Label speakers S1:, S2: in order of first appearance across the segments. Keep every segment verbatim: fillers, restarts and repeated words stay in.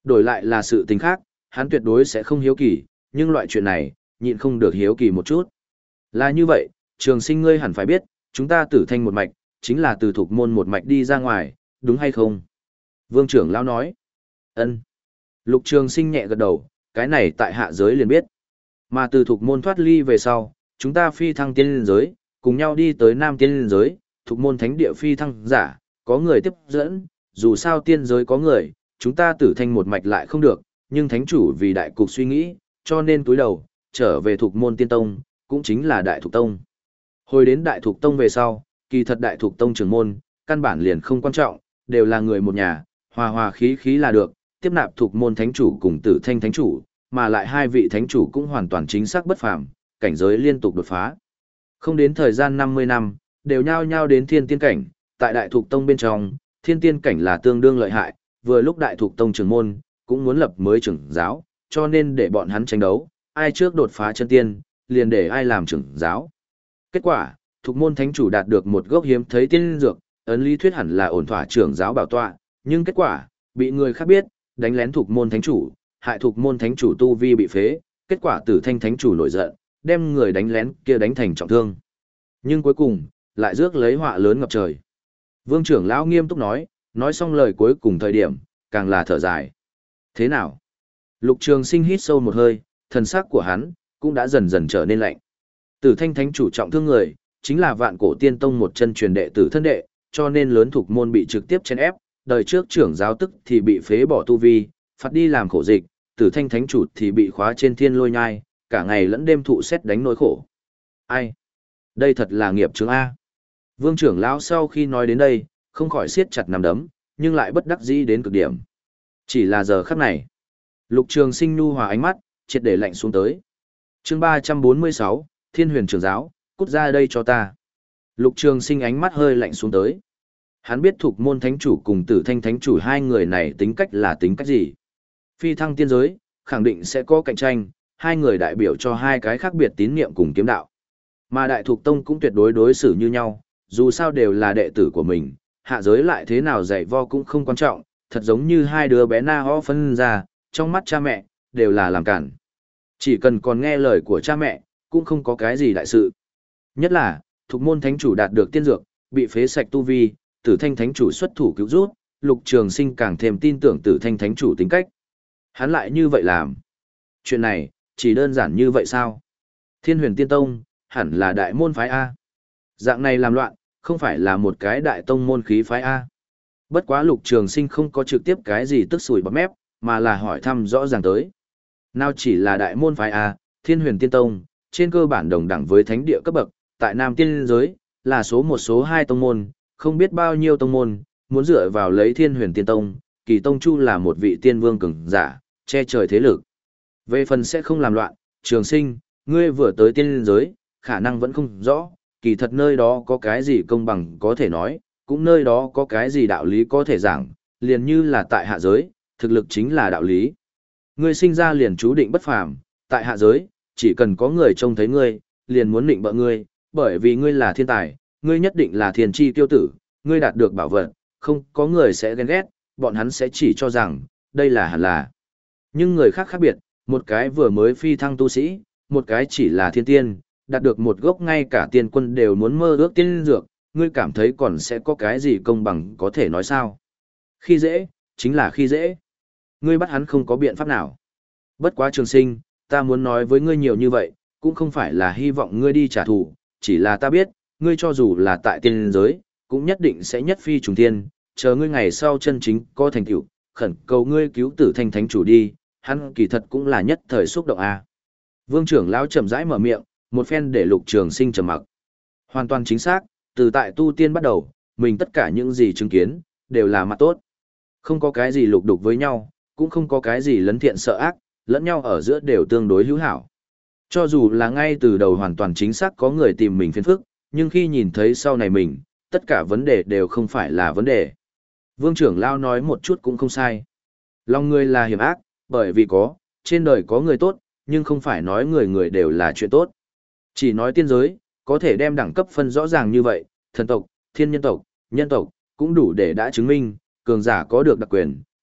S1: Đổi lại là sự tình khác, hắn tuyệt đối sẽ không hiếu kỳ, nhưng loại chuyện này, nhịn không được hiếu kỳ một chút. Là như vậy, Trường Sinh ngươi hẳn phải biết, chúng ta Tử Thanh một mạch, chính là từ thuộc môn một mạch đi ra ngoài, đúng hay không? Vương trưởng lão nói. Ân. Lục Trường Sinh nhẹ gật đầu, cái này tại hạ giới liền biết. Mà từ thuộc môn thoát ly về sau, chúng ta phi thăng tiên liên giới, cùng nhau đi tới Nam tiên liên giới, thuộc môn thánh địa phi thăng giả, có người tiếp dẫn, dù sao tiên giới có người, chúng ta Tử Thanh một mạch lại không được, nhưng thánh chủ vì đại cục suy nghĩ, cho nên túi đầu, trở về thuộc môn tiên tông, cũng chính là đại thuộc tông. Hồi đến đại thuộc tông về sau, kỳ thật đại thuộc tông trưởng môn, căn bản liền không quan trọng, đều là người một nhà, hòa hòa khí khí là được, tiếp nạp thuộc môn thánh chủ cùng Tử Thanh thánh chủ, mà lại hai vị thánh chủ cũng hoàn toàn chính xác bất phàm, cảnh giới liên tục đột phá. Không đến thời gian năm mươi năm, đều nhao nhao đến thiên tiên cảnh, tại đại thuộc tông bên trong, thiên tiên cảnh là tương đương lợi hại, vừa lúc đại thuộc tông trưởng môn, cũng muốn lập mới trưởng giáo, cho nên để bọn hắn tranh đấu, ai trước đột phá chân tiên, liền để ai làm trưởng giáo. Kết quả, thuộc môn thánh chủ đạt được một gốc hiếm thấy tiên dược, ấn lý thuyết hẳn là ổn thỏa trưởng giáo bảo tọa, nhưng kết quả, bị người khác biết, đánh lén thuộc môn thánh chủ, hại thuộc môn thánh chủ tu vi bị phế, kết quả Tử Thanh thánh chủ nổi giận, đem người đánh lén kia đánh thành trọng thương. Nhưng cuối cùng, lại rước lấy họa lớn ngập trời. Vương trưởng lão nghiêm túc nói, nói xong lời cuối cùng thời điểm, càng là thở dài. Thế nào? Lục Trường Sinh hít sâu một hơi, thần sắc của hắn cũng đã dần dần trở nên lạnh. Tử Thanh thánh chủ trọng thương người, chính là Vạn Cổ Tiên Tông một chân truyền đệ tử thân đệ, cho nên lớn thuộc môn bị trực tiếp chèn ép, đời trước trưởng giáo tức thì bị phế bỏ tu vi, phạt đi làm khổ dịch, Tử Thanh thánh chủ thì bị khóa trên thiên lôi nhai, cả ngày lẫn đêm thụ xét đánh nỗi khổ. Ai? Đây thật là nghiệp chướng a. Vương trưởng lão sau khi nói đến đây, không khỏi siết chặt nắm đấm, nhưng lại bất đắc dĩ đến cực điểm. Chỉ là giờ khắc này, Lục Trường Sinh nhu hòa ánh mắt, triệt để lạnh xuống tới. Chương ba trăm bốn mươi sáu, Thiên Huyền trưởng giáo, cút ra đây cho ta. Lục Trường Sinh ánh mắt hơi lạnh xuống tới. Hắn biết thuộc môn thánh chủ cùng Tử Thanh thánh chủ hai người này tính cách là tính cách gì. Phi thăng tiên giới, khẳng định sẽ có cạnh tranh, hai người đại biểu cho hai cái khác biệt tín niệm cùng kiếm đạo. Mà đại thuộc tông cũng tuyệt đối đối xử như nhau, dù sao đều là đệ tử của mình, hạ giới lại thế nào dạy vo cũng không quan trọng, thật giống như hai đứa bé na ho phân ra, trong mắt cha mẹ, đều là làm cản. Chỉ cần còn nghe lời của cha mẹ, cũng không có cái gì đại sự. Nhất là, thuộc môn thánh chủ đạt được tiên dược, bị phế sạch tu vi, Tử Thanh thánh chủ xuất thủ cứu rút, Lục Trường Sinh càng thêm tin tưởng Tử Thanh thánh chủ tính cách. Hắn lại như vậy làm. Chuyện này, chỉ đơn giản như vậy sao? Thiên Huyền Tiên Tông, hẳn là đại môn phái A. Dạng này làm loạn, không phải là một cái đại tông môn khí phái A. Bất quá Lục Trường Sinh không có trực tiếp cái gì tức sủi bọt mép, mà là hỏi thăm rõ ràng tới. Nào chỉ là đại môn phái A, Thiên Huyền Tiên Tông, trên cơ bản đồng đẳng với thánh địa cấp bậc, tại Nam Tiên giới, là số một số hai tông môn, không biết bao nhiêu tông môn, muốn dựa vào lấy Thiên Huyền Tiên Tông, Kỳ Tông Chu là một vị tiên vương cường giả, che trời thế lực. Về phần sẽ không làm loạn, Trường Sinh, ngươi vừa tới tiên giới, khả năng vẫn không rõ, kỳ thật nơi đó có cái gì công bằng có thể nói, cũng nơi đó có cái gì đạo lý có thể giảng, liền như là tại hạ giới, thực lực chính là đạo lý. Ngươi sinh ra liền chú định bất phàm, tại hạ giới, chỉ cần có người trông thấy ngươi, liền muốn định bợ ngươi, bởi vì ngươi là thiên tài, ngươi nhất định là thiên chi tiêu tử, ngươi đạt được bảo vật, không có người sẽ ghen ghét, bọn hắn sẽ chỉ cho rằng, đây là hẳn là. Nhưng người khác khác biệt, một cái vừa mới phi thăng tu sĩ, một cái chỉ là thiên tiên, đạt được một gốc ngay cả tiên quân đều muốn mơ ước tiên dược, ngươi cảm thấy còn sẽ có cái gì công bằng có thể nói sao? Khi dễ, chính là khi dễ. Ngươi bắt hắn không có biện pháp nào. Bất quá Trường Sinh, ta muốn nói với ngươi nhiều như vậy, cũng không phải là hy vọng ngươi đi trả thù, chỉ là ta biết, ngươi cho dù là tại tiên giới, cũng nhất định sẽ nhất phi trùng thiên, chờ ngươi ngày sau chân chính có thành tựu, khẩn cầu ngươi cứu Tử Thanh thánh chủ đi, hắn kỳ thật cũng là nhất thời xúc động a. Vương trưởng lão chậm rãi mở miệng, một phen để Lục Trường Sinh trầm mặc. Hoàn toàn chính xác, từ tại tu tiên bắt đầu, mình tất cả những gì chứng kiến, đều là mặt tốt. Không có cái gì lục đục với nhau, cũng không có cái gì lấn thiện sợ ác, lẫn nhau ở giữa đều tương đối hữu hảo. Cho dù là ngay từ đầu hoàn toàn chính xác có người tìm mình phiền phức, nhưng khi nhìn thấy sau này mình, tất cả vấn đề đều không phải là vấn đề. Vương trưởng lão nói một chút cũng không sai. Lòng người là hiểm ác, bởi vì có, trên đời có người tốt, nhưng không phải nói người người đều là chuyện tốt. Chỉ nói tiên giới, có thể đem đẳng cấp phân rõ ràng như vậy, thần tộc, thiên nhân tộc, nhân tộc, cũng đủ để đã chứng minh, cường giả có được đặc quyền,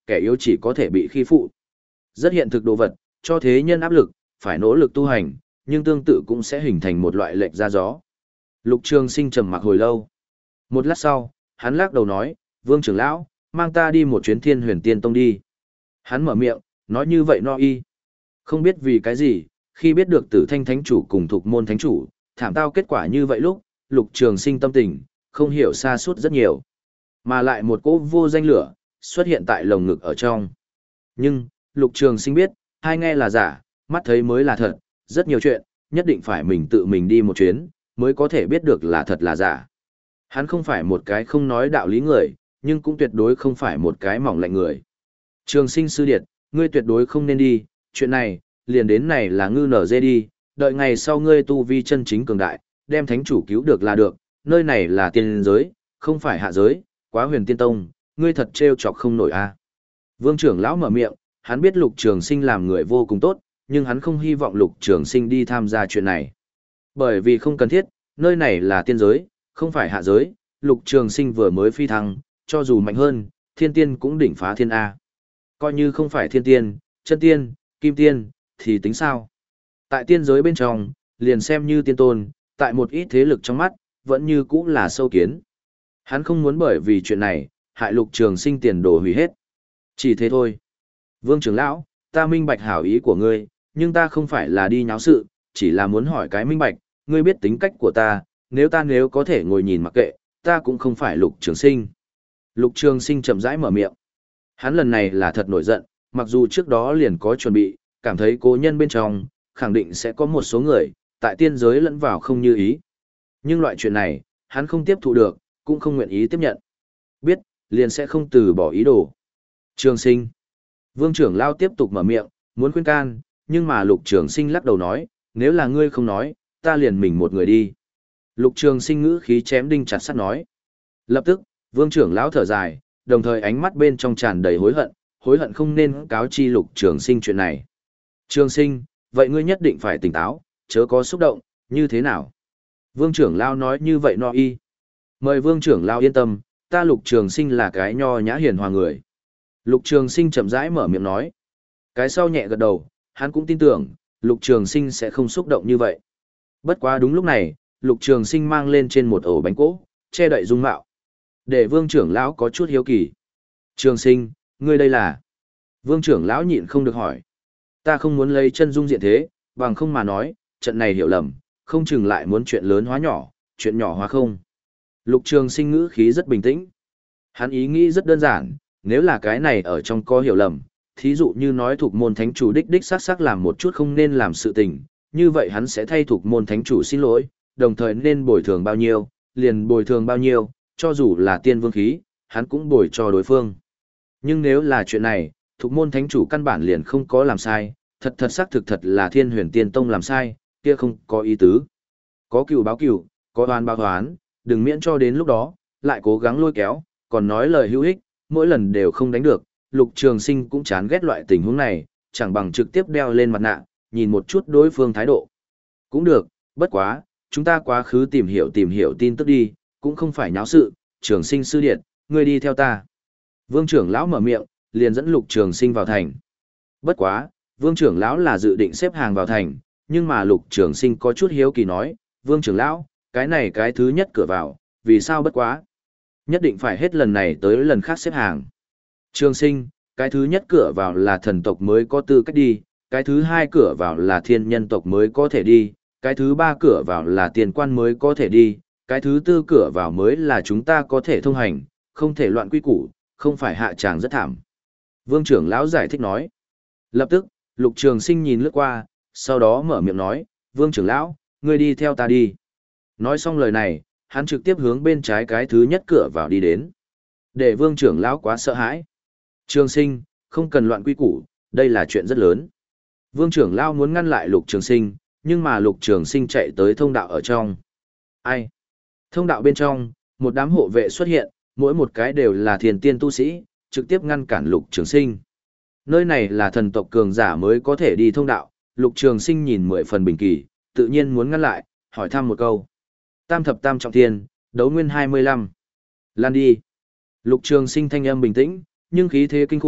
S1: kẻ yếu chỉ có thể bị khi phụ. Rất hiện thực đồ vật, cho thế nhân áp lực, phải nỗ lực tu hành, nhưng tương tự cũng sẽ hình thành một loại lệch ra gió. Lục Trường Sinh trầm mặc hồi lâu. Một lát sau, hắn lắc đầu nói, Vương trưởng lão, mang ta đi một chuyến Thiên Huyền Tiên Tông đi. Hắn mở miệng, nói như vậy no y. Không biết vì cái gì, khi biết được Tử Thanh Thánh Chủ cùng Thục Môn Thánh Chủ, thảm tao kết quả như vậy lúc, Lục Trường Sinh tâm tình, không hiểu xa suốt rất nhiều. Mà lại một cỗ vô danh lửa, xuất hiện tại lồng ngực ở trong. Nhưng, Lục Trường Sinh biết, hai nghe là giả, mắt thấy mới là thật, rất nhiều chuyện, nhất định phải mình tự mình đi một chuyến, mới có thể biết được là thật là giả. Hắn không phải một cái không nói đạo lý người, nhưng cũng tuyệt đối không phải một cái mỏng lạnh người. Trường Sinh sư điệt, ngươi tuyệt đối không nên đi, chuyện này, liền đến này là ngư nở dê đi, đợi ngày sau ngươi tu vi chân chính cường đại, đem thánh chủ cứu được là được, nơi này là tiên giới, không phải hạ giới, quá huyền tiên tông, ngươi thật trêu chọc không nổi a. Vương trưởng lão mở miệng, hắn biết Lục Trường Sinh làm người vô cùng tốt, nhưng hắn không hy vọng Lục Trường Sinh đi tham gia chuyện này. Bởi vì không cần thiết, nơi này là tiên giới, không phải hạ giới, Lục Trường Sinh vừa mới phi thăng, cho dù mạnh hơn, thiên tiên cũng đỉnh phá thiên A. Coi như không phải thiên tiên, chân tiên, kim tiên, thì tính sao? Tại tiên giới bên trong, liền xem như tiên tôn, tại một ít thế lực trong mắt, vẫn như cũ là sâu kiến. Hắn không muốn bởi vì chuyện này, hại Lục Trường Sinh tiền đồ hủy hết. Chỉ thế thôi. Vương trưởng lão, ta minh bạch hảo ý của ngươi, nhưng ta không phải là đi nháo sự, chỉ là muốn hỏi cái minh bạch, ngươi biết tính cách của ta, nếu ta nếu có thể ngồi nhìn mặc kệ, ta cũng không phải Lục Trường Sinh. Lục Trường Sinh chậm rãi mở miệng. Hắn lần này là thật nổi giận, mặc dù trước đó liền có chuẩn bị, cảm thấy cố nhân bên trong, khẳng định sẽ có một số người, tại tiên giới lẫn vào không như ý. Nhưng loại chuyện này, hắn không tiếp thụ được, cũng không nguyện ý tiếp nhận. Biết, liền sẽ không từ bỏ ý đồ. Trường Sinh. Vương trưởng lao tiếp tục mở miệng, muốn khuyên can, nhưng mà Lục Trường Sinh lắc đầu nói, nếu là ngươi không nói, ta liền mình một người đi. Lục Trường Sinh ngữ khí chém đinh chặt sắt nói. Lập tức, Vương trưởng lão thở dài, đồng thời ánh mắt bên trong tràn đầy hối hận, hối hận không nên cáo chi Lục Trường Sinh chuyện này. Trường Sinh, vậy ngươi nhất định phải tỉnh táo, chớ có xúc động, như thế nào? Vương trưởng lão nói như vậy no y. Mời Vương trưởng lão yên tâm, ta Lục Trường Sinh là cái nho nhã hiền hòa người. Lục Trường Sinh chậm rãi mở miệng nói. Cái sau nhẹ gật đầu, hắn cũng tin tưởng, Lục Trường Sinh sẽ không xúc động như vậy. Bất quá đúng lúc này, Lục Trường Sinh mang lên trên một ổ bánh cỗ, che đậy dung mạo. Để Vương trưởng lão có chút hiếu kỳ. Trường Sinh, ngươi đây là? Vương trưởng lão nhịn không được hỏi. Ta không muốn lấy chân dung diện thế, bằng không mà nói, trận này hiểu lầm, không chừng lại muốn chuyện lớn hóa nhỏ, chuyện nhỏ hóa không. Lục Trường Sinh ngữ khí rất bình tĩnh. Hắn ý nghĩ rất đơn giản, nếu là cái này ở trong có hiểu lầm, thí dụ như nói thuộc môn thánh chủ đích đích xác xác làm một chút không nên làm sự tình, như vậy hắn sẽ thay thuộc môn thánh chủ xin lỗi, đồng thời nên bồi thường bao nhiêu, liền bồi thường bao nhiêu, cho dù là tiên vương khí, hắn cũng bồi cho đối phương. Nhưng nếu là chuyện này, thuộc môn thánh chủ căn bản liền không có làm sai, thật thật xác thực thật là Thiên Huyền Tiên Tông làm sai, kia không có ý tứ. Có cừu báo cừu, có oán báo oán, đừng miễn cho đến lúc đó, lại cố gắng lôi kéo, còn nói lời hữu ích, mỗi lần đều không đánh được, Lục Trường Sinh cũng chán ghét loại tình huống này, chẳng bằng trực tiếp đeo lên mặt nạ, nhìn một chút đối phương thái độ. Cũng được, bất quá, chúng ta quá khứ tìm hiểu tìm hiểu tin tức đi, cũng không phải nháo sự, Trường Sinh sư điện, ngươi đi theo ta. Vương trưởng lão mở miệng, liền dẫn Lục Trường Sinh vào thành. Bất quá, Vương trưởng lão là dự định xếp hàng vào thành, nhưng mà Lục Trường Sinh có chút hiếu kỳ nói, Vương trưởng lão, cái này cái thứ nhất cửa vào, vì sao bất quá? Nhất định phải hết lần này tới lần khác xếp hàng. Trường Sinh, cái thứ nhất cửa vào là thần tộc mới có tư cách đi, cái thứ hai cửa vào là thiên nhân tộc mới có thể đi, cái thứ ba cửa vào là tiền quan mới có thể đi, cái thứ tư cửa vào mới là chúng ta có thể thông hành, không thể loạn quy củ, không phải hạ tràng rất thảm. Vương trưởng lão giải thích nói. Lập tức, Lục Trường Sinh nhìn lướt qua, sau đó mở miệng nói, Vương trưởng lão, ngươi đi theo ta đi. Nói xong lời này, hắn trực tiếp hướng bên trái cái thứ nhất cửa vào đi đến. Để Vương trưởng lão quá sợ hãi. Trường Sinh, không cần loạn quy củ, đây là chuyện rất lớn. Vương trưởng lão muốn ngăn lại Lục Trường Sinh, nhưng mà Lục Trường Sinh chạy tới thông đạo ở trong. Ai? Thông đạo bên trong, một đám hộ vệ xuất hiện, mỗi một cái đều là thiền tiên tu sĩ, trực tiếp ngăn cản Lục Trường Sinh. Nơi này là thần tộc cường giả mới có thể đi thông đạo, Lục Trường Sinh nhìn mười phần bình kỳ, tự nhiên muốn ngăn lại, hỏi thăm một câu. Tam thập tam trọng thiên, đấu nguyên hai mươi lăm. Lan đi. Lục Trường Sinh thanh âm bình tĩnh, nhưng khí thế kinh khủng,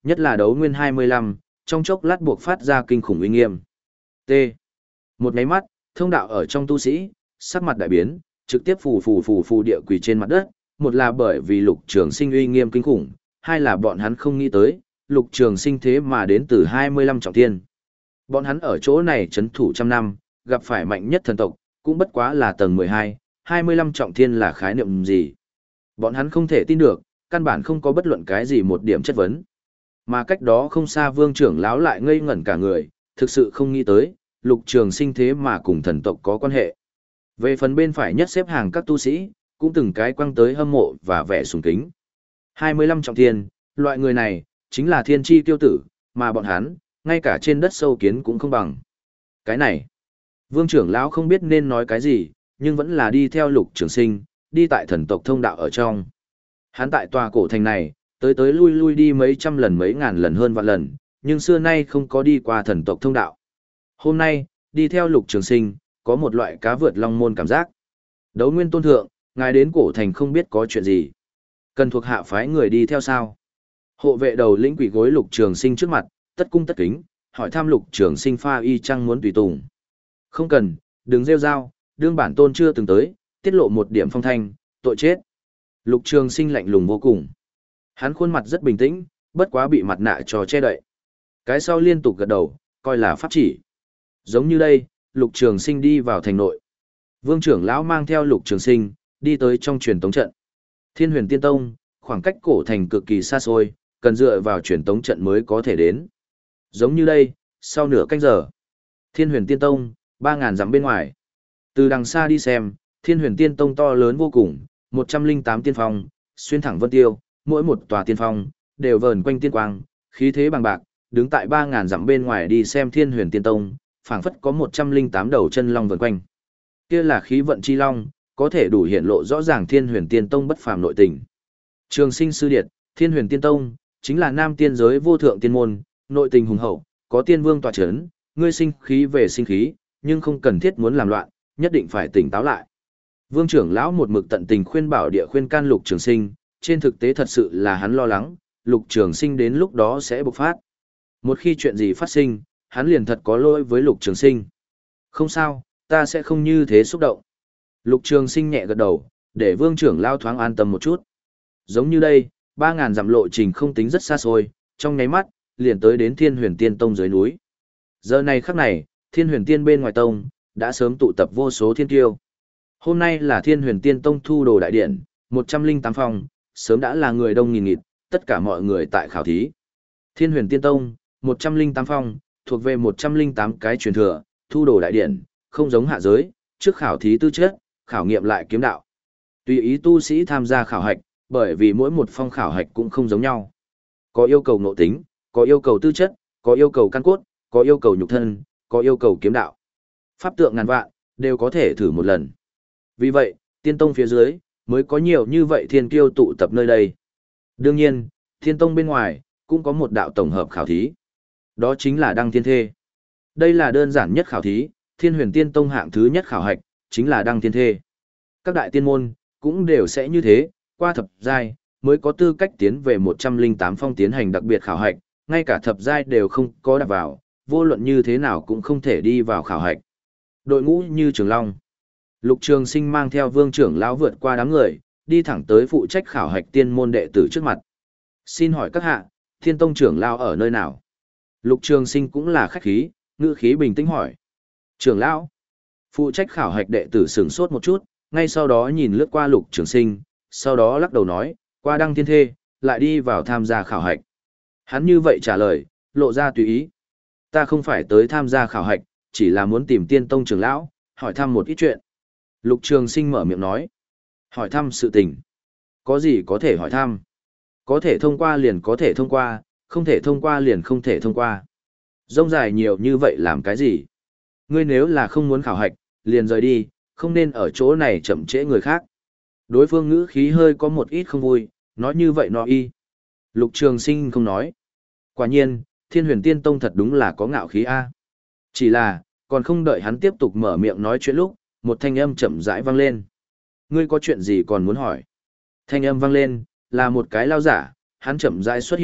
S1: nhất là đấu nguyên hai mươi lăm, trong chốc lát buộc phát ra kinh khủng uy nghiêm. T. Một cái mắt, thông đạo ở trong tu sĩ, sắc mặt đại biến, trực tiếp phù phù phù phù địa quỳ trên mặt đất, một là bởi vì Lục Trường Sinh uy nghiêm kinh khủng, hai là bọn hắn không nghĩ tới, Lục Trường Sinh thế mà đến từ hai mươi lăm trọng thiên. Bọn hắn ở chỗ này trấn thủ trăm năm, gặp phải mạnh nhất thần tộc, cũng bất quá là tầng mười hai, hai mươi lăm trọng thiên là khái niệm gì. Bọn hắn không thể tin được, căn bản không có bất luận cái gì một điểm chất vấn. Mà cách đó không xa Vương trưởng lão lại ngây ngẩn cả người, thực sự không nghĩ tới, Lục Trường Sinh thế mà cùng thần tộc có quan hệ. Về phần bên phải nhất xếp hàng các tu sĩ, cũng từng cái quăng tới hâm mộ và vẻ sùng kính. hai mươi lăm trọng thiên, loại người này, chính là thiên chi tiêu tử, mà bọn hắn, ngay cả trên đất sâu kiến cũng không bằng. Cái này, Vương trưởng lão không biết nên nói cái gì, nhưng vẫn là đi theo Lục Trường Sinh, đi tại thần tộc thông đạo ở trong. Hắn tại tòa cổ thành này, tới tới lui lui đi mấy trăm lần mấy ngàn lần hơn vạn lần, nhưng xưa nay không có đi qua thần tộc thông đạo. Hôm nay, đi theo Lục Trường Sinh, có một loại cá vượt long môn cảm giác. Đấu nguyên tôn thượng, ngài đến cổ thành không biết có chuyện gì. Cần thuộc hạ phái người đi theo sao? Hộ vệ đầu lĩnh quỷ gối Lục Trường Sinh trước mặt, tất cung tất kính, hỏi thăm Lục Trường Sinh pha y chăng muốn tùy tùng. Không cần, đừng rêu rao, đương bản tôn chưa từng tới, tiết lộ một điểm phong thanh, tội chết. Lục Trường Sinh lạnh lùng vô cùng. Hắn khuôn mặt rất bình tĩnh, bất quá bị mặt nạ cho che đậy. Cái sau liên tục gật đầu, coi là pháp chỉ. Giống như đây, Lục Trường Sinh đi vào thành nội. Vương trưởng lão mang theo Lục Trường Sinh, đi tới trong truyền tống trận. Thiên Huyền Tiên Tông, khoảng cách cổ thành cực kỳ xa xôi, cần dựa vào truyền tống trận mới có thể đến. Giống như đây, sau nửa canh giờ, Thiên Huyền Tiên Tông, ba ngàn dặm bên ngoài. Từ đằng xa đi xem, Thiên Huyền Tiên Tông to lớn vô cùng, một trăm linh tám tiên phong, xuyên thẳng vân tiêu, mỗi một tòa tiên phong đều vờn quanh tiên quang, khí thế bằng bạc, đứng tại ba ngàn dặm bên ngoài đi xem Thiên Huyền Tiên Tông, phảng phất có một trăm linh tám đầu chân long vần quanh. Kia là khí vận chi long, có thể đủ hiện lộ rõ ràng Thiên Huyền Tiên Tông bất phàm nội tình. Trường Sinh sư điệt, Thiên Huyền Tiên Tông chính là nam tiên giới vô thượng tiên môn, nội tình hùng hậu, có tiên vương tọa chấn, ngươi sinh khí về sinh khí, nhưng không cần thiết muốn làm loạn, nhất định phải tỉnh táo lại. Vương trưởng lão một mực tận tình khuyên bảo địa khuyên can Lục Trường Sinh, trên thực tế thật sự là hắn lo lắng, Lục Trường Sinh đến lúc đó sẽ bộc phát. Một khi chuyện gì phát sinh, hắn liền thật có lỗi với Lục Trường Sinh. Không sao, ta sẽ không như thế xúc động. Lục Trường Sinh nhẹ gật đầu, để Vương trưởng lão thoáng an tâm một chút. Giống như đây, ba ngàn dặm lộ trình không tính rất xa xôi, trong nháy mắt, liền tới đến Thiên Huyền Tiên Tông dưới núi. Giờ này khắc này, Thiên Huyền Tiên bên ngoài tông, đã sớm tụ tập vô số thiên kiêu. Hôm nay là Thiên Huyền Tiên Tông thu đồ đại điện, một trăm linh tám phòng, sớm đã là người đông nghìn nghịt, tất cả mọi người tại khảo thí. Thiên Huyền Tiên Tông, một trăm linh tám phòng, thuộc về một trăm linh tám cái truyền thừa, thu đồ đại điện, không giống hạ giới, trước khảo thí tư chất, khảo nghiệm lại kiếm đạo. Tùy ý tu sĩ tham gia khảo hạch, bởi vì mỗi một phong khảo hạch cũng không giống nhau. Có yêu cầu nội tính, có yêu cầu tư chất, có yêu cầu căn cốt, có yêu cầu nhục thân, có yêu cầu kiếm đạo. Pháp tượng ngàn vạn, đều có thể thử một lần. Vì vậy, tiên tông phía dưới, mới có nhiều như vậy thiên kiêu tụ tập nơi đây. Đương nhiên, thiên tông bên ngoài, cũng có một đạo tổng hợp khảo thí. Đó chính là đăng thiên thê. Đây là đơn giản nhất khảo thí, Thiên Huyền Tiên Tông hạng thứ nhất khảo hạch, chính là đăng thiên thê. Các đại tiên môn, cũng đều sẽ như thế, qua thập giai, mới có tư cách tiến về một trăm linh tám phong tiến hành đặc biệt khảo hạch, ngay cả thập giai đều không có đặt vào, vô luận như thế nào cũng không thể đi vào khảo hạch. Đội ngũ như Trường Long. Lục Trường Sinh mang theo Vương trưởng lão vượt qua đám người, đi thẳng tới phụ trách khảo hạch tiên môn đệ tử trước mặt. Xin hỏi các hạ, Thiên Tông trưởng lão ở nơi nào? Lục Trường Sinh cũng là khách khí, ngữ khí bình tĩnh hỏi. Trưởng lão. Phụ trách khảo hạch đệ tử sửng sốt một chút, ngay sau đó nhìn lướt qua Lục Trường Sinh, sau đó lắc đầu nói, qua đăng thiên thê, lại đi vào tham gia khảo hạch. Hắn như vậy trả lời, lộ ra tùy ý. Ta không phải tới tham gia khảo hạch, chỉ là muốn tìm Tiên Tông trưởng lão, hỏi thăm một ít chuyện. Lục Trường Sinh mở miệng nói. Hỏi thăm sự tình. Có gì có thể hỏi thăm? Có thể thông qua liền có thể thông qua, không thể thông qua liền không thể thông qua. Rông dài nhiều như vậy làm cái gì? Ngươi nếu là không muốn khảo hạch, liền rời đi, không nên ở chỗ này chậm trễ người khác. Đối phương ngữ khí hơi có một ít không vui, nói như vậy nó y. Lục Trường Sinh không nói. Quả nhiên, Thiên Huyền Tiên Tông thật đúng là có ngạo khí A. Chỉ là, còn không đợi hắn tiếp tục mở miệng nói chuyện lúc, một thanh âm chậm rãi vang lên. Ngươi có chuyện gì còn muốn hỏi? Thanh âm vang lên, là một cái lao giả, hắn chậm rãi xuất hiện,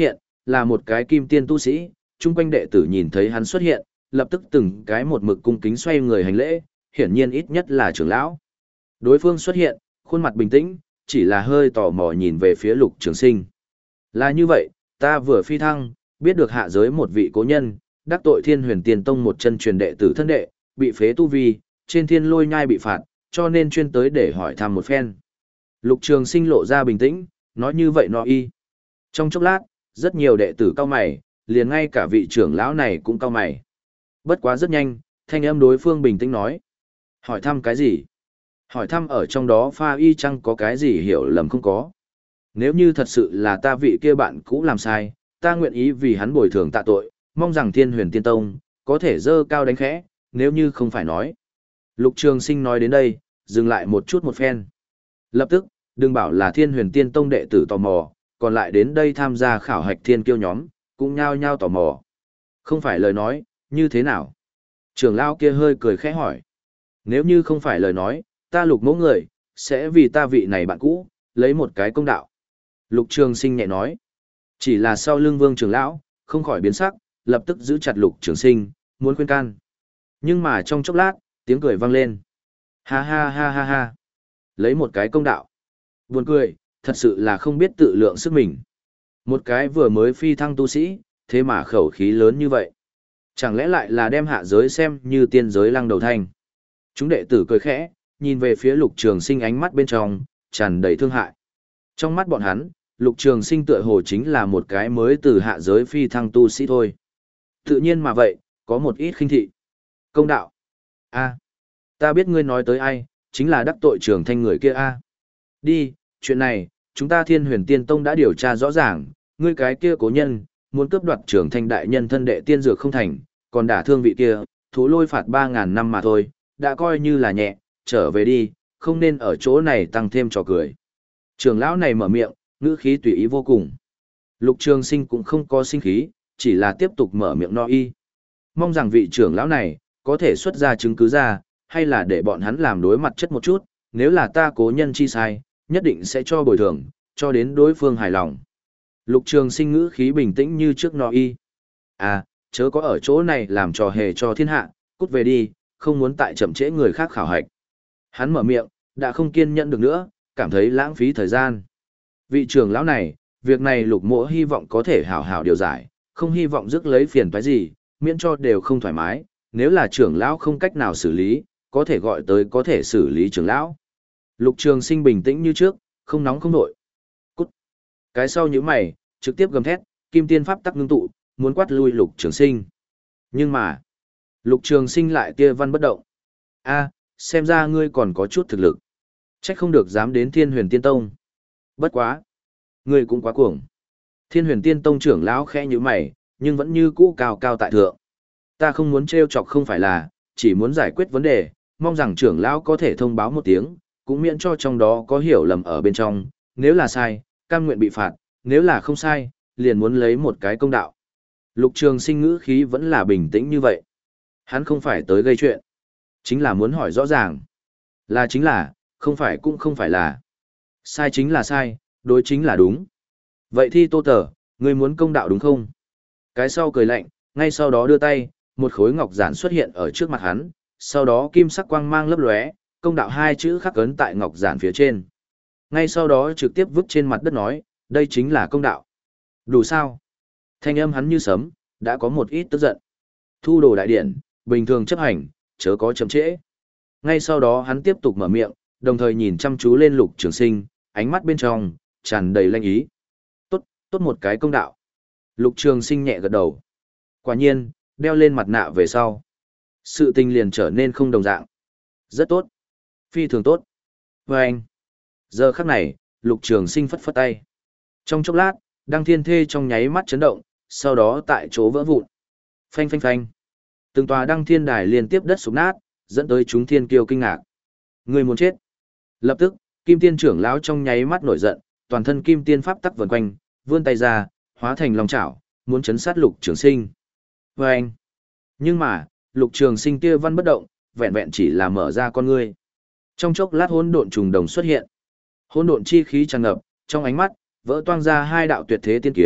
S1: là một cái kim tiên tu sĩ, chung quanh đệ tử nhìn thấy hắn xuất hiện, lập tức từng cái một mực cung kính xoay người hành lễ, hiển nhiên ít nhất là trưởng lão. Đối phương xuất hiện, khuôn mặt bình tĩnh, chỉ là hơi tò mò nhìn về phía Lục Trường Sinh. Là như vậy, ta vừa phi thăng, biết được hạ giới một vị cố nhân, đắc tội Thiên Huyền Tiên Tông một chân truyền đệ tử thân đệ, bị phế tu vi, trên thiên lôi nhai bị phạt, cho nên chuyên tới để hỏi thăm một phen. Lục Trường Sinh lộ ra bình tĩnh, nói như vậy nó y. Trong chốc lát, rất nhiều đệ tử cao mày, liền ngay cả vị trưởng lão này cũng cao mày. Bất quá rất nhanh, thanh âm đối phương bình tĩnh nói. Hỏi thăm cái gì? Hỏi thăm ở trong đó pha y chăng có cái gì hiểu lầm không có. Nếu như thật sự là ta vị kia bạn cũ làm sai, ta nguyện ý vì hắn bồi thường tạ tội, mong rằng Thiên Huyền Tiên Tông có thể dơ cao đánh khẽ, nếu như không phải nói. Lục Trường Sinh nói đến đây, dừng lại một chút một phen. Lập tức, đừng bảo là Thiên Huyền Tiên Tông đệ tử tò mò, còn lại đến đây tham gia khảo hạch thiên kiêu nhóm, cũng nhao nhao tò mò. Không phải lời nói, như thế nào? Trưởng lão kia hơi cười khẽ hỏi. Nếu như không phải lời nói, ta Lục mẫu người, sẽ vì ta vị này bạn cũ, lấy một cái công đạo. Lục Trường Sinh nhẹ nói. Chỉ là sau lưng Vương trưởng lão, không khỏi biến sắc, lập tức giữ chặt Lục Trường Sinh, muốn khuyên can. Nhưng mà trong chốc lát, tiếng cười vang lên. Ha ha ha ha ha. Lấy một cái công đạo. Buồn cười, thật sự là không biết tự lượng sức mình. Một cái vừa mới phi thăng tu sĩ, thế mà khẩu khí lớn như vậy. Chẳng lẽ lại là đem hạ giới xem như tiên giới lăng đầu thanh. Chúng đệ tử cười khẽ, nhìn về phía Lục Trường Sinh ánh mắt bên trong, tràn đầy thương hại. Trong mắt bọn hắn, Lục Trường Sinh tựa hồ chính là một cái mới từ hạ giới phi thăng tu sĩ thôi. Tự nhiên mà vậy, có một ít khinh thị. Công đạo. A, ta biết ngươi nói tới ai, chính là đắc tội Trường Thanh người kia a. Đi, chuyện này, chúng ta Thiên Huyền Tiên Tông đã điều tra rõ ràng, ngươi cái kia cố nhân, muốn cướp đoạt Trường Thanh đại nhân thân đệ tiên dược không thành, còn đả thương vị kia, thú lôi phạt ba ngàn năm mà thôi, đã coi như là nhẹ, trở về đi, không nên ở chỗ này tăng thêm trò cười. Trường lão này mở miệng, ngữ khí tùy ý vô cùng. Lục Trường Sinh cũng không có sinh khí, chỉ là tiếp tục mở miệng no y. Mong rằng vị trưởng lão này, có thể xuất ra chứng cứ ra, hay là để bọn hắn làm đối mặt chất một chút, nếu là ta cố nhân chi sai, nhất định sẽ cho bồi thường, cho đến đối phương hài lòng. Lục Trường Sinh ngữ khí bình tĩnh như trước no y. À, chớ có ở chỗ này làm trò hề cho thiên hạ, cút về đi, không muốn tại chậm trễ người khác khảo hạch. Hắn mở miệng, đã không kiên nhẫn được nữa, cảm thấy lãng phí thời gian. Vị trưởng lão này, việc này Lục mỗ hy vọng có thể hảo hảo điều giải, không hy vọng rước lấy phiền toái gì, miễn cho đều không thoải mái, nếu là trưởng lão không cách nào xử lý, có thể gọi tới có thể xử lý trưởng lão. Lục Trường Sinh bình tĩnh như trước, không nóng không nổi. Cút. Cái sau nhíu mày, trực tiếp gầm thét, kim tiên pháp tắc ngưng tụ, muốn quát lui Lục Trường Sinh. Nhưng mà, Lục Trường Sinh lại tia văn bất động. A, xem ra ngươi còn có chút thực lực. Trách không được dám đến Thiên Huyền Tiên Tông. Bất quá, ngươi cũng quá cuồng. Thiên Huyền Tiên Tông trưởng lão khẽ nhíu mày, nhưng vẫn như cũ cao cao tại thượng. Ta không muốn trêu chọc không phải là, chỉ muốn giải quyết vấn đề, mong rằng trưởng lão có thể thông báo một tiếng, cũng miễn cho trong đó có hiểu lầm ở bên trong, nếu là sai, cam nguyện bị phạt, nếu là không sai, liền muốn lấy một cái công đạo. Lục Trường Sinh ngữ khí vẫn là bình tĩnh như vậy. Hắn không phải tới gây chuyện, chính là muốn hỏi rõ ràng. Là chính là, không phải cũng không phải là. Sai chính là sai, đối chính là đúng. Vậy thì Tô Tở, ngươi muốn công đạo đúng không? Cái sau cười lạnh, ngay sau đó đưa tay, một khối ngọc giản xuất hiện ở trước mặt hắn, sau đó kim sắc quang mang lấp lóe, công đạo hai chữ khắc ấn tại ngọc giản phía trên. Ngay sau đó trực tiếp vứt trên mặt đất nói, đây chính là công đạo. Đủ sao? Thanh âm hắn như sấm, đã có một ít tức giận. Thu đồ đại điện, bình thường chấp hành, chớ có chậm trễ. Ngay sau đó hắn tiếp tục mở miệng, đồng thời nhìn chăm chú lên Lục Trường Sinh, ánh mắt bên trong tràn đầy lanh ý. Tốt, tốt một cái công đạo. Lục Trường Sinh nhẹ gật đầu. Quả nhiên, đeo lên mặt nạ về sau, sự tình liền trở nên không đồng dạng. Rất tốt. Phi thường tốt. Và anh. Giờ khắc này, Lục Trường Sinh phất phất tay. Trong chốc lát, Đăng Thiên Thê trong nháy mắt chấn động, sau đó tại chỗ vỡ vụn. Phanh phanh phanh. Từng tòa Đăng Thiên Đài liên tiếp đất sụp nát, dẫn tới chúng thiên kiêu kinh ngạc. Người muốn chết. Lập tức, Kim Tiên trưởng lão trong nháy mắt nổi giận, toàn thân Kim Tiên pháp tắc vần quanh, vươn tay ra, hóa thành long chảo, muốn chấn sát Lục Trường Sinh. Và anh. Nhưng mà, Lục Trường Sinh kia văn bất động, vẹn vẹn chỉ là mở ra con ngươi. Trong chốc lát hỗn độn trùng đồng xuất hiện. Hỗn độn chi khí tràn ngập, trong ánh mắt vỡ toang ra hai đạo tuyệt thế tiên kiếm,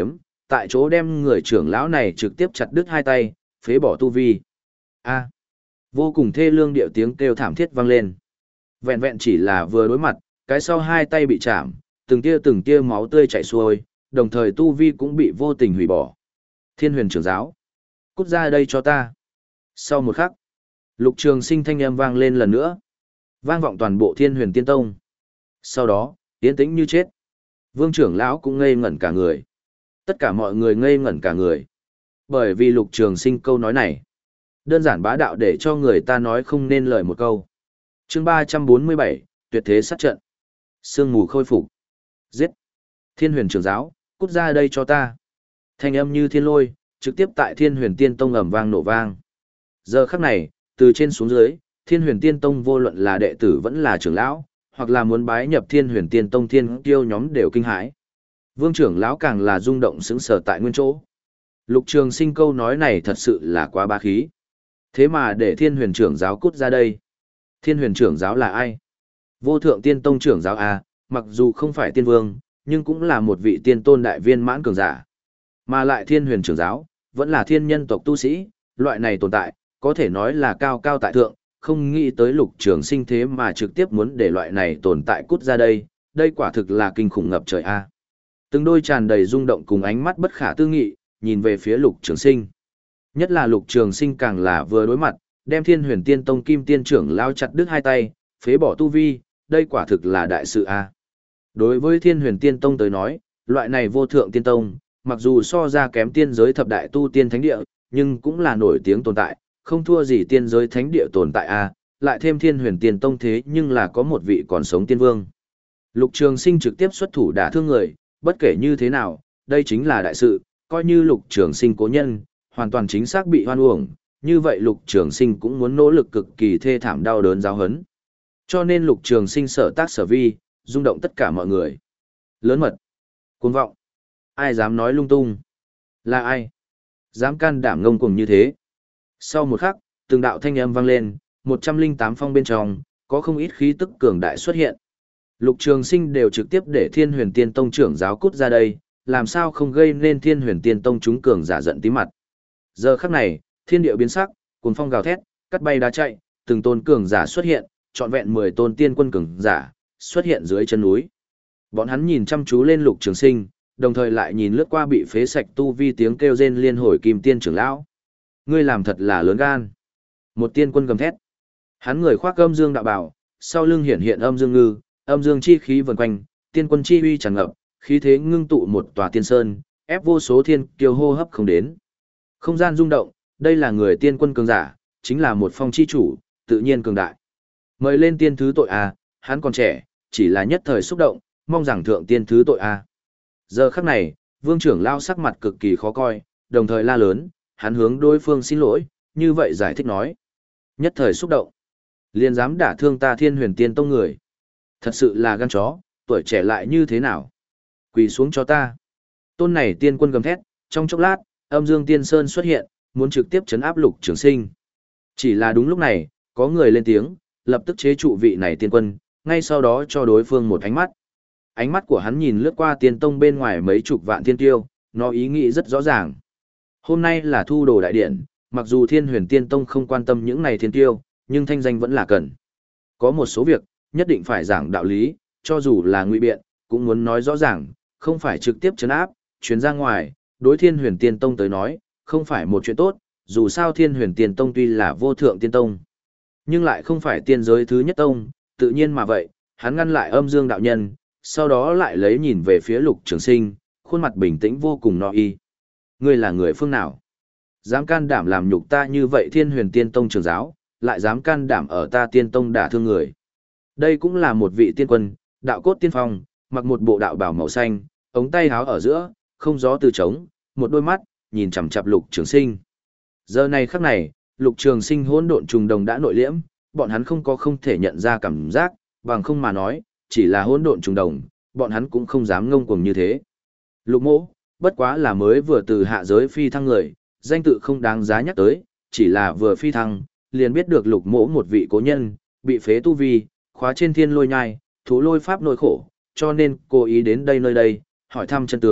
S1: tại chỗ đem người trưởng lão này trực tiếp chặt đứt hai tay, phế bỏ tu vi. A. Vô cùng thê lương điệu tiếng kêu thảm thiết vang lên. Vẹn vẹn chỉ là vừa đối mặt, cái sau hai tay bị chạm, từng tia từng tia máu tươi chảy xuôi, đồng thời tu vi cũng bị vô tình hủy bỏ. Thiên Huyền trưởng giáo, cút ra đây cho ta. Sau một khắc, Lục Trường Sinh thanh âm vang lên lần nữa, vang vọng toàn bộ Thiên Huyền Tiên Tông. Sau đó, yên tĩnh như chết. Vương trưởng lão cũng ngây ngẩn cả người. Tất cả mọi người ngây ngẩn cả người. Bởi vì Lục Trường Sinh câu nói này, đơn giản bá đạo để cho người ta nói không nên lời một câu. Chương ba trăm bốn mươi bảy, tuyệt thế sát trận. Sương mù khôi phục. Giết. Thiên Huyền trưởng giáo, cút ra đây cho ta. Thanh âm như thiên lôi, trực tiếp tại Thiên Huyền Tiên Tông ầm vang nổ vang. Giờ khắc này, từ trên xuống dưới, Thiên Huyền Tiên Tông vô luận là đệ tử vẫn là trưởng lão, hoặc là muốn bái nhập Thiên Huyền Tiên Tông thiên kiêu nhóm đều kinh hãi. Vương trưởng lão càng là rung động sững sờ tại nguyên chỗ. Lục Trường Sinh câu nói này thật sự là quá bá khí. Thế mà để Thiên Huyền trưởng giáo cút ra đây. Thiên Huyền trưởng giáo là ai? Vô Thượng Tiên Tông trưởng giáo a, mặc dù không phải tiên vương, nhưng cũng là một vị tiên tôn đại viên mãn cường giả. Mà lại Thiên Huyền trưởng giáo, vẫn là thiên nhân tộc tu sĩ, loại này tồn tại, có thể nói là cao cao tại thượng, không nghĩ tới Lục Trường Sinh thế mà trực tiếp muốn để loại này tồn tại cút ra đây, đây quả thực là kinh khủng ngập trời a. Từng đôi tràn đầy rung động cùng ánh mắt bất khả tư nghị, nhìn về phía Lục Trường Sinh. Nhất là Lục Trường Sinh càng là vừa đối mặt, đem Thiên Huyền Tiên Tông Kim Tiên trưởng lao chặt đứt hai tay, phế bỏ tu vi, đây quả thực là đại sự a. Đối với Thiên Huyền Tiên Tông tới nói, loại này vô thượng tiên tông, mặc dù so ra kém tiên giới thập đại tu tiên thánh địa, nhưng cũng là nổi tiếng tồn tại, không thua gì tiên giới thánh địa tồn tại a, lại thêm Thiên Huyền Tiên Tông thế nhưng là có một vị còn sống tiên vương. Lục Trường Sinh trực tiếp xuất thủ đả thương người, bất kể như thế nào, đây chính là đại sự, coi như Lục Trường Sinh cố nhân, hoàn toàn chính xác bị hoan uổng, như vậy Lục Trường Sinh cũng muốn nỗ lực cực kỳ thê thảm đau đớn giáo hấn. Cho nên Lục Trường Sinh sở tác sở vi, rung động tất cả mọi người. Lớn mật, cuồng vọng, ai dám nói lung tung? Là ai? Dám can đảm ngông cuồng như thế? Sau một khắc, từng đạo thanh âm vang lên, một trăm linh tám phong bên trong, có không ít khí tức cường đại xuất hiện. Lục Trường Sinh đều trực tiếp để Thiên Huyền Tiên Tông trưởng giáo cút ra đây, làm sao không gây nên Thiên Huyền Tiên Tông chúng cường giả giận tí mặt. Giờ khắc này, thiên địa biến sắc, cuồng phong gào thét, cắt bay đá chạy, từng tôn cường giả xuất hiện, trọn vẹn mười tôn tiên quân cường giả xuất hiện dưới chân núi. Bọn hắn nhìn chăm chú lên Lục Trường Sinh, đồng thời lại nhìn lướt qua bị phế sạch tu vi tiếng kêu rên liên hồi Kim Tiên trưởng lão. Ngươi làm thật là lớn gan. Một tiên quân gầm thét. Hắn người khoác âm dương đạo bào, sau lưng hiển hiện âm dương ngư, âm dương chi khí vần quanh, tiên quân chi uy tràn ngập, khí thế ngưng tụ một tòa tiên sơn, ép vô số thiên kiêu hô hấp không đến. Không gian rung động, đây là người tiên quân cường giả, chính là một phong chi chủ, tự nhiên cường đại. Mời lên tiên thứ tội a, hắn còn trẻ, chỉ là nhất thời xúc động, mong rằng thượng tiên thứ tội a. Giờ khắc này, Vương trưởng lao sắc mặt cực kỳ khó coi, đồng thời la lớn, hắn hướng đối phương xin lỗi, như vậy giải thích nói. Nhất thời xúc động, liền dám đả thương ta Thiên Huyền Tiên Tông người. Thật sự là gan chó, tuổi trẻ lại như thế nào? Quỳ xuống cho ta. Tôn này tiên quân gầm thét, trong chốc lát, âm dương tiên sơn xuất hiện, muốn trực tiếp chấn áp Lục Trường Sinh. Chỉ là đúng lúc này, có người lên tiếng, lập tức chế trụ vị này tiên quân, ngay sau đó cho đối phương một ánh mắt. Ánh mắt của hắn nhìn lướt qua tiên tông bên ngoài mấy chục vạn thiên tiêu, nó ý nghĩ rất rõ ràng. Hôm nay là thu đồ đại điện, mặc dù Thiên Huyền Tiên Tông không quan tâm những này thiên tiêu, nhưng thanh danh vẫn là cần. Có một số việc, nhất định phải giảng đạo lý, cho dù là ngụy biện, cũng muốn nói rõ ràng, không phải trực tiếp trấn áp, chuyến ra ngoài, đối Thiên Huyền Tiên Tông tới nói, không phải một chuyện tốt, dù sao Thiên Huyền Tiên Tông tuy là vô thượng tiên tông, nhưng lại không phải tiên giới thứ nhất tông, tự nhiên mà vậy, hắn ngăn lại âm dương đạo nhân, sau đó lại lấy nhìn về phía Lục Trường Sinh, khuôn mặt bình tĩnh vô cùng no y. Ngươi là người phương nào? Dám can đảm làm nhục ta như vậy Thiên Huyền Tiên Tông trưởng giáo, lại dám can đảm ở ta tiên tông đả thương người. Đây cũng là một vị tiên quân, đạo cốt tiên phong, mặc một bộ đạo bào màu xanh, ống tay háo ở giữa, không gió từ trống, một đôi mắt, nhìn chằm chằm Lục Trường Sinh. Giờ này khắc này, Lục Trường Sinh hỗn độn trùng đồng đã nội liễm, bọn hắn không có không thể nhận ra cảm giác, bằng không mà nói, chỉ là hỗn độn trùng đồng, bọn hắn cũng không dám ngông cuồng như thế. Lục Mỗ, bất quá là mới vừa từ hạ giới phi thăng người, danh tự không đáng giá nhắc tới, chỉ là vừa phi thăng, liền biết được Lục Mỗ một vị cố nhân, bị phế tu vi, khóa trên thiên lôi nhai, thú lôi pháp nội khổ, cho nên cố ý đến đây nơi đây, hỏi thăm chân tướng,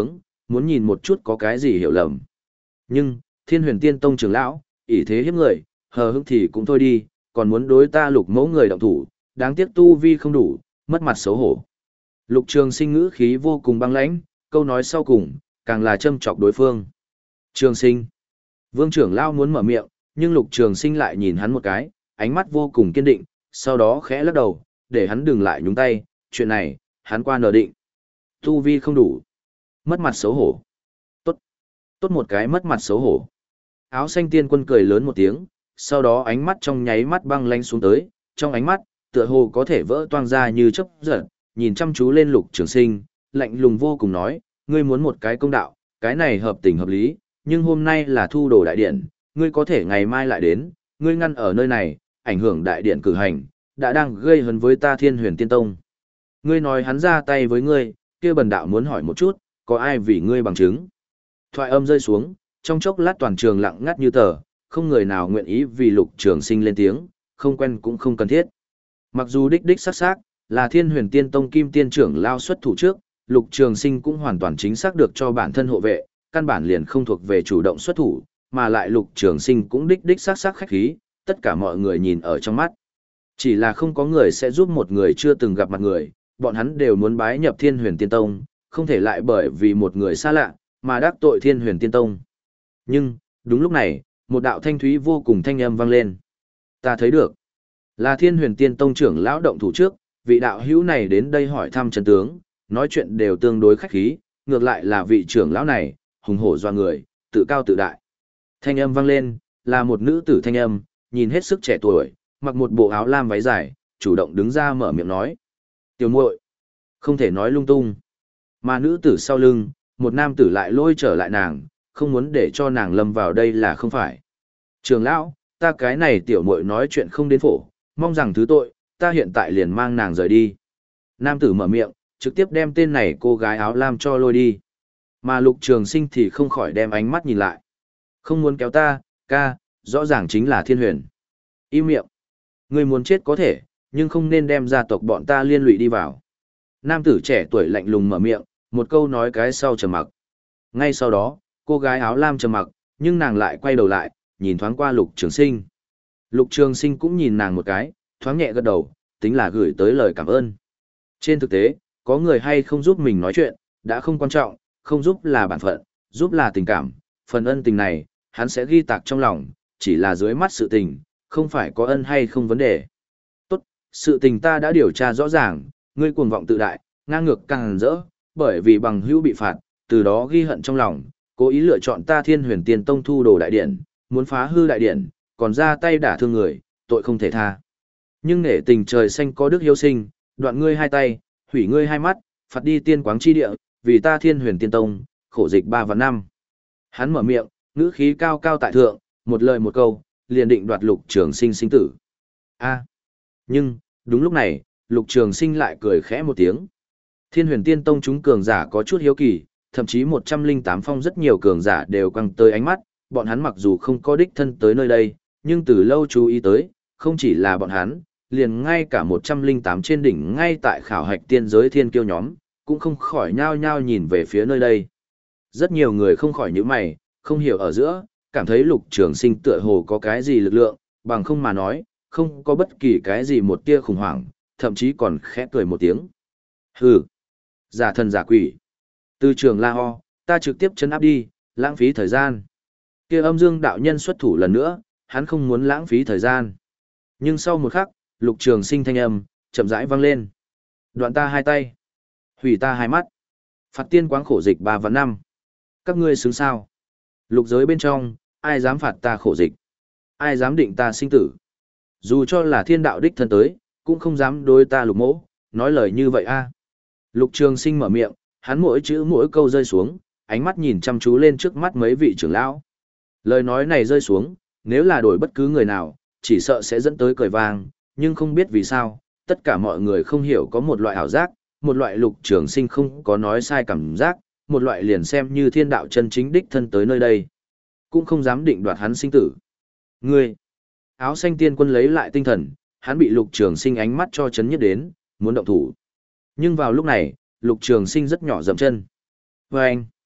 S1: muốn nhìn một chút có cái gì hiểu lầm. Nhưng, Thiên Huyền Tiên Tông trưởng lão, ỷ thế hiếp người, hờ hững thì cũng thôi đi, còn muốn đối ta Lục Mẫu người động thủ, đáng tiếc tu vi không đủ, mất mặt xấu hổ. Lục Trường Sinh ngữ khí vô cùng băng lãnh, câu nói sau cùng, càng là châm chọc đối phương. Trường Sinh. Vương trưởng lão muốn mở miệng, nhưng Lục Trường Sinh lại nhìn hắn một cái, ánh mắt vô cùng kiên định, sau đó khẽ lắc đầu, để hắn đừng lại nhúng tay, chuyện này, hắn qua nờ định. Tu vi không đủ. Mất mặt xấu hổ. Tốt. Tốt một cái mất mặt xấu hổ. Áo xanh tiên quân cười lớn một tiếng, sau đó ánh mắt trong nháy mắt băng lanh xuống tới, trong ánh mắt, tựa hồ có thể vỡ toang ra như chớp giật, nhìn chăm chú lên Lục Trường Sinh, lạnh lùng vô cùng nói, ngươi muốn một cái công đạo, cái này hợp tình hợp lý, nhưng hôm nay là thu đồ đại điện, ngươi có thể ngày mai lại đến, ngươi ngăn ở nơi này, ảnh hưởng đại điện cử hành, đã đang gây hấn với ta Thiên Huyền Tiên Tông. Ngươi nói hắn ra tay với ngươi, kia bần đạo muốn hỏi một chút, có ai vì ngươi bằng chứng? Thoại âm rơi xuống, trong chốc lát toàn trường lặng ngắt như tờ, không người nào nguyện ý vì Lục Trường Sinh lên tiếng, không quen cũng không cần thiết. Mặc dù đích đích xác xác, là Thiên Huyền Tiên Tông Kim Tiên trưởng lao xuất thủ trước, Lục Trường Sinh cũng hoàn toàn chính xác được cho bản thân hộ vệ, căn bản liền không thuộc về chủ động xuất thủ, mà lại Lục Trường Sinh cũng đích đích xác xác khách khí, tất cả mọi người nhìn ở trong mắt. Chỉ là không có người sẽ giúp một người chưa từng gặp mặt người, bọn hắn đều muốn bái nhập Thiên Huyền Tiên Tông, không thể lại bởi vì một người xa lạ, mà đắc tội Thiên Huyền Tiên Tông. Nhưng, đúng lúc này, một đạo thanh thúy vô cùng thanh âm vang lên. Ta thấy được, là Thiên Huyền Tiên Tông trưởng lão động thủ trước, vị đạo hữu này đến đây hỏi thăm chân tướng, nói chuyện đều tương đối khách khí, ngược lại là vị trưởng lão này, hùng hổ doa người, tự cao tự đại. Thanh âm vang lên, là một nữ tử thanh âm, nhìn hết sức trẻ tuổi, mặc một bộ áo lam váy dài, chủ động đứng ra mở miệng nói. Tiểu muội, không thể nói lung tung. Mà nữ tử sau lưng, một nam tử lại lôi trở lại nàng, không muốn để cho nàng lâm vào đây là không phải. Trường lão, ta cái này tiểu muội nói chuyện không đến phổ, mong rằng thứ tội, ta hiện tại liền mang nàng rời đi. Nam tử mở miệng, trực tiếp đem tên này cô gái áo lam cho lôi đi. Mà Lục Trường Sinh thì không khỏi đem ánh mắt nhìn lại. Không muốn kéo ta, ca, rõ ràng chính là Thiên Huyền. Im miệng. Ngươi muốn chết có thể, nhưng không nên đem gia tộc bọn ta liên lụy đi vào. Nam tử trẻ tuổi lạnh lùng mở miệng, một câu nói cái sau trầm mặc. Ngay sau đó, cô gái áo lam trầm mặc, nhưng nàng lại quay đầu lại, nhìn thoáng qua Lục Trường Sinh. Lục Trường Sinh cũng nhìn nàng một cái, thoáng nhẹ gật đầu, tính là gửi tới lời cảm ơn. Trên thực tế, có người hay không giúp mình nói chuyện, đã không quan trọng, không giúp là bản phận, giúp là tình cảm, phần ân tình này, hắn sẽ ghi tạc trong lòng, chỉ là dưới mắt sự tình, không phải có ân hay không vấn đề. Tốt, sự tình ta đã điều tra rõ ràng, ngươi cuồng vọng tự đại, ngang ngược càng rỡ, bởi vì bằng hữu bị phạt, từ đó ghi hận trong lòng, cố ý lựa chọn ta Thiên Huyền Tiên Tông thu đồ đại điện, muốn phá hư đại điện, còn ra tay đả thương người, tội không thể tha. Nhưng nể tình trời xanh có đức hiếu sinh, đoạn ngươi hai tay, hủy ngươi hai mắt, phạt đi tiên quáng chi địa, vì ta Thiên Huyền Tiên Tông, khổ dịch ba và năm. Hắn mở miệng, ngữ khí cao cao tại thượng, một lời một câu, liền định đoạt Lục Trường Sinh sinh tử. A. Nhưng, đúng lúc này, Lục Trường Sinh lại cười khẽ một tiếng. Thiên Huyền Tiên Tông chúng cường giả có chút hiếu kỳ, thậm chí một trăm linh tám phong rất nhiều cường giả đều quăng tới ánh mắt, bọn hắn mặc dù không có đích thân tới nơi đây, nhưng từ lâu chú ý tới, không chỉ là bọn hắn, liền ngay cả một trăm linh tám trên đỉnh ngay tại khảo hạch tiên giới thiên kiêu nhóm, cũng không khỏi nhao nhao nhìn về phía nơi đây. Rất nhiều người không khỏi nhíu mày, không hiểu ở giữa, cảm thấy Lục Trường Sinh tựa hồ có cái gì lực lượng, bằng không mà nói, không có bất kỳ cái gì một tia khủng hoảng, thậm chí còn khẽ cười một tiếng. Hừ, giả thần giả quỷ. Từ trường la ho, ta trực tiếp chấn áp đi, lãng phí thời gian. Kia âm dương đạo nhân xuất thủ lần nữa, hắn không muốn lãng phí thời gian. Nhưng sau một khắc, Lục Trường Sinh thanh âm, chậm rãi vang lên. Đoạn ta hai tay, hủy ta hai mắt, phạt tiên quáng khổ dịch ba và năm. Các ngươi xứng sao? Lục giới bên trong, ai dám phạt ta khổ dịch? Ai dám định ta sinh tử? Dù cho là thiên đạo đích thân tới, cũng không dám đối ta lục mỗ, nói lời như vậy a. Lục Trường Sinh mở miệng, hắn mỗi chữ mỗi câu rơi xuống, ánh mắt nhìn chăm chú lên trước mắt mấy vị trưởng lão. Lời nói này rơi xuống, nếu là đổi bất cứ người nào, chỉ sợ sẽ dẫn tới cười vang, nhưng không biết vì sao, tất cả mọi người không hiểu có một loại ảo giác, một loại Lục Trường Sinh không có nói sai cảm giác, một loại liền xem như thiên đạo chân chính đích thân tới nơi đây, cũng không dám định đoạt hắn sinh tử. Ngươi! Áo xanh tiên quân lấy lại tinh thần, hắn bị Lục Trường Sinh ánh mắt cho chấn nhất đến, muốn động thủ. Nhưng vào lúc này, Lục Trường Sinh rất nhỏ dậm chân. Và anh,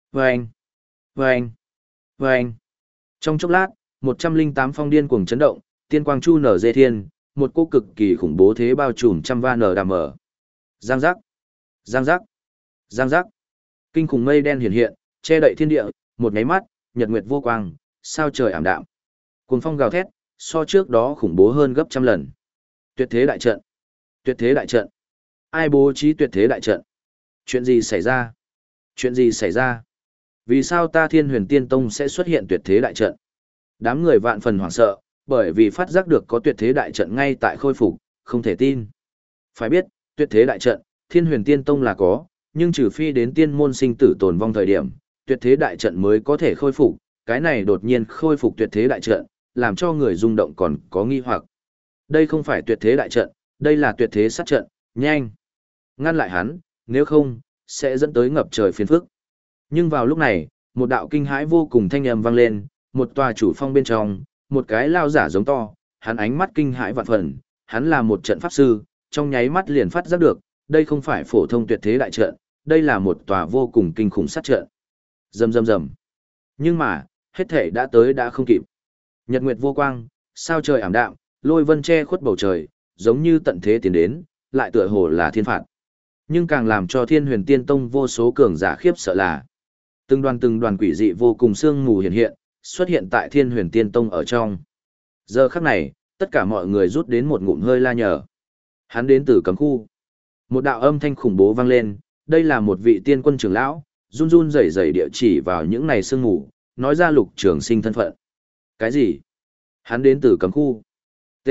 S1: Vâng! Vâng! Vâng! Trong chốc lát, một trăm linh tám phong điên cuồng chấn động, tiên quang chu nở dê thiên, một cô cực kỳ khủng bố thế bao trùm trăm va nở đàm mở. Giang giác! Giang giác! Giang giác! Kinh khủng mây đen hiện hiện, che đậy thiên địa, một nháy mắt, nhật nguyệt vô quang, sao trời ảm đạm. Cuồng phong gào thét, so trước đó khủng bố hơn gấp trăm lần. Tuyệt thế đại trận! Tuyệt thế đại trận! Ai bố trí tuyệt thế đại trận? Chuyện gì xảy ra? Chuyện gì xảy ra? Vì sao ta Thiên Huyền Tiên Tông sẽ xuất hiện tuyệt thế đại trận? Đám người vạn phần hoảng sợ, bởi vì phát giác được có tuyệt thế đại trận ngay tại khôi phục, không thể tin. Phải biết, tuyệt thế đại trận, Thiên Huyền Tiên Tông là có, nhưng trừ phi đến tiên môn sinh tử tồn vong thời điểm, tuyệt thế đại trận mới có thể khôi phục, cái này đột nhiên khôi phục tuyệt thế đại trận, làm cho người rung động còn có nghi hoặc. Đây không phải tuyệt thế đại trận, đây là tuyệt thế sát trận, nhanh. Ngăn lại hắn, nếu không, sẽ dẫn tới ngập trời phiền phức. Nhưng vào lúc này, một đạo kinh hãi vô cùng thanh âm vang lên, một tòa chủ phong bên trong, một cái lao giả giống to, hắn ánh mắt kinh hãi vạn phần, hắn là một trận pháp sư, trong nháy mắt liền phát giác được, đây không phải phổ thông tuyệt thế đại trận, đây là một tòa vô cùng kinh khủng sát trận. Rầm rầm rầm. Nhưng mà, hết thể đã tới đã không kịp. Nhật nguyệt vô quang, sao trời ảm đạm, lôi vân che khuất bầu trời, giống như tận thế tiến đến, lại tựa hồ là thiên phạt. Nhưng càng làm cho Thiên Huyền Tiên Tông vô số cường giả khiếp sợ là, từng đoàn từng đoàn quỷ dị vô cùng sương mù hiện hiện, xuất hiện tại Thiên Huyền Tiên Tông ở trong. Giờ khắc này, tất cả mọi người rút đến một ngụm hơi la nhờ. Hắn đến từ cấm khu. Một đạo âm thanh khủng bố vang lên, đây là một vị tiên quân trưởng lão, run run rẩy rẩy địa chỉ vào những này sương mù, nói ra Lục Trường Sinh thân phận. Cái gì? Hắn đến từ cấm khu. T.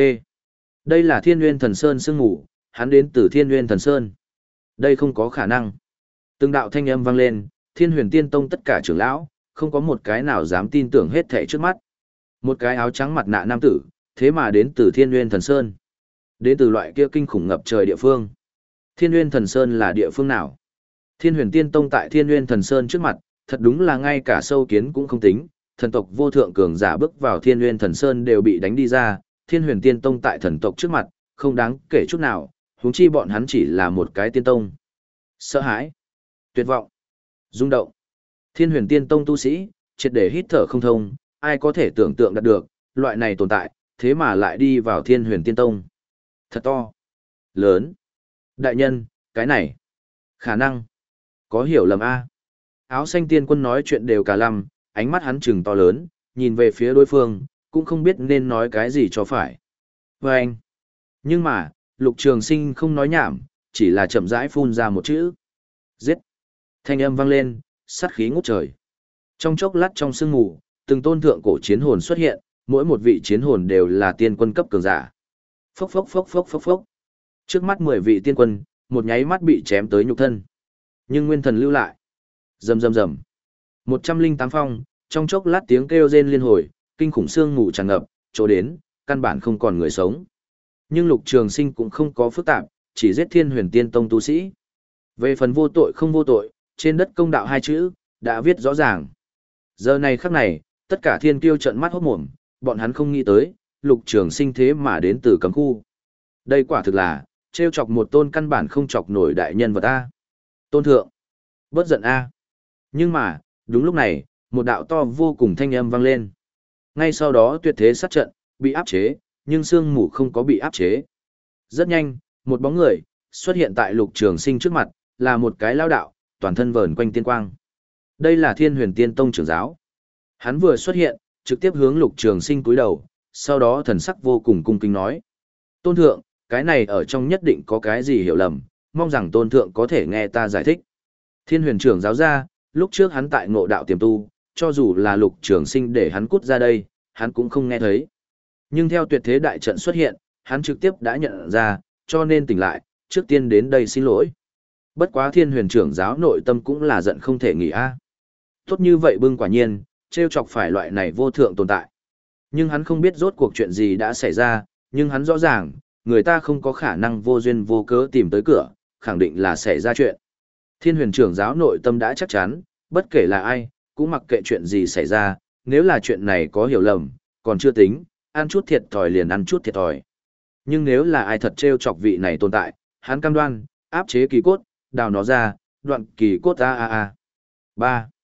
S1: Đây là Thiên Nguyên Thần Sơn sương mù, hắn đến từ Thiên Nguyên Thần Sơn. Đây không có khả năng. Từng đạo thanh âm vang lên, Thiên Huyền Tiên Tông tất cả trưởng lão, không có một cái nào dám tin tưởng hết thảy trước mắt. Một cái áo trắng mặt nạ nam tử, thế mà đến từ Thiên Nguyên Thần Sơn. Đến từ loại kia kinh khủng ngập trời địa phương. Thiên Nguyên Thần Sơn là địa phương nào? Thiên Huyền Tiên Tông tại Thiên Nguyên Thần Sơn trước mặt, thật đúng là ngay cả sâu kiến cũng không tính, thần tộc vô thượng cường giả bước vào Thiên Nguyên Thần Sơn đều bị đánh đi ra, Thiên Huyền Tiên Tông tại thần tộc trước mặt, không đáng kể chút nào, huống chi bọn hắn chỉ là một cái tiên tông. Sợ hãi, tuyệt vọng, rung động. Thiên Huyền Tiên Tông tu sĩ, triệt để hít thở không thông, ai có thể tưởng tượng đạt được, loại này tồn tại, thế mà lại đi vào Thiên Huyền Tiên Tông. Thật to, lớn. Đại nhân, cái này, khả năng, có hiểu lầm a. Áo xanh tiên quân nói chuyện đều cả lăm, ánh mắt hắn trừng to lớn, nhìn về phía đối phương, cũng không biết nên nói cái gì cho phải. Và anh, nhưng mà, Lục Trường Sinh không nói nhảm, chỉ là chậm rãi phun ra một chữ. Giết. Thanh âm vang lên, sát khí ngút trời. Trong chốc lát trong sương mù, từng tôn thượng cổ chiến hồn xuất hiện, mỗi một vị chiến hồn đều là tiên quân cấp cường giả. Phốc phốc phốc phốc phốc phốc. Trước mắt mười vị tiên quân, một nháy mắt bị chém tới nhục thân. Nhưng nguyên thần lưu lại. Rầm rầm rầm. một trăm linh tám phong, trong chốc lát tiếng kêu rên liên hồi, kinh khủng sương mù tràn ngập, chỗ đến, căn bản không còn người sống. Nhưng Lục Trường Sinh cũng không có phức tạp, chỉ giết Thiên Huyền Tiên Tông tu sĩ. Về phần vô tội không vô tội, trên đất công đạo hai chữ, đã viết rõ ràng. Giờ này khắc này, tất cả thiên kiêu trợn mắt hốt mồm, bọn hắn không nghĩ tới, Lục Trường Sinh thế mà đến từ cấm khu. Đây quả thực là, trêu chọc một tôn căn bản không chọc nổi đại nhân vật A. Tôn thượng, bớt giận A. Nhưng mà, đúng lúc này, một đạo to vô cùng thanh âm vang lên. Ngay sau đó tuyệt thế sát trận, bị áp chế, nhưng sương mù không có bị áp chế. Rất nhanh, một bóng người, xuất hiện tại Lục Trường Sinh trước mặt, là một cái lao đạo, toàn thân vờn quanh tiên quang. Đây là Thiên Huyền Tiên Tông trưởng giáo. Hắn vừa xuất hiện, trực tiếp hướng Lục Trường Sinh cúi đầu, sau đó thần sắc vô cùng cung kính nói. Tôn thượng, cái này ở trong nhất định có cái gì hiểu lầm, mong rằng tôn thượng có thể nghe ta giải thích. Thiên Huyền trưởng giáo ra, lúc trước hắn tại ngộ đạo tiềm tu, cho dù là Lục Trường Sinh để hắn cút ra đây, hắn cũng không nghe thấy. Nhưng theo tuyệt thế đại trận xuất hiện, hắn trực tiếp đã nhận ra, cho nên tỉnh lại, trước tiên đến đây xin lỗi. Bất quá Thiên Huyền trưởng giáo nội tâm cũng là giận không thể nghỉ a. Tốt như vậy bưng quả nhiên, trêu chọc phải loại này vô thượng tồn tại. Nhưng hắn không biết rốt cuộc chuyện gì đã xảy ra, nhưng hắn rõ ràng, người ta không có khả năng vô duyên vô cớ tìm tới cửa, khẳng định là xảy ra chuyện. Thiên Huyền trưởng giáo nội tâm đã chắc chắn, bất kể là ai, cũng mặc kệ chuyện gì xảy ra, nếu là chuyện này có hiểu lầm, còn chưa tính, ăn chút thiệt thòi liền ăn chút thiệt thòi. Nhưng nếu là ai thật trêu chọc vị này tồn tại, hắn cam đoan, áp chế kỳ cốt, đào nó ra, đoạn kỳ cốt a a a. ba.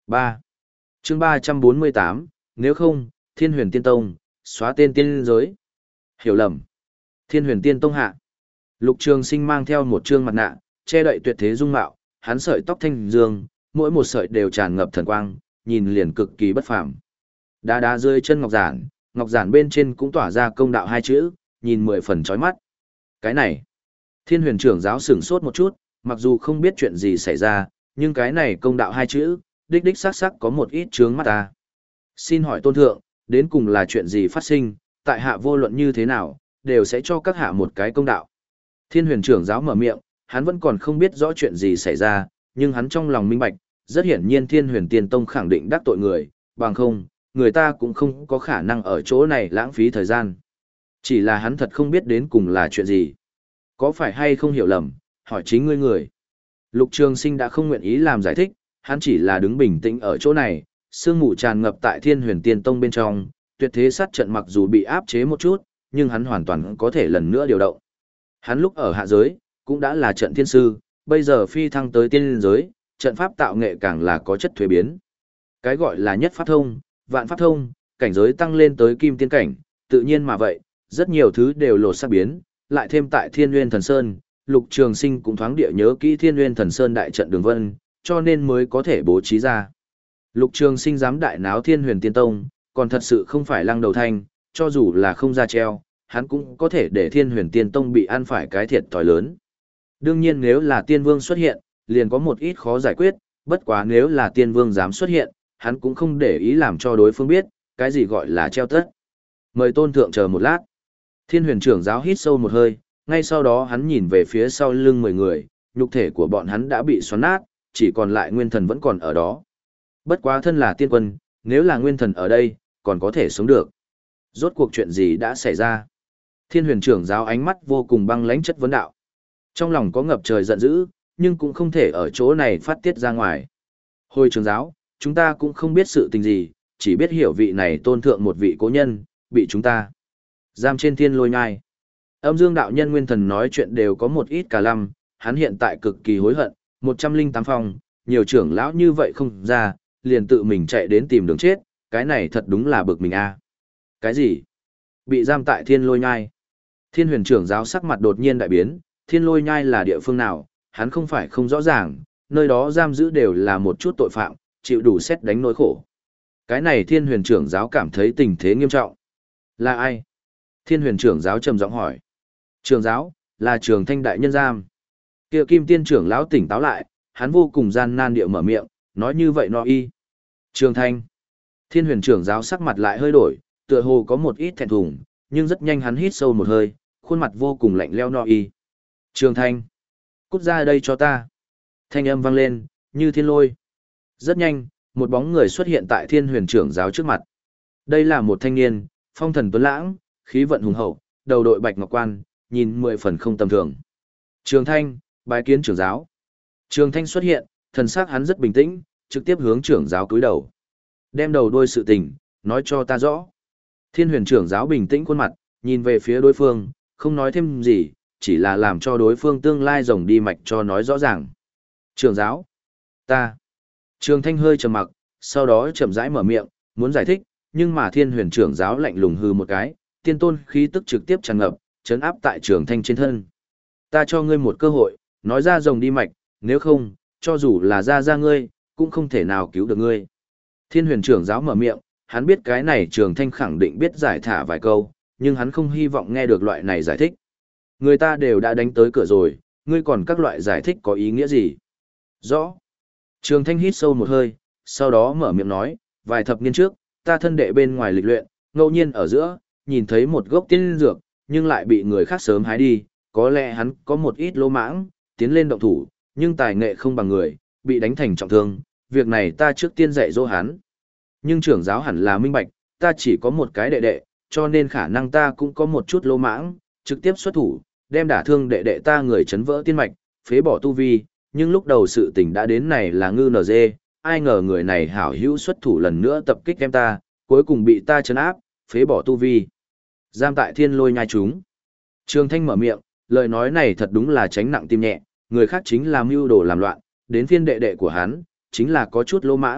S1: ba. Chương ba trăm bốn mươi tám, nếu không, Thiên Huyền Tiên Tông, xóa tên tiên giới. Hiểu lầm. Thiên Huyền Tiên Tông hạ. Lục Trường Sinh mang theo một trương mặt nạ, che đậy tuyệt thế dung mạo, hắn sợi tóc thanh dương, mỗi một sợi đều tràn ngập thần quang, nhìn liền cực kỳ bất phàm. Đá đá rơi chân ngọc giản, ngọc giản bên trên cũng tỏa ra công đạo hai chữ, nhìn mười phần chói mắt. Cái này, Thiên Huyền trưởng giáo sửng sốt một chút, mặc dù không biết chuyện gì xảy ra, nhưng cái này công đạo hai chữ, đích đích sắc sắc có một ít chướng mắt ta. Xin hỏi tôn thượng, đến cùng là chuyện gì phát sinh, tại hạ vô luận như thế nào, đều sẽ cho các hạ một cái công đạo. Thiên Huyền trưởng giáo mở miệng, hắn vẫn còn không biết rõ chuyện gì xảy ra, nhưng hắn trong lòng minh bạch, rất hiển nhiên Thiên Huyền Tiên Tông khẳng định đắc tội người, bằng không, người ta cũng không có khả năng ở chỗ này lãng phí thời gian. Chỉ là hắn thật không biết đến cùng là chuyện gì. Có phải hay không hiểu lầm, hỏi chính ngươi người. Lục Trường Sinh đã không nguyện ý làm giải thích, hắn chỉ là đứng bình tĩnh ở chỗ này, sương mù tràn ngập tại Thiên Huyền Tiên Tông bên trong, tuyệt thế sát trận mặc dù bị áp chế một chút, nhưng hắn hoàn toàn có thể lần nữa điều động. Hắn lúc ở hạ giới, cũng đã là trận thiên sư, bây giờ phi thăng tới tiên giới, trận pháp tạo nghệ càng là có chất thuế biến. Cái gọi là nhất pháp thông, vạn pháp thông, cảnh giới tăng lên tới kim tiên cảnh, tự nhiên mà vậy, rất nhiều thứ đều lột xác biến, lại thêm tại Thiên Nguyên Thần Sơn, Lục Trường Sinh cũng thoáng địa nhớ kỹ Thiên Nguyên Thần Sơn đại trận đường vân, cho nên mới có thể bố trí ra. Lục Trường Sinh dám đại náo Thiên Huyền Tiên Tông, còn thật sự không phải lăng đầu thanh, cho dù là không ra treo, hắn cũng có thể để Thiên Huyền Tiên Tông bị ăn phải cái thiệt thòi lớn. Đương nhiên nếu là Tiên Vương xuất hiện, liền có một ít khó giải quyết, bất quá nếu là Tiên Vương dám xuất hiện, hắn cũng không để ý làm cho đối phương biết, cái gì gọi là treo tất. Mời tôn thượng chờ một lát. Thiên Huyền trưởng giáo hít sâu một hơi, ngay sau đó hắn nhìn về phía sau lưng mười người, nhục thể của bọn hắn đã bị xoắn nát, chỉ còn lại nguyên thần vẫn còn ở đó. Bất quá thân là tiên quân, nếu là nguyên thần ở đây, còn có thể sống được. Rốt cuộc chuyện gì đã xảy ra? Thiên Huyền trưởng giáo ánh mắt vô cùng băng lãnh chất vấn đạo. Trong lòng có ngập trời giận dữ, nhưng cũng không thể ở chỗ này phát tiết ra ngoài. Hồi trưởng giáo, chúng ta cũng không biết sự tình gì, chỉ biết hiểu vị này tôn thượng một vị cố nhân, bị chúng ta giam trên thiên lôi nhai. Âm Dương đạo nhân nguyên thần nói chuyện đều có một ít cả lăm, hắn hiện tại cực kỳ hối hận, một trăm linh tám phòng, nhiều trưởng lão như vậy không ra, liền tự mình chạy đến tìm đường chết, cái này thật đúng là bực mình a. Cái gì? Bị giam tại thiên lôi nhai? Thiên Huyền trưởng giáo sắc mặt đột nhiên đại biến, thiên lôi nhai là địa phương nào, hắn không phải không rõ ràng, nơi đó giam giữ đều là một chút tội phạm, chịu đủ xét đánh nỗi khổ. Cái này Thiên Huyền trưởng giáo cảm thấy tình thế nghiêm trọng. Là ai? Thiên Huyền trưởng giáo trầm giọng hỏi. Trưởng giáo, là Trường Thanh đại nhân giam. Kia Kim Tiên trưởng lão tỉnh táo lại, hắn vô cùng gian nan địa mở miệng, nói như vậy nó y. Trường Thanh. Thiên Huyền trưởng giáo sắc mặt lại hơi đổi, tựa hồ có một ít thẹn thùng, nhưng rất nhanh hắn hít sâu một hơi, khuôn mặt vô cùng lạnh lẽo no y. Trường Thanh, cút ra đây cho ta. Thanh âm vang lên, như thiên lôi. Rất nhanh, một bóng người xuất hiện tại Thiên Huyền trưởng giáo trước mặt. Đây là một thanh niên, phong thần tuấn lãng, khí vận hùng hậu, đầu đội bạch ngọc quan, nhìn mười phần không tầm thường. Trường Thanh, bái kiến trưởng giáo. Trường Thanh xuất hiện, thần sắc hắn rất bình tĩnh, trực tiếp hướng trưởng giáo cúi đầu. Đem đầu đuôi sự tình, nói cho ta rõ. Thiên Huyền trưởng giáo bình tĩnh khuôn mặt, nhìn về phía đối phương, không nói thêm gì, chỉ là làm cho đối phương tương lai rồng đi mạch cho nói rõ ràng. Trưởng giáo, ta. Trường Thanh hơi trầm mặc, sau đó chậm rãi mở miệng, muốn giải thích, nhưng mà Thiên Huyền trưởng giáo lạnh lùng hừ một cái, tiên tôn khí tức trực tiếp tràn ngập, chấn áp tại Trường Thanh trên thân. Ta cho ngươi một cơ hội, nói ra rồng đi mạch, nếu không, cho dù là ra ra ngươi, cũng không thể nào cứu được ngươi. Thiên Huyền trưởng giáo mở miệng, hắn biết cái này Trường Thanh khẳng định biết giải thả vài câu, nhưng hắn không hy vọng nghe được loại này giải thích. Người ta đều đã đánh tới cửa rồi, ngươi còn các loại giải thích có ý nghĩa gì? Rõ. Trường Thanh hít sâu một hơi, sau đó mở miệng nói, vài thập niên trước, ta thân đệ bên ngoài lịch luyện, ngẫu nhiên ở giữa, nhìn thấy một gốc tiên dược, nhưng lại bị người khác sớm hái đi, có lẽ hắn có một ít lỗ mãng, tiến lên động thủ, nhưng tài nghệ không bằng người, bị đánh thành trọng thương, việc này ta trước tiên dạy dỗ hắn. Nhưng trưởng giáo hẳn là minh bạch, ta chỉ có một cái đệ đệ, cho nên khả năng ta cũng có một chút lỗ mãng, trực tiếp xuất thủ, đem đả thương đệ đệ ta người chấn vỡ tiên mạch, phế bỏ tu vi, nhưng lúc đầu sự tình đã đến này là ngư nờ dê, ai ngờ người này hảo hữu xuất thủ lần nữa tập kích em ta, cuối cùng bị ta chấn áp, phế bỏ tu vi. Giam tại thiên lôi nhai chúng. Trường Thanh mở miệng, lời nói này thật đúng là tránh nặng tim nhẹ, người khác chính là mưu đồ làm loạn, đến phiên đệ đệ của hắn, chính là có chút lỗ mãng,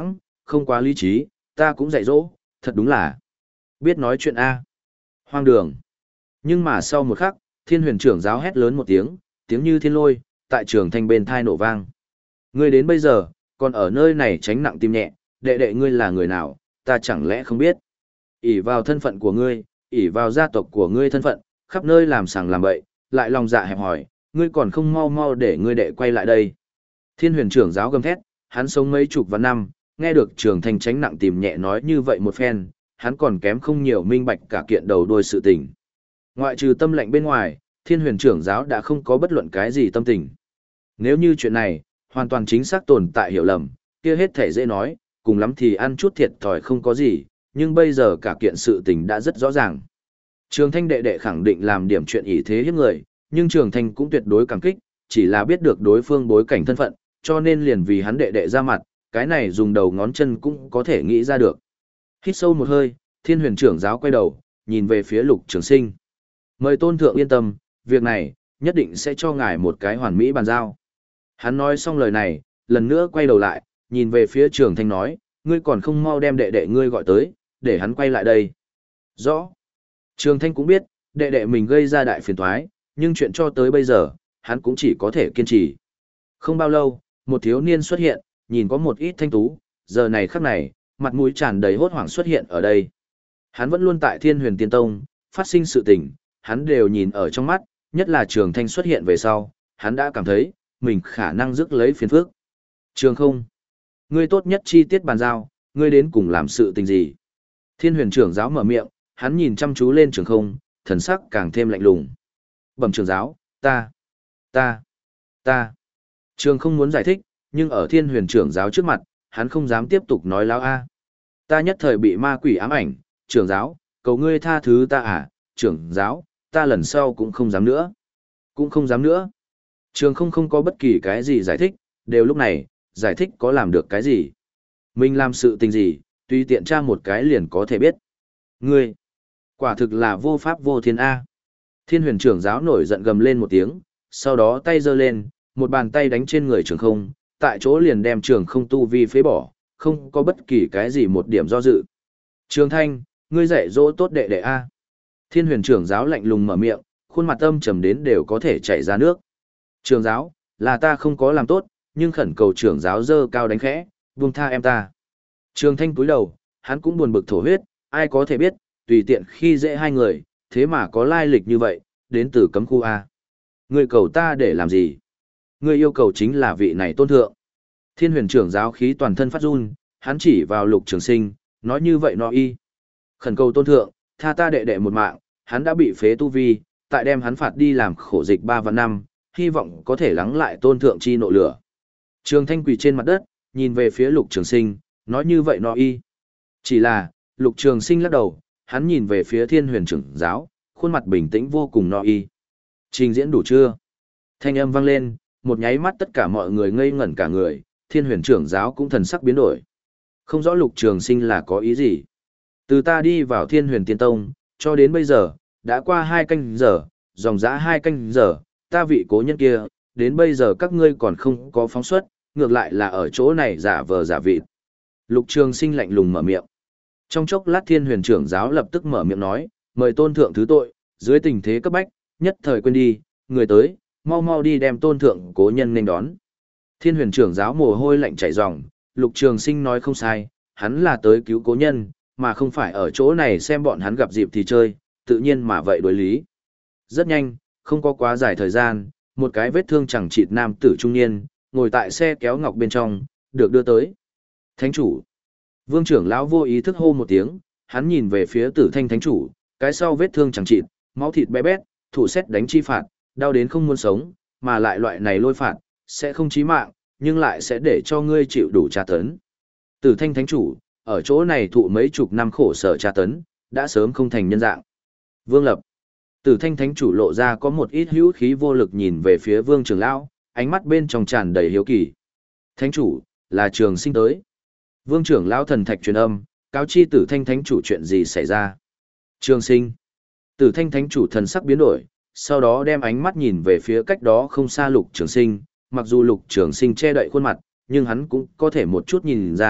S1: không quá lý trí, ta cũng dạy dỗ, thật đúng là biết nói chuyện A. Hoang đường. Nhưng mà sau một khắc, thiên huyền trưởng giáo hét lớn một tiếng, tiếng như thiên lôi, tại trường thanh bên thai nổ vang. Ngươi đến bây giờ, còn ở nơi này tránh nặng tim nhẹ, đệ đệ ngươi là người nào, ta chẳng lẽ không biết. ỷ vào thân phận của ngươi, ỷ vào gia tộc của ngươi thân phận, khắp nơi làm sàng làm bậy, lại lòng dạ hẹp hòi, ngươi còn không mau mau để ngươi đệ quay lại đây. Thiên huyền trưởng giáo gầm thét, hắn sống mấy chục vạn năm, nghe được trường thanh tránh nặng tìm nhẹ nói như vậy một phen, hắn còn kém không nhiều minh bạch cả kiện đầu đuôi sự tình. Ngoại trừ tâm lệnh bên ngoài, thiên huyền trưởng giáo đã không có bất luận cái gì tâm tình. Nếu như chuyện này, hoàn toàn chính xác tồn tại hiểu lầm, kia hết thể dễ nói, cùng lắm thì ăn chút thiệt thòi không có gì, nhưng bây giờ cả kiện sự tình đã rất rõ ràng. Trường thanh đệ đệ khẳng định làm điểm chuyện ỷ thế hiếp người, nhưng trường thanh cũng tuyệt đối cảm kích, chỉ là biết được đối phương bối cảnh thân phận, cho nên liền vì hắn đệ đệ ra mặt, cái này dùng đầu ngón chân cũng có thể nghĩ ra được. Hít sâu một hơi, thiên huyền trưởng giáo quay đầu, nhìn về phía lục trường sinh. Mời tôn thượng yên tâm, việc này, nhất định sẽ cho ngài một cái hoàn mỹ bàn giao. Hắn nói xong lời này, lần nữa quay đầu lại, nhìn về phía trường thanh nói, ngươi còn không mau đem đệ đệ ngươi gọi tới, để hắn quay lại đây. Rõ. Trường thanh cũng biết, đệ đệ mình gây ra đại phiền toái, nhưng chuyện cho tới bây giờ, hắn cũng chỉ có thể kiên trì. Không bao lâu, một thiếu niên xuất hiện, nhìn có một ít thanh tú, giờ này khắc này, mặt mũi tràn đầy hốt hoảng xuất hiện ở đây. Hắn vẫn luôn tại Thiên Huyền Tiên Tông, phát sinh sự tình, hắn đều nhìn ở trong mắt, nhất là Trường Thanh xuất hiện về sau, hắn đã cảm thấy, mình khả năng rước lấy phiền phức. Trường không, ngươi tốt nhất chi tiết bàn giao, ngươi đến cùng làm sự tình gì? Thiên Huyền trưởng giáo mở miệng, hắn nhìn chăm chú lên Trường không, thần sắc càng thêm lạnh lùng. Bẩm trưởng giáo, ta, ta, ta. Trường không muốn giải thích, nhưng ở Thiên Huyền trưởng giáo trước mặt, hắn không dám tiếp tục nói láo a. Ta nhất thời bị ma quỷ ám ảnh, trưởng giáo, cầu ngươi tha thứ ta à, trưởng giáo, ta lần sau cũng không dám nữa. Cũng không dám nữa. Trường không không có bất kỳ cái gì giải thích, đều lúc này, giải thích có làm được cái gì. Mình làm sự tình gì, tùy tiện tra một cái liền có thể biết. Ngươi, quả thực là vô pháp vô thiên A. Thiên huyền trưởng giáo nổi giận gầm lên một tiếng, sau đó tay giơ lên, một bàn tay đánh trên người trường không, tại chỗ liền đem trường không tu vi phế bỏ, không có bất kỳ cái gì một điểm do dự. Trường Thanh, ngươi dạy dỗ tốt đệ đệ A. Thiên huyền trưởng giáo lạnh lùng mở miệng, khuôn mặt âm trầm đến đều có thể chảy ra nước. Trường giáo, là ta không có làm tốt, nhưng khẩn cầu trưởng giáo dơ cao đánh khẽ, buông tha em ta. Trường Thanh cúi đầu, hắn cũng buồn bực thổ huyết, ai có thể biết, tùy tiện khi dễ hai người, thế mà có lai lịch như vậy, đến từ cấm khu A. Ngươi cầu ta để làm gì? Ngươi yêu cầu chính là vị này tôn thượng. Thiên huyền trưởng giáo khí toàn thân phát run, hắn chỉ vào lục trường sinh, nói như vậy nó y. Khẩn cầu tôn thượng, tha ta đệ đệ một mạng, hắn đã bị phế tu vi, tại đem hắn phạt đi làm khổ dịch ba và năm, hy vọng có thể lắng lại tôn thượng chi nộ lửa. Trường Thanh quỳ trên mặt đất, nhìn về phía lục trường sinh, nói như vậy nó y. Chỉ là, lục trường sinh lắc đầu, hắn nhìn về phía thiên huyền trưởng giáo, khuôn mặt bình tĩnh vô cùng no y. Trình diễn đủ chưa? Thanh âm vang lên, một nháy mắt tất cả mọi người ngây ngẩn cả người, thiên huyền trưởng giáo cũng thần sắc biến đổi. Không rõ lục trường sinh là có ý gì. Từ ta đi vào thiên huyền tiên tông, cho đến bây giờ, đã qua hai canh giờ, dòng dã hai canh giờ, ta vị cố nhân kia, đến bây giờ các ngươi còn không có phóng xuất, ngược lại là ở chỗ này giả vờ giả vịt. Lục trường sinh lạnh lùng mở miệng. Trong chốc lát thiên huyền trưởng giáo lập tức mở miệng nói, mời tôn thượng thứ tội, dưới tình thế cấp bách, nhất thời quên đi, người tới, mau mau đi đem tôn thượng cố nhân nên đón. Thiên huyền trưởng giáo mồ hôi lạnh chảy ròng, lục trường sinh nói không sai, hắn là tới cứu cố nhân, mà không phải ở chỗ này xem bọn hắn gặp dịp thì chơi, tự nhiên mà vậy đối lý. Rất nhanh, không có quá dài thời gian, một cái vết thương chẳng chịt nam tử trung niên, ngồi tại xe kéo ngọc bên trong, được đưa tới. Thánh chủ. Vương trưởng lão vô ý thức hô một tiếng, hắn nhìn về phía tử thanh thánh chủ, cái sau vết thương chẳng chịt, máu thịt bé bét, thủ xét đánh chi phạt, đau đến không muốn sống, mà lại loại này lôi phạt, sẽ không chí mạng, nhưng lại sẽ để cho ngươi chịu đủ tra tấn. Tử thanh thánh chủ, ở chỗ này thụ mấy chục năm khổ sở tra tấn, đã sớm không thành nhân dạng. Vương Lập. Tử thanh thánh chủ lộ ra có một ít hữu khí vô lực nhìn về phía vương trưởng lão, ánh mắt bên trong tràn đầy hiếu kỳ. Thánh chủ, là Trường Sinh tới. Vương trưởng lão thần thạch truyền âm, cáo chi tử thanh thánh chủ chuyện gì xảy ra. Trường Sinh. Tử thanh thánh chủ thần sắc biến đổi, sau đó đem ánh mắt nhìn về phía cách đó không xa lục trường sinh, mặc dù lục trường sinh che đậy khuôn mặt, nhưng hắn cũng có thể một chút nhìn ra,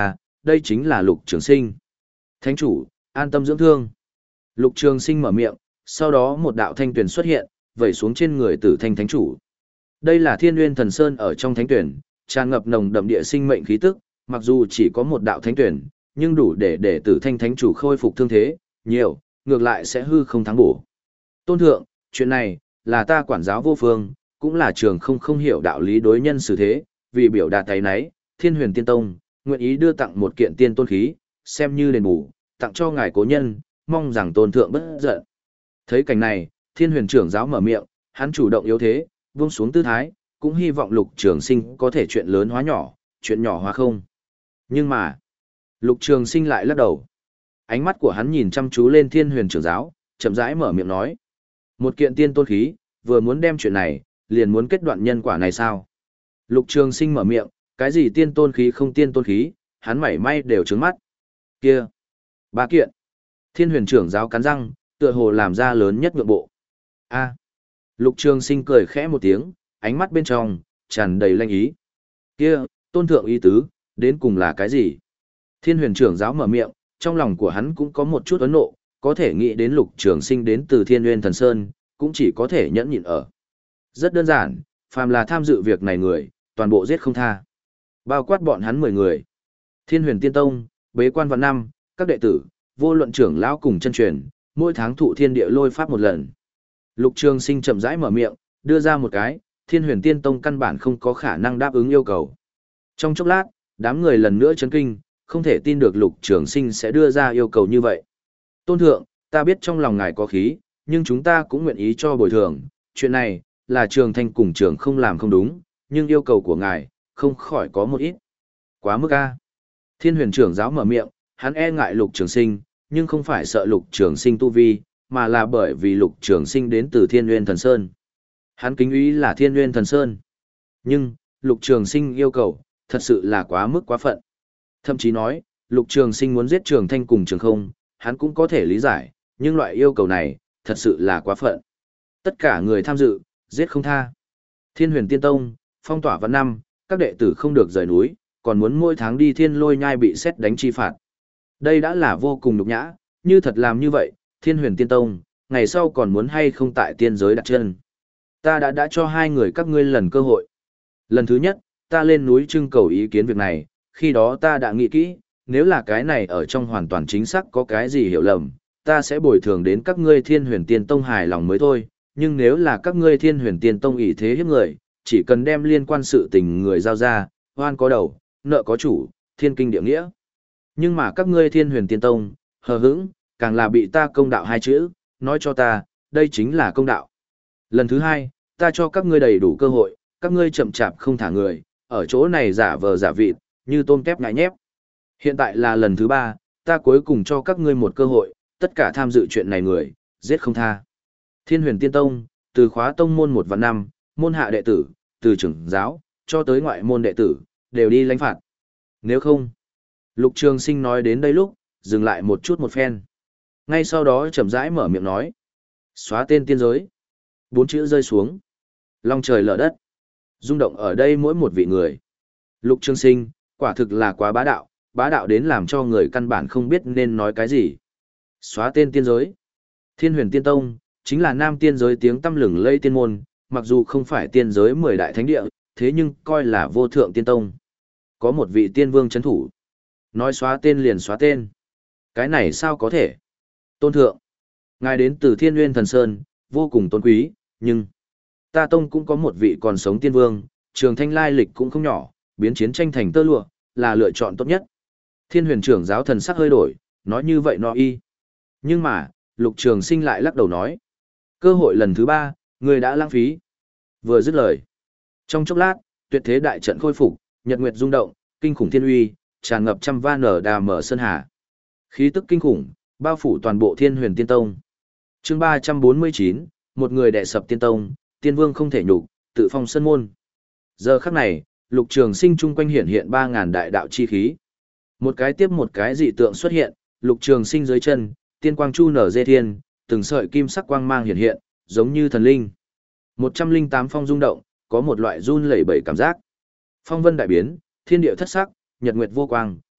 S1: đây chính là Lục Trường Sinh. Thánh chủ, an tâm dưỡng thương. Lục Trường Sinh mở miệng, sau đó một đạo thanh tuyển xuất hiện, vẩy xuống trên người Tử Thanh Thánh chủ. Đây là Thiên Nguyên Thần Sơn ở trong thánh tuyển, tràn ngập nồng đậm địa sinh mệnh khí tức, mặc dù chỉ có một đạo thánh tuyển, nhưng đủ để để Tử Thanh Thánh chủ khôi phục thương thế, nhiều, ngược lại sẽ hư không thắng bổ. Tôn thượng, chuyện này, là ta quản giáo vô phương, cũng là trường không không hiểu đạo lý đối nhân xử thế, vì biểu đạt tay nấy, Thiên Huyền Tiên Tông, nguyện ý đưa tặng một kiện tiên tôn khí, xem như đền bù, tặng cho ngài cố nhân, mong rằng tôn thượng bất giận. Thấy cảnh này, Thiên Huyền trưởng giáo mở miệng, hắn chủ động yếu thế, buông xuống tư thái, cũng hy vọng Lục Trường Sinh có thể chuyện lớn hóa nhỏ, chuyện nhỏ hóa không. Nhưng mà, Lục Trường Sinh lại lắc đầu. Ánh mắt của hắn nhìn chăm chú lên Thiên Huyền trưởng giáo, chậm rãi mở miệng nói: "Một kiện tiên tôn khí, vừa muốn đem chuyện này, liền muốn kết đoạn nhân quả này sao?" Lục Trường Sinh mở miệng, cái gì tiên tôn khí không tiên tôn khí, hắn mảy may đều trướng mắt. Kia, ba kiện. Thiên Huyền trưởng giáo cắn răng, tựa hồ làm ra lớn nhất nhượng bộ. A. Lục Trường Sinh cười khẽ một tiếng, ánh mắt bên trong tràn đầy lanh ý. Kia, tôn thượng ý tứ, đến cùng là cái gì? Thiên Huyền trưởng giáo mở miệng, trong lòng của hắn cũng có một chút ấn nộ, có thể nghĩ đến Lục Trường Sinh đến từ Thiên Nguyên Thần Sơn, cũng chỉ có thể nhẫn nhịn ở. Rất đơn giản, phàm là tham dự việc này người, toàn bộ giết không tha. Bao quát bọn hắn mười người. Thiên Huyền Tiên Tông, bế quan vạn năm, các đệ tử, vô luận trưởng lão cùng chân truyền, mỗi tháng thụ thiên địa lôi pháp một lần. Lục Trường Sinh chậm rãi mở miệng, đưa ra một cái, Thiên Huyền Tiên Tông căn bản không có khả năng đáp ứng yêu cầu. Trong chốc lát, đám người lần nữa chấn kinh, không thể tin được Lục Trường Sinh sẽ đưa ra yêu cầu như vậy. Tôn thượng, ta biết trong lòng ngài có khí, nhưng chúng ta cũng nguyện ý cho bồi thường. Chuyện này, là Trường Thanh cùng Trường không làm không đúng, nhưng yêu cầu của ngài, không khỏi có một ít. Quá mức a. Thiên Huyền trưởng giáo mở miệng, hắn e ngại Lục Trường Sinh, nhưng không phải sợ Lục Trường Sinh tu vi, mà là bởi vì Lục Trường Sinh đến từ Thiên Nguyên Thần Sơn. Hắn kính ý là Thiên Nguyên Thần Sơn. Nhưng, Lục Trường Sinh yêu cầu, thật sự là quá mức quá phận. Thậm chí nói, Lục Trường Sinh muốn giết Trường Thanh cùng Trường không, hắn cũng có thể lý giải, nhưng loại yêu cầu này, thật sự là quá phận. Tất cả người tham dự, giết không tha. Thiên Huyền Tiên Tông, phong tỏa vạn năm, các đệ tử không được rời núi, còn muốn mỗi tháng đi Thiên Lôi Nhai bị xét đánh chi phạt. Đây đã là vô cùng nhục nhã, như thật làm như vậy, Thiên Huyền Tiên Tông, ngày sau còn muốn hay không tại tiên giới đặt chân. Ta đã đã cho hai người các ngươi lần cơ hội. Lần thứ nhất, ta lên núi trưng cầu ý kiến việc này, khi đó ta đã nghĩ kỹ, nếu là cái này ở trong hoàn toàn chính xác có cái gì hiểu lầm, ta sẽ bồi thường đến các ngươi Thiên Huyền Tiên Tông hài lòng mới thôi, nhưng nếu là các ngươi Thiên Huyền Tiên Tông ỷ thế hiếp người, chỉ cần đem liên quan sự tình người giao ra, oan có đầu, nợ có chủ, thiên kinh địa nghĩa. Nhưng mà các ngươi Thiên Huyền Tiên Tông, hờ hững, càng là bị ta công đạo hai chữ, nói cho ta, đây chính là công đạo. Lần thứ hai, ta cho các ngươi đầy đủ cơ hội, các ngươi chậm chạp không thả người, ở chỗ này giả vờ giả vịt, như tôm tép ngại nhép. Hiện tại là lần thứ ba, ta cuối cùng cho các ngươi một cơ hội, tất cả tham dự chuyện này người, giết không tha. Thiên Huyền Tiên Tông, từ khóa tông môn một vạn năm, môn hạ đệ tử, từ trưởng giáo, cho tới ngoại môn đệ tử, đều đi lãnh phạt. Nếu không, Lục Trường Sinh nói đến đây lúc, dừng lại một chút một phen. Ngay sau đó chậm rãi mở miệng nói. Xóa tên tiên giới. Bốn chữ rơi xuống. Long trời lở đất. Rung động ở đây mỗi một vị người. Lục Trường Sinh, quả thực là quá bá đạo, bá đạo đến làm cho người căn bản không biết nên nói cái gì. Xóa tên tiên giới. Thiên Huyền Tiên Tông, chính là nam tiên giới tiếng tăm lừng lây tiên môn, mặc dù không phải tiên giới mười đại thánh địa, thế nhưng coi là vô thượng tiên tông. Có một vị tiên vương chấn thủ. Nói xóa tên liền xóa tên. Cái này sao có thể? Tôn thượng. Ngài đến từ Thiên Nguyên Thần Sơn, vô cùng tôn quý, nhưng ta tông cũng có một vị còn sống tiên vương, Trường Thanh lai lịch cũng không nhỏ, biến chiến tranh thành tơ lụa, là lựa chọn tốt nhất. Thiên Huyền trưởng giáo thần sắc hơi đổi, nói như vậy nó y. Nhưng mà, Lục Trường Sinh lại lắc đầu nói. Cơ hội lần thứ ba, người đã lãng phí. Vừa dứt lời. Trong chốc lát, tuyệt thế đại trận khôi phục, nhật nguyệt rung động, kinh khủng thiên uy, tràn ngập trăm va nở đà mở sơn hà. Khí tức kinh khủng, bao phủ toàn bộ Thiên Huyền Tiên Tông. Chương ba trăm bốn mươi chín, một người đè sập tiên tông, tiên vương không thể nhục, tự phong sơn môn. Giờ khắc này, Lục Trường Sinh chung quanh hiện hiện ba ngàn đại đạo chi khí. Một cái tiếp một cái dị tượng xuất hiện, Lục Trường Sinh dưới chân, tiên quang chu nở dê thiên, từng sợi kim sắc quang mang hiện hiện, giống như thần linh. một trăm linh tám phong rung động, có một loại run lẩy bẩy cảm giác. Phong vân đại biến, thiên địa thất sắc, nhật nguyệt vô quang,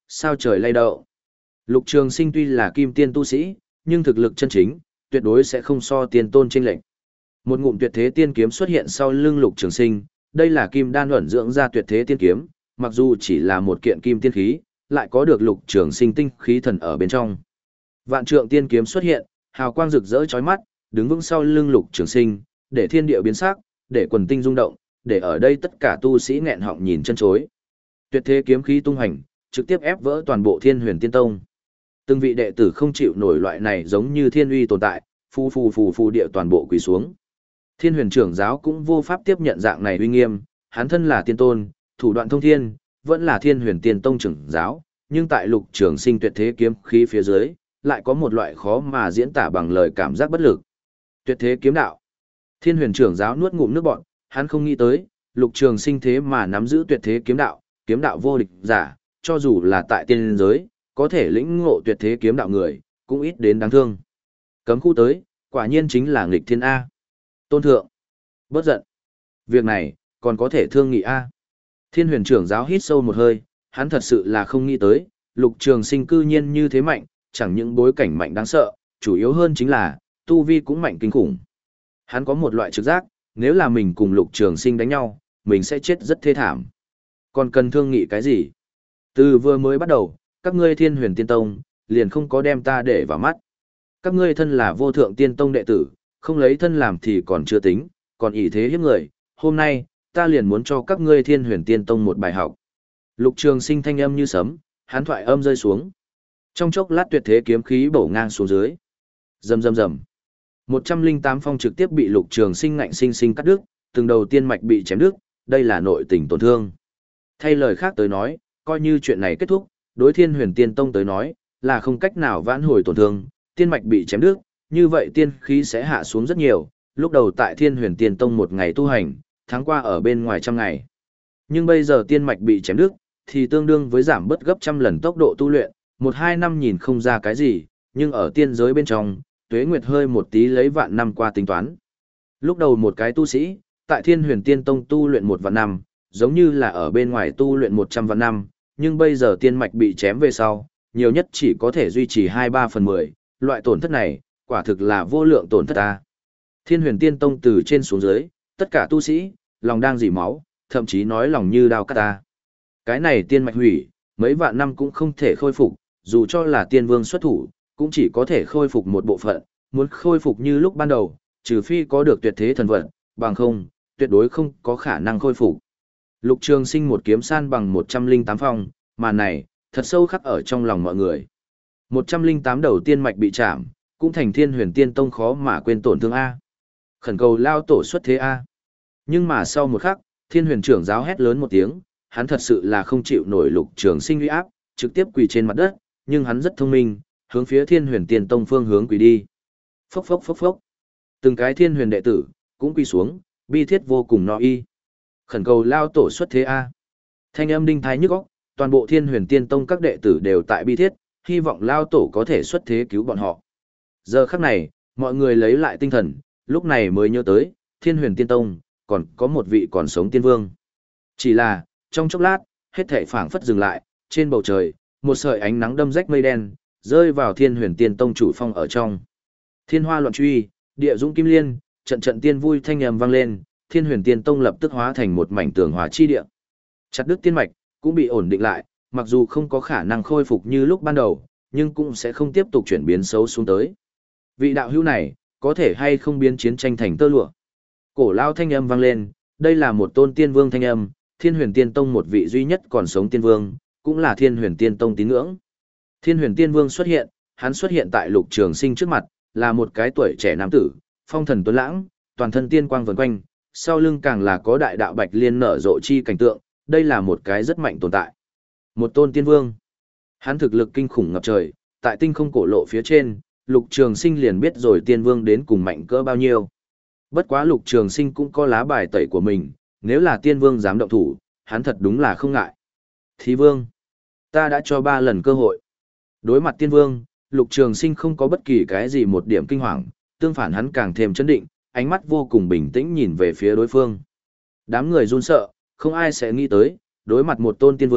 S1: Sao trời lay động. Lục Trường Sinh tuy là kim tiên tu sĩ, nhưng thực lực chân chính, tuyệt đối sẽ không so tiên tôn chênh lệch. Một ngụm tuyệt thế tiên kiếm xuất hiện sau lưng Lục Trường Sinh, đây là kim đan ẩn dưỡng ra tuyệt thế tiên kiếm, mặc dù chỉ là một kiện kim tiên khí, lại có được Lục Trường Sinh tinh khí thần ở bên trong. Vạn trượng tiên kiếm xuất hiện, hào quang rực rỡ chói mắt, đứng vững sau lưng Lục Trường Sinh, để thiên địa biến sắc, để quần tinh rung động, để ở đây tất cả tu sĩ nghẹn họng nhìn chân chối. Tuyệt thế kiếm khí tung hành, trực tiếp ép vỡ toàn bộ Thiên Huyền Tiên Tông. Từng vị đệ tử không chịu nổi loại này giống như thiên uy tồn tại, phù phù phù phù địa toàn bộ quỳ xuống. Thiên Huyền trưởng giáo cũng vô pháp tiếp nhận dạng này uy nghiêm, hắn thân là tiên tôn, thủ đoạn thông thiên, vẫn là Thiên Huyền Tiên Tông trưởng giáo, nhưng tại Lục Trường Sinh tuyệt thế kiếm khí phía dưới, lại có một loại khó mà diễn tả bằng lời cảm giác bất lực. Tuyệt thế kiếm đạo. Thiên Huyền trưởng giáo nuốt ngụm nước bọt, hắn không nghĩ tới, Lục Trường Sinh thế mà nắm giữ tuyệt thế kiếm đạo, kiếm đạo vô địch giả, cho dù là tại tiên giới, có thể lĩnh ngộ tuyệt thế kiếm đạo người, cũng ít đến đáng thương. Cấm khu tới, quả nhiên chính là nghịch thiên A. Tôn thượng, bớt giận. Việc này, còn có thể thương nghị A. Thiên Huyền trưởng giáo hít sâu một hơi, hắn thật sự là không nghĩ tới, Lục Trường Sinh cư nhiên như thế mạnh, chẳng những bối cảnh mạnh đáng sợ, chủ yếu hơn chính là, tu vi cũng mạnh kinh khủng. Hắn có một loại trực giác, nếu là mình cùng Lục Trường Sinh đánh nhau, mình sẽ chết rất thê thảm. Còn cần thương nghị cái gì? Từ vừa mới bắt đầu, các ngươi Thiên Huyền Tiên Tông, liền không có đem ta để vào mắt. Các ngươi thân là vô thượng tiên tông đệ tử, không lấy thân làm thì còn chưa tính, còn ỷ thế hiếp người, hôm nay, ta liền muốn cho các ngươi Thiên Huyền Tiên Tông một bài học. Lục Trường Sinh thanh âm như sấm, hắn thoại âm rơi xuống. Trong chốc lát tuyệt thế kiếm khí bổ ngang xuống dưới. Rầm rầm rầm. một trăm lẻ tám phong trực tiếp bị Lục Trường Sinh ngạnh sinh sinh cắt đứt, từng đầu tiên mạch bị chém đứt, đây là nội tình tổn thương. Thay lời khác tới nói, coi như chuyện này kết thúc, đối Thiên Huyền Tiên Tông tới nói, là không cách nào vãn hồi tổn thương, tiên mạch bị chém đứt, như vậy tiên khí sẽ hạ xuống rất nhiều, lúc đầu tại Thiên Huyền Tiên Tông một ngày tu hành, tháng qua ở bên ngoài trăm ngày. Nhưng bây giờ tiên mạch bị chém đứt, thì tương đương với giảm bớt gấp trăm lần tốc độ tu luyện, một hai năm nhìn không ra cái gì, nhưng ở tiên giới bên trong, tuế nguyệt hơi một tí lấy vạn năm qua tính toán. Lúc đầu một cái tu sĩ, tại Thiên Huyền Tiên Tông tu luyện một vạn năm, giống như là ở bên ngoài tu luyện một trăm vạn năm, nhưng bây giờ tiên mạch bị chém về sau, nhiều nhất chỉ có thể duy trì hai ba phần mười, loại tổn thất này, quả thực là vô lượng tổn thất ta. Thiên Huyền Tiên Tông từ trên xuống dưới, tất cả tu sĩ, lòng đang dỉ máu, thậm chí nói lòng như đao cắt ta. Cái này tiên mạch hủy, mấy vạn năm cũng không thể khôi phục, dù cho là tiên vương xuất thủ, cũng chỉ có thể khôi phục một bộ phận, muốn khôi phục như lúc ban đầu, trừ phi có được tuyệt thế thần vật, bằng không, tuyệt đối không có khả năng khôi phục. Lục Trường Sinh một kiếm san bằng một trăm lẻ tám phong, mà này, thật sâu khắc ở trong lòng mọi người. một trăm lẻ tám đầu tiên mạch bị chạm, cũng thành Thiên Huyền Tiên Tông khó mà quên tổn thương A. Khẩn cầu lao tổ xuất thế A. Nhưng mà sau một khắc, Thiên Huyền trưởng giáo hét lớn một tiếng, hắn thật sự là không chịu nổi Lục Trường Sinh uy áp, trực tiếp quỳ trên mặt đất, nhưng hắn rất thông minh, hướng phía Thiên Huyền Tiên Tông phương hướng quỳ đi. Phốc phốc phốc phốc. Từng cái Thiên Huyền đệ tử cũng quỳ xuống, bi thiết vô cùng no y. Khẩn cầu lao tổ xuất thế A. Thanh âm đinh thái nhức óc, toàn bộ Thiên Huyền Tiên Tông các đệ tử đều tại bi thiết, hy vọng lao tổ có thể xuất thế cứu bọn họ. Giờ khắc này, mọi người lấy lại tinh thần, lúc này mới nhớ tới, Thiên Huyền Tiên Tông, còn có một vị còn sống tiên vương. Chỉ là, trong chốc lát, hết thảy phảng phất dừng lại, trên bầu trời, một sợi ánh nắng đâm rách mây đen, rơi vào Thiên Huyền Tiên Tông chủ phong ở trong. Thiên hoa loạn truy, địa dũng kim liên, trận trận tiên vui thanh âm vang lên, Thiên Huyền Tiên Tông lập tức hóa thành một mảnh tường hòa chi địa. Chặt đứt tiên mạch, cũng bị ổn định lại, mặc dù không có khả năng khôi phục như lúc ban đầu, nhưng cũng sẽ không tiếp tục chuyển biến xấu xuống tới. Vị đạo hữu này, có thể hay không biến chiến tranh thành tơ lụa? Cổ lao thanh âm vang lên, đây là một tôn tiên vương thanh âm, Thiên Huyền Tiên Tông một vị duy nhất còn sống tiên vương, cũng là Thiên Huyền Tiên Tông tín ngưỡng. Thiên Huyền Tiên Vương xuất hiện, hắn xuất hiện tại Lục Trường Sinh trước mặt, là một cái tuổi trẻ nam tử, phong thần tuấn lãng, toàn thân tiên quang vần quanh, sau lưng càng là có đại đạo bạch liên nở rộ chi cảnh tượng, đây là một cái rất mạnh tồn tại. Một tôn tiên vương. Hắn thực lực kinh khủng ngập trời, tại tinh không cổ lộ phía trên, Lục Trường Sinh liền biết rồi tiên vương đến cùng mạnh cỡ bao nhiêu. Bất quá Lục Trường Sinh cũng có lá bài tẩy của mình, nếu là tiên vương dám động thủ, hắn thật đúng là không ngại. Thí vương, ta đã cho ba lần cơ hội. Đối mặt tiên vương, Lục Trường Sinh không có bất kỳ cái gì một điểm kinh hoàng, tương phản hắn càng thêm chấn định, ánh mắt vô cùng bình tĩnh nhìn về phía đối phương. Đám người run sợ, không ai sẽ nghĩ tới, đối mặt một tôn tiên vương,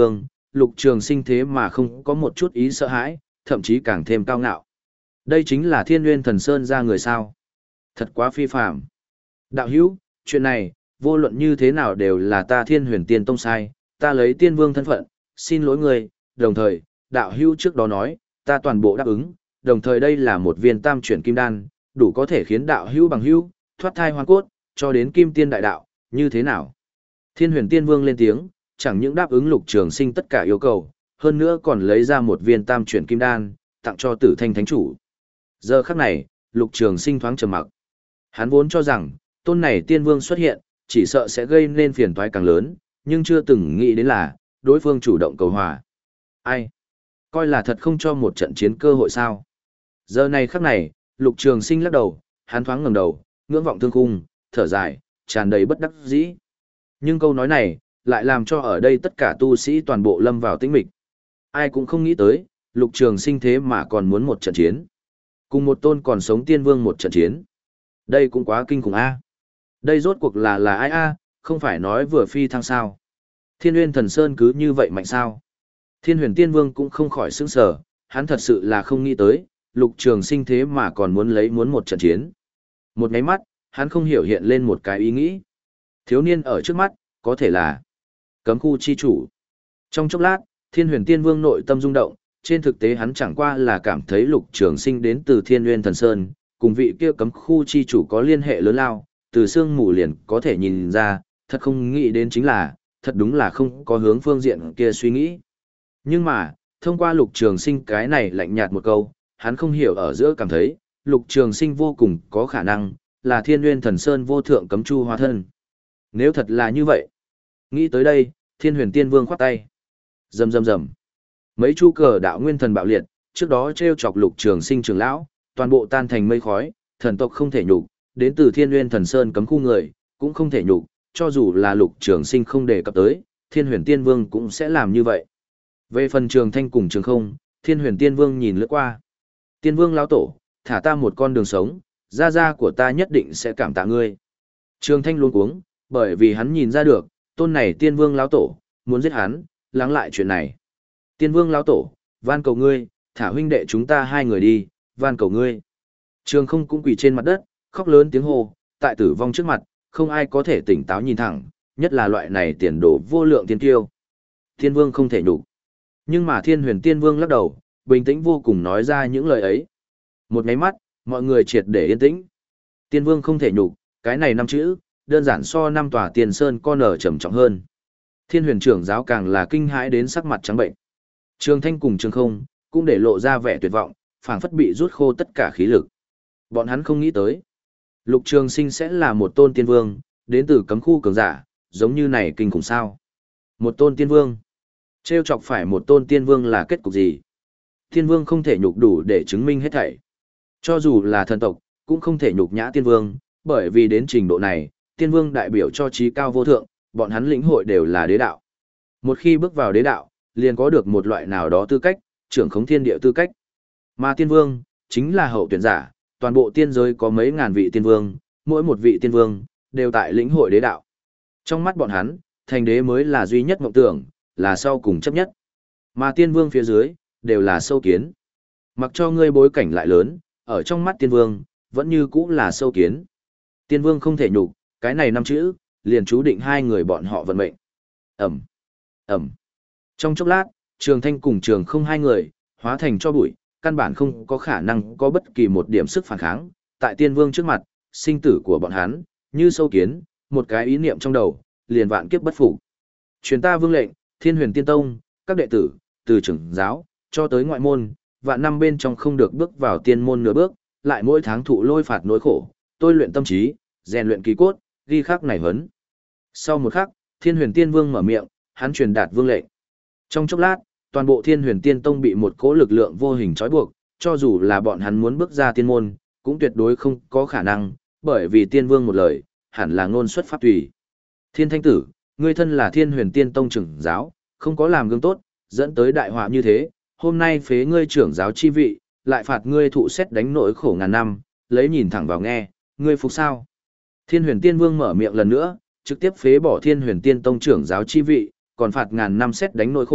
S1: Lục Trường Sinh thế mà không có một chút ý sợ hãi, thậm chí càng thêm cao ngạo. Đây chính là Thiên Nguyên Thần Sơn ra người sao? Thật quá phi phàm. Đạo hữu, chuyện này, vô luận như thế nào đều là ta Thiên Huyền Tiên Tông sai, ta lấy tiên vương thân phận, xin lỗi người, đồng thời, đạo hữu trước đó nói, ta toàn bộ đáp ứng, đồng thời đây là một viên tam chuyển kim đan, đủ có thể khiến đạo hữu bằng hữu, thoát thai hoàn cốt, cho đến kim tiên đại đạo, như thế nào? Thiên Huyền Tiên Vương lên tiếng, chẳng những đáp ứng Lục Trường Sinh tất cả yêu cầu, hơn nữa còn lấy ra một viên tam chuyển kim đan, tặng cho Tử Thanh Thánh Chủ. Giờ khắc này, Lục Trường Sinh thoáng trầm mặc. Hắn vốn cho rằng, tôn này tiên vương xuất hiện, chỉ sợ sẽ gây nên phiền toái càng lớn, nhưng chưa từng nghĩ đến là, đối phương chủ động cầu hòa. Ai? Coi là thật không cho một trận chiến cơ hội sao? Giờ này khắc này, Lục Trường Sinh lắc đầu, hắn thoáng ngẩng đầu, ngưỡng vọng thương khung, thở dài, tràn đầy bất đắc dĩ. Nhưng câu nói này, lại làm cho ở đây tất cả tu sĩ toàn bộ lâm vào tĩnh mịch. Ai cũng không nghĩ tới, Lục Trường Sinh thế mà còn muốn một trận chiến. Cùng một tôn còn sống tiên vương một trận chiến. Đây cũng quá kinh khủng a. Đây rốt cuộc là là ai a, không phải nói vừa phi thăng sao? Thiên Nguyên Thần Sơn cứ như vậy mạnh sao? Thiên Huyền Tiên Vương cũng không khỏi sững sờ, hắn thật sự là không nghĩ tới, Lục Trường Sinh thế mà còn muốn lấy muốn một trận chiến. Một cái mắt, hắn không hiểu hiện lên một cái ý nghĩ. Thiếu niên ở trước mắt, có thể là cấm khu chi chủ. Trong chốc lát, Thiên Huyền Tiên Vương nội tâm rung động, trên thực tế hắn chẳng qua là cảm thấy Lục Trường Sinh đến từ Thiên Nguyên Thần Sơn, cùng vị kia cấm khu chi chủ có liên hệ lớn lao, từ xương mù liền có thể nhìn ra, thật không nghĩ đến chính là, thật đúng là không có hướng phương diện kia suy nghĩ. Nhưng mà, thông qua Lục Trường Sinh cái này lạnh nhạt một câu, hắn không hiểu ở giữa cảm thấy, Lục Trường Sinh vô cùng có khả năng, là Thiên Nguyên Thần Sơn vô thượng cấm chu hóa thân. Nếu thật là như vậy, nghĩ tới đây, Thiên Huyền Tiên Vương khoát tay. Rầm rầm rầm. Mấy chu cờ đạo nguyên thần bạo liệt, trước đó trêu chọc Lục Trường Sinh trưởng lão, toàn bộ tan thành mây khói, thần tộc không thể nhục, đến từ Thiên Nguyên Thần Sơn cấm khu người, cũng không thể nhục, cho dù là Lục Trường Sinh không đề cập tới, Thiên Huyền Tiên Vương cũng sẽ làm như vậy. Về phần Trường Thanh cùng Trường Không, Thiên Huyền Tiên Vương nhìn lướt qua. Tiên Vương lão tổ, thả ta một con đường sống, gia gia của ta nhất định sẽ cảm tạ ngươi. Trường Thanh luống cuống, bởi vì hắn nhìn ra được, tôn này Tiên Vương lão tổ, muốn giết hắn, lắng lại chuyện này. Tiên Vương lão tổ, van cầu ngươi, thả huynh đệ chúng ta hai người đi, van cầu ngươi. Trường Không cũng quỳ trên mặt đất, khóc lớn tiếng hô, tại tử vong trước mặt, không ai có thể tỉnh táo nhìn thẳng, nhất là loại này tiền đồ vô lượng tiên tiêu. Tiên Vương không thể nhục. Nhưng mà Thiên Huyền Tiên Vương lắc đầu, bình tĩnh vô cùng nói ra những lời ấy. Một cái mắt, mọi người triệt để yên tĩnh. Tiên Vương không thể nhục, cái này năm chữ, đơn giản so năm tòa tiền sơn con ở trầm trọng hơn. Thiên Huyền trưởng giáo càng là kinh hãi đến sắc mặt trắng bệnh. Trường Thanh cùng Trường Không cũng để lộ ra vẻ tuyệt vọng, phảng phất bị rút khô tất cả khí lực. Bọn hắn không nghĩ tới, Lục Trường Sinh sẽ là một tôn tiên vương, đến từ cấm khu cường giả, giống như này kinh khủng sao? Một tôn tiên vương, trêu chọc phải một tôn tiên vương là kết cục gì? Tiên vương không thể nhục đủ để chứng minh hết thảy. Cho dù là thần tộc, cũng không thể nhục nhã tiên vương, bởi vì đến trình độ này, tiên vương đại biểu cho trí cao vô thượng, bọn hắn lĩnh hội đều là đế đạo. Một khi bước vào đế đạo, liền có được một loại nào đó tư cách, trưởng khống thiên địa tư cách. Mà tiên vương, chính là hậu tuyển giả, toàn bộ tiên giới có mấy ngàn vị tiên vương, mỗi một vị tiên vương, đều tại lĩnh hội đế đạo. Trong mắt bọn hắn, thành đế mới là duy nhất mộng tưởng, là sau cùng chấp nhất. Mà tiên vương phía dưới, đều là sâu kiến. Mặc cho ngươi bối cảnh lại lớn, ở trong mắt tiên vương, vẫn như cũ là sâu kiến. Tiên vương không thể nhục, cái này năm chữ, liền chú định hai người bọn họ vận mệnh. Ẩm, Ẩm. Trong chốc lát, Trường Thanh cùng Trường Không hai người, hóa thành cho bụi, căn bản không có khả năng có bất kỳ một điểm sức phản kháng. Tại tiên vương trước mặt, sinh tử của bọn hắn, như sâu kiến, một cái ý niệm trong đầu, liền vạn kiếp bất phục. Truyền ta vương lệnh, Thiên Huyền Tiên Tông, các đệ tử, từ trưởng giáo, cho tới ngoại môn, vạn năm bên trong không được bước vào tiên môn nửa bước, lại mỗi tháng thụ lôi phạt nỗi khổ, tôi luyện tâm trí, rèn luyện kỳ cốt, ghi khắc này huấn. Sau một khắc, Thiên Huyền Tiên Vương mở miệng, hắn truyền đạt vương lệnh. Trong chốc lát, toàn bộ Thiên Huyền Tiên Tông bị một cỗ lực lượng vô hình trói buộc, cho dù là bọn hắn muốn bước ra tiên môn, cũng tuyệt đối không có khả năng, bởi vì tiên vương một lời, hẳn là ngôn xuất pháp tùy. Thiên Thanh Tử, ngươi thân là Thiên Huyền Tiên Tông trưởng giáo, không có làm gương tốt, dẫn tới đại họa như thế, hôm nay phế ngươi trưởng giáo chi vị, lại phạt ngươi thụ xét đánh nỗi khổ ngàn năm, lấy nhìn thẳng vào nghe, ngươi phục sao? Thiên Huyền Tiên Vương mở miệng lần nữa, trực tiếp phế bỏ Thiên Huyền Tiên Tông trưởng giáo chi vị, còn phạt ngàn năm xét đánh nỗi khổ,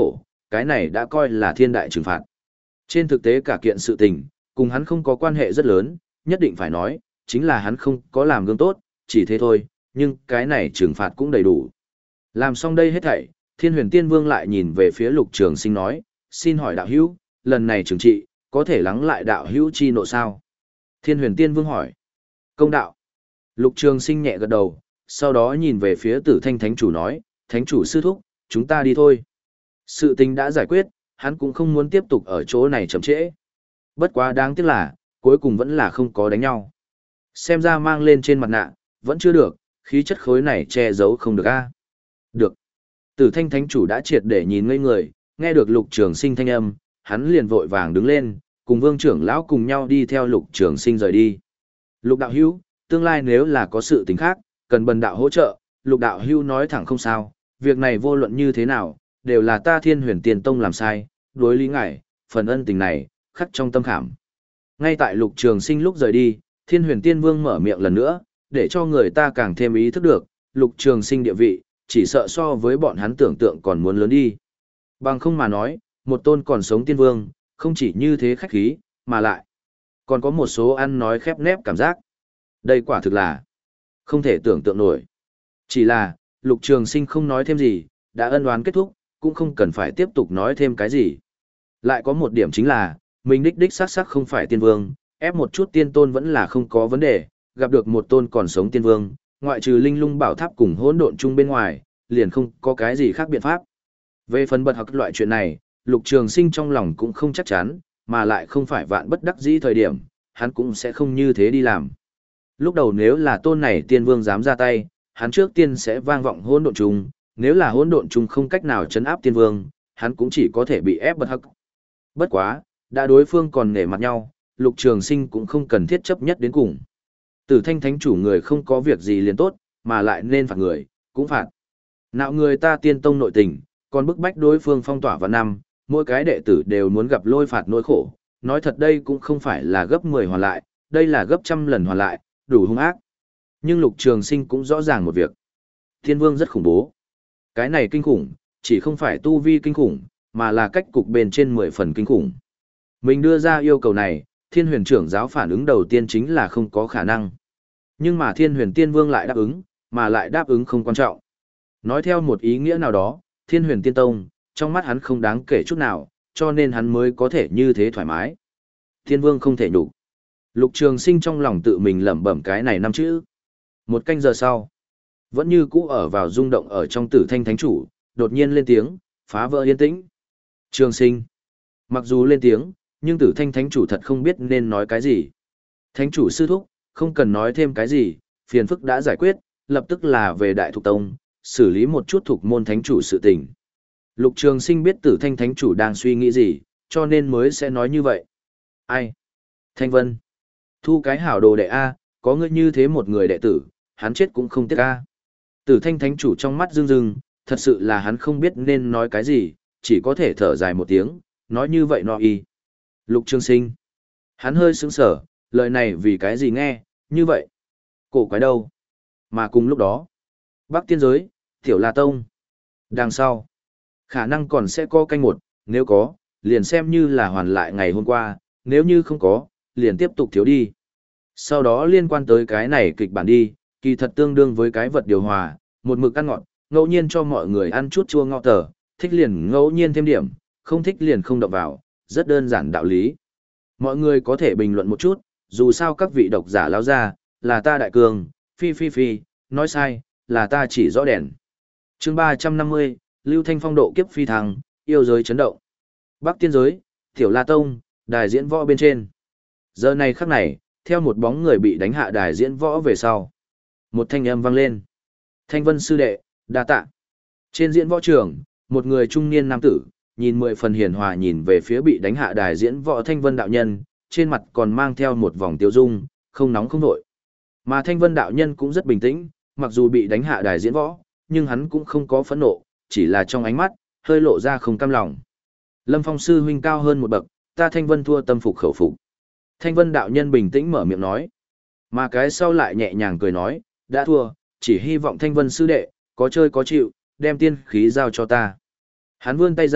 S1: cái này đã coi là thiên đại trừng phạt. Trên thực tế cả kiện sự tình, cùng hắn không có quan hệ rất lớn, nhất định phải nói, chính là hắn không có làm gương tốt, chỉ thế thôi, nhưng cái này trừng phạt cũng đầy đủ. Làm xong đây hết thảy, Thiên Huyền Tiên Vương lại nhìn về phía Lục Trường Sinh nói, xin hỏi đạo hữu, lần này trừng trị, có thể lắng lại đạo hữu chi nộ sao? Thiên Huyền Tiên Vương hỏi. Công đạo. Lục Trường Sinh nhẹ gật đầu, sau đó nhìn về phía Tử Thanh Thánh Chủ nói, Thánh Chủ sư thúc, chúng ta đi thôi. Sự tình đã giải quyết, hắn cũng không muốn tiếp tục ở chỗ này chậm trễ. Bất quá đáng tiếc là, cuối cùng vẫn là không có đánh nhau. Xem ra mang lên trên mặt nạ, vẫn chưa được, khí chất khối này che giấu không được a. Được. Tử Thanh Thánh Chủ đã triệt để nhìn ngây người, nghe được Lục Trường Sinh thanh âm, hắn liền vội vàng đứng lên, cùng Vương trưởng lão cùng nhau đi theo Lục Trường Sinh rời đi. Lục đạo hữu, tương lai nếu là có sự tình khác, cần bần đạo hỗ trợ, Lục đạo hữu nói thẳng không sao, việc này vô luận như thế nào, đều là ta Thiên Huyền Tiên Tông làm sai, đối lý ngài, phần ân tình này, khắc trong tâm khảm. Ngay tại Lục Trường Sinh lúc rời đi, Thiên Huyền Tiên Vương mở miệng lần nữa, để cho người ta càng thêm ý thức được, Lục Trường Sinh địa vị, chỉ sợ so với bọn hắn tưởng tượng còn muốn lớn đi. Bằng không mà nói, một tôn còn sống tiên vương, không chỉ như thế khách khí, mà lại còn có một số ăn nói khép nép cảm giác. Đây quả thực là không thể tưởng tượng nổi. Chỉ là, Lục Trường Sinh không nói thêm gì, đã ân oán kết thúc, cũng không cần phải tiếp tục nói thêm cái gì. Lại có một điểm chính là, mình đích đích xác xác không phải tiên vương, ép một chút tiên tôn vẫn là không có vấn đề, gặp được một tôn còn sống tiên vương, ngoại trừ linh lung bảo tháp cùng hỗn độn chung bên ngoài, liền không có cái gì khác biện pháp. Về phần bật học loại chuyện này, Lục Trường Sinh trong lòng cũng không chắc chắn, mà lại không phải vạn bất đắc dĩ thời điểm, hắn cũng sẽ không như thế đi làm. Lúc đầu nếu là tôn này tiên vương dám ra tay, hắn trước tiên sẽ vang vọng hỗn độn chung, nếu là hỗn độn chung không cách nào trấn áp tiên vương, hắn cũng chỉ có thể bị ép bật hắc. Bất quá, đã đối phương còn nể mặt nhau, Lục Trường Sinh cũng không cần thiết chấp nhất đến cùng. Tử Thanh Thánh Chủ người không có việc gì liền tốt, mà lại nên phạt người, cũng phạt. Nạo người ta tiên tông nội tình, còn bức bách đối phương phong tỏa vào năm, mỗi cái đệ tử đều muốn gặp lôi phạt nỗi khổ. Nói thật đây cũng không phải là gấp mười hoàn lại, đây là gấp trăm lần hoàn lại, đủ hung ác. Nhưng Lục Trường Sinh cũng rõ ràng một việc. Thiên Vương rất khủng bố. Cái này kinh khủng, chỉ không phải tu vi kinh khủng, mà là cách cục bên trên mười phần kinh khủng. Mình đưa ra yêu cầu này, Thiên Huyền trưởng giáo phản ứng đầu tiên chính là không có khả năng. Nhưng mà Thiên Huyền Tiên Vương lại đáp ứng, mà lại đáp ứng không quan trọng. Nói theo một ý nghĩa nào đó, Thiên Huyền Tiên Tông, trong mắt hắn không đáng kể chút nào, cho nên hắn mới có thể như thế thoải mái. Thiên Vương không thể nhục. Lục Trường Sinh trong lòng tự mình lẩm bẩm cái này năm chữ. Một canh giờ sau, vẫn như cũ ở vào rung động ở trong Tử Thanh Thánh Chủ, đột nhiên lên tiếng, phá vỡ yên tĩnh. Trường Sinh. Mặc dù lên tiếng, nhưng Tử Thanh Thánh Chủ thật không biết nên nói cái gì. Thánh Chủ sư thúc, không cần nói thêm cái gì, phiền phức đã giải quyết, lập tức là về Đại Thục Tông, xử lý một chút thuộc môn Thánh Chủ sự tình. Lục Trường Sinh biết Tử Thanh Thánh Chủ đang suy nghĩ gì, cho nên mới sẽ nói như vậy. Ai? Thanh Vân. Thu cái hảo đồ đệ A, có ngươi như thế một người đệ tử, hắn chết cũng không tiếc A. Tử Thanh Thánh Chủ trong mắt rưng rưng, thật sự là hắn không biết nên nói cái gì, chỉ có thể thở dài một tiếng, nói như vậy no y. Lục Trường Sinh. Hắn hơi sững sờ, lời này vì cái gì nghe, như vậy. Cổ quái đâu. Mà cùng lúc đó, Bắc Tiên Giới, Tiểu La Tông. Đằng sau, khả năng còn sẽ có canh một, nếu có, liền xem như là hoàn lại ngày hôm qua, nếu như không có, liền tiếp tục thiếu đi. Sau đó liên quan tới cái này kịch bản đi, kỳ thật tương đương với cái vật điều hòa, một mực ăn ngọt, ngẫu nhiên cho mọi người ăn chút chua ngọt tờ, thích liền ngẫu nhiên thêm điểm, không thích liền không động vào, rất đơn giản đạo lý. Mọi người có thể bình luận một chút, dù sao các vị độc giả lao ra, là ta đại cường, phi phi phi, nói sai, là ta chỉ rõ đèn. Chương ba trăm năm mươi, Lưu Thanh Phong độ kiếp phi thăng, yêu giới chấn động. Bắc Tiên Giới, Tiểu La Tông, đài diễn võ bên trên. Giờ này khắc này, theo một bóng người bị đánh hạ đài diễn võ về sau. Một thanh âm vang lên. Thanh Vân sư đệ, đa tạ. Trên diễn võ trường, một người trung niên nam tử, nhìn mười phần hiền hòa nhìn về phía bị đánh hạ đài diễn võ Thanh Vân đạo nhân, trên mặt còn mang theo một vòng tiêu dung, không nóng không nổi. Mà Thanh Vân đạo nhân cũng rất bình tĩnh, mặc dù bị đánh hạ đài diễn võ, nhưng hắn cũng không có phẫn nộ, chỉ là trong ánh mắt, hơi lộ ra không cam lòng. Lâm Phong sư huynh cao hơn một bậc, ta Thanh Vân thua tâm phục khẩu phục. Thanh Vân đạo nhân bình tĩnh mở miệng nói. Mà cái sau lại nhẹ nhàng cười nói, đã thua, chỉ hy vọng Thanh Vân sư đệ, có chơi có chịu, đem tiên khí giao cho ta. Hắn vươn tay ra,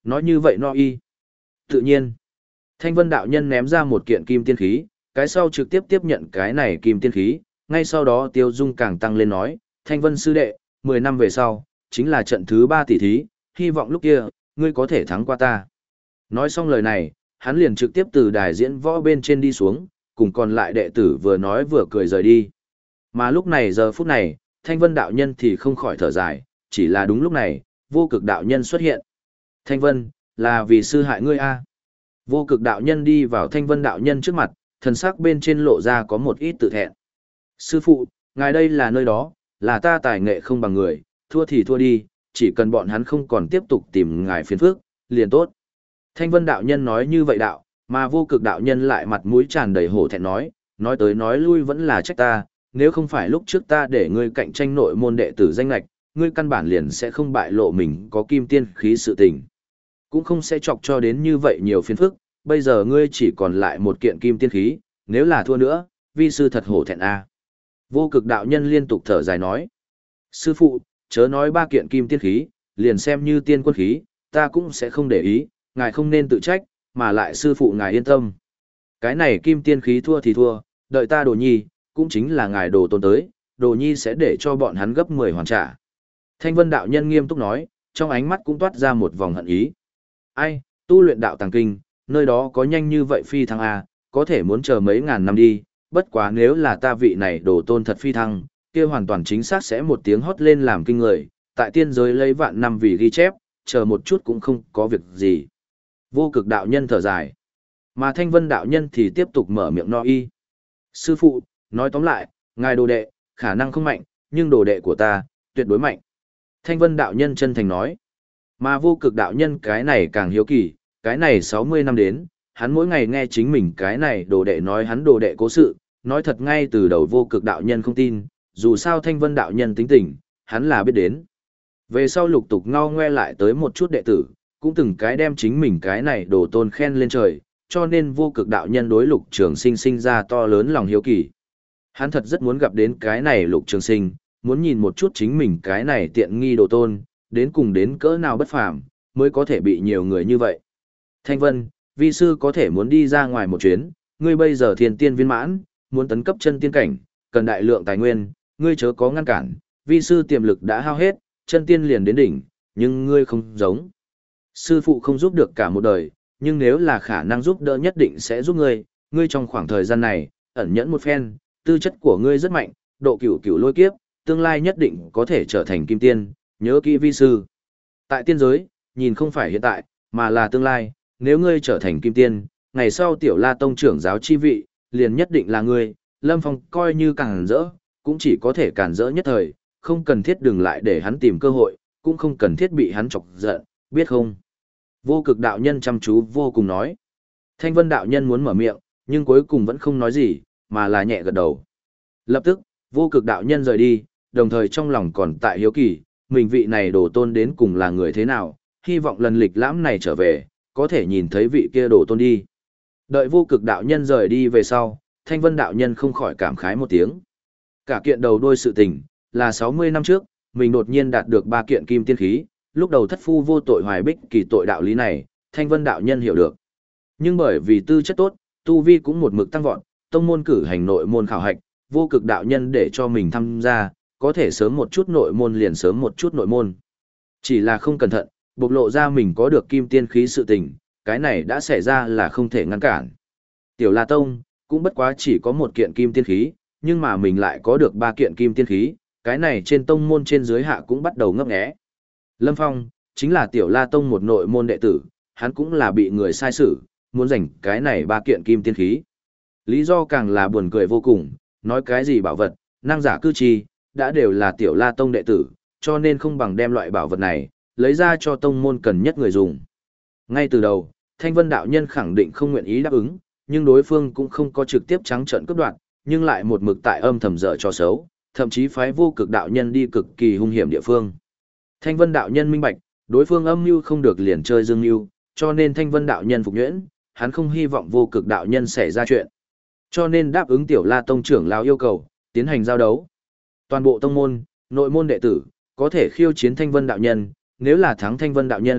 S1: nói như vậy no y. Tự nhiên, Thanh Vân đạo nhân ném ra một kiện kim tiên khí, cái sau trực tiếp tiếp nhận cái này kim tiên khí, ngay sau đó Tiêu Dung càng tăng lên nói, Thanh Vân sư đệ, mười năm về sau, chính là trận thứ ba tỷ thí, hy vọng lúc kia, ngươi có thể thắng qua ta. Nói xong lời này, hắn liền trực tiếp từ đài diễn võ bên trên đi xuống, cùng còn lại đệ tử vừa nói vừa cười rời đi. Mà lúc này giờ phút này, Thanh Vân đạo nhân thì không khỏi thở dài, chỉ là đúng lúc này, vô cực đạo nhân xuất hiện. Thanh Vân, là vì sư hại ngươi a. Vô cực đạo nhân đi vào Thanh Vân đạo nhân trước mặt, thần sắc bên trên lộ ra có một ít tự thẹn. Sư phụ, ngài đây là nơi đó, là ta tài nghệ không bằng người, thua thì thua đi, chỉ cần bọn hắn không còn tiếp tục tìm ngài phiền phức, liền tốt. Thanh Vân đạo nhân nói như vậy đạo, mà vô cực đạo nhân lại mặt mũi tràn đầy hổ thẹn nói, nói tới nói lui vẫn là trách ta, nếu không phải lúc trước ta để ngươi cạnh tranh nội môn đệ tử danh lạch, ngươi căn bản liền sẽ không bại lộ mình có kim tiên khí sự tình. Cũng không sẽ chọc cho đến như vậy nhiều phiền phức, bây giờ ngươi chỉ còn lại một kiện kim tiên khí, nếu là thua nữa, vi sư thật hổ thẹn a. Vô cực đạo nhân liên tục thở dài nói, sư phụ, chớ nói ba kiện kim tiên khí, liền xem như tiên quân khí, ta cũng sẽ không để ý, ngài không nên tự trách, mà lại sư phụ ngài yên tâm. Cái này kim tiên khí thua thì thua, đợi ta đồ nhi, cũng chính là ngài đồ tôn tới, đồ nhi sẽ để cho bọn hắn gấp mười hoàn trả. Thanh Vân đạo nhân nghiêm túc nói, trong ánh mắt cũng toát ra một vòng hận ý. Ai, tu luyện đạo tàng kinh, nơi đó có nhanh như vậy phi thăng A, có thể muốn chờ mấy ngàn năm đi, bất quá nếu là ta vị này đồ tôn thật phi thăng, kia hoàn toàn chính xác sẽ một tiếng hót lên làm kinh người, tại tiên giới lấy vạn năm vì ghi chép, chờ một chút cũng không có việc gì. Vô cực đạo nhân thở dài, mà Thanh Vân đạo nhân thì tiếp tục mở miệng no y. Sư phụ, nói tóm lại, ngài đồ đệ, khả năng không mạnh, nhưng đồ đệ của ta, tuyệt đối mạnh. Thanh Vân đạo nhân chân thành nói, mà vô cực đạo nhân cái này càng hiếu kỳ, cái này sáu mươi năm đến, hắn mỗi ngày nghe chính mình cái này đồ đệ nói hắn đồ đệ cố sự, nói thật ngay từ đầu vô cực đạo nhân không tin, dù sao Thanh Vân đạo nhân tính tình, hắn là biết đến. Về sau lục tục ngao ngoe lại tới một chút đệ tử, cũng từng cái đem chính mình cái này đồ tôn khen lên trời, cho nên vô cực đạo nhân đối lục trường sinh sinh ra to lớn lòng hiếu kỳ. Hắn thật rất muốn gặp đến cái này lục trường sinh, muốn nhìn một chút chính mình cái này tiện nghi đồ tôn, đến cùng đến cỡ nào bất phàm, mới có thể bị nhiều người như vậy. Thanh Vân, vi sư có thể muốn đi ra ngoài một chuyến, ngươi bây giờ thiên tiên viên mãn, muốn tấn cấp chân tiên cảnh, cần đại lượng tài nguyên, ngươi chớ có ngăn cản, vi sư tiềm lực đã hao hết, chân tiên liền đến đỉnh, nhưng ngươi không giống. Sư phụ không giúp được cả một đời, nhưng nếu là khả năng giúp đỡ nhất định sẽ giúp ngươi, ngươi trong khoảng thời gian này, ẩn nhẫn một phen, tư chất của ngươi rất mạnh, độ cửu cửu lôi kiếp, tương lai nhất định có thể trở thành kim tiên, nhớ kỹ vi sư. Tại tiên giới, nhìn không phải hiện tại, mà là tương lai, nếu ngươi trở thành kim tiên, ngày sau tiểu la tông trưởng giáo chi vị, liền nhất định là ngươi, Lâm Phong coi như cản rỡ, cũng chỉ có thể cản rỡ nhất thời, không cần thiết đừng lại để hắn tìm cơ hội, cũng không cần thiết bị hắn chọc giận, biết không? Vô cực đạo nhân chăm chú vô cùng nói. Thanh Vân đạo nhân muốn mở miệng, nhưng cuối cùng vẫn không nói gì, mà là nhẹ gật đầu. Lập tức, vô cực đạo nhân rời đi, đồng thời trong lòng còn tại hiếu kỳ, mình vị này đổ tôn đến cùng là người thế nào, hy vọng lần lịch lãm này trở về, có thể nhìn thấy vị kia đổ tôn đi. Đợi vô cực đạo nhân rời đi về sau, Thanh Vân đạo nhân không khỏi cảm khái một tiếng. Cả kiện đầu đuôi sự tình, là sáu mươi năm trước, mình đột nhiên đạt được ba kiện kim tiên khí, lúc đầu thất phu vô tội hoài bích kỳ tội đạo lý này, Thanh Vân đạo nhân hiểu được. Nhưng bởi vì tư chất tốt, tu vi cũng một mực tăng vọt, tông môn cử hành nội môn khảo hạch, vô cực đạo nhân để cho mình tham gia, có thể sớm một chút nội môn liền sớm một chút nội môn. Chỉ là không cẩn thận, bộc lộ ra mình có được kim tiên khí sự tình, cái này đã xảy ra là không thể ngăn cản. Tiểu La Tông, cũng bất quá chỉ có một kiện kim tiên khí, nhưng mà mình lại có được ba kiện kim tiên khí, cái này trên tông môn trên dưới hạ cũng bắt đầu ngấp nghé. Lâm Phong, chính là Tiểu La Tông một nội môn đệ tử, hắn cũng là bị người sai xử, muốn giành cái này ba kiện kim tiên khí. Lý do càng là buồn cười vô cùng, nói cái gì bảo vật, năng giả cư chi, đã đều là Tiểu La Tông đệ tử, cho nên không bằng đem loại bảo vật này, lấy ra cho tông môn cần nhất người dùng. Ngay từ đầu, Thanh Vân đạo nhân khẳng định không nguyện ý đáp ứng, nhưng đối phương cũng không có trực tiếp trắng trợn cướp đoạt, nhưng lại một mực tại âm thầm dở cho xấu, thậm chí phái vô cực đạo nhân đi cực kỳ hung hiểm địa phương. Thanh Vân đạo nhân minh bạch, đối phương âm mưu không được liền chơi dương mưu, cho nên Thanh Vân đạo nhân phục nhuyễn, hắn không hy vọng vô cực đạo nhân xảy ra chuyện. Cho nên đáp ứng Tiểu La Tông trưởng lão yêu cầu, tiến hành giao đấu. Toàn bộ tông môn, nội môn đệ tử, có thể khiêu chiến Thanh Vân đạo nhân, nếu là thắng Thanh Vân đạo nhân,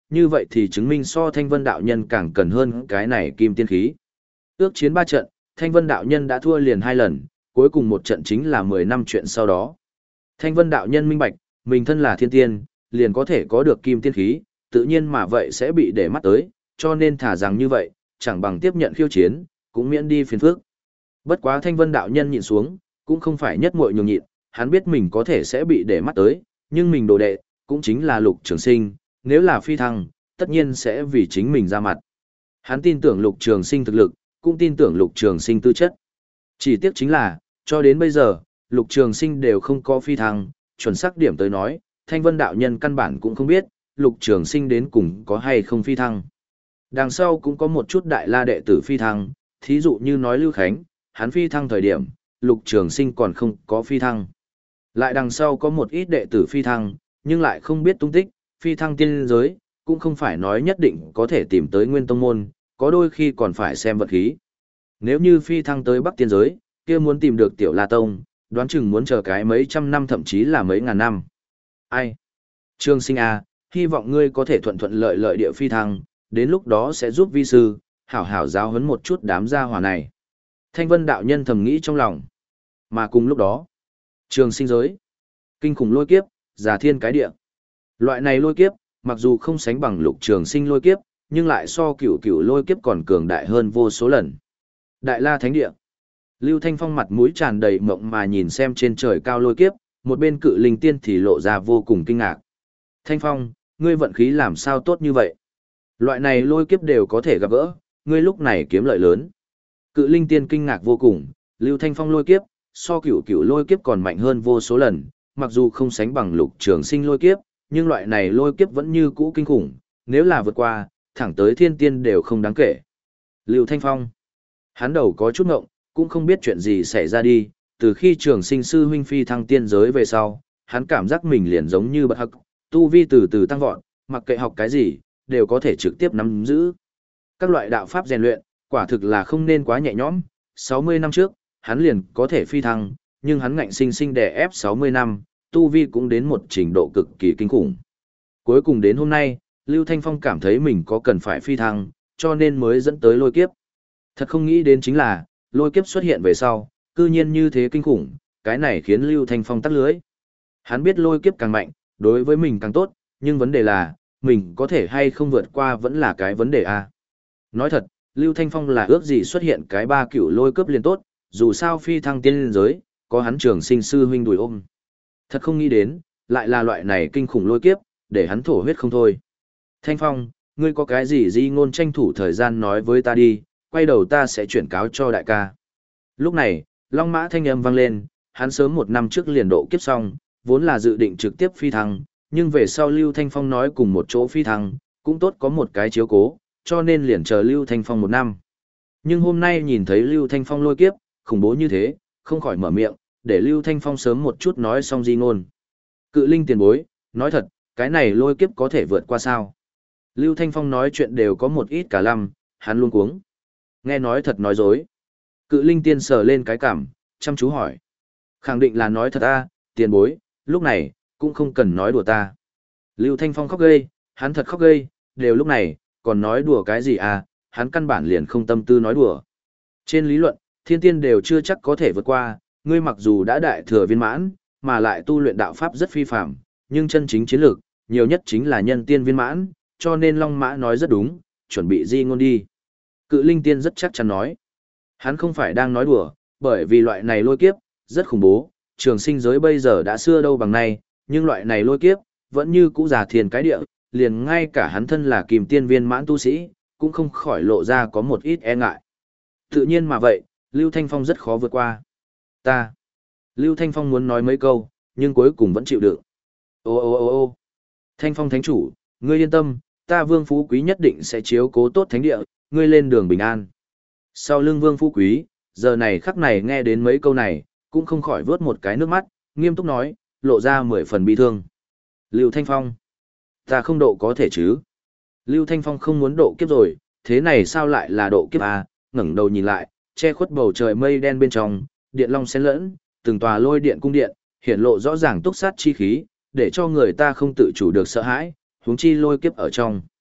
S1: như vậy thì chứng minh so Thanh Vân đạo nhân càng cần hơn cái này kim tiên khí. Ước chiến ba trận, Thanh Vân đạo nhân đã thua liền hai lần, cuối cùng một trận chính là mười năm chuyện sau đó. Thanh Vân đạo nhân minh bạch, mình thân là thiên tiên, liền có thể có được kim tiên khí, tự nhiên mà vậy sẽ bị để mắt tới, cho nên thả rằng như vậy, chẳng bằng tiếp nhận khiêu chiến, cũng miễn đi phiền phức. Bất quá Thanh Vân đạo nhân nhịn xuống, cũng không phải nhất muội nhường nhịn, hắn biết mình có thể sẽ bị để mắt tới, nhưng mình đồ đệ, cũng chính là Lục Trường Sinh, nếu là phi thăng, tất nhiên sẽ vì chính mình ra mặt. Hắn tin tưởng Lục Trường Sinh thực lực, cũng tin tưởng Lục Trường Sinh tư chất. Chỉ tiếc chính là, cho đến bây giờ, Lục Trường Sinh đều không có phi thăng, chuẩn xác điểm tới nói, Thanh Vân đạo nhân căn bản cũng không biết, Lục Trường Sinh đến cùng có hay không phi thăng. Đằng sau cũng có một chút đại la đệ tử phi thăng, thí dụ như nói Lưu Khánh, hắn phi thăng thời điểm, Lục Trường Sinh còn không có phi thăng. Lại đằng sau có một ít đệ tử phi thăng, nhưng lại không biết tung tích, phi thăng tiên giới, cũng không phải nói nhất định có thể tìm tới nguyên tông môn, có đôi khi còn phải xem vật khí. Nếu như phi thăng tới Bắc tiên giới, kia muốn tìm được Tiểu La Tông, đoán chừng muốn chờ cái mấy trăm năm thậm chí là mấy ngàn năm. Ai? Trường Sinh à, hy vọng ngươi có thể thuận thuận lợi lợi địa phi thăng, đến lúc đó sẽ giúp vi sư, hảo hảo giáo huấn một chút đám gia hỏa này. Thanh Vân đạo nhân thầm nghĩ trong lòng. Mà cùng lúc đó, Trường Sinh giới, kinh khủng lôi kiếp, giả thiên cái địa. Loại này lôi kiếp, mặc dù không sánh bằng Lục Trường Sinh lôi kiếp, nhưng lại so cửu cửu lôi kiếp còn cường đại hơn vô số lần. Đại La Thánh Địa. Lưu Thanh Phong mặt mũi tràn đầy mộng mà nhìn xem trên trời cao lôi kiếp, một bên Cự Linh Tiên thì lộ ra vô cùng kinh ngạc. Thanh Phong, ngươi vận khí làm sao tốt như vậy? Loại này lôi kiếp đều có thể gặp gỡ, ngươi lúc này kiếm lợi lớn. Cự Linh Tiên kinh ngạc vô cùng, Lưu Thanh Phong lôi kiếp, so cửu cửu lôi kiếp còn mạnh hơn vô số lần, mặc dù không sánh bằng Lục Trường Sinh lôi kiếp, nhưng loại này lôi kiếp vẫn như cũ kinh khủng, nếu là vượt qua, thẳng tới thiên tiên đều không đáng kể. Lưu Thanh Phong, hắn đầu có chút ngộng, cũng không biết chuyện gì xảy ra đi, từ khi Trường Sinh sư huynh phi thăng tiên giới về sau, hắn cảm giác mình liền giống như bật hắc, tu vi từ từ tăng vọt, mặc kệ học cái gì, đều có thể trực tiếp nắm giữ. Các loại đạo pháp rèn luyện, quả thực là không nên quá nhẹ nhõm, sáu mươi năm trước, hắn liền có thể phi thăng, nhưng hắn ngạnh sinh sinh đè ép sáu mươi năm, tu vi cũng đến một trình độ cực kỳ kinh khủng. Cuối cùng đến hôm nay, Lưu Thanh Phong cảm thấy mình có cần phải phi thăng, cho nên mới dẫn tới lôi kiếp. Thật không nghĩ đến chính là, lôi kiếp xuất hiện về sau, cư nhiên như thế kinh khủng, cái này khiến Lưu Thanh Phong tắt lưới. Hắn biết lôi kiếp càng mạnh, đối với mình càng tốt, nhưng vấn đề là, mình có thể hay không vượt qua vẫn là cái vấn đề a. Nói thật, Lưu Thanh Phong là ước gì xuất hiện cái ba cựu lôi kiếp liền tốt, dù sao phi thăng tiên liên giới, có hắn Trường Sinh sư huynh đùi ôm. Thật không nghĩ đến, lại là loại này kinh khủng lôi kiếp, để hắn thổ huyết không thôi. Thanh Phong, ngươi có cái gì di ngôn tranh thủ thời gian nói với ta đi, quay đầu ta sẽ chuyển cáo cho đại ca. Lúc này, Long Mã thanh âm vang lên, hắn sớm một năm trước liền độ kiếp xong, vốn là dự định trực tiếp phi thăng, nhưng về sau Lưu Thanh Phong nói cùng một chỗ phi thăng, cũng tốt có một cái chiếu cố, cho nên liền chờ Lưu Thanh Phong một năm. Nhưng hôm nay nhìn thấy Lưu Thanh Phong lôi kiếp, khủng bố như thế, không khỏi mở miệng, để Lưu Thanh Phong sớm một chút nói xong di ngôn. Cự Linh tiền bối, nói thật, cái này lôi kiếp có thể vượt qua sao? Lưu Thanh Phong nói chuyện đều có một ít cả lăm, hắn luôn cuống. Nghe nói thật nói dối. Cự Linh tiên sờ lên cái cảm, chăm chú hỏi. Khẳng định là nói thật a, tiền bối, lúc này, cũng không cần nói đùa ta. Lưu Thanh Phong khóc gây, hắn thật khóc gây, đều lúc này, còn nói đùa cái gì à, hắn căn bản liền không tâm tư nói đùa. Trên lý luận, thiên tiên đều chưa chắc có thể vượt qua, ngươi mặc dù đã đại thừa viên mãn, mà lại tu luyện đạo pháp rất phi phạm, nhưng chân chính chiến lược, nhiều nhất chính là nhân tiên viên mãn, cho nên Long Mã nói rất đúng, chuẩn bị di ngôn đi. Cự Linh tiên rất chắc chắn nói. Hắn không phải đang nói đùa, bởi vì loại này lôi kiếp, rất khủng bố, Trường Sinh giới bây giờ đã xưa đâu bằng nay, nhưng loại này lôi kiếp, vẫn như cũ giả thiền cái địa, liền ngay cả hắn thân là kìm tiên viên mãn tu sĩ, cũng không khỏi lộ ra có một ít e ngại. Tự nhiên mà vậy, Lưu Thanh Phong rất khó vượt qua. Ta. Lưu Thanh Phong muốn nói mấy câu, nhưng cuối cùng vẫn chịu đựng. Ô ô ô ô Thanh Phong thánh chủ, ngươi yên tâm, ta Vương Phú Quý nhất định sẽ chiếu cố tốt thánh địa, ngươi lên đường bình an. Sau lưng Vương Phú Quý, giờ này khắc này nghe đến mấy câu này, cũng không khỏi vớt một cái nước mắt, nghiêm túc nói, lộ ra mười phần bi thương. Lưu Thanh Phong, ta không độ có thể chứ? Lưu Thanh Phong không muốn độ kiếp rồi, thế này sao lại là độ kiếp à? Ngẩng đầu nhìn lại, che khuất bầu trời mây đen bên trong, điện long xen lẫn, từng tòa lôi điện cung điện, hiển lộ rõ ràng túc sát chi khí, để cho người ta không tự chủ được sợ hãi, huống chi lôi kiếp ở trong.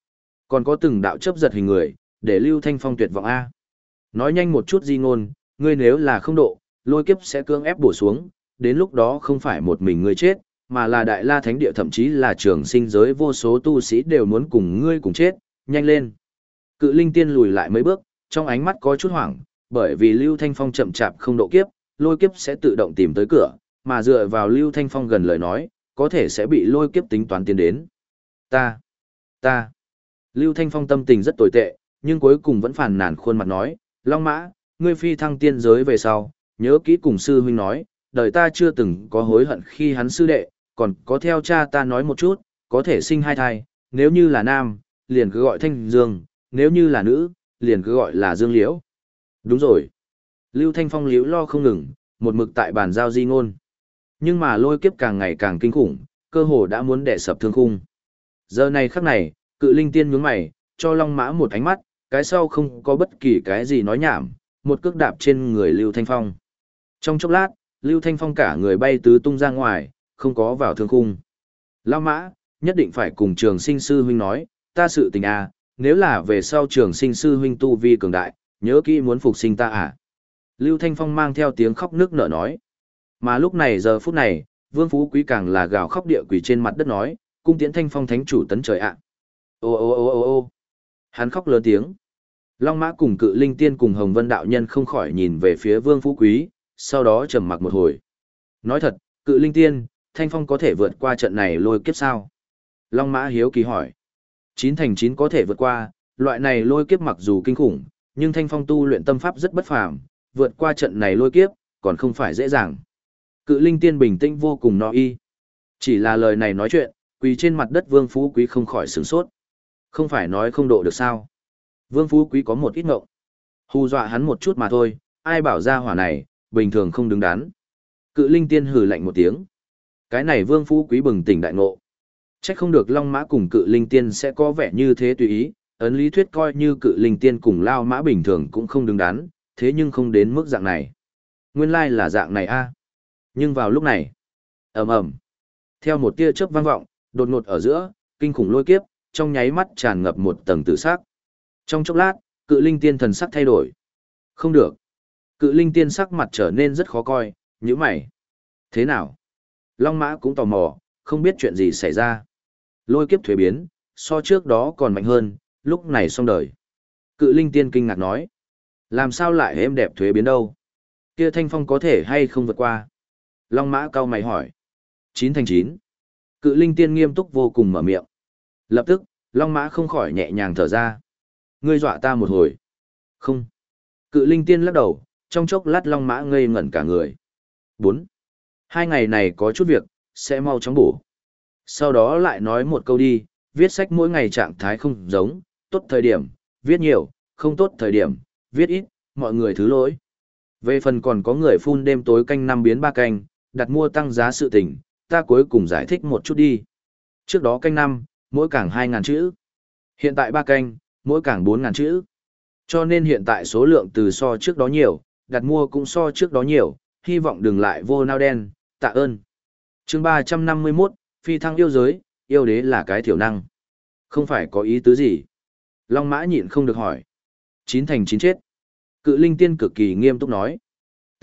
S1: Còn có từng đạo chớp giật hình người, để Lưu Thanh Phong tuyệt vọng A. Nói nhanh một chút di ngôn, ngươi nếu là không độ, lôi kiếp sẽ cưỡng ép bổ xuống, đến lúc đó không phải một mình ngươi chết, mà là đại la thánh địa thậm chí là trường sinh giới vô số tu sĩ đều muốn cùng ngươi cùng chết, nhanh lên. Cự linh tiên lùi lại mấy bước, trong ánh mắt có chút hoảng, bởi vì Lưu Thanh Phong chậm chạp không độ kiếp, lôi kiếp sẽ tự động tìm tới cửa, mà dựa vào Lưu Thanh Phong gần lời nói, có thể sẽ bị lôi kiếp tính toán tiến đến. Ta, ta, Lưu Thanh Phong tâm tình rất tồi tệ, nhưng cuối cùng vẫn phàn nàn khuôn mặt nói, Long Mã, ngươi phi thăng tiên giới về sau, nhớ kỹ cùng sư huynh nói, đời ta chưa từng có hối hận khi hắn sư đệ, còn có theo cha ta nói một chút, có thể sinh hai thai, nếu như là nam, liền cứ gọi Thanh Dương, nếu như là nữ, liền cứ gọi là Dương Liễu. Đúng rồi. Lưu Thanh Phong liễu lo không ngừng, một mực tại bàn giao di ngôn. Nhưng mà lôi kiếp càng ngày càng kinh khủng, cơ hồ đã muốn đè sập thương khung. Giờ này khắc này, cự linh tiên nhướng mày, cho Long Mã một ánh mắt, cái sau không có bất kỳ cái gì nói nhảm, một cước đạp trên người Lưu Thanh Phong. Trong chốc lát, Lưu Thanh Phong cả người bay tứ tung ra ngoài, không có vào thương khung. Lão Mã, nhất định phải cùng trường sinh sư huynh nói, ta sự tình à, nếu là về sau trường sinh sư huynh tu vi cường đại, nhớ kỹ muốn phục sinh ta à. Lưu Thanh Phong mang theo tiếng khóc nước nở nói. Mà lúc này giờ phút này, Vương Phú Quý càng là gào khóc địa quỳ trên mặt đất nói, cung tiễn Thanh Phong thánh chủ tấn trời ạ. Ô ô ô ô ô hắn khóc lớn tiếng. Long Mã cùng Cự Linh Tiên cùng Hồng Vân đạo nhân không khỏi nhìn về phía Vương Phú Quý, sau đó trầm mặc một hồi. Nói thật, Cự Linh Tiên, Thanh Phong có thể vượt qua trận này lôi kiếp sao? Long Mã hiếu kỳ hỏi. Chín thành chín có thể vượt qua, loại này lôi kiếp mặc dù kinh khủng, nhưng Thanh Phong tu luyện tâm pháp rất bất phàm, vượt qua trận này lôi kiếp, còn không phải dễ dàng. Cự Linh Tiên bình tĩnh vô cùng no y. Chỉ là lời này nói chuyện, quỳ trên mặt đất Vương Phú Quý không khỏi sửng sốt. Không phải nói không độ được sao? Vương Phú Quý có một ít ngộng. Hù dọa hắn một chút mà thôi, ai bảo ra hỏa này, bình thường không đứng đắn. Cự Linh Tiên hừ lạnh một tiếng. Cái này Vương Phú Quý bừng tỉnh đại ngộ. Chắc không được Long Mã cùng Cự Linh Tiên sẽ có vẻ như thế tùy ý, ấn lý thuyết coi như Cự Linh Tiên cùng Lao Mã bình thường cũng không đứng đắn, thế nhưng không đến mức dạng này. Nguyên lai là dạng này a. Nhưng vào lúc này, ầm ầm, theo một tia chớp vang vọng, đột ngột ở giữa, kinh khủng lôi kiếp, trong nháy mắt tràn ngập một tầng tử sắc. Trong chốc lát, Cự Linh Tiên thần sắc thay đổi. Không được. Cự Linh Tiên sắc mặt trở nên rất khó coi, nhíu mày. Thế nào? Long Mã cũng tò mò, không biết chuyện gì xảy ra. Lôi kiếp thuế biến, so trước đó còn mạnh hơn, lúc này xong đời. Cự Linh Tiên kinh ngạc nói. Làm sao lại êm đẹp thuế biến đâu? Kia Thanh Phong có thể hay không vượt qua? Long Mã cau mày hỏi. Chín thành chín. Cự Linh Tiên nghiêm túc vô cùng mở miệng. Lập tức, Long Mã không khỏi nhẹ nhàng thở ra. Ngươi dọa ta một hồi. Không. Cự Linh Tiên lắc đầu, trong chốc lát Long Mã ngây ngẩn cả người. Bốn. Hai ngày này có chút việc, sẽ mau chóng bổ. Sau đó lại nói một câu đi, viết sách mỗi ngày trạng thái không giống, tốt thời điểm, viết nhiều, không tốt thời điểm, viết ít, mọi người thứ lỗi. Về phần còn có người phun đêm tối canh năm biến ba canh, đặt mua tăng giá sự tình, ta cuối cùng giải thích một chút đi. Trước đó canh năm, mỗi cảng hai ngàn chữ. Hiện tại ba canh, mỗi cảng bốn ngàn chữ. Cho nên hiện tại số lượng từ so trước đó nhiều, đặt mua cũng so trước đó nhiều, hy vọng đừng lại vô nao đen, tạ ơn. chương ba trăm năm mươi mốt, phi thăng yêu giới, yêu đế là cái thiểu năng. Không phải có ý tứ gì. Long Mã nhịn không được hỏi. Chín thành chín chết. Cự Linh Tiên cực kỳ nghiêm túc nói. T.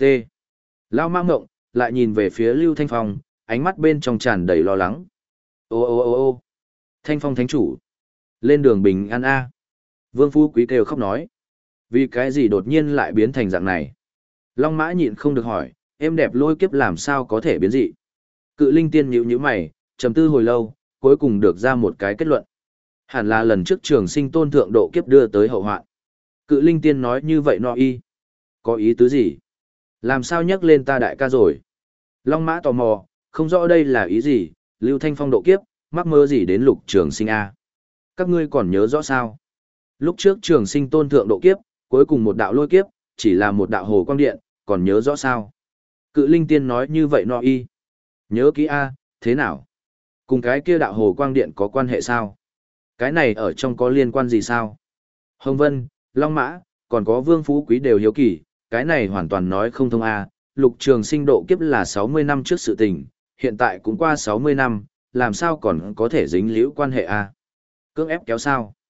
S1: Lao Mã ngộng, lại nhìn về phía Lưu Thanh Phong, ánh mắt bên trong tràn đầy lo lắng. Ô ô ô ô Thanh Phong thánh chủ. Lên đường bình an a. Vương Phú Quý kêu khóc nói. Vì cái gì đột nhiên lại biến thành dạng này? Long Mã nhịn không được hỏi, em đẹp lôi kiếp làm sao có thể biến dị? Cự Linh Tiên nhíu nhíu mày, trầm tư hồi lâu, cuối cùng được ra một cái kết luận. Hẳn là lần trước trường sinh tôn thượng độ kiếp đưa tới hậu hoạn. Cự Linh Tiên nói như vậy no y. Có ý tứ gì? Làm sao nhắc lên ta đại ca rồi? Long Mã tò mò, không rõ đây là ý gì, Lưu Thanh Phong độ kiếp, mắc mơ gì đến lục trường sinh A. Các ngươi còn nhớ rõ sao? Lúc trước trường sinh tôn thượng độ kiếp, cuối cùng một đạo lôi kiếp, chỉ là một đạo hồ quang điện, còn nhớ rõ sao? Cự Linh Tiên nói như vậy no y. Nhớ kỹ A, thế nào? Cùng cái kia đạo hồ quang điện có quan hệ sao? Cái này ở trong có liên quan gì sao? Hồng Vân, Long Mã, còn có Vương Phú Quý đều hiếu kỳ, cái này hoàn toàn nói không thông A. Lục trường sinh độ kiếp là sáu mươi năm trước sự tình, hiện tại cũng qua sáu mươi năm, làm sao còn có thể dính liễu quan hệ A? Cưỡng ép kéo sao?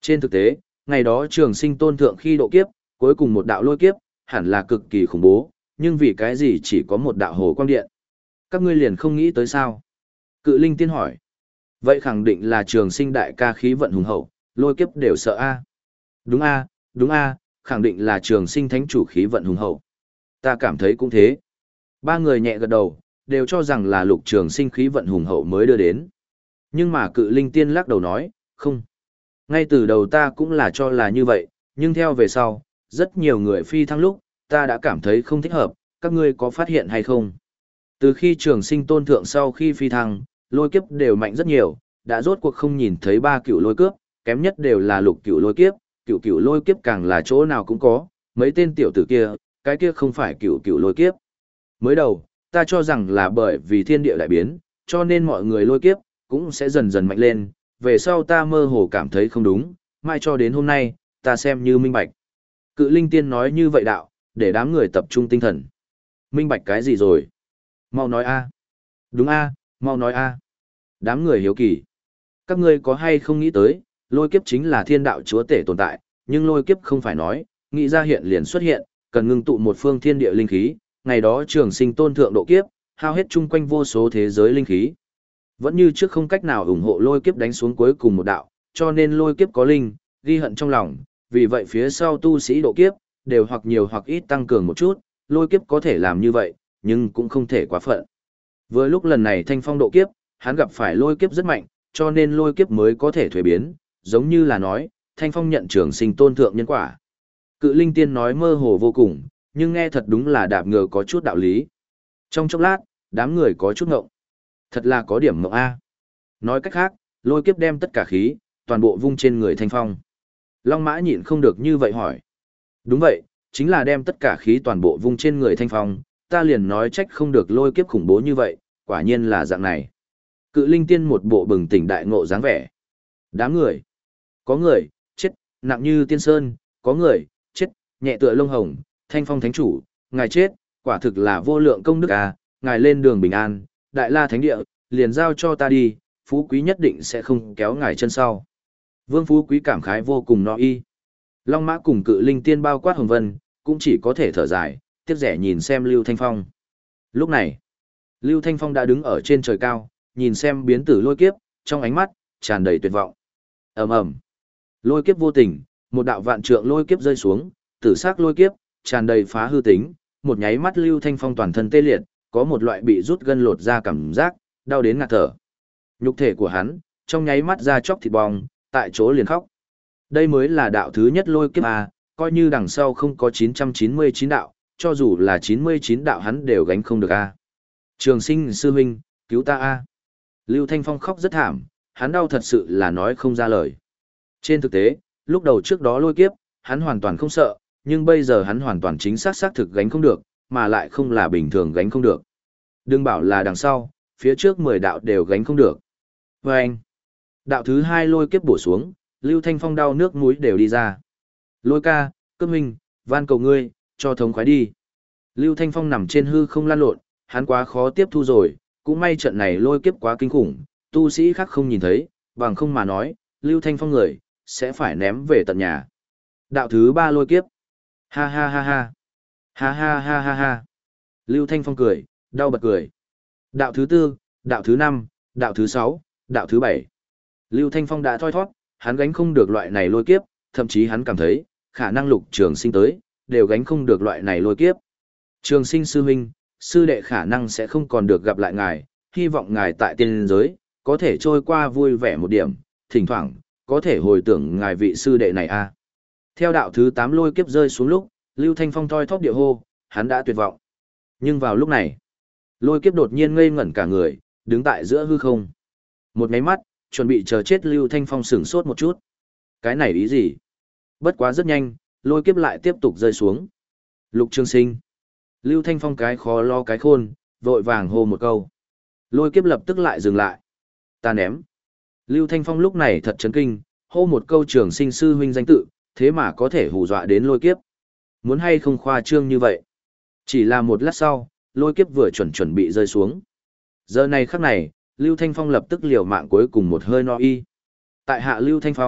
S1: Trên thực tế, ngày đó trường sinh tôn thượng khi độ kiếp, cuối cùng một đạo lôi kiếp, hẳn là cực kỳ khủng bố, nhưng vì cái gì chỉ có một đạo hồ quang điện? Các ngươi liền không nghĩ tới sao? Cự linh tiên hỏi. Vậy khẳng định là trường sinh đại ca khí vận hùng hậu, lôi kiếp đều sợ a. Đúng a, đúng a, khẳng định là trường sinh thánh chủ khí vận hùng hậu. Ta cảm thấy cũng thế. Ba người nhẹ gật đầu, đều cho rằng là lục trường sinh khí vận hùng hậu mới đưa đến. Nhưng mà cự linh tiên lắc đầu nói, không. Ngay từ đầu ta cũng là cho là như vậy, nhưng theo về sau, rất nhiều người phi thăng lúc, ta đã cảm thấy không thích hợp, các ngươi có phát hiện hay không? Từ khi trường sinh tôn thượng sau khi phi thăng, lôi kiếp đều mạnh rất nhiều, đã rốt cuộc không nhìn thấy ba cựu lôi cướp, kém nhất đều là lục cựu lôi kiếp, cựu cựu lôi kiếp càng là chỗ nào cũng có, mấy tên tiểu tử kia, cái kia không phải cựu cựu lôi kiếp. Mới đầu, ta cho rằng là bởi vì thiên địa đại biến, cho nên mọi người lôi kiếp, cũng sẽ dần dần mạnh lên, về sau ta mơ hồ cảm thấy không đúng, mai cho đến hôm nay, ta xem như minh bạch. Cự linh tiên nói như vậy đạo, để đám người tập trung tinh thần. Minh bạch cái gì rồi? Mau nói a. Đúng a, mau nói a. Đám người hiếu kỳ. Các ngươi có hay không nghĩ tới, lôi kiếp chính là thiên đạo chúa tể tồn tại, nhưng lôi kiếp không phải nói, nghĩ ra hiện liền xuất hiện, cần ngưng tụ một phương thiên địa linh khí, ngày đó trường sinh tôn thượng độ kiếp, hao hết chung quanh vô số thế giới linh khí. Vẫn như trước không cách nào ủng hộ lôi kiếp đánh xuống cuối cùng một đạo, cho nên lôi kiếp có linh, ghi hận trong lòng, vì vậy phía sau tu sĩ độ kiếp, đều hoặc nhiều hoặc ít tăng cường một chút, lôi kiếp có thể làm như vậy, nhưng cũng không thể quá phận. Với lúc lần này Thanh Phong độ kiếp, hắn gặp phải lôi kiếp rất mạnh, cho nên lôi kiếp mới có thể thuế biến, giống như là nói, Thanh Phong nhận trường sinh tôn thượng nhân quả. Cự linh tiên nói mơ hồ vô cùng, nhưng nghe thật đúng là đạp ngờ có chút đạo lý. Trong chốc lát, đám người có chút ngộng. Thật là có điểm ngộng A. Nói cách khác, lôi kiếp đem tất cả khí, toàn bộ vung trên người Thanh Phong. Long Mã nhịn không được như vậy hỏi. Đúng vậy, chính là đem tất cả khí toàn bộ vung trên người Thanh Phong, ta liền nói trách không được lôi kiếp khủng bố như vậy, quả nhiên là dạng này. Cự linh tiên một bộ bừng tỉnh đại ngộ dáng vẻ. Đám người. Có người, chết, nặng như tiên sơn, có người, chết, nhẹ tựa lông hồng, Thanh Phong thánh chủ, ngài chết, quả thực là vô lượng công đức à, ngài lên đường bình an, đại la thánh địa, liền giao cho ta đi, phú quý nhất định sẽ không kéo ngài chân sau. Vương phú quý cảm khái vô cùng no y. Long Mã cùng cự linh tiên bao quát hồng vân, cũng chỉ có thể thở dài, tiếc rẻ nhìn xem Lưu Thanh Phong. Lúc này, Lưu Thanh Phong đã đứng ở trên trời cao, nhìn xem biến tử lôi kiếp, trong ánh mắt, tràn đầy tuyệt vọng. ầm ầm, lôi kiếp vô tình, một đạo vạn trượng lôi kiếp rơi xuống, tử sắc lôi kiếp, tràn đầy phá hư tính, một nháy mắt Lưu Thanh Phong toàn thân tê liệt, có một loại bị rút gân lột ra cảm giác, đau đến ngạt thở. Nhục thể của hắn, trong nháy mắt ra chóc thịt bong, tại chỗ liền khóc. Đây mới là đạo thứ nhất lôi kiếp à, coi như đằng sau không có chín trăm chín mươi chín đạo, cho dù là chín mươi chín đạo hắn đều gánh không được a. À. Trường sinh sư huynh, cứu ta a. À. Lưu Thanh Phong khóc rất thảm, hắn đau thật sự là nói không ra lời. Trên thực tế, lúc đầu trước đó lôi kiếp, hắn hoàn toàn không sợ, nhưng bây giờ hắn hoàn toàn chính xác xác thực gánh không được, mà lại không là bình thường gánh không được. Đừng bảo là đằng sau, phía trước mười đạo đều gánh không được. Và anh, đạo thứ hai lôi kiếp bổ xuống, Lưu Thanh Phong đau nước mũi đều đi ra. Lôi ca, cướp minh, van cầu ngươi, cho thống khoái đi. Lưu Thanh Phong nằm trên hư không lan lộn, hắn quá khó tiếp thu rồi, cũng may trận này lôi kiếp quá kinh khủng, tu sĩ khác không nhìn thấy, bằng không mà nói, Lưu Thanh Phong người, sẽ phải ném về tận nhà. Đạo thứ ba lôi kiếp. Ha ha ha ha. Ha ha ha ha ha. Lưu Thanh Phong cười, đau bật cười. Đạo thứ tư, đạo thứ năm, đạo thứ sáu, đạo thứ bảy. Lưu Thanh Phong đã thoi thoát, hắn gánh không được loại này lôi kiếp, thậm chí hắn cảm thấy, khả năng lục trường sinh tới, đều gánh không được loại này lôi kiếp. Trường sinh sư huynh, sư đệ khả năng sẽ không còn được gặp lại ngài, hy vọng ngài tại tiên giới, có thể trôi qua vui vẻ một điểm, thỉnh thoảng, có thể hồi tưởng ngài vị sư đệ này a. Theo đạo thứ tám lôi kiếp rơi xuống lúc, Lưu Thanh Phong thoi thóp địa hô, hắn đã tuyệt vọng. Nhưng vào lúc này, lôi kiếp đột nhiên ngây ngẩn cả người, đứng tại giữa hư không. Một máy mắt, chuẩn bị chờ chết Lưu Thanh Phong sửng sốt một chút. Cái này ý gì? Bất quá rất nhanh, lôi kiếp lại tiếp tục rơi xuống. Lục Trường Sinh. Lưu Thanh Phong cái khó lo cái khôn, vội vàng hô một câu. Lôi kiếp lập tức lại dừng lại. Ta ném. Lưu Thanh Phong lúc này thật chấn kinh, hô một câu Trường Sinh sư huynh danh tự, thế mà có thể hù dọa đến lôi kiếp. Muốn hay không khoa trương như vậy. Chỉ là một lát sau, lôi kiếp vừa chuẩn chuẩn bị rơi xuống. Giờ này khắc này, Lưu Thanh Phong lập tức liều mạng cuối cùng một hơi no y. Tại hạ Lưu Thanh Phong,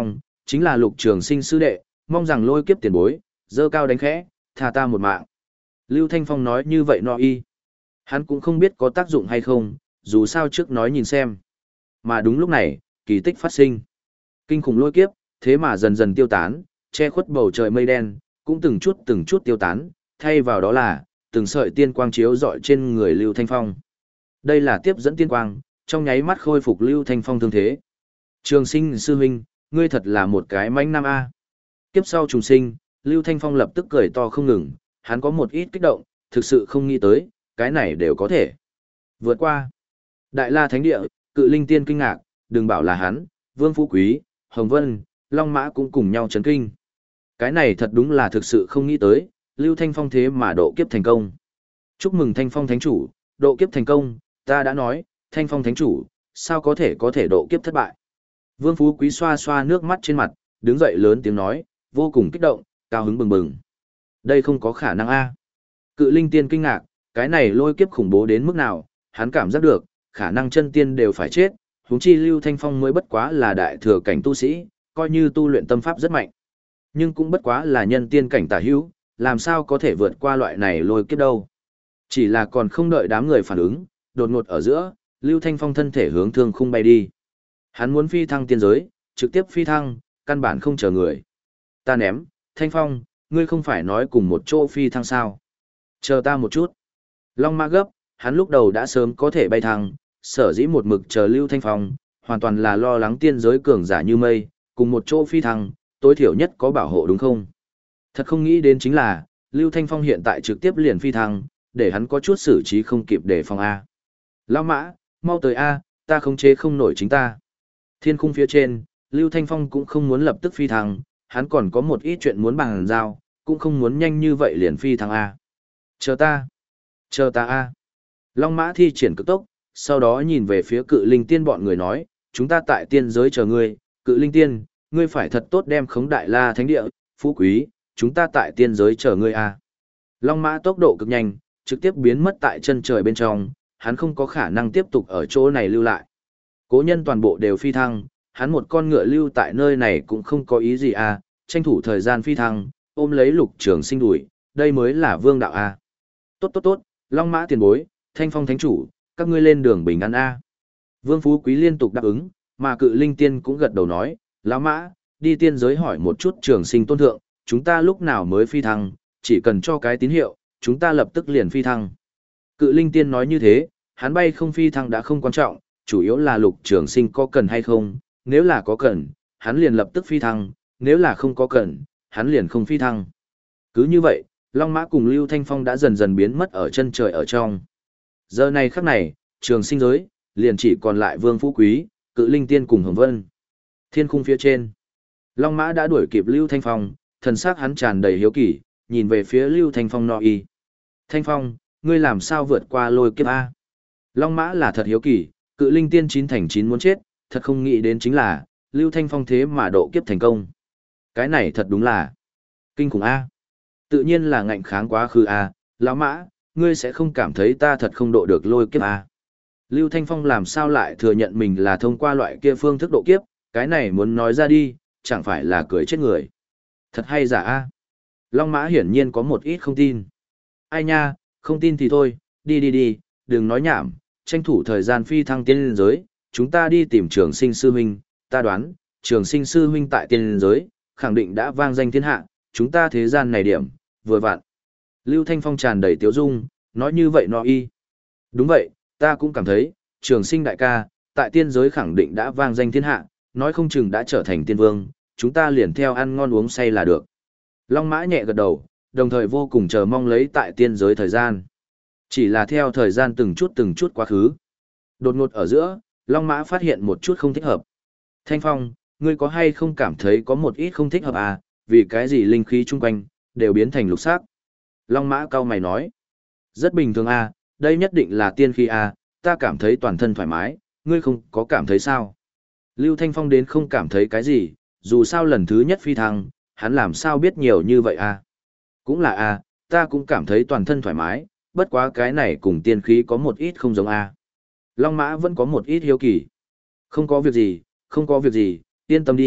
S1: chính là Lục Trường Sinh sư đệ, mong rằng lôi kiếp tiền bối, dơ cao đánh khẽ, tha ta một mạng. Lưu Thanh Phong nói như vậy no y. Hắn cũng không biết có tác dụng hay không, dù sao trước nói nhìn xem. Mà đúng lúc này, kỳ tích phát sinh. Kinh khủng lôi kiếp, thế mà dần dần tiêu tán, che khuất bầu trời mây đen, cũng từng chút từng chút tiêu tán, thay vào đó là, từng sợi tiên quang chiếu rọi trên người Lưu Thanh Phong. Đây là tiếp dẫn tiên quang, trong nháy mắt khôi phục Lưu Thanh Phong thương thế. Trường Sinh sư huynh, ngươi thật là một cái mãnh nam a. Kiếp sau trùng sinh, Lưu Thanh Phong lập tức cười to không ngừng, hắn có một ít kích động, thực sự không nghĩ tới, cái này đều có thể. Vượt qua. Đại La Thánh Địa, Cự Linh Tiên kinh ngạc, đừng bảo là hắn, Vương Phú Quý, Hồng Vân, Long Mã cũng cùng nhau chấn kinh. Cái này thật đúng là thực sự không nghĩ tới, Lưu Thanh Phong thế mà độ kiếp thành công. Chúc mừng Thanh Phong Thánh Chủ, độ kiếp thành công, ta đã nói, Thanh Phong Thánh Chủ, sao có thể có thể độ kiếp thất bại. Vương Phú Quý xoa xoa nước mắt trên mặt, đứng dậy lớn tiếng nói, vô cùng kích động, cao hứng bừng bừng. Đây không có khả năng a. Cự Linh Tiên kinh ngạc, cái này lôi kiếp khủng bố đến mức nào, hắn cảm giác được, khả năng chân tiên đều phải chết, huống chi Lưu Thanh Phong mới bất quá là đại thừa cảnh tu sĩ, coi như tu luyện tâm pháp rất mạnh. Nhưng cũng bất quá là nhân tiên cảnh tả hữu, làm sao có thể vượt qua loại này lôi kiếp đâu. Chỉ là còn không đợi đám người phản ứng, đột ngột ở giữa, Lưu Thanh Phong thân thể hướng thương khung bay đi. Hắn muốn phi thăng tiên giới, trực tiếp phi thăng, căn bản không chờ người. Ta ném, Thanh Phong, ngươi không phải nói cùng một chỗ phi thăng sao? Chờ ta một chút. Long Mã gấp, hắn lúc đầu đã sớm có thể bay thăng, sở dĩ một mực chờ Lưu Thanh Phong, hoàn toàn là lo lắng tiên giới cường giả như mây, cùng một chỗ phi thăng, tối thiểu nhất có bảo hộ đúng không? Thật không nghĩ đến chính là, Lưu Thanh Phong hiện tại trực tiếp liền phi thăng, để hắn có chút xử trí không kịp để phòng A. Lão Mã, mau tới A, ta không chế không nổi chính ta. Thiên khung phía trên, Lưu Thanh Phong cũng không muốn lập tức phi thăng, hắn còn có một ít chuyện muốn bàn giao, cũng không muốn nhanh như vậy liền phi thăng A. Chờ ta, chờ ta A. Long Mã thi triển cực tốc, sau đó nhìn về phía Cự Linh Tiên bọn người nói, chúng ta tại tiên giới chờ ngươi, Cự Linh Tiên, ngươi phải thật tốt đem khống Đại La Thánh Địa, Phú Quý, chúng ta tại tiên giới chờ ngươi A. Long Mã tốc độ cực nhanh, trực tiếp biến mất tại chân trời bên trong, hắn không có khả năng tiếp tục ở chỗ này lưu lại. Cố nhân toàn bộ đều phi thăng, hắn một con ngựa lưu tại nơi này cũng không có ý gì à, tranh thủ thời gian phi thăng, ôm lấy Lục Trường Sinh đuổi, đây mới là vương đạo a. Tốt tốt tốt, Long Mã tiền bối, Thanh Phong Thánh Chủ, các ngươi lên đường bình an a. Vương Phú Quý liên tục đáp ứng, mà Cự Linh Tiên cũng gật đầu nói, Lão Mã, đi tiên giới hỏi một chút Trường Sinh tôn thượng, chúng ta lúc nào mới phi thăng, chỉ cần cho cái tín hiệu, chúng ta lập tức liền phi thăng. Cự Linh Tiên nói như thế, hắn bay không phi thăng đã không quan trọng, chủ yếu là Lục Trường Sinh có cần hay không, nếu là có cần, hắn liền lập tức phi thăng, nếu là không có cần, hắn liền không phi thăng. Cứ như vậy, Long Mã cùng Lưu Thanh Phong đã dần dần biến mất ở chân trời ở trong. Giờ này khắc này, Trường Sinh giới, liền chỉ còn lại Vương Phú Quý, Cự Linh Tiên cùng Hồng Vân. Thiên khung phía trên, Long Mã đã đuổi kịp Lưu Thanh Phong, thần sắc hắn tràn đầy hiếu kỳ, nhìn về phía Lưu Thanh Phong nọ y. Thanh Phong, ngươi làm sao vượt qua lôi kiếp A? Long Mã là thật hiếu kỳ, Cự Linh Tiên chín thành chín muốn chết, thật không nghĩ đến chính là, Lưu Thanh Phong thế mà độ kiếp thành công. Cái này thật đúng là kinh khủng A. Tự nhiên là ngạnh kháng quá khứ A, Lão Mã, ngươi sẽ không cảm thấy ta thật không độ được lôi kiếp A. Lưu Thanh Phong làm sao lại thừa nhận mình là thông qua loại kia phương thức độ kiếp, cái này muốn nói ra đi, chẳng phải là cười chết người. Thật hay giả A. Long Mã hiển nhiên có một ít không tin. Ai nha, không tin thì thôi, đi đi đi, đừng nói nhảm, tranh thủ thời gian phi thăng tiên liên giới, chúng ta đi tìm Trường Sinh sư huynh, ta đoán, Trường Sinh sư huynh tại tiên liên giới, khẳng định đã vang danh thiên hạ, chúng ta thế gian này điểm, vừa vặn. Lưu Thanh Phong tràn đầy tiếu dung, nói như vậy nó y. Đúng vậy, ta cũng cảm thấy, Trường Sinh đại ca, tại tiên giới khẳng định đã vang danh thiên hạ, nói không chừng đã trở thành tiên vương, chúng ta liền theo ăn ngon uống say là được. Long Mã nhẹ gật đầu, đồng thời vô cùng chờ mong lấy tại tiên giới thời gian. Chỉ là theo thời gian từng chút từng chút quá khứ. Đột ngột ở giữa, Long Mã phát hiện một chút không thích hợp. Thanh Phong, ngươi có hay không cảm thấy có một ít không thích hợp à, vì cái gì linh khí chung quanh, đều biến thành lục sắc. Long Mã cau mày nói. Rất bình thường à, đây nhất định là tiên khí à, ta cảm thấy toàn thân thoải mái, ngươi không có cảm thấy sao. Lưu Thanh Phong đến không cảm thấy cái gì, dù sao lần thứ nhất phi thăng, hắn làm sao biết nhiều như vậy à. Cũng là à, ta cũng cảm thấy toàn thân thoải mái, bất quá cái này cùng tiên khí có một ít không giống à. Long Mã vẫn có một ít hiếu kỳ. Không có việc gì, không có việc gì, yên tâm đi,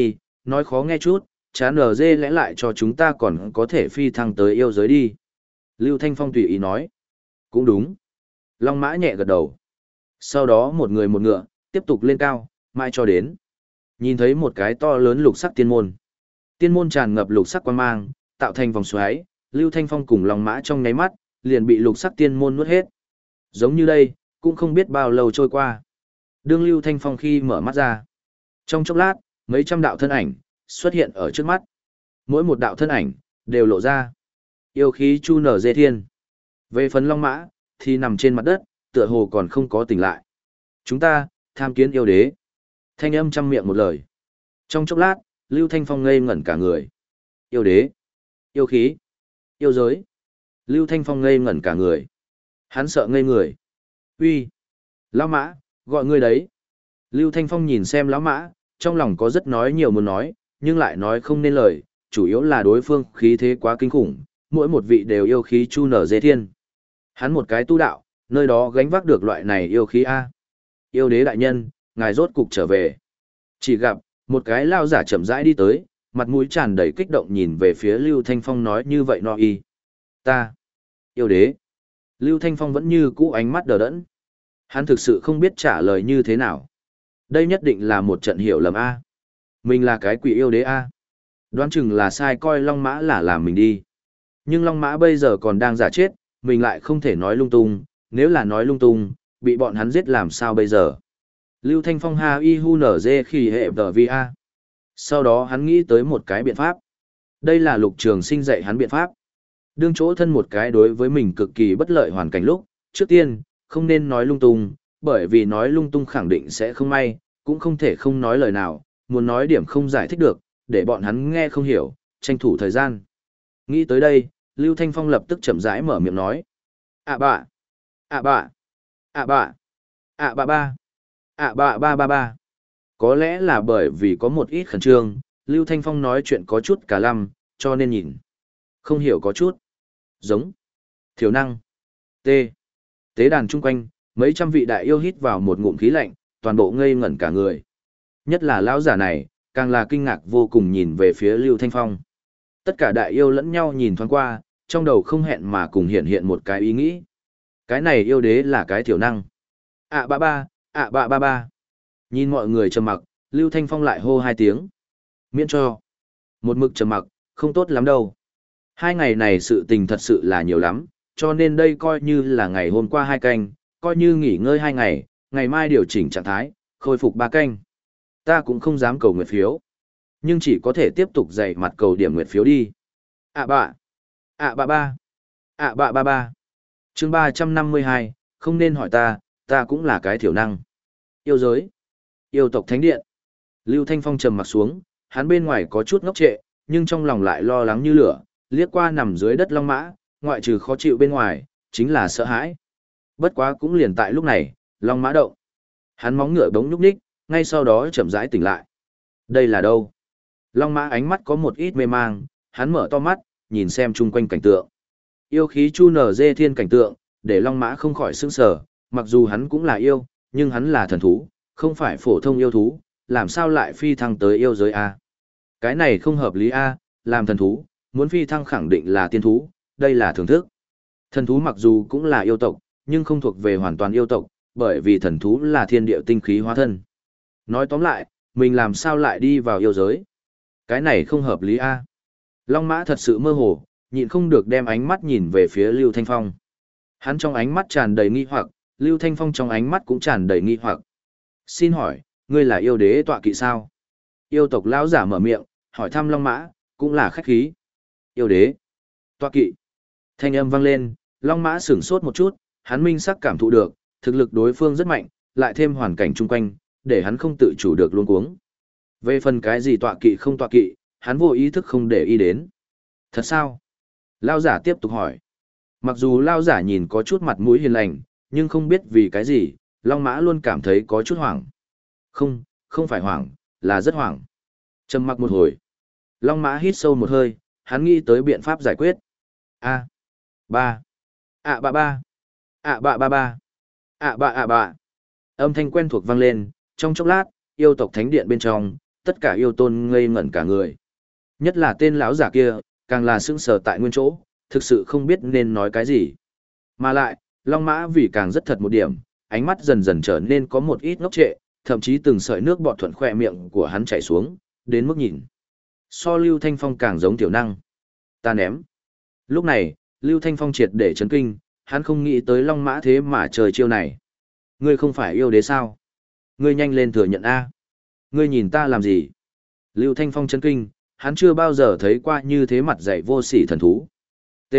S1: nói khó nghe chút, chán ở dê lẽ lại cho chúng ta còn có thể phi thăng tới yêu giới đi. Lưu Thanh Phong tùy ý nói. Cũng đúng. Long Mã nhẹ gật đầu. Sau đó một người một ngựa, tiếp tục lên cao, mãi cho đến. Nhìn thấy một cái to lớn lục sắc tiên môn. Tiên môn tràn ngập lục sắc quang mang, tạo thành vòng xoáy, Lưu Thanh Phong cùng Long Mã trong nháy mắt, liền bị lục sắc tiên môn nuốt hết. Giống như đây, cũng không biết bao lâu trôi qua. Đương Lưu Thanh Phong khi mở mắt ra. Trong chốc lát, mấy trăm đạo thân ảnh xuất hiện ở trước mắt. Mỗi một đạo thân ảnh đều lộ ra yêu khí chu nở dê thiên. Về phần Long Mã thì nằm trên mặt đất, tựa hồ còn không có tỉnh lại. Chúng ta tham kiến yêu đế. Thanh âm trăm miệng một lời. Trong chốc lát, Lưu Thanh Phong ngây ngẩn cả người. Yêu đế, yêu khí, yêu giới. Lưu Thanh Phong ngây ngẩn cả người. Hắn sợ ngây người. Uy, lão Mã, gọi ngươi đấy. Lưu Thanh Phong nhìn xem lão Mã, trong lòng có rất nói nhiều muốn nói, nhưng lại nói không nên lời, chủ yếu là đối phương khí thế quá kinh khủng, mỗi một vị đều yêu khí chu nở dê thiên. Hắn một cái tu đạo, nơi đó gánh vác được loại này yêu khí A. Yêu đế đại nhân, ngài rốt cục trở về. Chỉ gặp, một cái lao giả chậm rãi đi tới, mặt mũi tràn đầy kích động nhìn về phía Lưu Thanh Phong nói như vậy no y. Ta, yêu đế. Lưu Thanh Phong vẫn như cũ ánh mắt đờ đẫn. Hắn thực sự không biết trả lời như thế nào. Đây nhất định là một trận hiểu lầm A. Mình là cái quỷ yêu đế A. Đoán chừng là sai coi Long Mã là làm mình đi. Nhưng Long Mã bây giờ còn đang giả chết, mình lại không thể nói lung tung, nếu là nói lung tung, bị bọn hắn giết làm sao bây giờ. Lưu Thanh Phong ha y hu nở dê khi hệ tờ vi a. Sau đó hắn nghĩ tới một cái biện pháp. Đây là Lục Trường Sinh dạy hắn biện pháp. Đương chỗ thân một cái đối với mình cực kỳ bất lợi hoàn cảnh lúc, trước tiên, không nên nói lung tung, bởi vì nói lung tung khẳng định sẽ không may, cũng không thể không nói lời nào, muốn nói điểm không giải thích được, để bọn hắn nghe không hiểu, tranh thủ thời gian. Nghĩ tới đây, Lưu Thanh Phong lập tức chậm rãi mở miệng nói. À bạ, à bạ, à bạ, à bạ ba, à bạ ba ba ba. Có lẽ là bởi vì có một ít khẩn trương, Lưu Thanh Phong nói chuyện có chút cả lăm, cho nên nhìn. Không hiểu có chút. Giống. Thiểu năng. T. Tế đàn chung quanh, mấy trăm vị đại yêu hít vào một ngụm khí lạnh, toàn bộ ngây ngẩn cả người. Nhất là lão giả này, càng là kinh ngạc vô cùng nhìn về phía Lưu Thanh Phong. Tất cả đại yêu lẫn nhau nhìn thoáng qua, trong đầu không hẹn mà cùng hiện hiện một cái ý nghĩ. Cái này yêu đế là cái thiểu năng. À ba ba, à ba ba ba. Nhìn mọi người trầm mặc, Lưu Thanh Phong lại hô hai tiếng. Miễn cho. Một mực trầm mặc, không tốt lắm đâu. Hai ngày này sự tình thật sự là nhiều lắm, cho nên đây coi như là ngày hôm qua hai canh, coi như nghỉ ngơi hai ngày, ngày mai điều chỉnh trạng thái, khôi phục ba canh. Ta cũng không dám cầu nguyện phiếu, nhưng chỉ có thể tiếp tục dạy mặt cầu điểm nguyện phiếu đi. À bạ, à bạ ba, à bạ ba ba. Chương ba trăm năm mươi hai, không nên hỏi ta, ta cũng là cái thiểu năng. Yêu giới, yêu tộc thánh điện. Lưu Thanh Phong trầm mặt xuống, hắn bên ngoài có chút ngốc trệ, nhưng trong lòng lại lo lắng như lửa, liếc qua nằm dưới đất Long Mã, ngoại trừ khó chịu bên ngoài, chính là sợ hãi. Bất quá cũng liền tại lúc này, Long Mã động. Hắn móng ngựa bỗng nhúc nhích, ngay sau đó chậm rãi tỉnh lại. Đây là đâu? Long Mã ánh mắt có một ít mê mang, hắn mở to mắt, nhìn xem chung quanh cảnh tượng. Yêu khí chu nở dê thiên cảnh tượng, để Long Mã không khỏi sững sờ, mặc dù hắn cũng là yêu, nhưng hắn là thần thú, không phải phổ thông yêu thú, làm sao lại phi thăng tới yêu giới a? Cái này không hợp lý a, làm thần thú, muốn phi thăng khẳng định là tiên thú, đây là thưởng thức. Thần thú mặc dù cũng là yêu tộc, nhưng không thuộc về hoàn toàn yêu tộc, bởi vì thần thú là thiên địa tinh khí hóa thân. Nói tóm lại, mình làm sao lại đi vào yêu giới? Cái này không hợp lý a. Long Mã thật sự mơ hồ, nhịn không được đem ánh mắt nhìn về phía Lưu Thanh Phong. Hắn trong ánh mắt tràn đầy nghi hoặc, Lưu Thanh Phong trong ánh mắt cũng tràn đầy nghi hoặc. Xin hỏi, ngươi là yêu đế tọa kỵ sao? Yêu tộc lão giả mở miệng, hỏi thăm Long Mã, cũng là khách khí. Yêu đế, tọa kỵ. Thanh âm vang lên, Long Mã sửng sốt một chút, hắn minh sắc cảm thụ được, thực lực đối phương rất mạnh, lại thêm hoàn cảnh chung quanh, để hắn không tự chủ được luống cuống. Về phần cái gì tọa kỵ không tọa kỵ, hắn vô ý thức không để ý đến. Thật sao? Lao giả tiếp tục hỏi. Mặc dù Lao giả nhìn có chút mặt mũi hiền lành, nhưng không biết vì cái gì, Long Mã luôn cảm thấy có chút hoảng. Không, không phải hoảng, là rất hoảng. Trầm mặc một hồi. Long Mã hít sâu một hơi, hắn nghĩ tới biện pháp giải quyết. A. Ba. À ba ba. À ba ba ba. À ba à ba. Âm thanh quen thuộc vang lên, trong chốc lát, yêu tộc thánh điện bên trong, tất cả yêu tôn ngây ngẩn cả người. Nhất là tên lão giả kia, càng là sững sờ tại nguyên chỗ, thực sự không biết nên nói cái gì. Mà lại, Long Mã vì càng rất thật một điểm, ánh mắt dần dần trở nên có một ít ngốc trệ, thậm chí từng sợi nước bọt thuận khỏe miệng của hắn chảy xuống, đến mức nhìn. So Lưu Thanh Phong càng giống tiểu năng. Ta ném. Lúc này, Lưu Thanh Phong triệt để chấn kinh, hắn không nghĩ tới Long Mã thế mà trời chiêu này. Ngươi không phải yêu đế sao? Ngươi nhanh lên thừa nhận A. Ngươi nhìn ta làm gì? Lưu Thanh Phong chấn kinh, hắn chưa bao giờ thấy qua như thế mặt dày vô sỉ thần thú. T.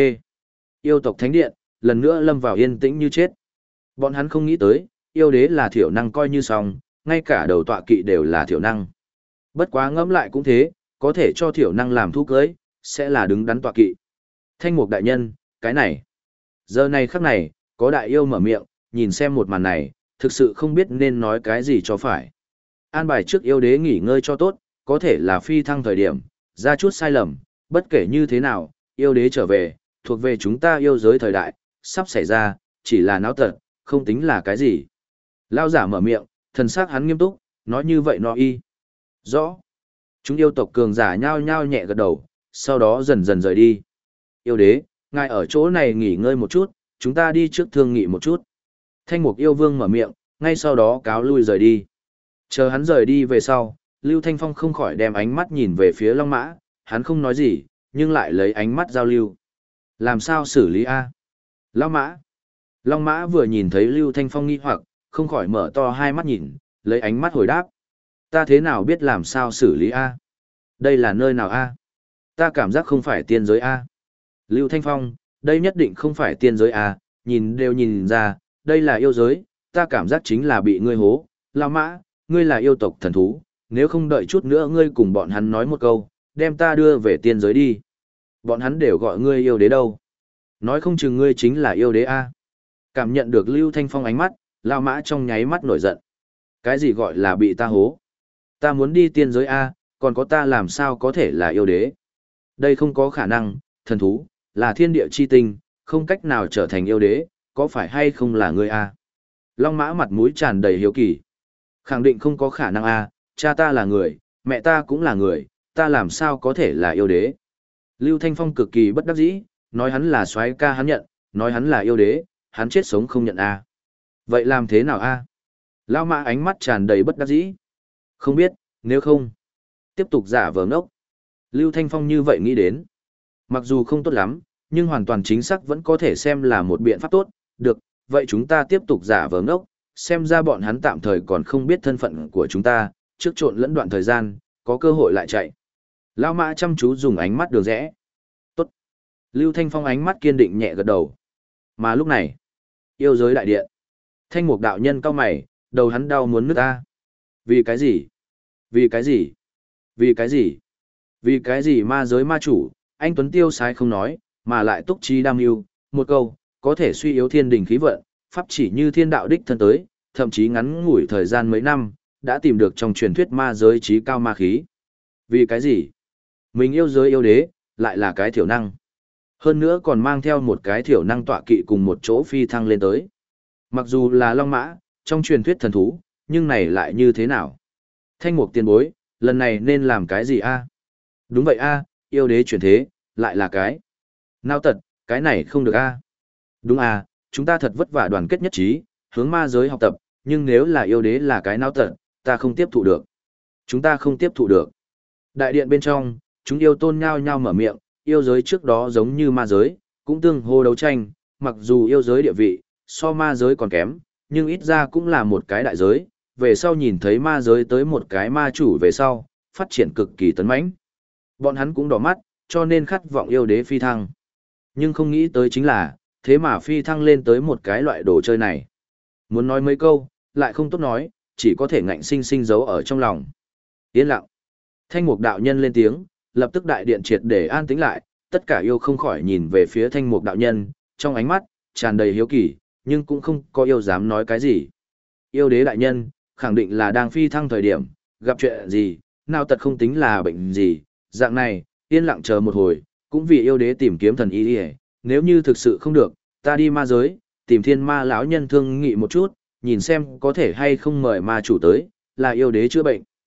S1: Yêu tộc thánh điện, lần nữa lâm vào yên tĩnh như chết. Bọn hắn không nghĩ tới, yêu đế là thiểu năng coi như xong, ngay cả đầu tọa kỵ đều là thiểu năng. Bất quá ngẫm lại cũng thế, có thể cho thiểu năng làm thú cưới, sẽ là đứng đắn tọa kỵ. Thanh mục đại nhân, cái này. Giờ này khắc này, có đại yêu mở miệng, nhìn xem một màn này, thực sự không biết nên nói cái gì cho phải. An bài trước yêu đế nghỉ ngơi cho tốt, có thể là phi thăng thời điểm, ra chút sai lầm, bất kể như thế nào, yêu đế trở về, thuộc về chúng ta yêu giới thời đại, sắp xảy ra, chỉ là náo tật, không tính là cái gì. Lao giả mở miệng, thần sắc hắn nghiêm túc, nói như vậy nó y. Rõ. Chúng yêu tộc cường giả nhao nhao nhẹ gật đầu, sau đó dần dần rời đi. Yêu đế, ngài ở chỗ này nghỉ ngơi một chút, chúng ta đi trước thương nghị một chút. Thanh mục yêu vương mở miệng, ngay sau đó cáo lui rời đi. Chờ hắn rời đi về sau, Lưu Thanh Phong không khỏi đem ánh mắt nhìn về phía Long Mã, hắn không nói gì, nhưng lại lấy ánh mắt giao lưu. Làm sao xử lý A? Long Mã. Long Mã vừa nhìn thấy Lưu Thanh Phong nghi hoặc, không khỏi mở to hai mắt nhìn, lấy ánh mắt hồi đáp. Ta thế nào biết làm sao xử lý A? Đây là nơi nào A? Ta cảm giác không phải tiên giới A. Lưu Thanh Phong, đây nhất định không phải tiên giới A, nhìn đều nhìn ra, đây là yêu giới, ta cảm giác chính là bị ngươi hố. Long Mã, ngươi là yêu tộc thần thú, nếu không đợi chút nữa ngươi cùng bọn hắn nói một câu, đem ta đưa về tiên giới đi. Bọn hắn đều gọi ngươi yêu đế đâu. Nói không chừng ngươi chính là yêu đế A. Cảm nhận được Lưu Thanh Phong ánh mắt, Lao Mã trong nháy mắt nổi giận. Cái gì gọi là bị ta hố? Ta muốn đi tiên giới A, còn có ta làm sao có thể là yêu đế? Đây không có khả năng, thần thú, là thiên địa chi tinh, không cách nào trở thành yêu đế, có phải hay không là ngươi A? Long Mã mặt mũi tràn đầy hiếu kỳ. Khẳng định không có khả năng A, cha ta là người, mẹ ta cũng là người, ta làm sao có thể là yêu đế? Lưu Thanh Phong cực kỳ bất đắc dĩ, nói hắn là soái ca hắn nhận, nói hắn là yêu đế, hắn chết sống không nhận A. Vậy làm thế nào A? Lao Mã ánh mắt tràn đầy bất đắc dĩ. Không biết, nếu không, tiếp tục giả vờ ngốc. Lưu Thanh Phong như vậy nghĩ đến. Mặc dù không tốt lắm, nhưng hoàn toàn chính xác vẫn có thể xem là một biện pháp tốt. Được, vậy chúng ta tiếp tục giả vờ ngốc, xem ra bọn hắn tạm thời còn không biết thân phận của chúng ta, trước trộn lẫn đoạn thời gian, có cơ hội lại chạy. Lao Mã chăm chú dùng ánh mắt đường rẽ. Tốt. Lưu Thanh Phong ánh mắt kiên định nhẹ gật đầu. Mà lúc này, yêu giới đại điện. Thanh mục đạo nhân cao mày, đầu hắn đau muốn nứt ta. Vì cái gì? Vì cái gì? Vì cái gì? Vì cái gì ma giới ma chủ, anh Tuấn tiêu sái không nói, mà lại túc trí đam yêu, một câu, có thể suy yếu thiên đình khí vận, pháp chỉ như thiên đạo đích thân tới, thậm chí ngắn ngủi thời gian mấy năm, đã tìm được trong truyền thuyết ma giới trí cao ma khí. Vì cái gì? Mình yêu giới yêu đế, lại là cái thiểu năng. Hơn nữa còn mang theo một cái thiểu năng tọa kỵ cùng một chỗ phi thăng lên tới. Mặc dù là long mã, trong truyền thuyết thần thú, nhưng này lại như thế nào? Thanh mục tiền bối, lần này nên làm cái gì a? Đúng vậy a, yêu đế chuyển thế, lại là cái. Nào tật, cái này không được a. Đúng a, chúng ta thật vất vả đoàn kết nhất trí, hướng ma giới học tập, nhưng nếu là yêu đế là cái nào tật, ta không tiếp thụ được. Chúng ta không tiếp thụ được. Đại điện bên trong, chúng yêu tôn nhao nhao mở miệng, yêu giới trước đó giống như ma giới, cũng tương hô đấu tranh, mặc dù yêu giới địa vị, so ma giới còn kém, nhưng ít ra cũng là một cái đại giới, về sau nhìn thấy ma giới tới một cái ma chủ về sau, phát triển cực kỳ tấn mãnh. Bọn hắn cũng đỏ mắt, cho nên khát vọng yêu đế phi thăng. Nhưng không nghĩ tới chính là, thế mà phi thăng lên tới một cái loại đồ chơi này. Muốn nói mấy câu, lại không tốt nói, chỉ có thể ngạnh sinh sinh giấu ở trong lòng. Yên lặng. Thanh mục đạo nhân lên tiếng, lập tức đại điện triệt để an tĩnh lại, tất cả yêu không khỏi nhìn về phía thanh mục đạo nhân, trong ánh mắt, tràn đầy hiếu kỳ, nhưng cũng không có yêu dám nói cái gì. Yêu đế đại nhân, khẳng định là đang phi thăng thời điểm, gặp chuyện gì, nào tật không tính là bệnh gì, dạng này, yên lặng chờ một hồi, cũng vì yêu đế tìm kiếm thần y đi, nếu như thực sự không được, ta đi ma giới, tìm thiên ma lão nhân thương nghị một chút, nhìn xem có thể hay không mời ma chủ tới, là yêu đế chữa bệnh.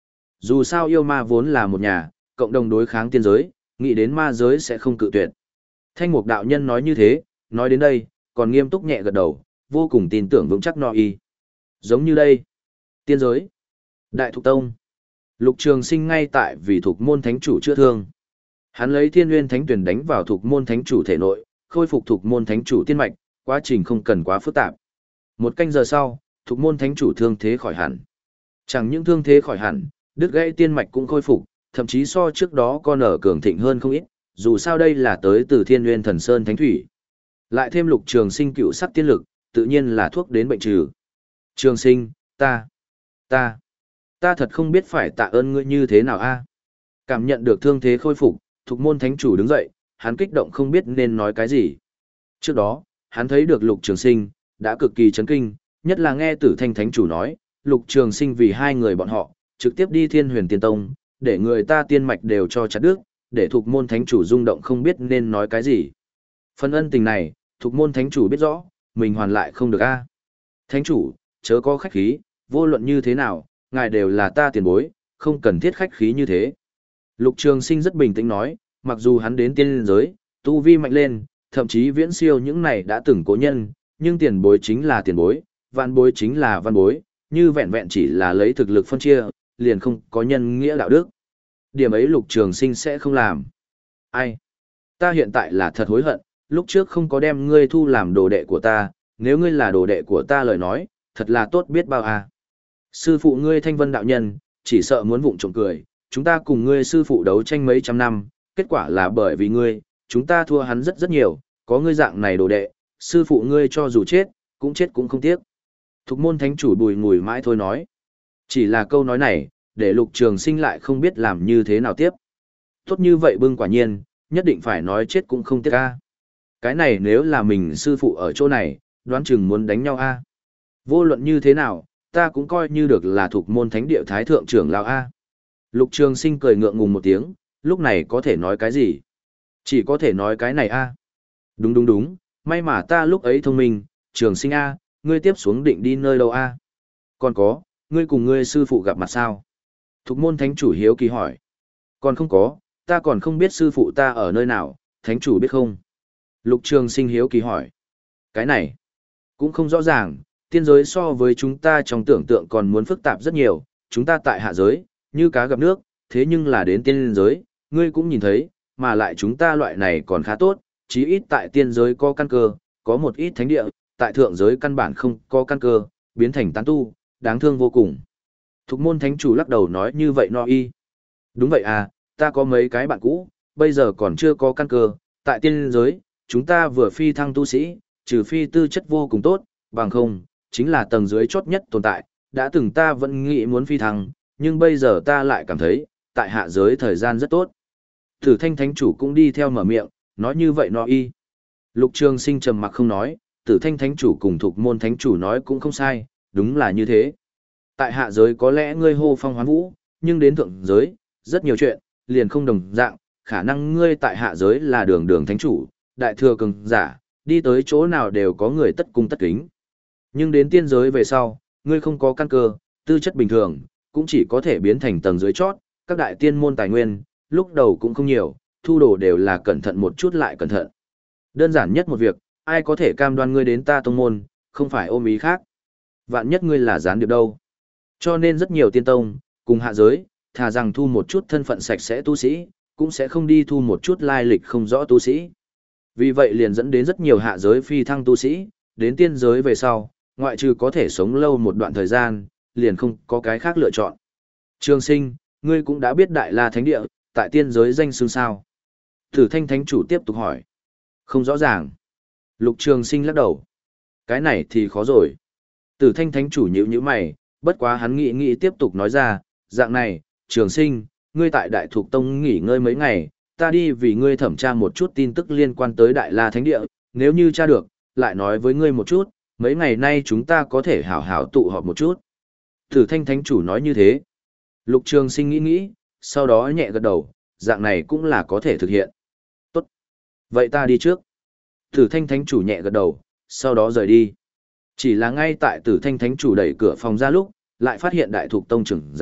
S1: Dù sao yêu ma vốn là một nhà, cộng đồng đối kháng tiên giới, nghĩ đến ma giới sẽ không cự tuyệt. Thanh mục đạo nhân nói như thế, nói đến đây, còn nghiêm túc nhẹ gật đầu, vô cùng tin tưởng vững chắc no y. Giống như đây, tiên giới, đại thục tông, Lục Trường Sinh ngay tại vì thuộc môn thánh chủ chữa thương. Hắn lấy Thiên Nguyên Thánh Tuyển đánh vào thuộc môn thánh chủ thể nội, khôi phục thuộc môn thánh chủ tiên mạch, quá trình không cần quá phức tạp. Một canh giờ sau, thuộc môn thánh chủ thương thế khỏi hẳn. Chẳng những thương thế khỏi hẳn, đứt gãy tiên mạch cũng khôi phục, thậm chí so trước đó con ở cường thịnh hơn không ít, dù sao đây là tới từ Thiên Nguyên Thần Sơn Thánh Thủy. Lại thêm Lục Trường Sinh cựu sắc tiên lực, tự nhiên là thuốc đến bệnh trừ. Trường Sinh, ta, ta, ta thật không biết phải tạ ơn ngươi như thế nào a. Cảm nhận được thương thế khôi phục, Thục môn thánh chủ đứng dậy, hắn kích động không biết nên nói cái gì. Trước đó, hắn thấy được Lục Trường Sinh, đã cực kỳ chấn kinh, nhất là nghe Tử Thanh thánh chủ nói, Lục Trường Sinh vì hai người bọn họ, trực tiếp đi Thiên Huyền Tiên Tông, để người ta tiên mạch đều cho chặt đứt, để Thục môn thánh chủ rung động không biết nên nói cái gì. Phần ân tình này, Thục môn thánh chủ biết rõ, mình hoàn lại không được a. Thánh chủ, chớ có khách khí, vô luận như thế nào, ngài đều là ta tiền bối, không cần thiết khách khí như thế. Lục Trường Sinh rất bình tĩnh nói, mặc dù hắn đến tiên giới, tu vi mạnh lên, thậm chí viễn siêu những này đã từng cố nhân, nhưng tiền bối chính là tiền bối, vạn bối chính là văn bối, như vẹn vẹn chỉ là lấy thực lực phân chia, liền không có nhân nghĩa đạo đức. Điểm ấy Lục Trường Sinh sẽ không làm. Ai? Ta hiện tại là thật hối hận, lúc trước không có đem ngươi thu làm đồ đệ của ta, nếu ngươi là đồ đệ của ta lời nói, thật là tốt biết bao à. Sư phụ ngươi Thanh Vân đạo nhân, chỉ sợ muốn vụng trộm cười, chúng ta cùng ngươi sư phụ đấu tranh mấy trăm năm, kết quả là bởi vì ngươi, chúng ta thua hắn rất rất nhiều, có ngươi dạng này đồ đệ, sư phụ ngươi cho dù chết, cũng chết cũng không tiếc. Thục môn thánh chủ bùi ngùi mãi thôi nói. Chỉ là câu nói này, để Lục Trường Sinh lại không biết làm như thế nào tiếp. Tốt như vậy bưng quả nhiên, nhất định phải nói chết cũng không tiếc a. Cái này nếu là mình sư phụ ở chỗ này, đoán chừng muốn đánh nhau a. Vô luận như thế nào, ta cũng coi như được là thuộc môn thánh địa thái thượng trưởng lão a. Lục Trường Sinh cười ngượng ngùng một tiếng, lúc này có thể nói cái gì? Chỉ có thể nói cái này a. Đúng đúng đúng, may mà ta lúc ấy thông minh, Trường Sinh a, ngươi tiếp xuống định đi nơi đâu a? Còn có, ngươi cùng ngươi sư phụ gặp mặt sao? Thục môn thánh chủ hiếu kỳ hỏi. Còn không có, ta còn không biết sư phụ ta ở nơi nào, thánh chủ biết không? Lục Trường Sinh hiếu kỳ hỏi. Cái này, cũng không rõ ràng, tiên giới so với chúng ta trong tưởng tượng còn muốn phức tạp rất nhiều, chúng ta tại hạ giới, như cá gặp nước, thế nhưng là đến tiên giới, ngươi cũng nhìn thấy, mà lại chúng ta loại này còn khá tốt, chí ít tại tiên giới có căn cơ, có một ít thánh địa, tại thượng giới căn bản không có căn cơ, biến thành tán tu, đáng thương vô cùng. Thục môn thánh chủ lắc đầu nói như vậy no y. Đúng vậy à, ta có mấy cái bạn cũ, bây giờ còn chưa có căn cơ, tại tiên giới, chúng ta vừa phi thăng tu sĩ, trừ phi tư chất vô cùng tốt, bằng không, chính là tầng dưới chót nhất tồn tại, đã từng ta vẫn nghĩ muốn phi thăng, nhưng bây giờ ta lại cảm thấy, tại hạ giới thời gian rất tốt. Tử Thanh thánh chủ cũng đi theo mở miệng, nói như vậy no y. Lục Trường Sinh trầm mặc không nói, Tử Thanh thánh chủ cùng Thục môn thánh chủ nói cũng không sai, đúng là như thế. Tại hạ giới có lẽ ngươi hô phong hoán vũ, nhưng đến thượng giới, rất nhiều chuyện, liền không đồng dạng, khả năng ngươi tại hạ giới là đường đường thánh chủ, đại thừa cường giả, đi tới chỗ nào đều có người tất cung tất kính. Nhưng đến tiên giới về sau, ngươi không có căn cơ, tư chất bình thường, cũng chỉ có thể biến thành tầng dưới chót, các đại tiên môn tài nguyên, lúc đầu cũng không nhiều, thu đồ đều là cẩn thận một chút lại cẩn thận. Đơn giản nhất một việc, ai có thể cam đoan ngươi đến ta tông môn, không phải ôm ý khác. Vạn nhất ngươi là gián điệp đâu. Cho nên rất nhiều tiên tông, cùng hạ giới, thà rằng thu một chút thân phận sạch sẽ tu sĩ, cũng sẽ không đi thu một chút lai lịch không rõ tu sĩ. Vì vậy liền dẫn đến rất nhiều hạ giới phi thăng tu sĩ, đến tiên giới về sau, ngoại trừ có thể sống lâu một đoạn thời gian, liền không có cái khác lựa chọn. Trường Sinh, ngươi cũng đã biết Đại La Thánh Địa, tại tiên giới danh xưng sao? Tử Thanh Thánh Chủ tiếp tục hỏi. Không rõ ràng. Lục Trường Sinh lắc đầu. Cái này thì khó rồi. Tử Thanh Thánh Chủ nhíu nhíu mày, bất quá hắn nghĩ nghĩ tiếp tục nói ra, dạng này, Trường Sinh, ngươi tại Đại Thục Tông nghỉ ngơi mấy ngày, ta đi vì ngươi thẩm tra một chút tin tức liên quan tới Đại La Thánh Địa, nếu như tra được, lại nói với ngươi một chút, mấy ngày nay chúng ta có thể hảo hảo tụ họp một chút. Tử Thanh Thánh Chủ nói như thế. Lục Trường Sinh nghĩ nghĩ, sau đó nhẹ gật đầu, dạng này cũng là có thể thực hiện. Tốt. Vậy ta đi trước. Tử Thanh Thánh Chủ nhẹ gật đầu, sau đó rời đi. Chỉ là ngay tại Tử Thanh Thánh Chủ đẩy cửa phòng ra lúc, lại phát hiện Đại Thục Tông trưởng giáo,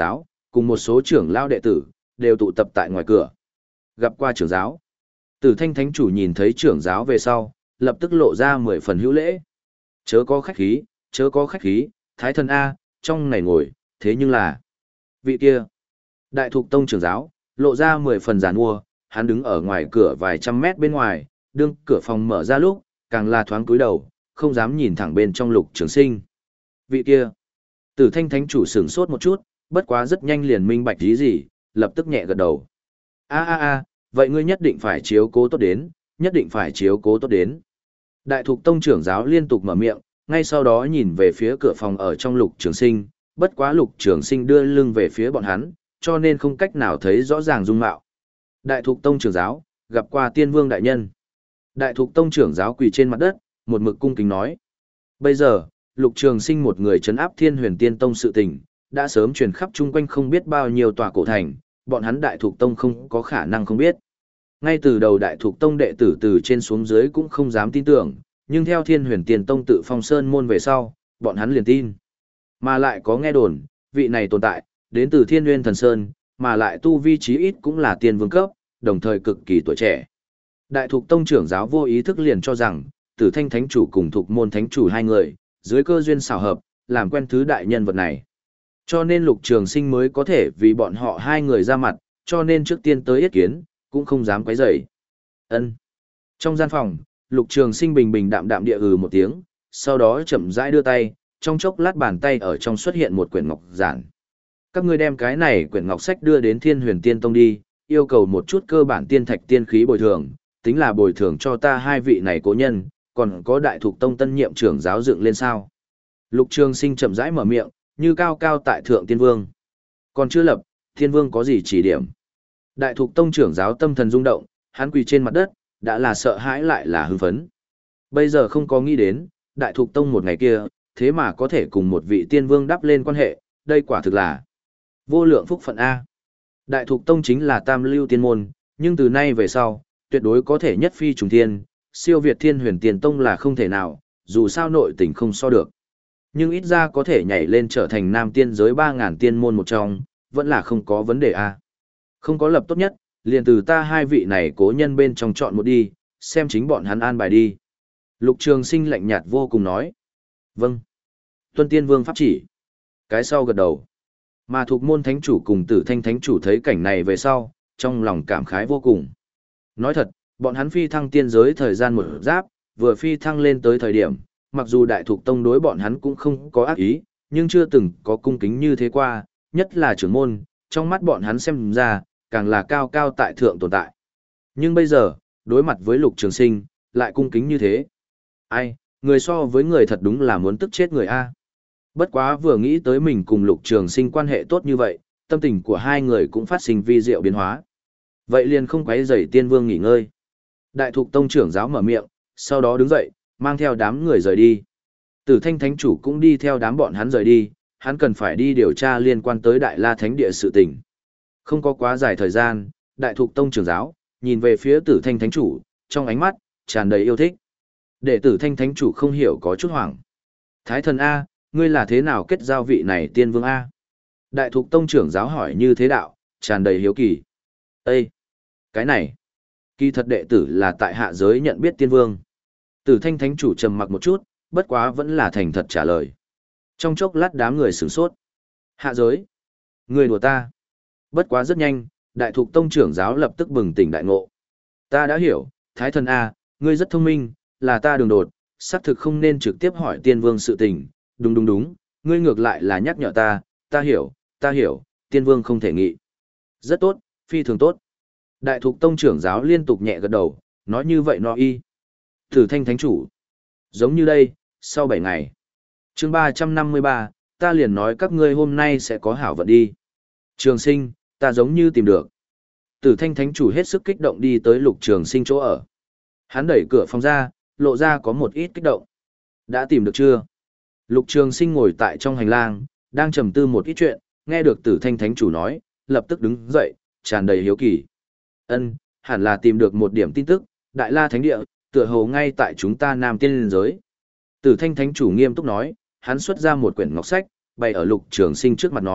S1: cùng một số trưởng lao đệ tử, đều tụ tập tại ngoài cửa. Gặp qua trưởng giáo. Tử Thanh Thánh chủ nhìn thấy trưởng giáo về sau, lập tức lộ ra mười phần hữu lễ. Chớ có khách khí, chớ có khách khí, Thái Thần A, trong này ngồi, thế nhưng là... Vị kia, Đại Thục Tông trưởng giáo, lộ ra mười phần giàn mua, hắn đứng ở ngoài cửa vài trăm mét bên ngoài, đương cửa phòng mở ra lúc, càng là thoáng cúi đầu, không dám nhìn thẳng bên trong Lục Trường Sinh. Vị kia, Tử Thanh Thánh chủ sửng sốt một chút, bất quá rất nhanh liền minh bạch ý gì, lập tức nhẹ gật đầu. A a a, vậy ngươi nhất định phải chiếu cố tốt đến, nhất định phải chiếu cố tốt đến. Đại Thục Tông trưởng giáo liên tục mở miệng, ngay sau đó nhìn về phía cửa phòng ở trong Lục Trường Sinh, bất quá Lục Trường Sinh đưa lưng về phía bọn hắn, cho nên không cách nào thấy rõ ràng dung mạo. Đại Thục Tông trưởng giáo, gặp qua Tiên Vương đại nhân. Đại Thục Tông trưởng giáo quỳ trên mặt đất, một mực cung kính nói. Bây giờ, Lục Trường Sinh một người trấn áp Thiên Huyền Tiên Tông sự tình, đã sớm truyền khắp chung quanh không biết bao nhiêu tòa cổ thành, bọn hắn Đại Thục Tông không có khả năng không biết. Ngay từ đầu Đại Thục Tông đệ tử từ trên xuống dưới cũng không dám tin tưởng, nhưng theo Thiên Huyền Tiên Tông tự phong sơn môn về sau, bọn hắn liền tin. Mà lại có nghe đồn, vị này tồn tại, đến từ Thiên Nguyên Thần Sơn, mà lại tu vi chí ít cũng là tiên vương cấp, đồng thời cực kỳ tuổi trẻ. Đại Thục Tông trưởng giáo vô ý thức liền cho rằng, Tử Thanh Thánh chủ cùng Thục Môn Thánh chủ hai người, dưới cơ duyên xảo hợp, làm quen thứ đại nhân vật này. Cho nên Lục Trường Sinh mới có thể vì bọn họ hai người ra mặt, cho nên trước tiên tới yết kiến, cũng không dám quấy rầy. Ân. Trong gian phòng, Lục Trường Sinh bình bình đạm đạm địa ừ một tiếng, sau đó chậm rãi đưa tay, trong chốc lát bàn tay ở trong xuất hiện một quyển ngọc giản. Các ngươi đem cái này quyển ngọc sách đưa đến Thiên Huyền Tiên Tông đi, yêu cầu một chút cơ bản tiên thạch tiên khí bồi thường, tính là bồi thường cho ta hai vị này cố nhân, còn có Đại Thục Tông tân nhiệm trưởng giáo dựng lên sao. Lục Trường Sinh chậm rãi mở miệng, như cao cao tại thượng tiên vương. Còn chưa lập, tiên vương có gì chỉ điểm? Đại Thục Tông trưởng giáo tâm thần rung động, hắn quỳ trên mặt đất, đã là sợ hãi lại là hưng phấn. Bây giờ không có nghĩ đến, Đại Thục Tông một ngày kia, thế mà có thể cùng một vị tiên vương đắp lên quan hệ, đây quả thực là vô lượng phúc phận A. Đại Thục Tông chính là tam lưu tiên môn, nhưng từ nay về sau, tuyệt đối có thể nhất phi trùng thiên, siêu việt Thiên Huyền Tiên Tông là không thể nào, dù sao nội tình không so được. Nhưng ít ra có thể nhảy lên trở thành nam tiên giới ba ngàn tiên môn một trong, vẫn là không có vấn đề A. Không có lập tốt nhất, liền từ ta hai vị này cố nhân bên trong chọn một đi, xem chính bọn hắn an bài đi. Lục Trường Sinh lạnh nhạt vô cùng nói. Vâng. Tuân Tiên Vương pháp chỉ. Cái sau gật đầu. Mà Thục Môn Thánh chủ cùng Tử Thanh Thánh chủ thấy cảnh này về sau, trong lòng cảm khái vô cùng. Nói thật, bọn hắn phi thăng tiên giới thời gian một giáp, vừa phi thăng lên tới thời điểm, mặc dù Đại Thục Tông đối bọn hắn cũng không có ác ý, nhưng chưa từng có cung kính như thế qua, nhất là trưởng môn, trong mắt bọn hắn xem ra, càng là cao cao tại thượng tồn tại. Nhưng bây giờ, đối mặt với Lục Trường Sinh, lại cung kính như thế. Ai, người so với người thật đúng là muốn tức chết người a. Bất quá vừa nghĩ tới mình cùng Lục Trường Sinh quan hệ tốt như vậy, tâm tình của hai người cũng phát sinh vi diệu biến hóa. Vậy liền không quấy rầy Tiên Vương nghỉ ngơi. Đại Thục Tông trưởng giáo mở miệng, sau đó đứng dậy, mang theo đám người rời đi. Tử Thanh Thánh chủ cũng đi theo đám bọn hắn rời đi, hắn cần phải đi điều tra liên quan tới Đại La Thánh địa sự tình. Không có quá dài thời gian, Đại Thục Tông trưởng giáo nhìn về phía Tử Thanh Thánh chủ, trong ánh mắt tràn đầy yêu thích. Để Tử Thanh Thánh chủ không hiểu có chút hoảng. Thái thần A, ngươi là thế nào kết giao vị này Tiên Vương A? Đại Thục Tông trưởng giáo hỏi như thế đạo, tràn đầy hiếu kỳ. Ê! Cái này! Kỳ thật đệ tử là tại hạ giới nhận biết Tiên Vương. Tử Thanh Thánh chủ trầm mặc một chút, bất quá vẫn là thành thật trả lời. Trong chốc lát đám người sửng sốt. Hạ giới! Người đùa ta! Bất quá rất nhanh, Đại Thục Tông trưởng giáo lập tức bừng tỉnh đại ngộ. Ta đã hiểu, Thái thần A, ngươi rất thông minh, là ta đường đột, xác thực không nên trực tiếp hỏi Tiên Vương sự tình. Đúng đúng đúng, ngươi ngược lại là nhắc nhở ta, ta hiểu, ta hiểu, Tiên Vương không thể nghị. Rất tốt, phi thường tốt. Đại Thục Tông trưởng giáo liên tục nhẹ gật đầu, nói như vậy nó y. Tử Thanh Thánh chủ. Giống như đây, sau bảy ngày. chương ba trăm năm mươi ba, ta liền nói các ngươi hôm nay sẽ có hảo vận đi. Trường Sinh, ta giống như tìm được. Tử Thanh Thánh chủ hết sức kích động đi tới Lục Trường Sinh chỗ ở. Hắn đẩy cửa phòng ra, lộ ra có một ít kích động. Đã tìm được chưa? Lục Trường Sinh ngồi tại trong hành lang, đang trầm tư một ít chuyện, nghe được Tử Thanh Thánh chủ nói, lập tức đứng dậy, tràn đầy hiếu kỳ. Ân, hẳn là tìm được một điểm tin tức, Đại La Thánh địa, tựa hồ ngay tại chúng ta Nam Tiên giới. Tử Thanh Thánh chủ nghiêm túc nói, hắn xuất ra một quyển ngọc sách, bày ở Lục Trường Sinh trước mặt nói,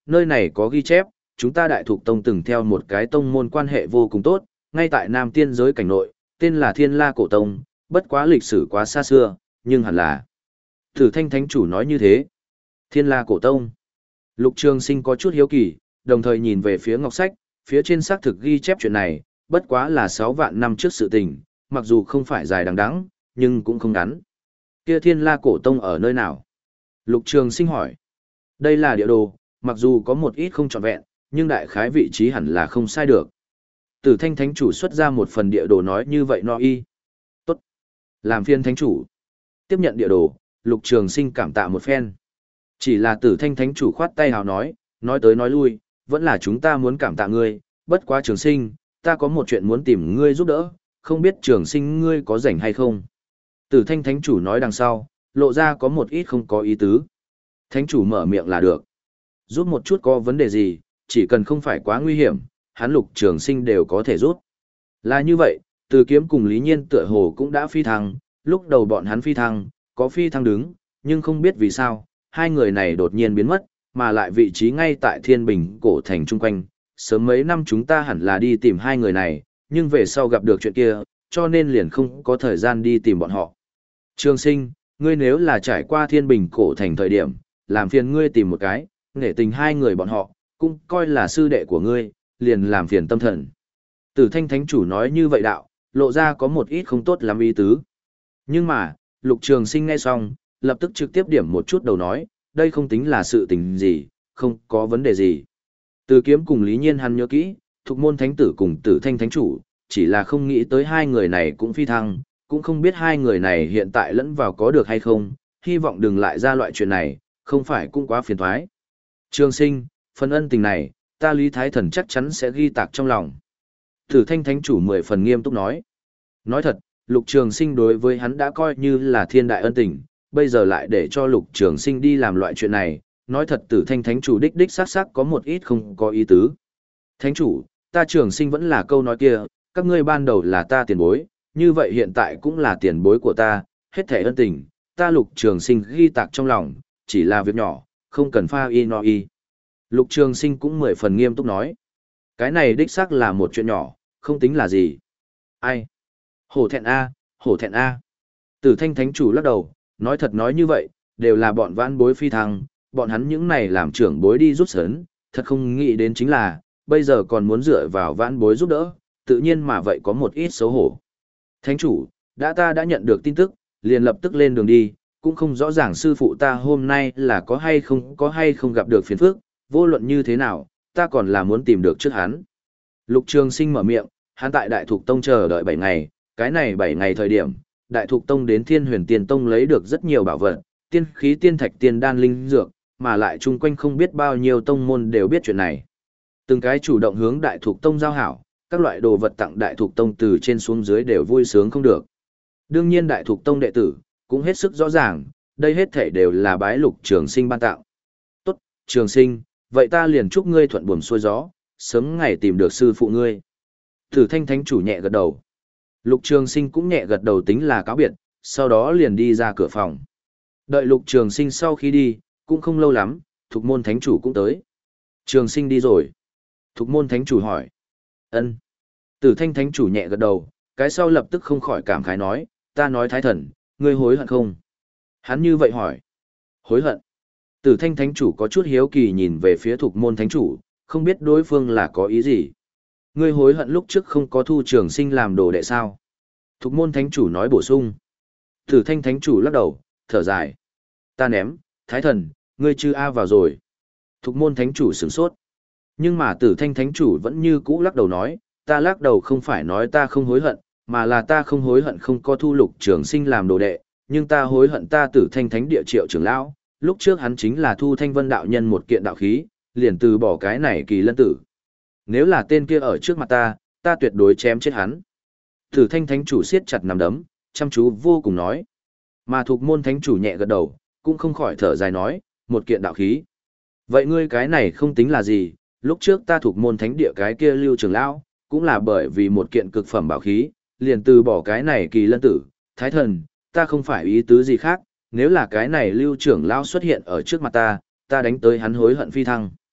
S1: nơi này có ghi chép, chúng ta Đại Thục Tông từng theo một cái tông môn quan hệ vô cùng tốt, ngay tại Nam Tiên giới cảnh nội, tên là Thiên La Cổ Tông, bất quá lịch sử quá xa xưa, nhưng hẳn là. Tử Thanh Thánh Chủ nói như thế. Thiên La Cổ Tông. Lục Trường Sinh có chút hiếu kỳ, đồng thời nhìn về phía ngọc sách, phía trên xác thực ghi chép chuyện này, bất quá là sáu vạn năm trước sự tình, mặc dù không phải dài đằng đẵng, nhưng cũng không ngắn. Kia Thiên La Cổ Tông ở nơi nào? Lục Trường Sinh hỏi. Đây là địa đồ, mặc dù có một ít không trọn vẹn, nhưng đại khái vị trí hẳn là không sai được. Tử Thanh Thánh Chủ xuất ra một phần địa đồ nói như vậy no y. Tốt. Làm phiên Thánh Chủ. Tiếp nhận địa đồ, Lục Trường Sinh cảm tạ một phen. Chỉ là Tử Thanh Thánh Chủ khoát tay hào nói, nói tới nói lui, vẫn là chúng ta muốn cảm tạ ngươi, bất quá Trường Sinh, ta có một chuyện muốn tìm ngươi giúp đỡ, không biết Trường Sinh ngươi có rảnh hay không. Tử Thanh Thánh Chủ nói đằng sau, lộ ra có một ít không có ý tứ. Thánh Chủ mở miệng là được. Giúp một chút có vấn đề gì, chỉ cần không phải quá nguy hiểm, hắn Lục Trường Sinh đều có thể giúp. Là như vậy, Từ Kiếm cùng Lý Nhiên tựa hồ cũng đã phi thăng, lúc đầu bọn hắn phi thăng, có phi thăng đứng, nhưng không biết vì sao, hai người này đột nhiên biến mất, mà lại vị trí ngay tại Thiên Bình cổ thành chung quanh. Sớm mấy năm chúng ta hẳn là đi tìm hai người này, nhưng về sau gặp được chuyện kia, cho nên liền không có thời gian đi tìm bọn họ. Trường Sinh, ngươi nếu là trải qua Thiên Bình cổ thành thời điểm, làm phiền ngươi tìm một cái, nghệ tình hai người bọn họ, cũng coi là sư đệ của ngươi, liền làm phiền tâm thần. Tử Thanh Thánh Chủ nói như vậy đạo, lộ ra có một ít không tốt lắm ý tứ. Nhưng mà, Lục Trường Sinh nghe xong, lập tức trực tiếp điểm một chút đầu nói, đây không tính là sự tình gì, không có vấn đề gì. Từ Kiếm cùng Lý Nhiên hắn nhớ kỹ, Thục Môn Thánh Tử cùng Tử Thanh Thánh Chủ, chỉ là không nghĩ tới hai người này cũng phi thăng, cũng không biết hai người này hiện tại lẫn vào có được hay không, hy vọng đừng lại ra loại chuyện này, không phải cũng quá phiền toái. Trường Sinh, phần ân tình này, ta Lý Thái Thần chắc chắn sẽ ghi tạc trong lòng. Tử Thanh Thánh Chủ mười phần nghiêm túc nói. Nói thật, Lục Trường Sinh đối với hắn đã coi như là thiên đại ân tình, bây giờ lại để cho Lục Trường Sinh đi làm loại chuyện này, nói thật Tử Thanh Thánh Chủ đích đích xác xác có một ít không có ý tứ. Thánh Chủ, ta Trường Sinh vẫn là câu nói kia, các ngươi ban đầu là ta tiền bối, như vậy hiện tại cũng là tiền bối của ta, hết thảy ân tình, ta Lục Trường Sinh ghi tạc trong lòng, chỉ là việc nhỏ, không cần pha y no y. Lục Trường Sinh cũng mười phần nghiêm túc nói. Cái này đích xác là một chuyện nhỏ, không tính là gì. Ai? Hổ thẹn A, hổ thẹn A. Tử Thanh Thánh Chủ lắc đầu, nói thật nói như vậy, đều là bọn vãn bối phi thăng, bọn hắn những này làm trưởng bối đi rút sớn, thật không nghĩ đến chính là, bây giờ còn muốn dựa vào vãn bối giúp đỡ, tự nhiên mà vậy có một ít xấu hổ. Thánh Chủ, đã ta đã nhận được tin tức, liền lập tức lên đường đi, cũng không rõ ràng sư phụ ta hôm nay là có hay không có hay không gặp được phiền phức, vô luận như thế nào, ta còn là muốn tìm được trước hắn. Lục Trường Sinh mở miệng, hắn tại Đại Thục Tông chờ đợi bảy ngày, cái này bảy ngày thời điểm, Đại Thục Tông đến Thiên Huyền Tiên Tông lấy được rất nhiều bảo vật, tiên khí tiên thạch tiên đan linh dược, mà lại chung quanh không biết bao nhiêu tông môn đều biết chuyện này. Từng cái chủ động hướng Đại Thục Tông giao hảo, các loại đồ vật tặng Đại Thục Tông từ trên xuống dưới đều vui sướng không được. Đương nhiên Đại Thục Tông đệ tử cũng hết sức rõ ràng, đây hết thể đều là bái Lục Trường Sinh ban tặng. Tốt, Trường Sinh, vậy ta liền chúc ngươi thuận buồm xuôi gió, sớm ngày tìm được sư phụ ngươi. Tử Thanh Thánh Chủ nhẹ gật đầu. Lục Trường Sinh cũng nhẹ gật đầu tính là cáo biệt, sau đó liền đi ra cửa phòng. Đợi Lục Trường Sinh sau khi đi, cũng không lâu lắm, Thục Môn Thánh Chủ cũng tới. Trường Sinh đi rồi. Thục Môn Thánh Chủ hỏi. Ân. Tử Thanh Thánh Chủ nhẹ gật đầu, cái sau lập tức không khỏi cảm khái nói, ta nói Thái Thần, ngươi hối hận không? Hắn như vậy hỏi. Hối hận. Tử Thanh Thánh Chủ có chút hiếu kỳ nhìn về phía Thục Môn Thánh Chủ, không biết đối phương là có ý gì. Ngươi hối hận lúc trước không có thu Trường Sinh làm đồ đệ sao? Thục Môn Thánh Chủ nói bổ sung. Tử Thanh Thánh Chủ lắc đầu, thở dài. Ta ném, Thái Thần, ngươi chưa a vào rồi. Thục Môn Thánh Chủ sửng sốt. Nhưng mà Tử Thanh Thánh Chủ vẫn như cũ lắc đầu nói, ta lắc đầu không phải nói ta không hối hận, mà là ta không hối hận không có thu Lục Trường Sinh làm đồ đệ, nhưng ta hối hận ta Tử Thanh Thánh địa Triệu trưởng lão, lúc trước hắn chính là thu Thanh Vân đạo nhân một kiện đạo khí, liền từ bỏ cái này Kỳ Lân tử. Nếu là tên kia ở trước mặt ta, ta tuyệt đối chém chết hắn. Tử Thanh Thánh Chủ siết chặt nắm đấm, chăm chú vô cùng nói. Mà Thục Môn Thánh Chủ nhẹ gật đầu, cũng không khỏi thở dài nói, một kiện đạo khí. Vậy ngươi cái này không tính là gì, lúc trước ta Thục Môn Thánh địa cái kia Lưu trưởng lão, cũng là bởi vì một kiện cực phẩm bảo khí, liền từ bỏ cái này Kỳ Lân tử. Thái Thần, ta không phải ý tứ gì khác, nếu là cái này Lưu trưởng lão xuất hiện ở trước mặt ta, ta đánh tới hắn hối hận phi thăng.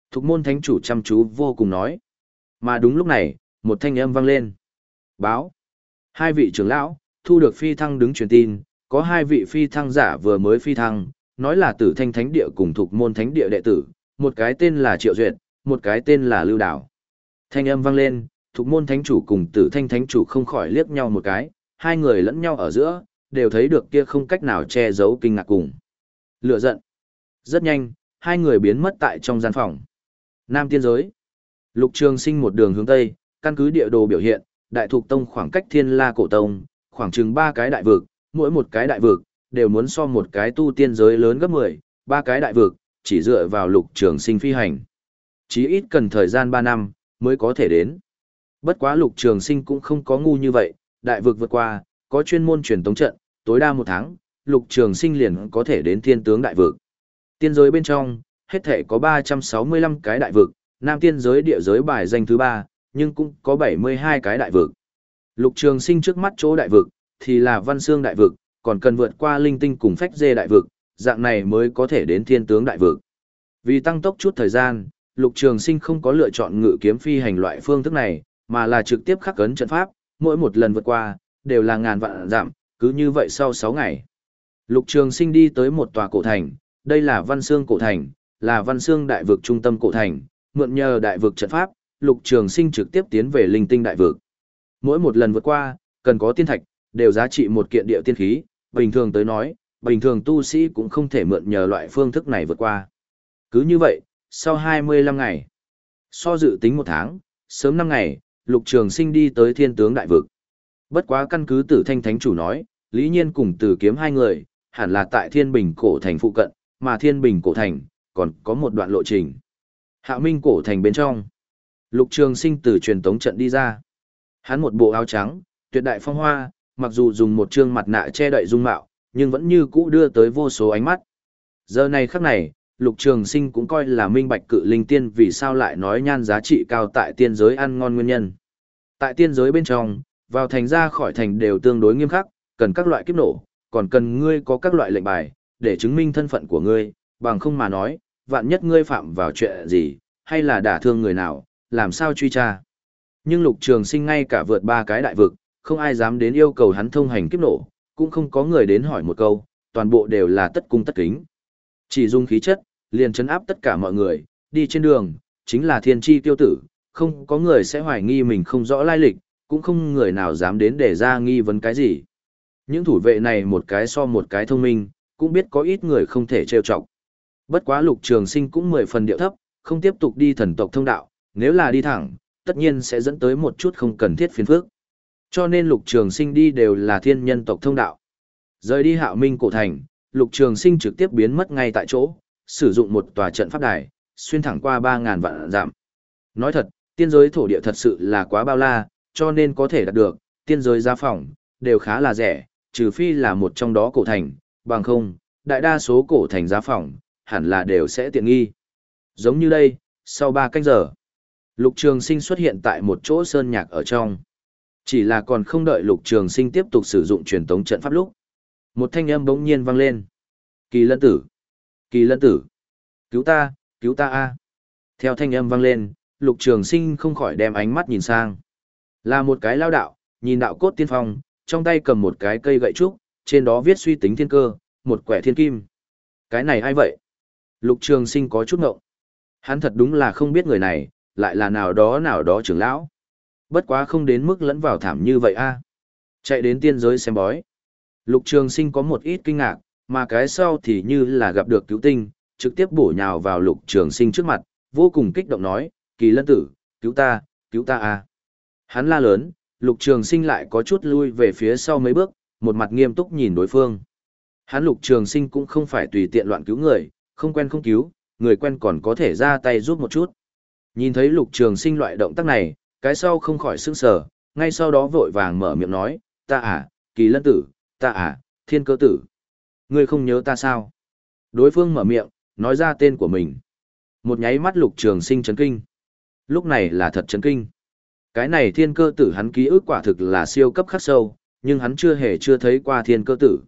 S1: Thục môn thánh chủ chăm chú vô cùng nói. Mà đúng lúc này, một thanh âm vang lên. Báo. Hai vị trưởng lão, thu được phi thăng đứng truyền tin, có hai vị phi thăng giả vừa mới phi thăng, nói là tử thanh thánh địa cùng thục môn thánh địa đệ tử, một cái tên là Triệu Duyệt, một cái tên là Lưu Đảo. Thanh âm vang lên, thục môn thánh chủ cùng tử thanh thánh chủ không khỏi liếc nhau một cái, hai người lẫn nhau ở giữa, đều thấy được kia không cách nào che giấu kinh ngạc cùng. Lửa giận. Rất nhanh, hai người biến mất tại trong gian phòng. Nam tiên giới. Lục Trường Sinh một đường hướng Tây, căn cứ địa đồ biểu hiện, Đại Thục Tông khoảng cách Thiên La Cổ Tông, khoảng chừng ba cái đại vực, mỗi một cái đại vực, đều muốn so một cái tu tiên giới lớn gấp mười, ba cái đại vực, chỉ dựa vào Lục Trường Sinh phi hành. Chí ít cần thời gian ba năm, mới có thể đến. Bất quá Lục Trường Sinh cũng không có ngu như vậy, đại vực vượt qua, có chuyên môn truyền tống trận, tối đa một tháng, Lục Trường Sinh liền có thể đến thiên tướng đại vực. Tiên giới bên trong, hết thể có ba trăm sáu mươi lăm cái đại vực, Nam tiên giới địa giới bài danh thứ ba, nhưng cũng có bảy mươi hai cái đại vực. Lục Trường Sinh trước mắt chỗ đại vực, thì là Văn Xương đại vực, còn cần vượt qua Linh Tinh cùng Phách Dê đại vực, dạng này mới có thể đến thiên tướng đại vực. Vì tăng tốc chút thời gian, Lục Trường Sinh không có lựa chọn ngự kiếm phi hành loại phương thức này, mà là trực tiếp khắc ấn trận pháp, mỗi một lần vượt qua, đều là ngàn vạn dặm, cứ như vậy sau sáu ngày. Lục Trường Sinh đi tới một tòa cổ thành, đây là Văn Xương cổ thành, là Văn Xương đại vực trung tâm cổ thành, mượn nhờ đại vực trận pháp, Lục Trường Sinh trực tiếp tiến về Linh Tinh đại vực. Mỗi một lần vượt qua, cần có tiên thạch, đều giá trị một kiện địa tiên khí, bình thường tới nói, bình thường tu sĩ cũng không thể mượn nhờ loại phương thức này vượt qua. Cứ như vậy, sau hai mươi lăm ngày, so dự tính một tháng, sớm năm ngày, Lục Trường Sinh đi tới Thiên Tướng đại vực. Bất quá căn cứ Tử Thanh Thánh chủ nói, Lý Nhiên cùng Tử Kiếm hai người, hẳn là tại Thiên Bình cổ thành phụ cận, mà Thiên Bình cổ thành còn có một đoạn lộ trình. Hạo Minh cổ thành bên trong, Lục Trường Sinh từ truyền tống trận đi ra. Hắn một bộ áo trắng, tuyệt đại phong hoa, mặc dù dùng một trương mặt nạ che đậy dung mạo, nhưng vẫn như cũ đưa tới vô số ánh mắt. Giờ này khắc này, Lục Trường Sinh cũng coi là minh bạch cự linh tiên vì sao lại nói nhan giá trị cao tại tiên giới ăn ngon nguyên nhân. Tại tiên giới bên trong, vào thành ra khỏi thành đều tương đối nghiêm khắc, cần các loại kiếp nổ, còn cần ngươi có các loại lệnh bài, để chứng minh thân phận của ngươi, bằng không mà nói, vạn nhất ngươi phạm vào chuyện gì, hay là đả thương người nào, làm sao truy tra. Nhưng Lục Trường Sinh ngay cả vượt ba cái đại vực, không ai dám đến yêu cầu hắn thông hành kiếp nổ, cũng không có người đến hỏi một câu, toàn bộ đều là tất cung tất kính. Chỉ dùng khí chất, liền trấn áp tất cả mọi người, đi trên đường, chính là thiên chi tiêu tử, không có người sẽ hoài nghi mình không rõ lai lịch, cũng không người nào dám đến để ra nghi vấn cái gì. Những thủ vệ này một cái so một cái thông minh, cũng biết có ít người không thể trêu chọc. Bất quá Lục Trường Sinh cũng mười phần điệu thấp, không tiếp tục đi thần tộc thông đạo, nếu là đi thẳng, tất nhiên sẽ dẫn tới một chút không cần thiết phiền phức. Cho nên Lục Trường Sinh đi đều là thiên nhân tộc thông đạo. Rời đi Hạo Minh cổ thành, Lục Trường Sinh trực tiếp biến mất ngay tại chỗ, sử dụng một tòa trận pháp đài, xuyên thẳng qua ba ngàn vạn dặm. Nói thật, tiên giới thổ địa thật sự là quá bao la, cho nên có thể đạt được, tiên giới giá phòng, đều khá là rẻ, trừ phi là một trong đó cổ thành, bằng không, đại đa số cổ thành giá phòng, hẳn là đều sẽ tiện nghi. Giống như đây, sau ba canh giờ, Lục Trường Sinh xuất hiện tại một chỗ sơn nhạc ở trong. Chỉ là còn không đợi Lục Trường Sinh tiếp tục sử dụng truyền tống trận pháp lúc, một thanh âm bỗng nhiên vang lên. Kỳ Lân tử, Kỳ Lân tử, cứu ta, cứu ta a! Theo thanh âm vang lên, Lục Trường Sinh không khỏi đem ánh mắt nhìn sang. Là một cái lao đạo, nhìn đạo cốt tiên phong, trong tay cầm một cái cây gậy trúc, trên đó viết suy tính thiên cơ, một quẻ thiên kim. Cái này ai vậy? Lục Trường Sinh có chút ngộng. Hắn thật đúng là không biết người này, lại là nào đó nào đó trưởng lão. Bất quá không đến mức lẫn vào thảm như vậy a. Chạy đến tiên giới xem bói. Lục Trường Sinh có một ít kinh ngạc, mà cái sau thì như là gặp được cứu tinh, trực tiếp bổ nhào vào Lục Trường Sinh trước mặt, vô cùng kích động nói, Kỳ Lân tử, cứu ta, cứu ta a. Hắn la lớn, Lục Trường Sinh lại có chút lui về phía sau mấy bước, một mặt nghiêm túc nhìn đối phương. Hắn Lục Trường Sinh cũng không phải tùy tiện loạn cứu người, không quen không cứu, người quen còn có thể ra tay giúp một chút. Nhìn thấy Lục Trường Sinh loại động tác này, cái sau không khỏi sững sờ, ngay sau đó vội vàng mở miệng nói, ta à, Kỳ Lân tử, ta à, Thiên Cơ tử. Ngươi không nhớ ta sao? Đối phương mở miệng, nói ra tên của mình. Một nháy mắt Lục Trường Sinh chấn kinh. Lúc này là thật chấn kinh. Cái này Thiên Cơ tử hắn ký ức quả thực là siêu cấp khắc sâu, nhưng hắn chưa hề chưa thấy qua Thiên Cơ tử.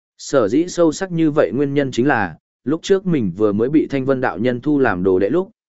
S1: Sở dĩ sâu sắc như vậy nguyên nhân chính là, lúc trước mình vừa mới bị Thanh Vân đạo nhân thu làm đồ đệ lúc,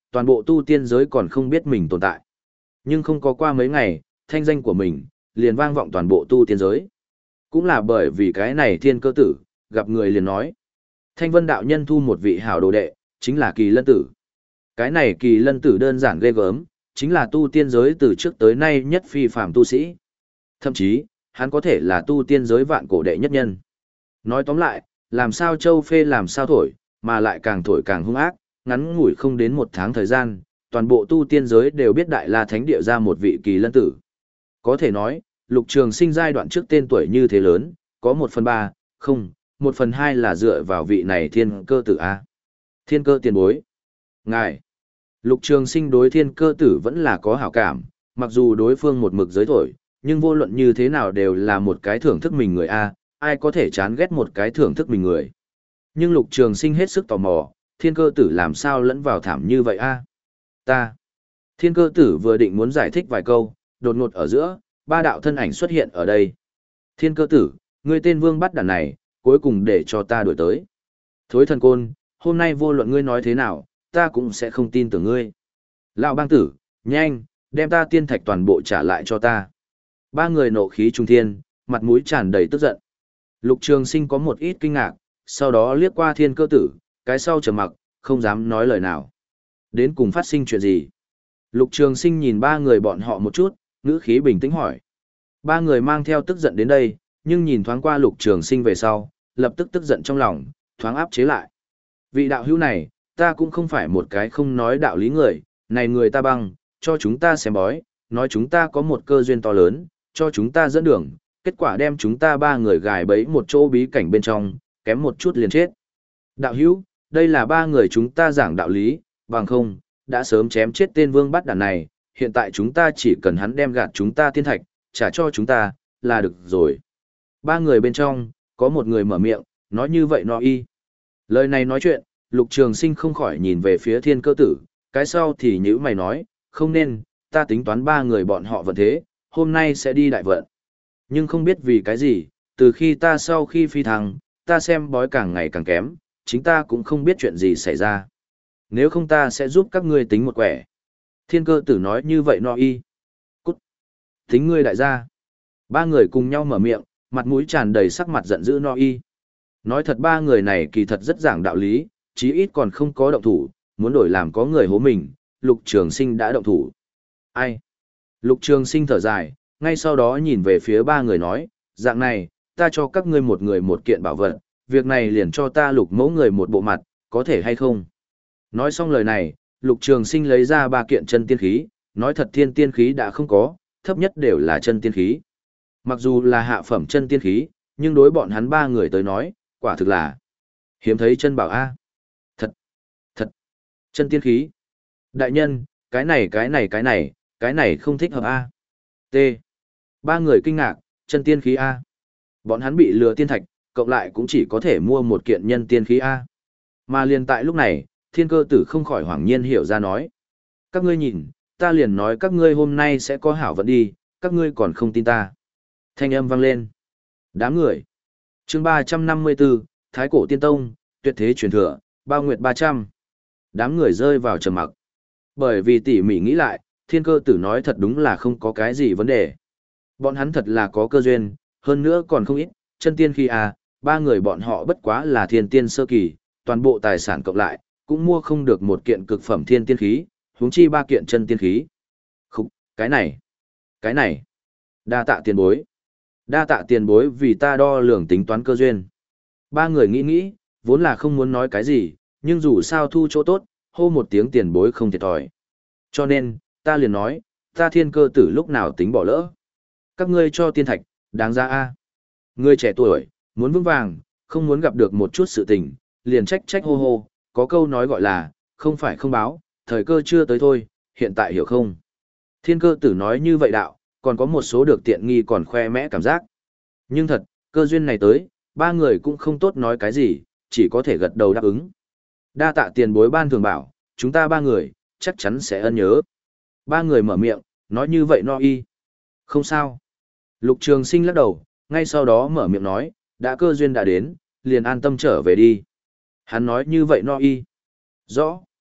S1: toàn bộ tu tiên giới còn không biết mình tồn tại. Nhưng không có qua mấy ngày, thanh danh của mình liền vang vọng toàn bộ tu tiên giới. Cũng là bởi vì cái này thiên cơ tử, gặp người liền nói. Thanh vân đạo nhân thu một vị hảo đồ đệ, chính là kỳ lân tử. Cái này kỳ lân tử đơn giản ghê gớm, chính là tu tiên giới từ trước tới nay nhất phi phàm tu sĩ. Thậm chí, hắn có thể là tu tiên giới vạn cổ đệ nhất nhân. Nói tóm lại, làm sao châu phê làm sao thổi, mà lại càng thổi càng hung ác, ngắn ngủi không đến một tháng thời gian, toàn bộ tu tiên giới đều biết Đại La Thánh Địa ra một vị kỳ lân tử. Có thể nói, Lục Trường Sinh giai đoạn trước tên tuổi như thế lớn, có một phần ba, không, một phần hai là dựa vào vị này thiên cơ tử A. Thiên cơ tiền bối. Ngài. Lục Trường Sinh đối thiên cơ tử vẫn là có hảo cảm, mặc dù đối phương một mực giới thổi, nhưng vô luận như thế nào đều là một cái thưởng thức mình người A, ai có thể chán ghét một cái thưởng thức mình người. Nhưng Lục Trường Sinh hết sức tò mò, thiên cơ tử làm sao lẫn vào thảm như vậy A. Ta. Thiên cơ tử vừa định muốn giải thích vài câu, đột ngột ở giữa, ba đạo thân ảnh xuất hiện ở đây. Thiên cơ tử, ngươi tên vương bắt đàn này, cuối cùng để cho ta đuổi tới. Thối thần côn, hôm nay vô luận ngươi nói thế nào, ta cũng sẽ không tin tưởng ngươi. Lão bang tử, nhanh, đem ta tiên thạch toàn bộ trả lại cho ta. Ba người nộ khí trung thiên, mặt mũi tràn đầy tức giận. Lục Trường Sinh có một ít kinh ngạc, sau đó liếc qua thiên cơ tử, cái sau trầm mặc, không dám nói lời nào. Đến cùng phát sinh chuyện gì? Lục Trường Sinh nhìn ba người bọn họ một chút, ngữ khí bình tĩnh hỏi. Ba người mang theo tức giận đến đây, nhưng nhìn thoáng qua Lục Trường Sinh về sau, lập tức tức giận trong lòng, thoáng áp chế lại. Vị đạo hữu này, ta cũng không phải một cái không nói đạo lý người, này người ta băng, cho chúng ta xem bói, nói chúng ta có một cơ duyên to lớn, cho chúng ta dẫn đường, kết quả đem chúng ta ba người gài bẫy một chỗ bí cảnh bên trong, kém một chút liền chết. Đạo hữu, đây là ba người chúng ta giảng đạo lý, bằng không, đã sớm chém chết tên vương bắt đàn này, hiện tại chúng ta chỉ cần hắn đem gạt chúng ta tiên thạch, trả cho chúng ta, là được rồi. Ba người bên trong, có một người mở miệng, nói như vậy nó y. Lời này nói chuyện, Lục Trường Sinh không khỏi nhìn về phía thiên cơ tử, cái sau thì nhữ mày nói, không nên, ta tính toán ba người bọn họ vận thế, hôm nay sẽ đi đại vận. Nhưng không biết vì cái gì, từ khi ta sau khi phi thăng, ta xem bói càng ngày càng kém, chính ta cũng không biết chuyện gì xảy ra. Nếu không ta sẽ giúp các ngươi tính một quẻ. Thiên cơ tử nói như vậy no y. Cút. Tính ngươi đại gia. Ba người cùng nhau mở miệng, mặt mũi tràn đầy sắc mặt giận dữ no y. Nói thật ba người này kỳ thật rất giảng đạo lý, chí ít còn không có động thủ, muốn đổi làm có người hố mình, Lục Trường Sinh đã động thủ. Ai? Lục Trường Sinh thở dài, ngay sau đó nhìn về phía ba người nói, dạng này, ta cho các ngươi một người một kiện bảo vật, việc này liền cho ta Lục mẫu người một bộ mặt, có thể hay không? Nói xong lời này, Lục Trường Sinh lấy ra ba kiện chân tiên khí, nói thật thiên tiên khí đã không có, thấp nhất đều là chân tiên khí. Mặc dù là hạ phẩm chân tiên khí, nhưng đối bọn hắn ba người tới nói, quả thực là hiếm thấy chân bảo A. Thật, thật, chân tiên khí. Đại nhân, cái này cái này cái này, cái này không thích hợp A. T. Ba người kinh ngạc, chân tiên khí A. Bọn hắn bị lừa tiên thạch, cộng lại cũng chỉ có thể mua một kiện nhân tiên khí A. Mà liền tại lúc này, thiên cơ tử không khỏi hoảng nhiên hiểu ra nói. Các ngươi nhìn, ta liền nói các ngươi hôm nay sẽ có hảo vận đi, các ngươi còn không tin ta. Thanh âm vang lên. Đám người. Chương ba trăm năm mươi bốn, Thái cổ tiên tông, tuyệt thế truyền thừa, bao nguyệt ba trăm. Đám người rơi vào trầm mặc. Bởi vì tỉ mỉ nghĩ lại, thiên cơ tử nói thật đúng là không có cái gì vấn đề. Bọn hắn thật là có cơ duyên, hơn nữa còn không ít, chân tiên khí à, ba người bọn họ bất quá là thiên tiên sơ kỳ, toàn bộ tài sản cộng lại, cũng mua không được một kiện cực phẩm thiên tiên khí, huống chi ba kiện chân tiên khí. Khúc, cái này, cái này, đa tạ tiền bối. Đa tạ tiền bối vì ta đo lường tính toán cơ duyên. Ba người nghĩ nghĩ, vốn là không muốn nói cái gì, nhưng dù sao thu chỗ tốt, hô một tiếng tiền bối không thiệt thòi. Cho nên, ta liền nói, ta thiên cơ tử lúc nào tính bỏ lỡ. Các ngươi cho tiên thạch, đáng ra a. Ngươi trẻ tuổi, muốn vững vàng, không muốn gặp được một chút sự tình, liền trách trách hô hô, có câu nói gọi là, không phải không báo, thời cơ chưa tới thôi, hiện tại hiểu không? Thiên cơ tử nói như vậy đạo, còn có một số được tiện nghi còn khoe mẽ cảm giác. Nhưng thật, cơ duyên này tới, ba người cũng không tốt nói cái gì, chỉ có thể gật đầu đáp ứng. Đa tạ tiền bối ban thường bảo, chúng ta ba người, chắc chắn sẽ ân nhớ. Ba người mở miệng, nói như vậy no y. Không sao. Lục Trường Sinh lắc đầu, ngay sau đó mở miệng nói, đã cơ duyên đã đến, liền an tâm trở về đi. Hắn nói như vậy no y. Rõ.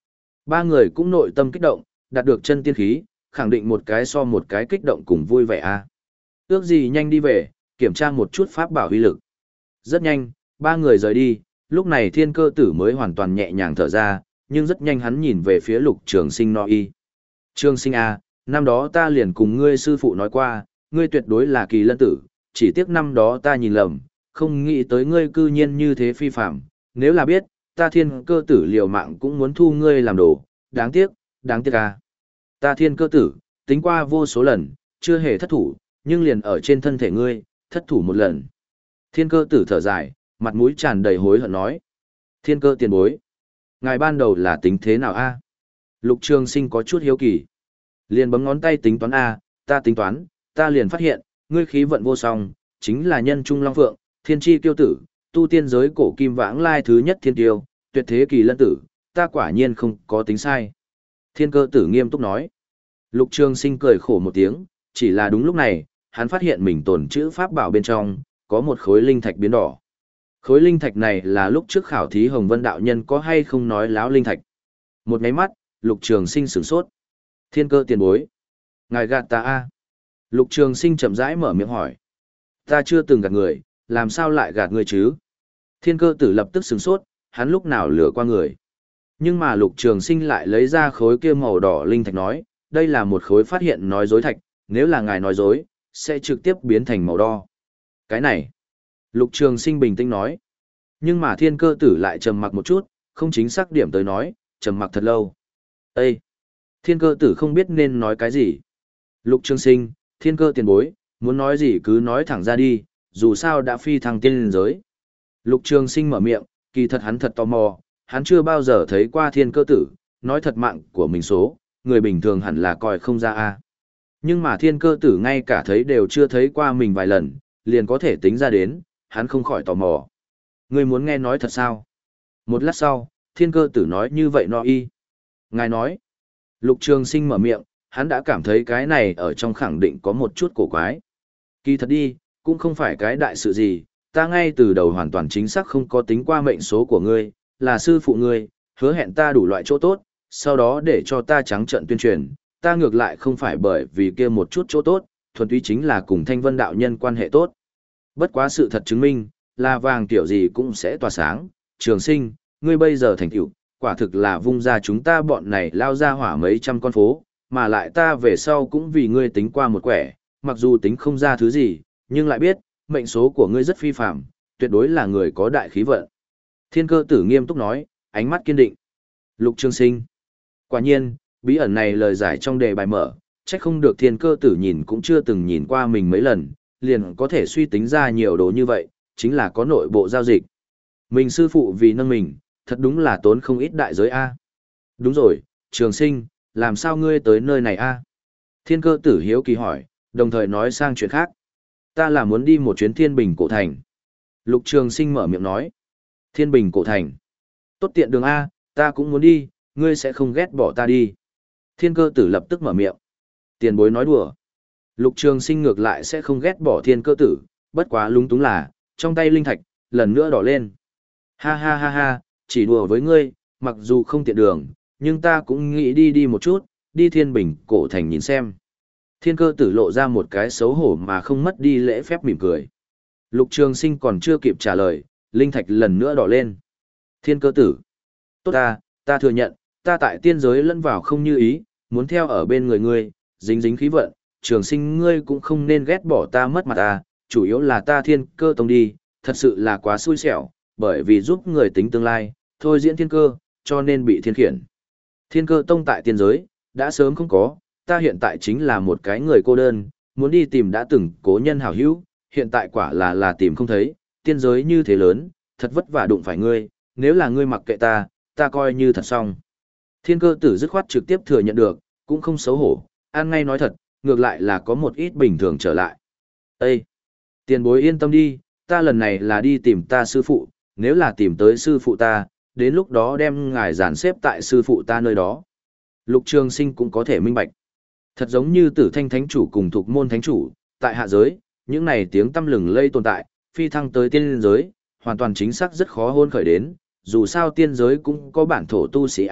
S1: Ba người cũng nội tâm kích động, đạt được chân tiên khí, khẳng định một cái so một cái kích động cùng vui vẻ a. Ước gì nhanh đi về, kiểm tra một chút pháp bảo uy lực. Rất nhanh, ba người rời đi, lúc này thiên cơ tử mới hoàn toàn nhẹ nhàng thở ra, nhưng rất nhanh hắn nhìn về phía lục trường sinh nói y. Trường sinh a, năm đó ta liền cùng ngươi sư phụ nói qua, ngươi tuyệt đối là kỳ lân tử, chỉ tiếc năm đó ta nhìn lầm, không nghĩ tới ngươi cư nhiên như thế phi phạm, nếu là biết, ta thiên cơ tử liều mạng cũng muốn thu ngươi làm đồ, đáng tiếc, đáng tiếc a. Ta thiên cơ tử, tính qua vô số lần, chưa hề thất thủ, nhưng liền ở trên thân thể ngươi, thất thủ một lần. Thiên cơ tử thở dài, mặt mũi tràn đầy hối hận nói. Thiên cơ tiền bối. Ngài ban đầu là tính thế nào a? Lục Trường Sinh có chút hiếu kỳ. Liền bấm ngón tay tính toán a, ta tính toán, ta liền phát hiện, ngươi khí vận vô song, chính là nhân trung long phượng, thiên chi tiêu tử, tu tiên giới cổ kim vãng lai thứ nhất thiên tiêu, tuyệt thế kỳ lân tử, ta quả nhiên không có tính sai. Thiên cơ tử nghiêm túc nói. Lục Trường Sinh cười khổ một tiếng, chỉ là đúng lúc này, hắn phát hiện mình tồn chữ pháp bảo bên trong, có một khối linh thạch biến đỏ. Khối linh thạch này là lúc trước khảo thí Hồng Vân đạo nhân có hay không nói láo linh thạch. Một cái mắt, Lục Trường Sinh sửng sốt. Thiên cơ tiền bối. Ngài gạt ta a? Lục Trường Sinh chậm rãi mở miệng hỏi. Ta chưa từng gạt người, làm sao lại gạt người chứ? Thiên cơ tử lập tức sửng sốt, hắn lúc nào lừa qua người. Nhưng mà Lục Trường Sinh lại lấy ra khối kia màu đỏ linh thạch nói, đây là một khối phát hiện nói dối thạch, nếu là ngài nói dối, sẽ trực tiếp biến thành màu đỏ. Cái này, Lục Trường Sinh bình tĩnh nói. Nhưng mà thiên cơ tử lại trầm mặc một chút, không chính xác điểm tới nói, trầm mặc thật lâu. Ê! Thiên cơ tử không biết nên nói cái gì. Lục Trường Sinh, thiên cơ tiền bối, muốn nói gì cứ nói thẳng ra đi, dù sao đã phi thăng tiên linh giới. Lục Trường Sinh mở miệng, kỳ thật hắn thật tò mò, hắn chưa bao giờ thấy qua thiên cơ tử, nói thật mạng của mình số, người bình thường hẳn là coi không ra a. Nhưng mà thiên cơ tử ngay cả thấy đều chưa thấy qua mình vài lần, liền có thể tính ra đến, hắn không khỏi tò mò. Người muốn nghe nói thật sao? Một lát sau, thiên cơ tử nói như vậy no y. Ngài nói, Lục Trường Sinh mở miệng, hắn đã cảm thấy cái này ở trong khẳng định có một chút cổ quái. Kỳ thật đi, cũng không phải cái đại sự gì, ta ngay từ đầu hoàn toàn chính xác không có tính qua mệnh số của ngươi, là sư phụ ngươi, hứa hẹn ta đủ loại chỗ tốt, sau đó để cho ta trắng trợn tuyên truyền, ta ngược lại không phải bởi vì kia một chút chỗ tốt, thuần túy chính là cùng Thanh Vân đạo nhân quan hệ tốt. Bất quá sự thật chứng minh, là vàng tiểu gì cũng sẽ tỏa sáng, Trường Sinh, ngươi bây giờ thành tựu, quả thực là vung ra chúng ta bọn này lao ra hỏa mấy trăm con phố, mà lại ta về sau cũng vì ngươi tính qua một quẻ, mặc dù tính không ra thứ gì, nhưng lại biết, mệnh số của ngươi rất phi phạm, tuyệt đối là người có đại khí vận. Thiên cơ tử nghiêm túc nói, ánh mắt kiên định. Lục Trường Sinh. Quả nhiên, bí ẩn này lời giải trong đề bài mở, chắc không được thiên cơ tử nhìn cũng chưa từng nhìn qua mình mấy lần, liền có thể suy tính ra nhiều đồ như vậy, chính là có nội bộ giao dịch. Mình sư phụ vì nâng mình, thật đúng là tốn không ít đại giới A. Đúng rồi, Trường Sinh, làm sao ngươi tới nơi này A? Thiên cơ tử hiếu kỳ hỏi, đồng thời nói sang chuyện khác. Ta là muốn đi một chuyến Thiên Bình cổ thành. Lục Trường Sinh mở miệng nói. Thiên Bình cổ thành. Tốt tiện đường A, ta cũng muốn đi, ngươi sẽ không ghét bỏ ta đi. Thiên cơ tử lập tức mở miệng. Tiền bối nói đùa. Lục Trường Sinh ngược lại sẽ không ghét bỏ thiên cơ tử, bất quá lúng túng là, trong tay linh thạch, lần nữa đỏ lên. Ha ha ha ha, chỉ đùa với ngươi, mặc dù không tiện đường, nhưng ta cũng nghĩ đi đi một chút, đi Thiên Bình cổ thành nhìn xem. Thiên cơ tử lộ ra một cái xấu hổ mà không mất đi lễ phép mỉm cười. Lục Trường Sinh còn chưa kịp trả lời, linh thạch lần nữa đỏ lên. Thiên cơ tử. Tốt ta, ta thừa nhận, ta tại tiên giới lẫn vào không như ý, muốn theo ở bên người ngươi, dính dính khí vận, Trường Sinh ngươi cũng không nên ghét bỏ ta mất mặt ta, chủ yếu là ta thiên cơ tông đi, thật sự là quá xui xẻo, bởi vì giúp người tính tương lai, thôi diễn thiên cơ, cho nên bị thiên khiển. Thiên cơ tông tại tiên giới, đã sớm không có, ta hiện tại chính là một cái người cô đơn, muốn đi tìm đã từng cố nhân hảo hữu, hiện tại quả là là tìm không thấy, tiên giới như thế lớn, thật vất vả đụng phải ngươi, nếu là ngươi mặc kệ ta, ta coi như thật xong. Thiên cơ tử dứt khoát trực tiếp thừa nhận được, cũng không xấu hổ, ăn ngay nói thật, ngược lại là có một ít bình thường trở lại. Ê! Tiền bối yên tâm đi, ta lần này là đi tìm ta sư phụ, nếu là tìm tới sư phụ ta, đến lúc đó đem ngài dàn xếp tại sư phụ ta nơi đó. Lục Trường Sinh cũng có thể minh bạch. Thật giống như Tử Thanh Thánh Chủ cùng Thục Môn Thánh Chủ, tại hạ giới, những này tiếng tăm lừng lây tồn tại, phi thăng tới tiên giới, hoàn toàn chính xác rất khó hôn khởi đến, dù sao tiên giới cũng có bản thổ tu sĩ A,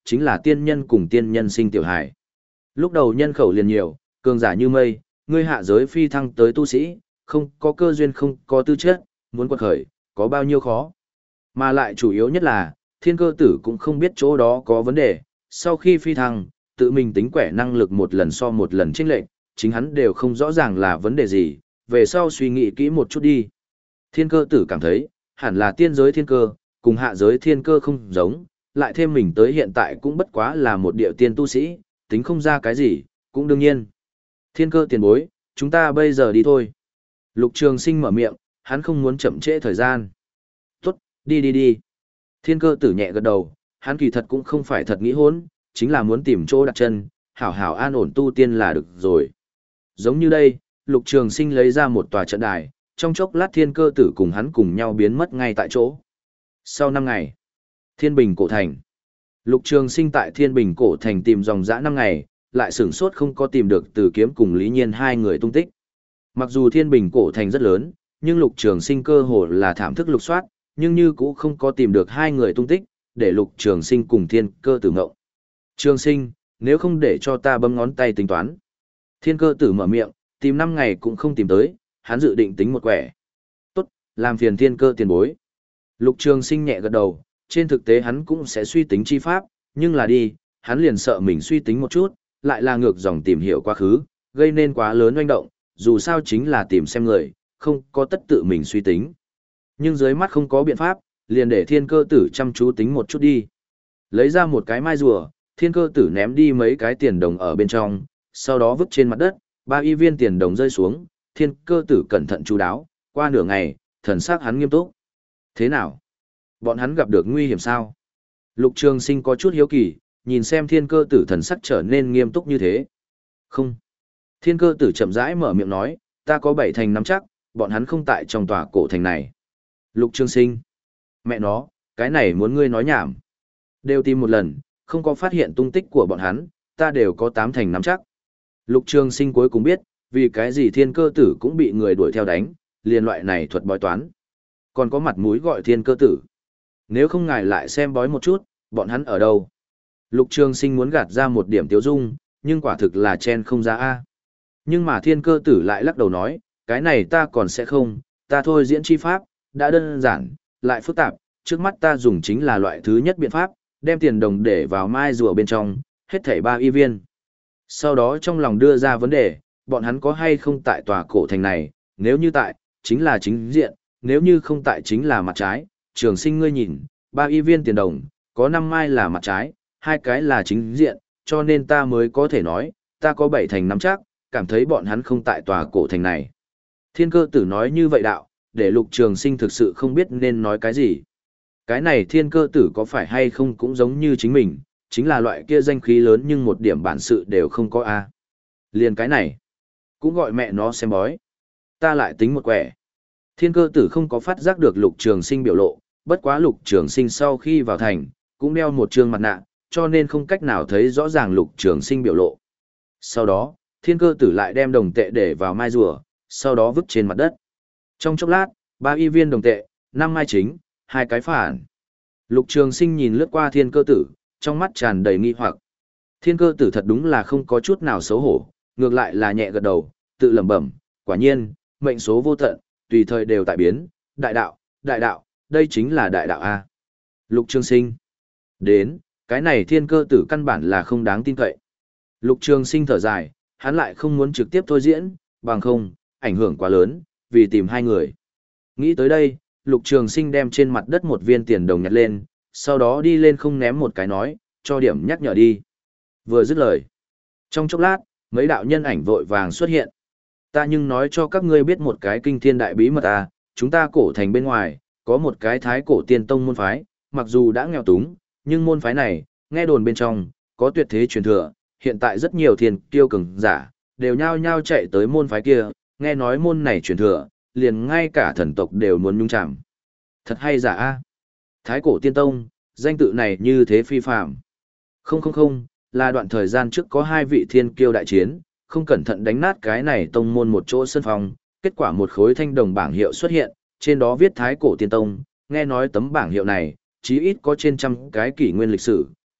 S1: chính là tiên nhân cùng tiên nhân sinh tiểu hải. Lúc đầu nhân khẩu liền nhiều, cường giả như mây, ngươi hạ giới phi thăng tới tu sĩ, không có cơ duyên không có tư chất, muốn quật khởi, có bao nhiêu khó. Mà lại chủ yếu nhất là, thiên cơ tử cũng không biết chỗ đó có vấn đề, sau khi phi thăng, tự mình tính quẻ năng lực một lần so một lần chênh lệch, chính hắn đều không rõ ràng là vấn đề gì, về sau suy nghĩ kỹ một chút đi. Thiên cơ tử cảm thấy, hẳn là tiên giới thiên cơ, cùng hạ giới thiên cơ không giống, lại thêm mình tới hiện tại cũng bất quá là một địa tiên tu sĩ, tính không ra cái gì, cũng đương nhiên. Thiên cơ tiền bối, chúng ta bây giờ đi thôi. Lục Trường Sinh mở miệng, hắn không muốn chậm trễ thời gian. Tốt, đi đi đi. Thiên cơ tử nhẹ gật đầu, hắn kỳ thật cũng không phải thật nghĩ hốn, chính là muốn tìm chỗ đặt chân, hảo hảo an ổn tu tiên là được rồi. Giống như đây, Lục Trường Sinh lấy ra một tòa trận đài, trong chốc lát thiên cơ tử cùng hắn cùng nhau biến mất ngay tại chỗ. Sau năm ngày, Thiên Bình Cổ Thành. Lục Trường Sinh tại Thiên Bình Cổ Thành tìm dòng dã năm ngày, lại sửng sốt không có tìm được Từ Kiếm cùng Lý Nhiên hai người tung tích. Mặc dù Thiên Bình Cổ Thành rất lớn, nhưng Lục Trường Sinh cơ hồ là thảm thức lục soát, nhưng như cũng không có tìm được hai người tung tích, để Lục Trường Sinh cùng Thiên Cơ Tử ngộng. Trường Sinh, nếu không để cho ta bấm ngón tay tính toán. Thiên Cơ Tử mở miệng, tìm năm ngày cũng không tìm tới, hắn dự định tính một quẻ. Tốt, làm phiền Thiên Cơ tiền bối. Lục Trường Sinh nhẹ gật đầu, trên thực tế hắn cũng sẽ suy tính chi pháp, nhưng là đi, hắn liền sợ mình suy tính một chút, lại là ngược dòng tìm hiểu quá khứ, gây nên quá lớn oanh động, dù sao chính là tìm xem người, không có tất tự mình suy tính. Nhưng dưới mắt không có biện pháp, liền để Thiên Cơ Tử chăm chú tính một chút đi. Lấy ra một cái mai rùa, Thiên Cơ Tử ném đi mấy cái tiền đồng ở bên trong, sau đó vứt trên mặt đất, ba y viên tiền đồng rơi xuống, Thiên Cơ Tử cẩn thận chú đáo, qua nửa ngày, thần sắc hắn nghiêm túc. Thế nào? Bọn hắn gặp được nguy hiểm sao? Lục Trường Sinh có chút hiếu kỳ, nhìn xem Thiên Cơ Tử thần sắc trở nên nghiêm túc như thế. Không. Thiên Cơ Tử chậm rãi mở miệng nói, ta có bảy thành nắm chắc, bọn hắn không tại trong tòa cổ thành này. Lục Trường Sinh. Mẹ nó, cái này muốn ngươi nói nhảm. Đều tìm một lần, không có phát hiện tung tích của bọn hắn, ta đều có tám thành nắm chắc. Lục Trường Sinh cuối cùng biết, vì cái gì Thiên Cơ Tử cũng bị người đuổi theo đánh, liền loại này thuật bói toán. Còn có mặt mũi gọi Thiên Cơ Tử. Nếu không ngài lại xem bói một chút, bọn hắn ở đâu? Lục Trường Sinh muốn gạt ra một điểm tiêu dung, nhưng quả thực là chen không ra A. Nhưng mà Thiên Cơ Tử lại lắc đầu nói, cái này ta còn sẽ không, ta thôi diễn chi pháp, đã đơn giản, lại phức tạp, trước mắt ta dùng chính là loại thứ nhất biện pháp, đem tiền đồng để vào mai rùa bên trong, hết thảy ba y viên. Sau đó trong lòng đưa ra vấn đề, bọn hắn có hay không tại tòa cổ thành này, nếu như tại, chính là chính diện, nếu như không tại chính là mặt trái. Trường Sinh ngươi nhìn, ba y viên tiền đồng, có năm mai là mặt trái, hai cái là chính diện, cho nên ta mới có thể nói, ta có bảy thành nắm chắc, cảm thấy bọn hắn không tại tòa cổ thành này. Thiên Cơ Tử nói như vậy đạo, để Lục Trường Sinh thực sự không biết nên nói cái gì. Cái này Thiên Cơ Tử có phải hay không cũng giống như chính mình, chính là loại kia danh khí lớn nhưng một điểm bản sự đều không có a. Liền cái này, cũng gọi mẹ nó xem bói. Ta lại tính một quẻ. Thiên Cơ Tử không có phát giác được Lục Trường Sinh biểu lộ, bất quá Lục Trường Sinh sau khi vào thành, cũng đeo một trương mặt nạ, cho nên không cách nào thấy rõ ràng Lục Trường Sinh biểu lộ. Sau đó, Thiên Cơ Tử lại đem đồng tệ để vào mai rùa, sau đó vứt trên mặt đất. Trong chốc lát, ba y viên đồng tệ, năm mai chính, hai cái phản. Lục Trường Sinh nhìn lướt qua Thiên Cơ Tử, trong mắt tràn đầy nghi hoặc. Thiên Cơ Tử thật đúng là không có chút nào xấu hổ, ngược lại là nhẹ gật đầu, tự lẩm bẩm, quả nhiên, mệnh số vô tận, tùy thời đều tại biến, đại đạo, đại đạo, đây chính là đại đạo a. Lục Trường Sinh. Đến, cái này Thiên Cơ Tử căn bản là không đáng tin cậy. Lục Trường Sinh thở dài, hắn lại không muốn trực tiếp thôi diễn, bằng không, ảnh hưởng quá lớn, vì tìm hai người. Nghĩ tới đây, Lục Trường Sinh đem trên mặt đất một viên tiền đồng nhặt lên, sau đó đi lên không ném một cái nói, cho điểm nhắc nhở đi. Vừa dứt lời. Trong chốc lát, mấy đạo nhân ảnh vội vàng xuất hiện. Ta nhưng nói cho các ngươi biết một cái kinh thiên đại bí mật à, chúng ta cổ thành bên ngoài, có một cái thái cổ tiên tông môn phái, mặc dù đã nghèo túng, nhưng môn phái này, nghe đồn bên trong, có tuyệt thế truyền thừa, hiện tại rất nhiều thiên kiêu cường giả, đều nhao nhao chạy tới môn phái kia, nghe nói môn này truyền thừa, liền ngay cả thần tộc đều muốn nhung chạm. Thật hay giả a? Thái cổ tiên tông, danh tự này như thế phi phạm. Không không không, là đoạn thời gian trước có hai vị thiên kiêu đại chiến, không cẩn thận đánh nát cái này tông môn một chỗ sân phòng, kết quả một khối thanh đồng bảng hiệu xuất hiện, trên đó viết Thái cổ tiên tông, nghe nói tấm bảng hiệu này, chí ít có trên trăm cái kỷ nguyên lịch sử,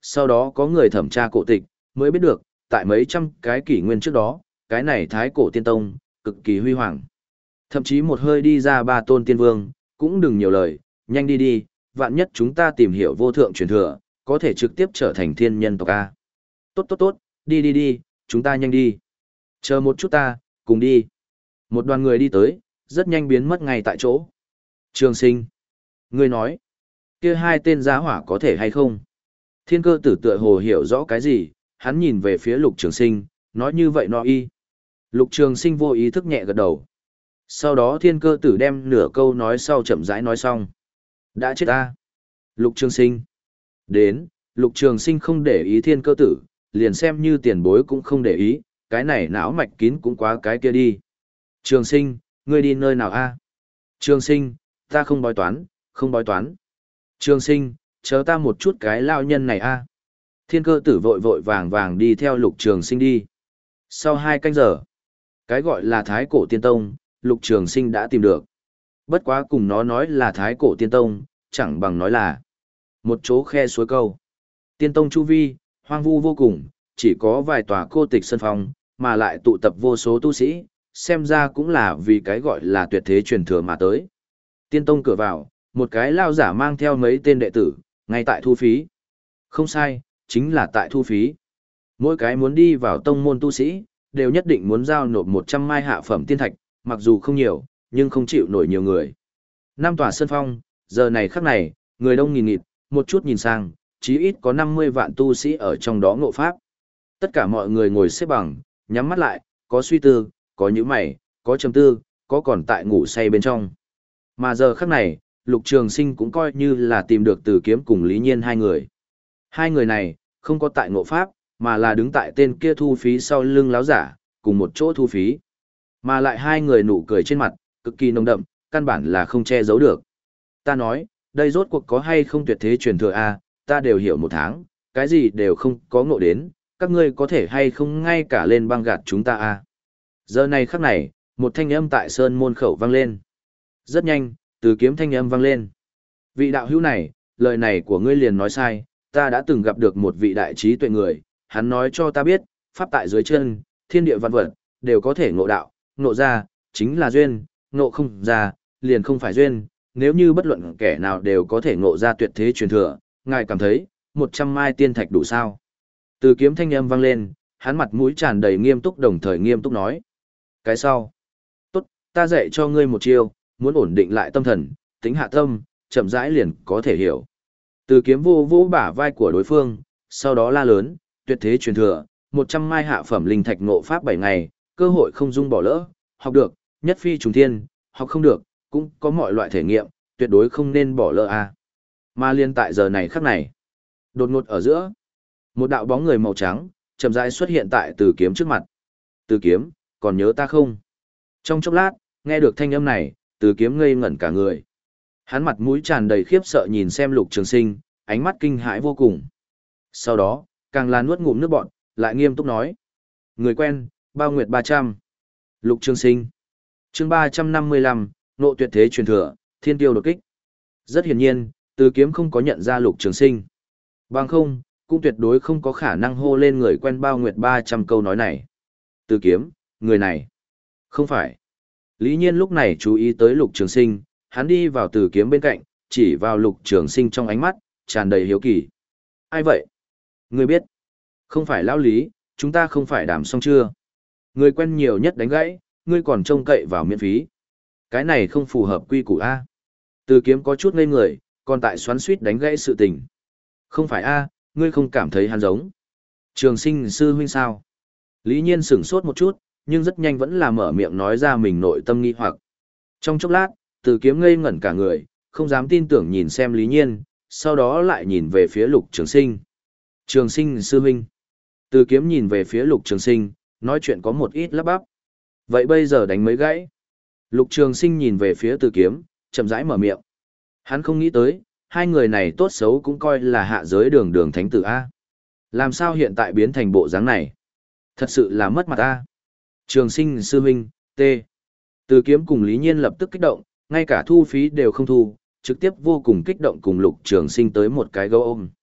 S1: sau đó có người thẩm tra cổ tịch, mới biết được, tại mấy trăm cái kỷ nguyên trước đó, cái này thái cổ tiên tông, cực kỳ huy hoàng. Thậm chí một hơi đi ra ba tôn tiên vương, cũng đừng nhiều lời, nhanh đi đi, vạn nhất chúng ta tìm hiểu vô thượng truyền thừa, có thể trực tiếp trở thành thiên nhân tộc A. Tốt tốt tốt, đi đi đi, chúng ta nhanh đi. Chờ một chút ta, cùng đi. Một đoàn người đi tới, rất nhanh biến mất ngay tại chỗ. Trường Sinh. Ngươi nói, kia hai tên giá hỏa có thể hay không? Thiên Cơ Tử tựa hồ hiểu rõ cái gì, hắn nhìn về phía Lục Trường Sinh, nói như vậy nó y. Lục Trường Sinh vô ý thức nhẹ gật đầu. Sau đó Thiên Cơ Tử đem nửa câu nói sau chậm rãi nói xong. Đã chết ta. Lục Trường Sinh. Đến, Lục Trường Sinh không để ý Thiên Cơ Tử, liền xem như tiền bối cũng không để ý, cái này não mạch kín cũng quá cái kia đi. Trường Sinh, ngươi đi nơi nào a? Trường Sinh, ta không bói toán, không bói toán. Trường Sinh, chờ ta một chút cái lao nhân này a. Thiên Cơ Tử vội vội vàng vàng đi theo Lục Trường Sinh đi. Sau hai canh giờ, cái gọi là Thái Cổ Tiên Tông, Lục Trường Sinh đã tìm được. Bất quá cùng nó nói là Thái Cổ Tiên Tông, chẳng bằng nói là một chỗ khe suối câu. Tiên Tông chu vi, hoang vu vô cùng, chỉ có vài tòa cô tịch sân phong, mà lại tụ tập vô số tu sĩ, xem ra cũng là vì cái gọi là tuyệt thế truyền thừa mà tới. Tiên Tông cửa vào, một cái lao giả mang theo mấy tên đệ tử, ngay tại thu phí. Không sai, chính là tại thu phí. Mỗi cái muốn đi vào tông môn tu sĩ, đều nhất định muốn giao nộp một trăm mai hạ phẩm tiên thạch, mặc dù không nhiều, nhưng không chịu nổi nhiều người. Năm tòa sân phong, giờ này khắc này, người đông nghìn nghịt, một chút nhìn sang, chí ít có năm mươi vạn tu sĩ ở trong đó ngộ pháp. Tất cả mọi người ngồi xếp bằng, nhắm mắt lại, có suy tư, có nhíu mày, có trầm tư, có còn tại ngủ say bên trong. Mà giờ khắc này, Lục Trường Sinh cũng coi như là tìm được Từ Kiếm cùng Lý Nhiên hai người. Hai người này, không có tại ngộ pháp, mà là đứng tại tên kia thu phí sau lưng láo giả, cùng một chỗ thu phí. Mà lại hai người nụ cười trên mặt, cực kỳ nồng đậm, căn bản là không che giấu được. Ta nói, đây rốt cuộc có hay không tuyệt thế truyền thừa a, ta đều hiểu một tháng, cái gì đều không có ngộ đến, các ngươi có thể hay không ngay cả lên băng gạt chúng ta a. Giờ này khắc này, một thanh âm tại sơn môn khẩu vang lên. Rất nhanh, Từ Kiếm thanh âm vang lên. Vị đạo hữu này, lời này của ngươi liền nói sai, ta đã từng gặp được một vị đại trí tuệ người, hắn nói cho ta biết, pháp tại dưới chân, thiên địa vạn vật, đều có thể ngộ đạo, ngộ ra, chính là duyên, ngộ không ra, liền không phải duyên, nếu như bất luận kẻ nào đều có thể ngộ ra tuyệt thế truyền thừa, ngài cảm thấy, một trăm mai tiên thạch đủ sao? Từ Kiếm thanh âm vang lên, hắn mặt mũi tràn đầy nghiêm túc đồng thời nghiêm túc nói. Cái sau, tốt, ta dạy cho ngươi một chiêu, muốn ổn định lại tâm thần, tính hạ tâm, chậm rãi liền có thể hiểu. Từ Kiếm vô vô bả vai của đối phương, sau đó la lớn, tuyệt thế truyền thừa, một trăm mai hạ phẩm linh thạch ngộ pháp bảy ngày, cơ hội không dung bỏ lỡ, học được, nhất phi trùng thiên, học không được, cũng có mọi loại thể nghiệm, tuyệt đối không nên bỏ lỡ a. Mà liên tại giờ này khắc này, đột ngột ở giữa, một đạo bóng người màu trắng, chậm rãi xuất hiện tại Từ Kiếm trước mặt. Từ Kiếm, còn nhớ ta không? Trong chốc lát, nghe được thanh âm này, Từ Kiếm ngây ngẩn cả người. Hắn mặt mũi tràn đầy khiếp sợ nhìn xem Lục Trường Sinh, ánh mắt kinh hãi vô cùng. Sau đó, càng là nuốt ngụm nước bọt, lại nghiêm túc nói. Người quen, Bao Nguyệt ba trăm. Lục Trường Sinh. Chương ba trăm năm mươi lăm, Ngộ tuyệt thế truyền thừa, thiên tiêu đột kích. Rất hiển nhiên, Từ Kiếm không có nhận ra Lục Trường Sinh. Bằng không, cũng tuyệt đối không có khả năng hô lên người quen Bao Nguyệt ba trăm câu nói này. Từ Kiếm, người này. Không phải. Lý Nhiên lúc này chú ý tới Lục Trường Sinh, hắn đi vào Từ Kiếm bên cạnh, chỉ vào Lục Trường Sinh trong ánh mắt, tràn đầy hiếu kỳ. Ai vậy? Ngươi biết. Không phải lão Lý, chúng ta không phải đàm xong chưa? Người quen nhiều nhất đánh gãy, ngươi còn trông cậy vào miễn phí. Cái này không phù hợp quy củ A. Từ Kiếm có chút ngây người, còn tại xoắn suýt đánh gãy sự tình. Không phải A, ngươi không cảm thấy hắn giống. Trường Sinh sư huynh sao? Lý Nhiên sửng sốt một chút, nhưng rất nhanh vẫn là mở miệng nói ra mình nội tâm nghi hoặc. Trong chốc lát, Từ Kiếm ngây ngẩn cả người, không dám tin tưởng nhìn xem Lý Nhiên, sau đó lại nhìn về phía Lục Trường Sinh. Trường Sinh sư huynh. Từ Kiếm nhìn về phía Lục Trường Sinh, nói chuyện có một ít lắp bắp. Vậy bây giờ đánh mấy gãy? Lục Trường Sinh nhìn về phía Từ Kiếm, chậm rãi mở miệng. Hắn không nghĩ tới, hai người này tốt xấu cũng coi là hạ giới đường đường thánh tử A. Làm sao hiện tại biến thành bộ dáng này? Thật sự là mất mặt A. Trường Sinh sư huynh, T. Từ Kiếm cùng Lý Nhiên lập tức kích động, ngay cả thu phí đều không thu, trực tiếp vô cùng kích động cùng Lục Trường Sinh tới một cái gấu ôm.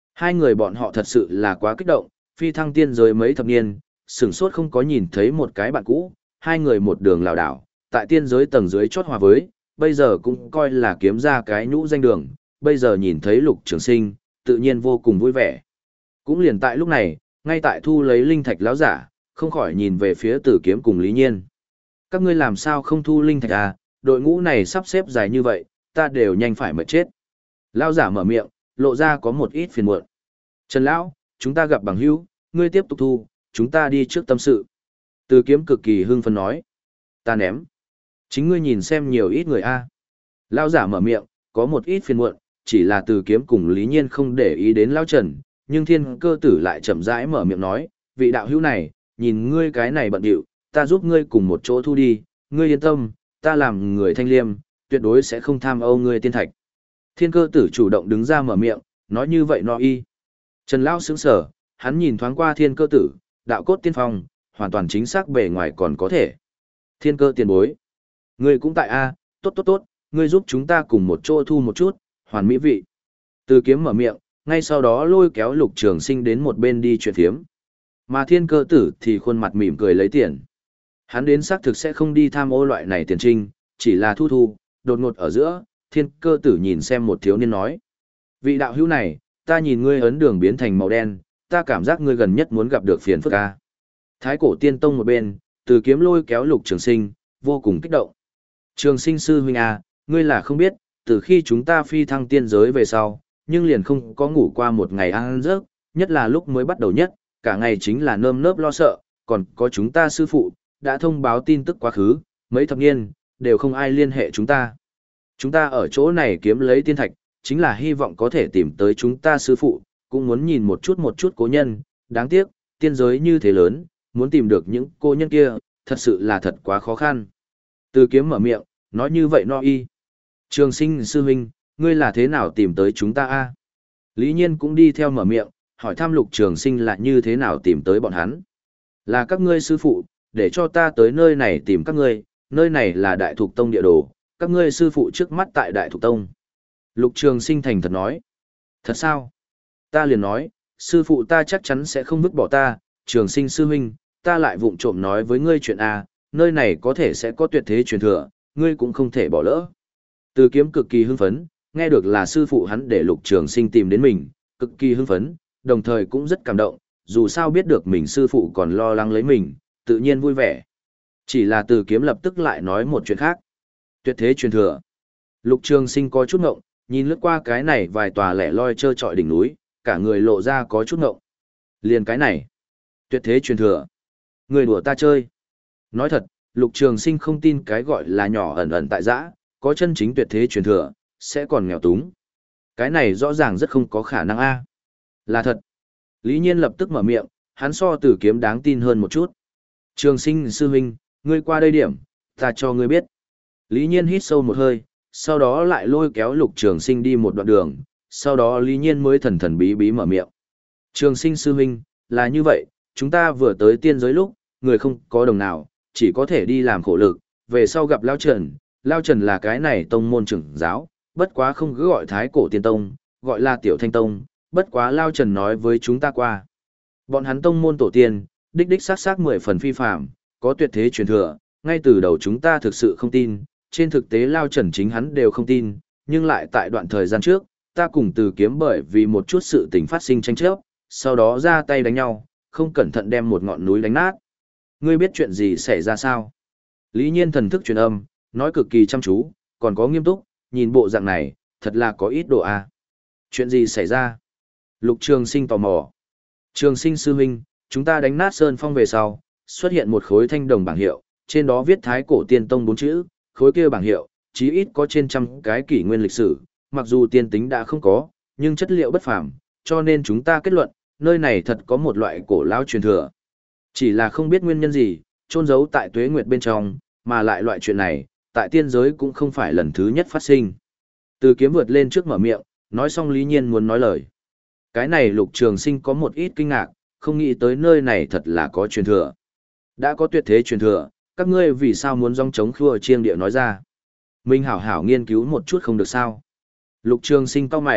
S1: Hai người bọn họ thật sự là quá kích động, phi thăng tiên giới mấy thập niên, sửng sốt không có nhìn thấy một cái bạn cũ, hai người một đường lảo đảo, tại tiên giới tầng dưới chót hòa với, bây giờ cũng coi là kiếm ra cái nhũ danh đường, bây giờ nhìn thấy Lục Trường Sinh, tự nhiên vô cùng vui vẻ. Cũng liền tại lúc này, ngay tại thu lấy linh thạch lão giả, không khỏi nhìn về phía Tử Kiếm cùng Lý Nhiên. Các ngươi làm sao không thu linh thạch à, đội ngũ này sắp xếp dài như vậy, ta đều nhanh phải mệt chết. Lão giả mở miệng, lộ ra có một ít phiền muộn. Trần lão, chúng ta gặp bằng hữu, ngươi tiếp tục thu, chúng ta đi trước tâm sự. Từ Kiếm cực kỳ hưng phấn nói. Ta ném. Chính ngươi nhìn xem nhiều ít người a. Lão giả mở miệng, có một ít phiền muộn, chỉ là Từ Kiếm cùng Lý Nhiên không để ý đến Lão Trần, nhưng Thiên Cơ Tử lại chậm rãi mở miệng nói, vị đạo hữu này, nhìn ngươi cái này bận rộn, ta giúp ngươi cùng một chỗ thu đi, ngươi yên tâm, ta làm người thanh liêm, tuyệt đối sẽ không tham ô ngươi tiên thạch. Thiên Cơ Tử chủ động đứng ra mở miệng, nói như vậy nó y. Trần Lão sững sờ, hắn nhìn thoáng qua Thiên Cơ Tử, đạo cốt tiên phong, hoàn toàn chính xác bề ngoài còn có thể. Thiên Cơ tiền bối, ngươi cũng tại a, tốt tốt tốt, ngươi giúp chúng ta cùng một chỗ thu một chút, hoàn mỹ vị. Từ Kiếm mở miệng, ngay sau đó lôi kéo Lục Trường Sinh đến một bên đi chuyện phiếm. Mà Thiên Cơ Tử thì khuôn mặt mỉm cười lấy tiền. Hắn đến xác thực sẽ không đi tham ô loại này tiền trinh, chỉ là thu thu, đột ngột ở giữa, Thiên Cơ Tử nhìn xem một thiếu niên nói. Vị đạo hữu này, ta nhìn ngươi ấn đường biến thành màu đen, ta cảm giác ngươi gần nhất muốn gặp được phiền phức a. Thái Cổ Tiên Tông một bên, Từ Kiếm lôi kéo Lục Trường Sinh, vô cùng kích động. Trường Sinh sư huynh a, ngươi là không biết, từ khi chúng ta phi thăng tiên giới về sau, nhưng liền không có ngủ qua một ngày ăn giấc, nhất là lúc mới bắt đầu nhất, cả ngày chính là nơm nớp lo sợ, còn có chúng ta sư phụ, đã thông báo tin tức quá khứ, mấy thập niên, đều không ai liên hệ chúng ta. Chúng ta ở chỗ này kiếm lấy tiên thạch, chính là hy vọng có thể tìm tới chúng ta sư phụ, cũng muốn nhìn một chút một chút cố nhân, đáng tiếc, tiên giới như thế lớn, muốn tìm được những cô nhân kia, thật sự là thật quá khó khăn. Từ Kiếm mở miệng, nói như vậy no y. Trường Sinh sư huynh, ngươi là thế nào tìm tới chúng ta a? Lý Nhiên cũng đi theo mở miệng, hỏi thăm Lục Trường Sinh là như thế nào tìm tới bọn hắn. Là các ngươi sư phụ, để cho ta tới nơi này tìm các ngươi, nơi này là Đại Thục Tông địa đồ, các ngươi sư phụ trước mắt tại Đại Thục Tông. Lục Trường Sinh thành thật nói. Thật sao? Ta liền nói, sư phụ ta chắc chắn sẽ không vứt bỏ ta, Trường Sinh sư huynh, ta lại vụng trộm nói với ngươi chuyện a, nơi này có thể sẽ có tuyệt thế truyền thừa, ngươi cũng không thể bỏ lỡ. Từ Kiếm cực kỳ hưng phấn, nghe được là sư phụ hắn để Lục Trường Sinh tìm đến mình, cực kỳ hưng phấn, đồng thời cũng rất cảm động, dù sao biết được mình sư phụ còn lo lắng lấy mình, tự nhiên vui vẻ. Chỉ là Từ Kiếm lập tức lại nói một chuyện khác. Tuyệt thế truyền thừa. Lục Trường Sinh có chút ngộng, nhìn lướt qua cái này vài tòa lẻ loi trơ trọi đỉnh núi, cả người lộ ra có chút ngộng. Liền cái này. Tuyệt thế truyền thừa. Người đùa ta chơi. Nói thật, Lục Trường Sinh không tin cái gọi là nhỏ ẩn ẩn tại dã, có chân chính tuyệt thế truyền thừa, sẽ còn nghèo túng. Cái này rõ ràng rất không có khả năng a. Là thật. Lý Nhiên lập tức mở miệng, hắn so Tử Kiếm đáng tin hơn một chút. Trường Sinh sư huynh, ngươi qua đây điểm, ta cho ngươi biết. Lý Nhiên hít sâu một hơi, sau đó lại lôi kéo Lục Trường Sinh đi một đoạn đường, sau đó Lý Nhiên mới thần thần bí bí mở miệng. Trường Sinh sư huynh, là như vậy, chúng ta vừa tới tiên giới lúc, người không có đồng nào, chỉ có thể đi làm khổ lực, về sau gặp Lao Trần, Lao Trần là cái này tông môn trưởng giáo, bất quá không cứ gọi Thái Cổ Tiên Tông, gọi là Tiểu Thanh Tông, bất quá Lao Trần nói với chúng ta qua. Bọn hắn tông môn tổ tiên, đích đích sát sát mười phần phi phạm, có tuyệt thế truyền thừa, ngay từ đầu chúng ta thực sự không tin, trên thực tế Lao Trần chính hắn đều không tin, nhưng lại tại đoạn thời gian trước, ta cùng Từ Kiếm bởi vì một chút sự tình phát sinh tranh chấp, sau đó ra tay đánh nhau, không cẩn thận đem một ngọn núi đánh nát. Ngươi biết chuyện gì xảy ra sao? Lý Nhiên thần thức truyền âm, nói cực kỳ chăm chú, còn có nghiêm túc, nhìn bộ dạng này, thật là có ít độ a. À. Chuyện gì xảy ra? Lục Trường Sinh tò mò. Trường Sinh sư huynh, chúng ta đánh nát sơn phong về sau, xuất hiện một khối thanh đồng bảng hiệu, trên đó viết Thái Cổ Tiên Tông bốn chữ, khối kia bảng hiệu, chí ít có trên trăm cái kỷ nguyên lịch sử, mặc dù tiên tính đã không có, nhưng chất liệu bất phàm, cho nên chúng ta kết luận, nơi này thật có một loại cổ lão truyền thừa. Chỉ là không biết nguyên nhân gì, chôn giấu tại tuế nguyệt bên trong, mà lại loại chuyện này, tại tiên giới cũng không phải lần thứ nhất phát sinh. Từ Kiếm vượt lên trước mở miệng, nói xong Lý Nhiên muốn nói lời. Cái này Lục Trường Sinh có một ít kinh ngạc, không nghĩ tới nơi này thật là có truyền thừa. Đã có tuyệt thế truyền thừa, các ngươi vì sao muốn dòng chống khua chiêng địa nói ra. Mình hảo hảo nghiên cứu một chút không được sao. Lục Trường Sinh cau mày,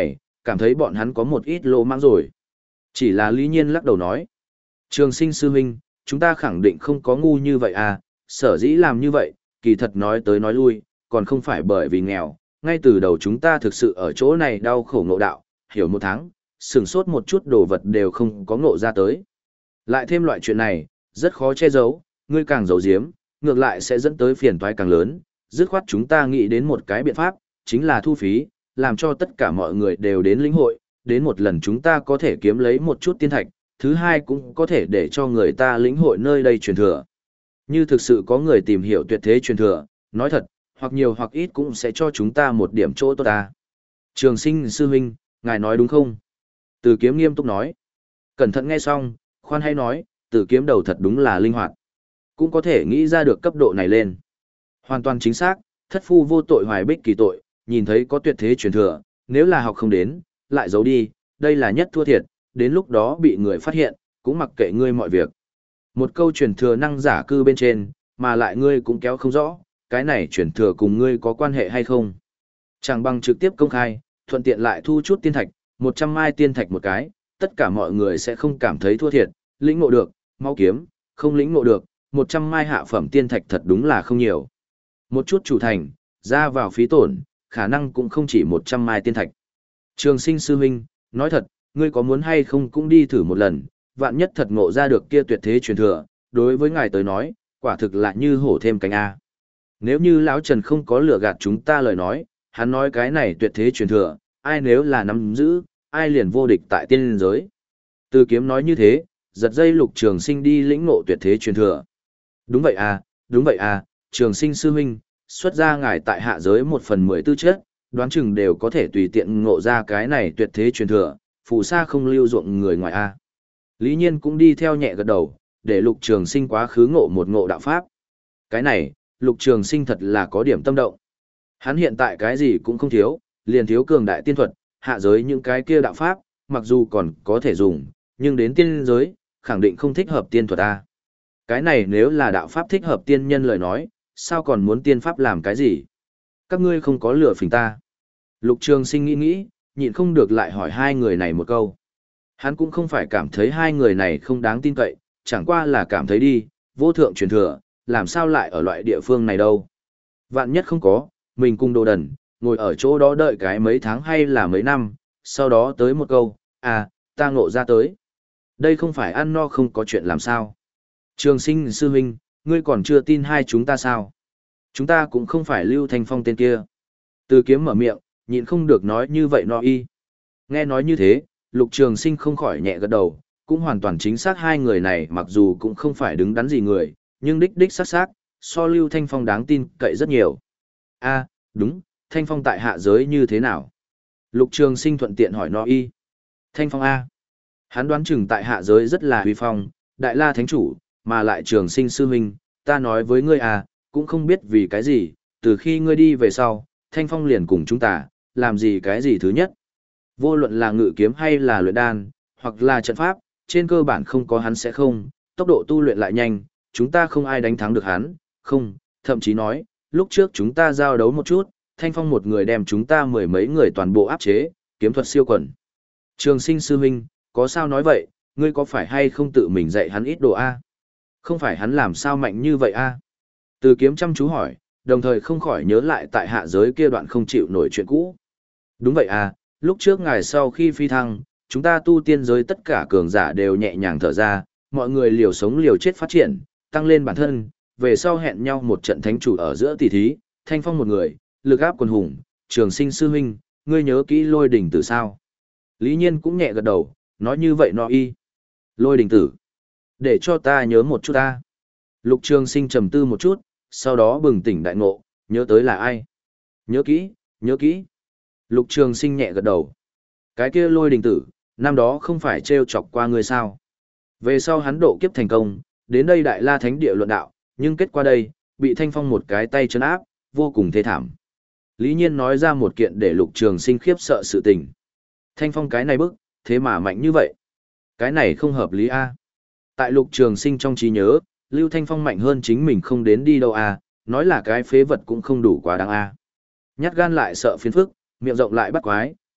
S1: cảm thấy bọn hắn có một ít lỗ mãng rồi. Chỉ là Lý Nhiên lắc đầu nói. Trường sinh sư huynh, chúng ta khẳng định không có ngu như vậy à, sở dĩ làm như vậy, kỳ thật nói tới nói lui, còn không phải bởi vì nghèo, ngay từ đầu chúng ta thực sự ở chỗ này đau khổ ngộ đạo, hiểu một tháng, sửng sốt một chút đồ vật đều không có ngộ ra tới. Lại thêm loại chuyện này, rất khó che giấu, ngươi càng giấu giếm, ngược lại sẽ dẫn tới phiền toái càng lớn, dứt khoát chúng ta nghĩ đến một cái biện pháp, chính là thu phí, làm cho tất cả mọi người đều đến lĩnh hội, đến một lần chúng ta có thể kiếm lấy một chút tiên thạch, thứ hai cũng có thể để cho người ta lĩnh hội nơi đây truyền thừa. Như thực sự có người tìm hiểu tuyệt thế truyền thừa, nói thật, hoặc nhiều hoặc ít cũng sẽ cho chúng ta một điểm chỗ tốt ta. Trường sinh sư huynh, ngài nói đúng không? Từ kiếm nghiêm túc nói. Cẩn thận nghe xong, khoan hay nói, từ kiếm đầu thật đúng là linh hoạt. Cũng có thể nghĩ ra được cấp độ này lên. Hoàn toàn chính xác, thất phu vô tội hoài bích kỳ tội, nhìn thấy có tuyệt thế truyền thừa, nếu là học không đến, lại giấu đi, đây là nhất thua thiệt, đến lúc đó bị người phát hiện, cũng mặc kệ ngươi mọi việc. Một câu truyền thừa năng giả cư bên trên, mà lại ngươi cũng kéo không rõ, cái này truyền thừa cùng ngươi có quan hệ hay không. Chẳng bằng trực tiếp công khai, thuận tiện lại thu chút tiên thạch, một trăm mai tiên thạch một cái, tất cả mọi người sẽ không cảm thấy thua thiệt, lĩnh ngộ được, mau kiếm, không lĩnh ngộ được, một trăm mai hạ phẩm tiên thạch thật đúng là không nhiều. Một chút chủ thành, ra vào phí tổn, khả năng cũng không chỉ một trăm mai tiên thạch. Trường sinh sư huynh, nói thật, ngươi có muốn hay không cũng đi thử một lần, vạn nhất thật ngộ ra được kia tuyệt thế truyền thừa, đối với ngài tới nói, quả thực là như hổ thêm cánh A. Nếu như lão Trần không có lừa gạt chúng ta lời nói, hắn nói cái này tuyệt thế truyền thừa, ai nếu là nắm giữ, ai liền vô địch tại tiên giới. Từ kiếm nói như thế, giật dây Lục Trường Sinh đi lĩnh ngộ tuyệt thế truyền thừa. Đúng vậy à, đúng vậy à, Trường Sinh sư huynh, xuất ra ngài tại hạ giới một phần mười tư chất, đoán chừng đều có thể tùy tiện ngộ ra cái này tuyệt thế truyền thừa, phù sa không lưu ruộng người ngoài a. Lý Nhiên cũng đi theo nhẹ gật đầu, để Lục Trường Sinh quá khứ ngộ một ngộ đạo pháp. Cái này, Lục Trường Sinh thật là có điểm tâm động. Hắn hiện tại cái gì cũng không thiếu, liền thiếu cường đại tiên thuật, hạ giới những cái kia đạo pháp, mặc dù còn có thể dùng, nhưng đến tiên giới, khẳng định không thích hợp tiên thuật a. Cái này nếu là đạo pháp thích hợp tiên nhân lời nói, sao còn muốn tiên pháp làm cái gì? Các ngươi không có lửa phỉnh ta. Lục Trường Sinh nghĩ nghĩ, nhịn không được lại hỏi hai người này một câu. Hắn cũng không phải cảm thấy hai người này không đáng tin cậy, chẳng qua là cảm thấy đi, vô thượng truyền thừa, làm sao lại ở loại địa phương này đâu. Vạn nhất không có, mình cùng đồ đần, ngồi ở chỗ đó đợi cái mấy tháng hay là mấy năm, sau đó tới một câu, à, ta ngộ ra tới. Đây không phải ăn no không có chuyện làm sao. Trường Sinh sư huynh, ngươi còn chưa tin hai chúng ta sao? Chúng ta cũng không phải Lưu Thanh Phong tên kia. Từ kiếm mở miệng, nhịn không được nói như vậy no y. Nghe nói như thế, Lục Trường Sinh không khỏi nhẹ gật đầu, cũng hoàn toàn chính xác hai người này mặc dù cũng không phải đứng đắn gì người, nhưng đích đích xác xác, so Lưu Thanh Phong đáng tin cậy rất nhiều. A, đúng, Thanh Phong tại hạ giới như thế nào? Lục Trường Sinh thuận tiện hỏi no y. Thanh Phong A. Hắn đoán chừng tại hạ giới rất là huy phong, đại la thánh chủ, mà lại Trường Sinh sư huynh, ta nói với ngươi à, cũng không biết vì cái gì, từ khi ngươi đi về sau, Thanh Phong liền cùng chúng ta, làm gì cái gì thứ nhất. Vô luận là ngự kiếm hay là luyện đan, hoặc là trận pháp, trên cơ bản không có hắn sẽ không, tốc độ tu luyện lại nhanh, chúng ta không ai đánh thắng được hắn, không, thậm chí nói, lúc trước chúng ta giao đấu một chút, Thanh Phong một người đem chúng ta mười mấy người toàn bộ áp chế, kiếm thuật siêu quần. Trường Sinh sư huynh, có sao nói vậy, ngươi có phải hay không tự mình dạy hắn ít đồ a? Không phải hắn làm sao mạnh như vậy a? Từ kiếm chăm chú hỏi, đồng thời không khỏi nhớ lại tại hạ giới kia đoạn không chịu nổi chuyện cũ. Đúng vậy à, lúc trước ngài sau khi phi thăng, chúng ta tu tiên giới tất cả cường giả đều nhẹ nhàng thở ra, mọi người liều sống liều chết phát triển, tăng lên bản thân, về sau hẹn nhau một trận thánh chủ ở giữa tỷ thí, Thanh Phong một người, lực áp quần hùng, Trường Sinh sư huynh, ngươi nhớ kỹ Lôi đỉnh tử sao? Lý Nhiên cũng nhẹ gật đầu, nói như vậy nó y. Lôi đỉnh tử. Để cho ta nhớ một chút ta. Lục Trường Sinh trầm tư một chút, sau đó bừng tỉnh đại ngộ, nhớ tới là ai? Nhớ kỹ, nhớ kỹ. Lục Trường Sinh nhẹ gật đầu. Cái kia Lôi đỉnh tử, năm đó không phải trêu chọc qua ngươi sao? Về sau hắn độ kiếp thành công, đến đây Đại La Thánh địa luận đạo, nhưng kết quả đây, bị Thanh Phong một cái tay trấn áp, vô cùng thê thảm. Lý Nhiên nói ra một kiện để Lục Trường Sinh khiếp sợ sự tình. Thanh Phong cái này bức, thế mà mạnh như vậy. Cái này không hợp lý a. Tại Lục Trường Sinh trong trí nhớ, Lưu Thanh Phong mạnh hơn chính mình không đến đi đâu a, nói là cái phế vật cũng không đủ quá đáng a. Nhát gan lại sợ phiền phức, miệng rộng lại bắt quái,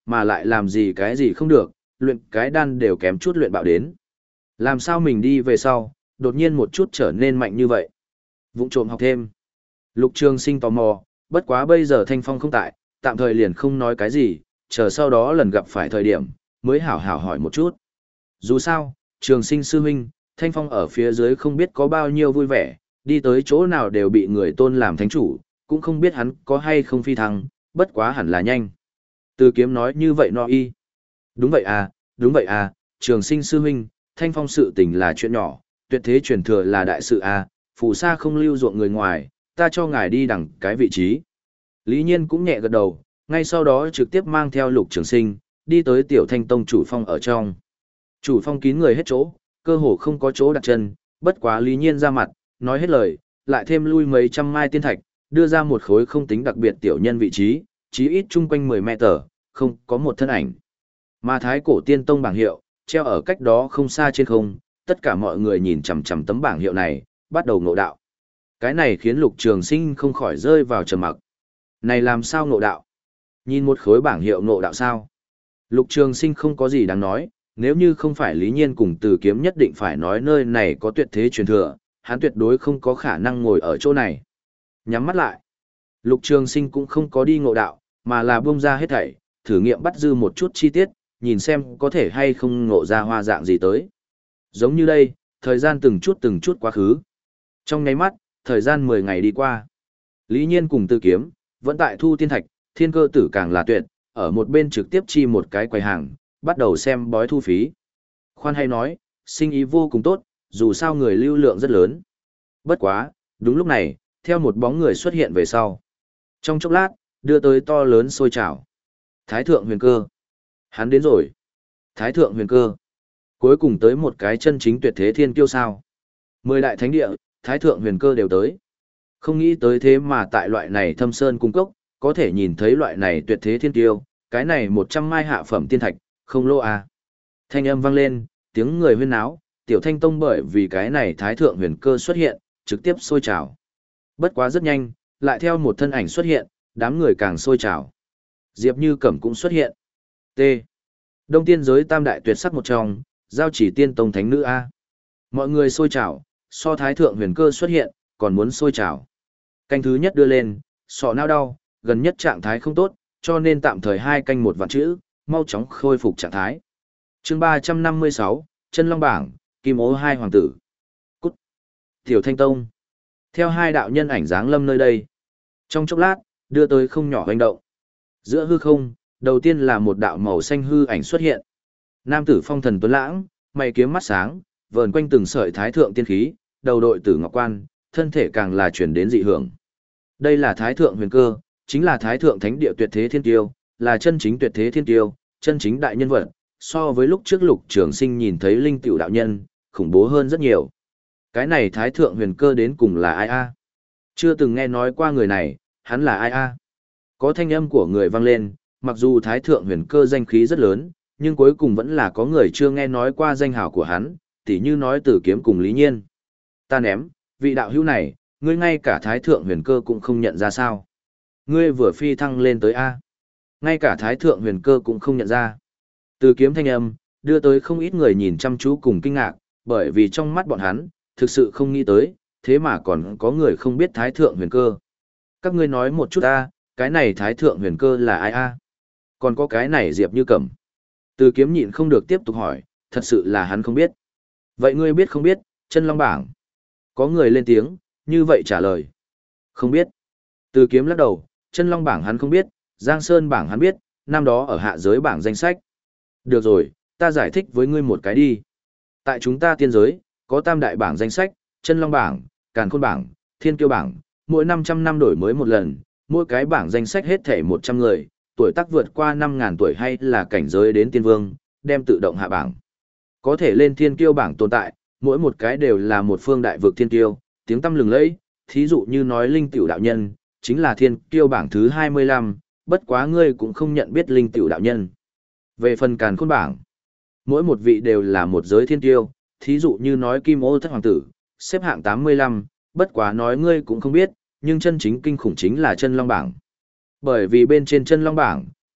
S1: mà lại làm gì cái gì không được, luyện cái đan đều kém chút luyện bạo đến. Làm sao mình đi về sau, đột nhiên một chút trở nên mạnh như vậy? Vụng trộm học thêm. Lục Trường Sinh tò mò, bất quá bây giờ Thanh Phong không tại, tạm thời liền không nói cái gì, chờ sau đó lần gặp phải thời điểm, mới hảo hảo hỏi một chút. Dù sao, Trường Sinh sư huynh, Thanh Phong ở phía dưới không biết có bao nhiêu vui vẻ, đi tới chỗ nào đều bị người tôn làm thánh chủ, cũng không biết hắn có hay không phi thăng, bất quá hẳn là nhanh. Từ Kiếm nói như vậy no y. Đúng vậy à, đúng vậy à, Trường Sinh sư huynh, Thanh Phong sự tình là chuyện nhỏ, tuyệt thế truyền thừa là đại sự à, phù sa không lưu ruộng người ngoài, ta cho ngài đi đằng cái vị trí. Lý Nhiên cũng nhẹ gật đầu, ngay sau đó trực tiếp mang theo Lục Trường Sinh, đi tới Tiểu Thanh Tông chủ phong ở trong. Chủ phong kín người hết chỗ, cơ hồ không có chỗ đặt chân, bất quá Lý Nhiên ra mặt, nói hết lời, lại thêm lui mấy trăm mai tiên thạch, đưa ra một khối không tính đặc biệt tiểu nhân vị trí, chí ít chung quanh mười mét, không có một thân ảnh. Mà Thái Cổ Tiên Tông bảng hiệu, treo ở cách đó không xa trên không, tất cả mọi người nhìn chằm chằm tấm bảng hiệu này, bắt đầu ngộ đạo. Cái này khiến Lục Trường Sinh không khỏi rơi vào trầm mặc. Này làm sao ngộ đạo? Nhìn một khối bảng hiệu ngộ đạo sao? Lục Trường Sinh không có gì đáng nói, nếu như không phải Lý Nhiên cùng Từ Kiếm nhất định phải nói nơi này có tuyệt thế truyền thừa, hắn tuyệt đối không có khả năng ngồi ở chỗ này. Nhắm mắt lại. Lục Trường Sinh cũng không có đi ngộ đạo, mà là buông ra hết thảy, thử nghiệm bắt dư một chút chi tiết, nhìn xem có thể hay không ngộ ra hoa dạng gì tới. Giống như đây, thời gian từng chút từng chút quá khứ. Trong nháy mắt, thời gian mười ngày đi qua. Lý Nhiên cùng Từ Kiếm, vẫn tại thu tiên thạch, Thiên Cơ Tử càng là tuyệt, ở một bên trực tiếp chi một cái quầy hàng, bắt đầu xem bói thu phí. Khoan hay nói, sinh ý vô cùng tốt, dù sao người lưu lượng rất lớn. Bất quá, đúng lúc này, theo một bóng người xuất hiện về sau. Trong chốc lát, đưa tới to lớn sôi trào. Thái Thượng Huyền Cơ. Hắn đến rồi. Thái Thượng Huyền Cơ. Cuối cùng tới một cái chân chính tuyệt thế thiên kiêu sao. Mười đại thánh địa, Thái Thượng Huyền Cơ đều tới. Không nghĩ tới thế mà tại loại này thâm sơn cung cốc, có thể nhìn thấy loại này tuyệt thế thiên kiêu, cái này một trăm mai hạ phẩm tiên thạch, không lô à. Thanh âm vang lên, tiếng người huyên náo, Tiểu Thanh Tông bởi vì cái này Thái Thượng Huyền Cơ xuất hiện, trực tiếp sôi trào. Bất quá rất nhanh, lại theo một thân ảnh xuất hiện, đám người càng sôi trào. Diệp Như Cẩm cũng xuất hiện. T. Đông tiên giới tam đại tuyệt sắc một trong, Giao Chỉ Tiên Tông thánh nữ A. Mọi người sôi trào, so Thái Thượng Huyền Cơ xuất hiện, còn muốn sôi trào. Canh thứ nhất đưa lên, sọ não đau, gần nhất trạng thái không tốt, cho nên tạm thời hai canh một vạn chữ, mau chóng khôi phục trạng thái. Chương ba trăm năm mươi sáu, Chân Long bảng, Kim Ố hai hoàng tử. Cút. Tiểu Thanh Tông. Theo hai đạo nhân ảnh dáng lâm nơi đây. Trong chốc lát, đưa tới không nhỏ hoành động. Giữa hư không, đầu tiên là một đạo màu xanh hư ảnh xuất hiện. Nam tử phong thần tuấn lãng, mày kiếm mắt sáng, vờn quanh từng sợi thái thượng tiên khí, đầu đội tử ngọc quan, thân thể càng là chuyển đến dị hưởng. Đây là Thái Thượng Huyền Cơ, chính là Thái Thượng Thánh Địa tuyệt thế thiên tiêu, là chân chính tuyệt thế thiên tiêu, chân chính đại nhân vật, so với lúc trước Lục Trường Sinh nhìn thấy linh tiểu đạo nhân, khủng bố hơn rất nhiều. Cái này Thái Thượng Huyền Cơ đến cùng là ai a? Chưa từng nghe nói qua người này, hắn là ai a? Có thanh âm của người vang lên, mặc dù Thái Thượng Huyền Cơ danh khí rất lớn, nhưng cuối cùng vẫn là có người chưa nghe nói qua danh hào của hắn, tỉ như nói Tử Kiếm cùng Lý Nhiên. Ta ném, vị đạo hữu này, ngươi ngay cả Thái Thượng Huyền Cơ cũng không nhận ra sao? Ngươi vừa phi thăng lên tới A. Ngay cả Thái Thượng Huyền Cơ cũng không nhận ra. Từ kiếm thanh âm, đưa tới không ít người nhìn chăm chú cùng kinh ngạc, bởi vì trong mắt bọn hắn, thực sự không nghĩ tới, thế mà còn có người không biết Thái Thượng Huyền Cơ. Các ngươi nói một chút A, cái này Thái Thượng Huyền Cơ là ai A? Còn có cái này Diệp Như Cẩm. Từ kiếm nhịn không được tiếp tục hỏi, thật sự là hắn không biết. Vậy ngươi biết không biết, Chân Long bảng? Có người lên tiếng, như vậy trả lời. Không biết. Từ kiếm lắc đầu, Chân Long bảng hắn không biết, Giang Sơn bảng hắn biết, năm đó ở hạ giới bảng danh sách. Được rồi, ta giải thích với ngươi một cái đi. Tại chúng ta tiên giới, có tam đại bảng danh sách, Chân Long bảng, Càn Khôn bảng, Thiên Kiêu bảng, mỗi năm trăm năm đổi mới một lần, mỗi cái bảng danh sách hết thể một trăm người, tuổi tác vượt qua năm ngàn tuổi hay là cảnh giới đến tiên vương, đem tự động hạ bảng. Có thể lên Thiên Kiêu bảng tồn tại, mỗi một cái đều là một phương đại vực thiên kiêu, tiếng tăm lừng lẫy, thí dụ như nói Linh Tiểu đạo nhân, chính là Thiên Kiêu bảng thứ hai mươi lăm, bất quá ngươi cũng không nhận biết Linh Tiểu đạo nhân. Về phần Càn Khôn bảng, mỗi một vị đều là một giới thiên kiêu, thí dụ như nói Kim Ô thất hoàng tử, xếp hạng tám mươi lăm, bất quá nói ngươi cũng không biết, nhưng chân chính kinh khủng chính là Chân Long bảng. Bởi vì bên trên Chân Long bảng,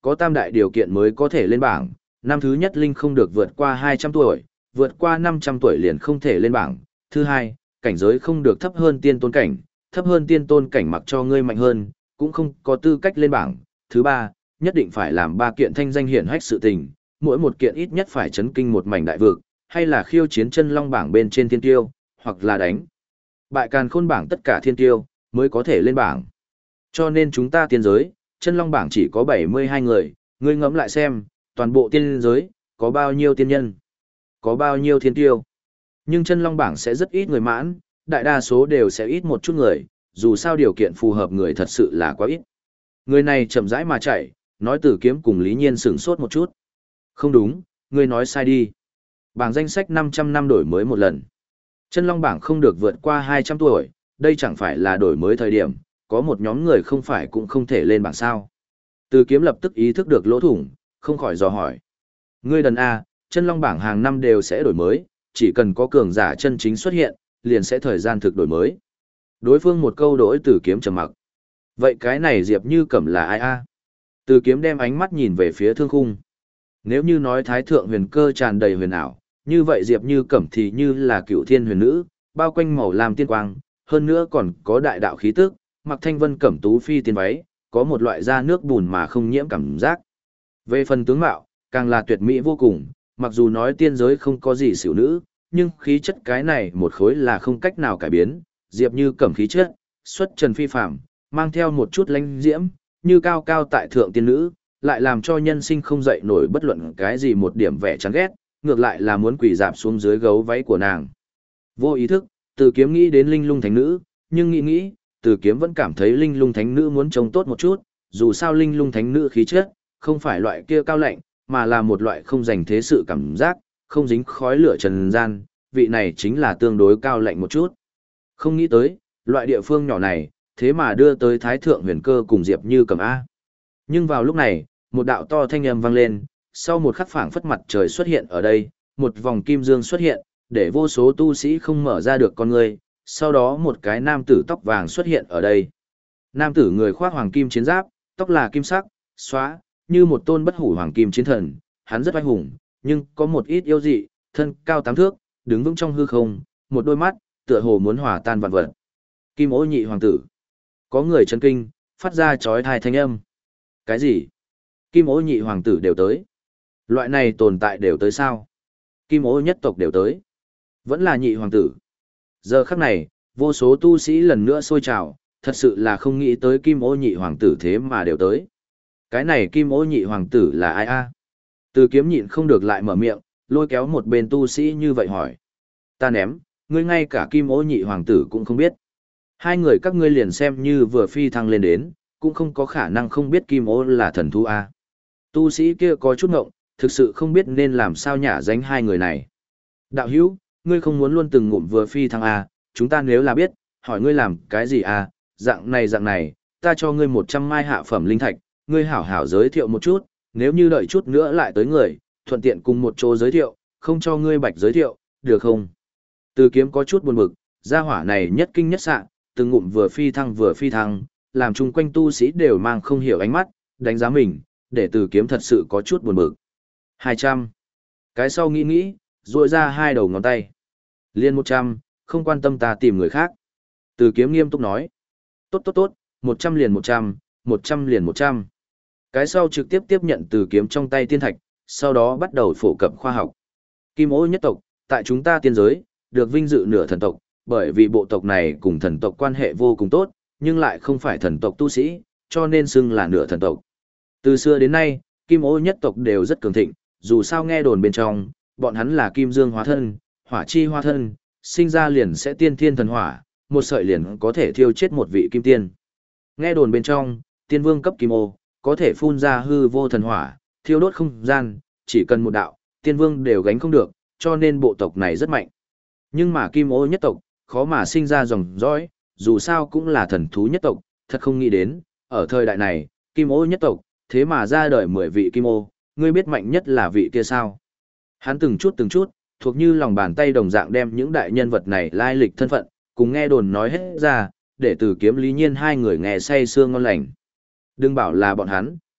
S1: có tam đại điều kiện mới có thể lên bảng. Năm thứ nhất linh không được vượt qua hai trăm tuổi, vượt qua năm trăm tuổi liền không thể lên bảng. Thứ hai, cảnh giới không được thấp hơn tiên tôn cảnh, thấp hơn tiên tôn cảnh mặc cho ngươi mạnh hơn, cũng không có tư cách lên bảng. Thứ ba, nhất định phải làm ba kiện thanh danh hiển hách sự tình, mỗi một kiện ít nhất phải chấn kinh một mảnh đại vực, hay là khiêu chiến chân long bảng bên trên thiên tiêu, hoặc là đánh bại càn khôn bảng tất cả thiên tiêu, mới có thể lên bảng. Cho nên chúng ta tiên giới, chân long bảng chỉ có bảy mươi hai người, ngươi ngẫm lại xem, toàn bộ tiên giới, có bao nhiêu tiên nhân, có bao nhiêu thiên tiêu. Nhưng chân long bảng sẽ rất ít người mãn, đại đa số đều sẽ ít một chút người, dù sao điều kiện phù hợp người thật sự là quá ít. Người này chậm rãi mà chạy, nói Tử Kiếm cùng Lý Nhiên sửng sốt một chút. Không đúng, ngươi nói sai đi. Bảng danh sách năm trăm năm đổi mới một lần. Chân long bảng không được vượt qua hai trăm tuổi, đây chẳng phải là đổi mới thời điểm, có một nhóm người không phải cũng không thể lên bảng sao. Tử Kiếm lập tức ý thức được lỗ thủng, không khỏi dò hỏi. Ngươi đần A, chân long bảng hàng năm đều sẽ đổi mới, chỉ cần có cường giả chân chính xuất hiện, liền sẽ thời gian thực đổi mới. Đối phương một câu đổi Tử Kiếm trầm mặc. Vậy cái này Diệp Như Cẩm là ai a? Tử Kiếm đem ánh mắt nhìn về phía thương khung. Nếu như nói thái thượng huyền cơ tràn đầy huyền ảo, như vậy Diệp Như Cẩm thì như là cựu thiên huyền nữ, bao quanh màu lam tiên quang, hơn nữa còn có đại đạo khí tức, mặc thanh vân cẩm tú phi tiên váy, có một loại da nước bùn mà không nhiễm cảm giác. Về phần tướng mạo, càng là tuyệt mỹ vô cùng, mặc dù nói tiên giới không có gì xỉu nữ, nhưng khí chất cái này một khối là không cách nào cải biến, Diệp Như Cẩm khí chất, xuất trần phi phàm, mang theo một chút lãnh diễm, như cao cao tại thượng tiên nữ, lại làm cho nhân sinh không dậy nổi bất luận cái gì một điểm vẻ chán ghét, ngược lại là muốn quỳ dạp xuống dưới gấu váy của nàng. Vô ý thức, Từ Kiếm nghĩ đến Linh Lung Thánh Nữ, nhưng nghĩ nghĩ, Từ Kiếm vẫn cảm thấy Linh Lung Thánh Nữ muốn trông tốt một chút, dù sao Linh Lung Thánh Nữ khí chất, không phải loại kia cao lạnh, mà là một loại không dành thế sự cảm giác, không dính khói lửa trần gian, vị này chính là tương đối cao lạnh một chút. Không nghĩ tới, loại địa phương nhỏ này, thế mà đưa tới Thái Thượng Huyền Cơ cùng Diệp Như Cẩm A. Nhưng vào lúc này, một đạo to thanh âm vang lên, sau một khắc phảng phất mặt trời xuất hiện ở đây, một vòng kim dương xuất hiện, để vô số tu sĩ không mở ra được con người, sau đó một cái nam tử tóc vàng xuất hiện ở đây. Nam tử người khoác hoàng kim chiến giáp, tóc là kim sắc, xóa, như một tôn bất hủ hoàng kim chiến thần, hắn rất oai hùng, nhưng có một ít yêu dị, thân cao tám thước, đứng vững trong hư không, một đôi mắt, tựa hồ muốn hòa tan vạn vật. Kim Ô Nhị hoàng tử. Có người chấn kinh, phát ra chói tai thanh âm. Cái gì? Kim Ô Nhị hoàng tử đều tới. Loại này tồn tại đều tới sao? Kim Ô nhất tộc đều tới. Vẫn là nhị hoàng tử. Giờ khắc này, vô số tu sĩ lần nữa sôi trào, thật sự là không nghĩ tới Kim Ô Nhị hoàng tử thế mà đều tới. Cái này Kim Ô Nhị hoàng tử là ai a? Từ Kiếm nhịn không được lại mở miệng, lôi kéo một bên tu sĩ như vậy hỏi. Ta ném, ngươi ngay cả Kim Ô Nhị hoàng tử cũng không biết. Hai người các ngươi liền xem như vừa phi thăng lên đến, cũng không có khả năng không biết Kim Ô là thần thú a. Tu sĩ kia có chút ngộng, thực sự không biết nên làm sao nhả danh hai người này. Đạo hữu, ngươi không muốn luôn từng ngụm vừa phi thăng a, chúng ta nếu là biết, hỏi ngươi làm cái gì a, dạng này dạng này, ta cho ngươi một trăm mai hạ phẩm linh thạch, ngươi hảo hảo giới thiệu một chút, nếu như đợi chút nữa lại tới người, thuận tiện cùng một chỗ giới thiệu, không cho ngươi bạch giới thiệu, được không? Từ Kiếm có chút buồn bực, gia hỏa này nhất kinh nhất sạng, từng ngụm vừa phi thăng vừa phi thăng, làm chung quanh tu sĩ đều mang không hiểu ánh mắt, đánh giá mình, để Từ Kiếm thật sự có chút buồn bực. hai trăm. Cái sau nghĩ nghĩ, duỗi ra hai đầu ngón tay. Liên một trăm, không quan tâm ta tìm người khác. Từ Kiếm nghiêm túc nói. Tốt tốt tốt, một trăm liền một trăm, một trăm liền một trăm. Cái sau trực tiếp tiếp nhận Từ Kiếm trong tay tiên thạch, sau đó bắt đầu phổ cập khoa học. Kim Ô nhất tộc, tại chúng ta tiên giới, được vinh dự nửa thần tộc, bởi vì bộ tộc này cùng thần tộc quan hệ vô cùng tốt, nhưng lại không phải thần tộc tu sĩ, cho nên xưng là nửa thần tộc. Từ xưa đến nay, Kim Ô nhất tộc đều rất cường thịnh, dù sao nghe đồn bên trong, bọn hắn là kim dương hóa thân, hỏa chi hóa thân, sinh ra liền sẽ tiên thiên thần hỏa, một sợi liền có thể thiêu chết một vị kim tiên. Nghe đồn bên trong, tiên vương cấp Kim Ô, có thể phun ra hư vô thần hỏa, thiêu đốt không gian, chỉ cần một đạo, tiên vương đều gánh không được, cho nên bộ tộc này rất mạnh. Nhưng mà Kim Ô nhất tộc, khó mà sinh ra dòng dõi, dù sao cũng là thần thú nhất tộc, thật không nghĩ đến, ở thời đại này, Kim Ô nhất tộc, thế mà ra đời mười vị Kim Ô, ngươi biết mạnh nhất là vị kia sao? Hắn từng chút từng chút, thuộc như lòng bàn tay đồng dạng đem những đại nhân vật này lai lịch thân phận, cùng nghe đồn nói hết ra, để Từ Kiếm Lý Nhiên hai người nghe say sương ngon lành. Đừng bảo là bọn hắn,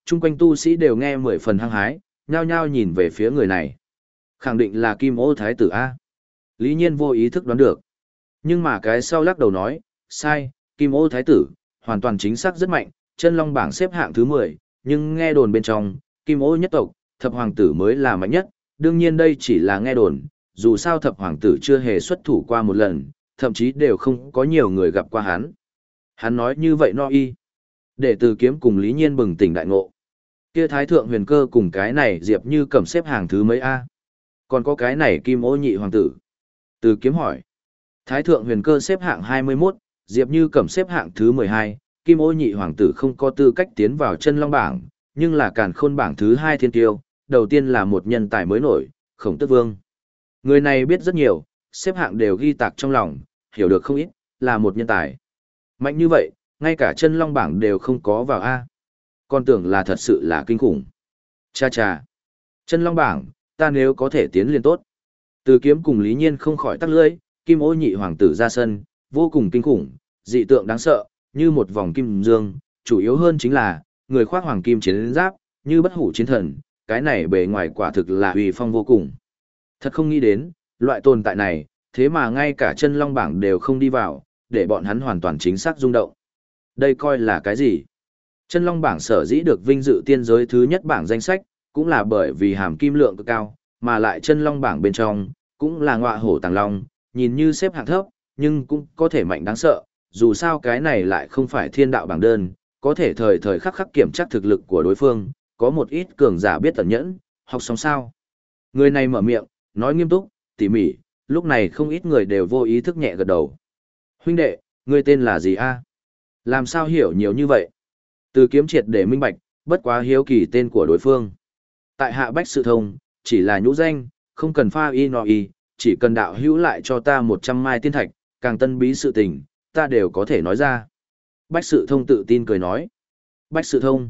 S1: chung quanh tu sĩ đều nghe mười phần hăng hái, nhao nhao nhìn về phía người này. Khẳng định là Kim Ô Thái tử A. Lý Nhiên vô ý thức đoán được. Nhưng mà cái sau lắc đầu nói, sai, Kim Ô Thái tử, hoàn toàn chính xác rất mạnh, chân long bảng xếp hạng thứ mười, nhưng nghe đồn bên trong, Kim Ô nhất tộc, thập hoàng tử mới là mạnh nhất, đương nhiên đây chỉ là nghe đồn, dù sao thập hoàng tử chưa hề xuất thủ qua một lần, thậm chí đều không có nhiều người gặp qua hắn. Hắn nói như vậy no y. Để Từ Kiếm cùng Lý Nhiên bừng tỉnh đại ngộ. Kia Thái thượng huyền cơ cùng cái này Diệp Như Cẩm xếp hàng thứ mấy a? Còn có cái này Kim Ô nhị hoàng tử. Từ Kiếm hỏi. Thái thượng huyền cơ xếp hạng hai mươi mốt, Diệp Như Cẩm xếp hạng thứ mười hai, Kim Ô nhị hoàng tử không có tư cách tiến vào chân long bảng, nhưng là càn khôn bảng thứ hai thiên tiêu, đầu tiên là một nhân tài mới nổi, Khổng Tước Vương. Người này biết rất nhiều, xếp hạng đều ghi tạc trong lòng, hiểu được không ít, là một nhân tài. Mạnh như vậy, ngay cả chân long bảng đều không có vào A. Con tưởng là thật sự là kinh khủng. Cha cha. Chân long bảng, ta nếu có thể tiến liền tốt. Từ Kiếm cùng Lý Nhiên không khỏi tắc lưỡi, Kim Ô nhị hoàng tử ra sân, vô cùng kinh khủng, dị tượng đáng sợ, như một vòng kim dương, chủ yếu hơn chính là, người khoác hoàng kim chiến giáp, như bất hủ chiến thần, cái này bề ngoài quả thực là uy phong vô cùng. Thật không nghĩ đến, loại tồn tại này, thế mà ngay cả chân long bảng đều không đi vào, để bọn hắn hoàn toàn chính xác rung động. Đây coi là cái gì? Chân long bảng sở dĩ được vinh dự tiên giới thứ nhất bảng danh sách, cũng là bởi vì hàm kim lượng cực cao, mà lại chân long bảng bên trong, cũng là ngọa hổ tàng long, nhìn như xếp hạng thấp, nhưng cũng có thể mạnh đáng sợ, dù sao cái này lại không phải thiên đạo bảng đơn, có thể thời thời khắc khắc kiểm tra thực lực của đối phương, có một ít cường giả biết tẩn nhẫn, học xong sao. Người này mở miệng, nói nghiêm túc, tỉ mỉ, lúc này không ít người đều vô ý thức nhẹ gật đầu. Huynh đệ, ngươi tên là gì a? Làm sao hiểu nhiều như vậy? Từ Kiếm triệt để minh bạch, bất quá hiếu kỳ tên của đối phương. Tại hạ Bách Sự Thông, chỉ là nhũ danh, không cần pha y nọ y, chỉ cần đạo hữu lại cho ta một trăm mai tiên thạch, càng tân bí sự tình, ta đều có thể nói ra. Bách Sự Thông tự tin cười nói. Bách Sự Thông.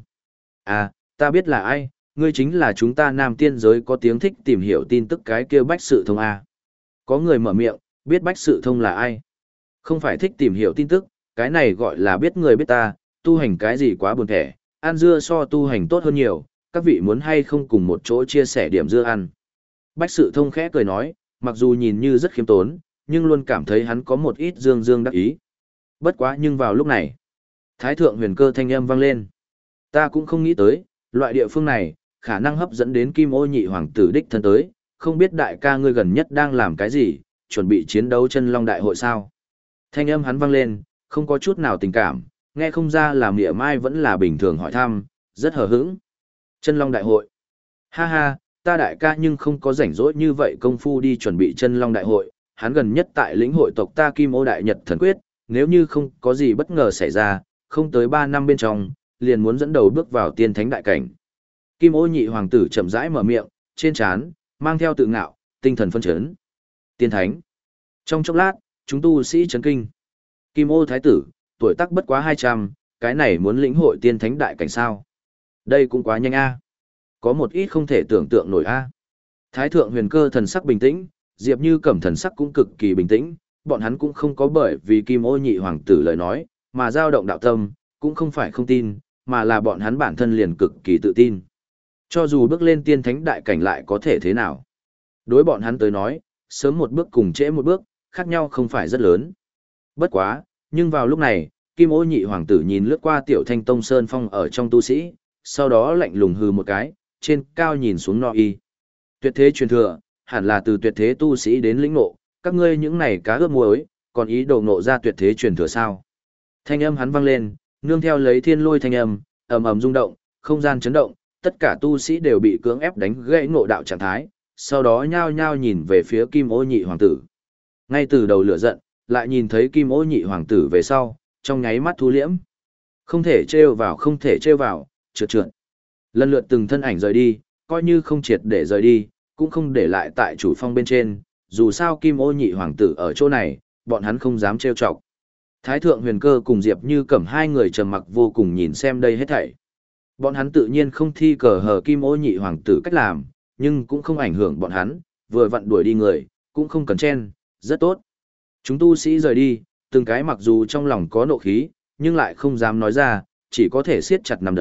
S1: À, ta biết là ai, ngươi chính là chúng ta nam tiên giới có tiếng thích tìm hiểu tin tức cái kia Bách Sự Thông à. Có người mở miệng, biết Bách Sự Thông là ai. Không phải thích tìm hiểu tin tức, cái này gọi là biết người biết ta, tu hành cái gì quá buồn thẻ, ăn dưa so tu hành tốt hơn nhiều, các vị muốn hay không cùng một chỗ chia sẻ điểm dưa ăn. Bách Sự Thông khẽ cười nói, mặc dù nhìn như rất khiêm tốn, nhưng luôn cảm thấy hắn có một ít dương dương đắc ý. Bất quá nhưng vào lúc này, Thái thượng huyền cơ thanh âm vang lên. Ta cũng không nghĩ tới, loại địa phương này, khả năng hấp dẫn đến Kim Ô nhị hoàng tử đích thân tới, không biết đại ca ngươi gần nhất đang làm cái gì, chuẩn bị chiến đấu chân long đại hội sao. Thanh âm hắn vang lên, không có chút nào tình cảm, nghe không ra là mỉa mai vẫn là bình thường hỏi thăm, rất hờ hững. Chân long đại hội. Ha ha, ta đại ca nhưng không có rảnh rỗi như vậy công phu đi chuẩn bị chân long đại hội, hắn gần nhất tại lĩnh hội tộc ta Kim Ô đại nhật thần quyết, nếu như không có gì bất ngờ xảy ra, không tới ba năm bên trong, liền muốn dẫn đầu bước vào tiên thánh đại cảnh. Kim Ô nhị hoàng tử chậm rãi mở miệng, trên trán mang theo tự ngạo, tinh thần phân chấn. Tiên thánh. Trong chốc lát, chúng tu sĩ chấn kinh. Kim Ô thái tử, tuổi tác bất quá hai trăm, cái này muốn lĩnh hội tiên thánh đại cảnh sao? Đây cũng quá nhanh a. Có một ít không thể tưởng tượng nổi a. Thái thượng huyền cơ thần sắc bình tĩnh, Diệp Như Cẩm thần sắc cũng cực kỳ bình tĩnh, bọn hắn cũng không có bởi vì Kim Ô nhị hoàng tử lời nói, mà dao động đạo tâm, cũng không phải không tin, mà là bọn hắn bản thân liền cực kỳ tự tin. Cho dù bước lên tiên thánh đại cảnh lại có thể thế nào? Đối bọn hắn tới nói, sớm một bước cùng trễ một bước, khác nhau không phải rất lớn. Bất quá, nhưng vào lúc này, Kim Ô nhị hoàng tử nhìn lướt qua Tiểu Thanh Tông Sơn Phong ở trong tu sĩ, sau đó lạnh lùng hừ một cái, trên cao nhìn xuống no y. Tuyệt thế truyền thừa, hẳn là từ tuyệt thế tu sĩ đến lĩnh ngộ, các ngươi những này cá ướp muối, còn ý đồ ngộ ra tuyệt thế truyền thừa sao? Thanh âm hắn vang lên, nương theo lấy thiên lôi thanh âm, ầm ầm rung động, không gian chấn động, tất cả tu sĩ đều bị cưỡng ép đánh gãy ngộ đạo trạng thái, sau đó nhao nhao nhìn về phía Kim Ô nhị hoàng tử. Ngay từ đầu lửa giận, lại nhìn thấy Kim Ô nhị hoàng tử về sau, trong nháy mắt thu liễm. Không thể trêu vào, không thể trêu vào, trượt trượt. Lần lượt từng thân ảnh rời đi, coi như không triệt để rời đi, cũng không để lại tại chủ phong bên trên, dù sao Kim Ô nhị hoàng tử ở chỗ này, bọn hắn không dám trêu chọc. Thái thượng huyền cơ cùng Diệp Như Cẩm hai người trầm mặc vô cùng nhìn xem đây hết thảy. Bọn hắn tự nhiên không thi cờ hờ Kim Ô nhị hoàng tử cách làm, nhưng cũng không ảnh hưởng bọn hắn, vừa vặn đuổi đi người, cũng không cần chen, rất tốt. Chúng tu sĩ rời đi, từng cái mặc dù trong lòng có nộ khí, nhưng lại không dám nói ra, chỉ có thể siết chặt nắm đấm,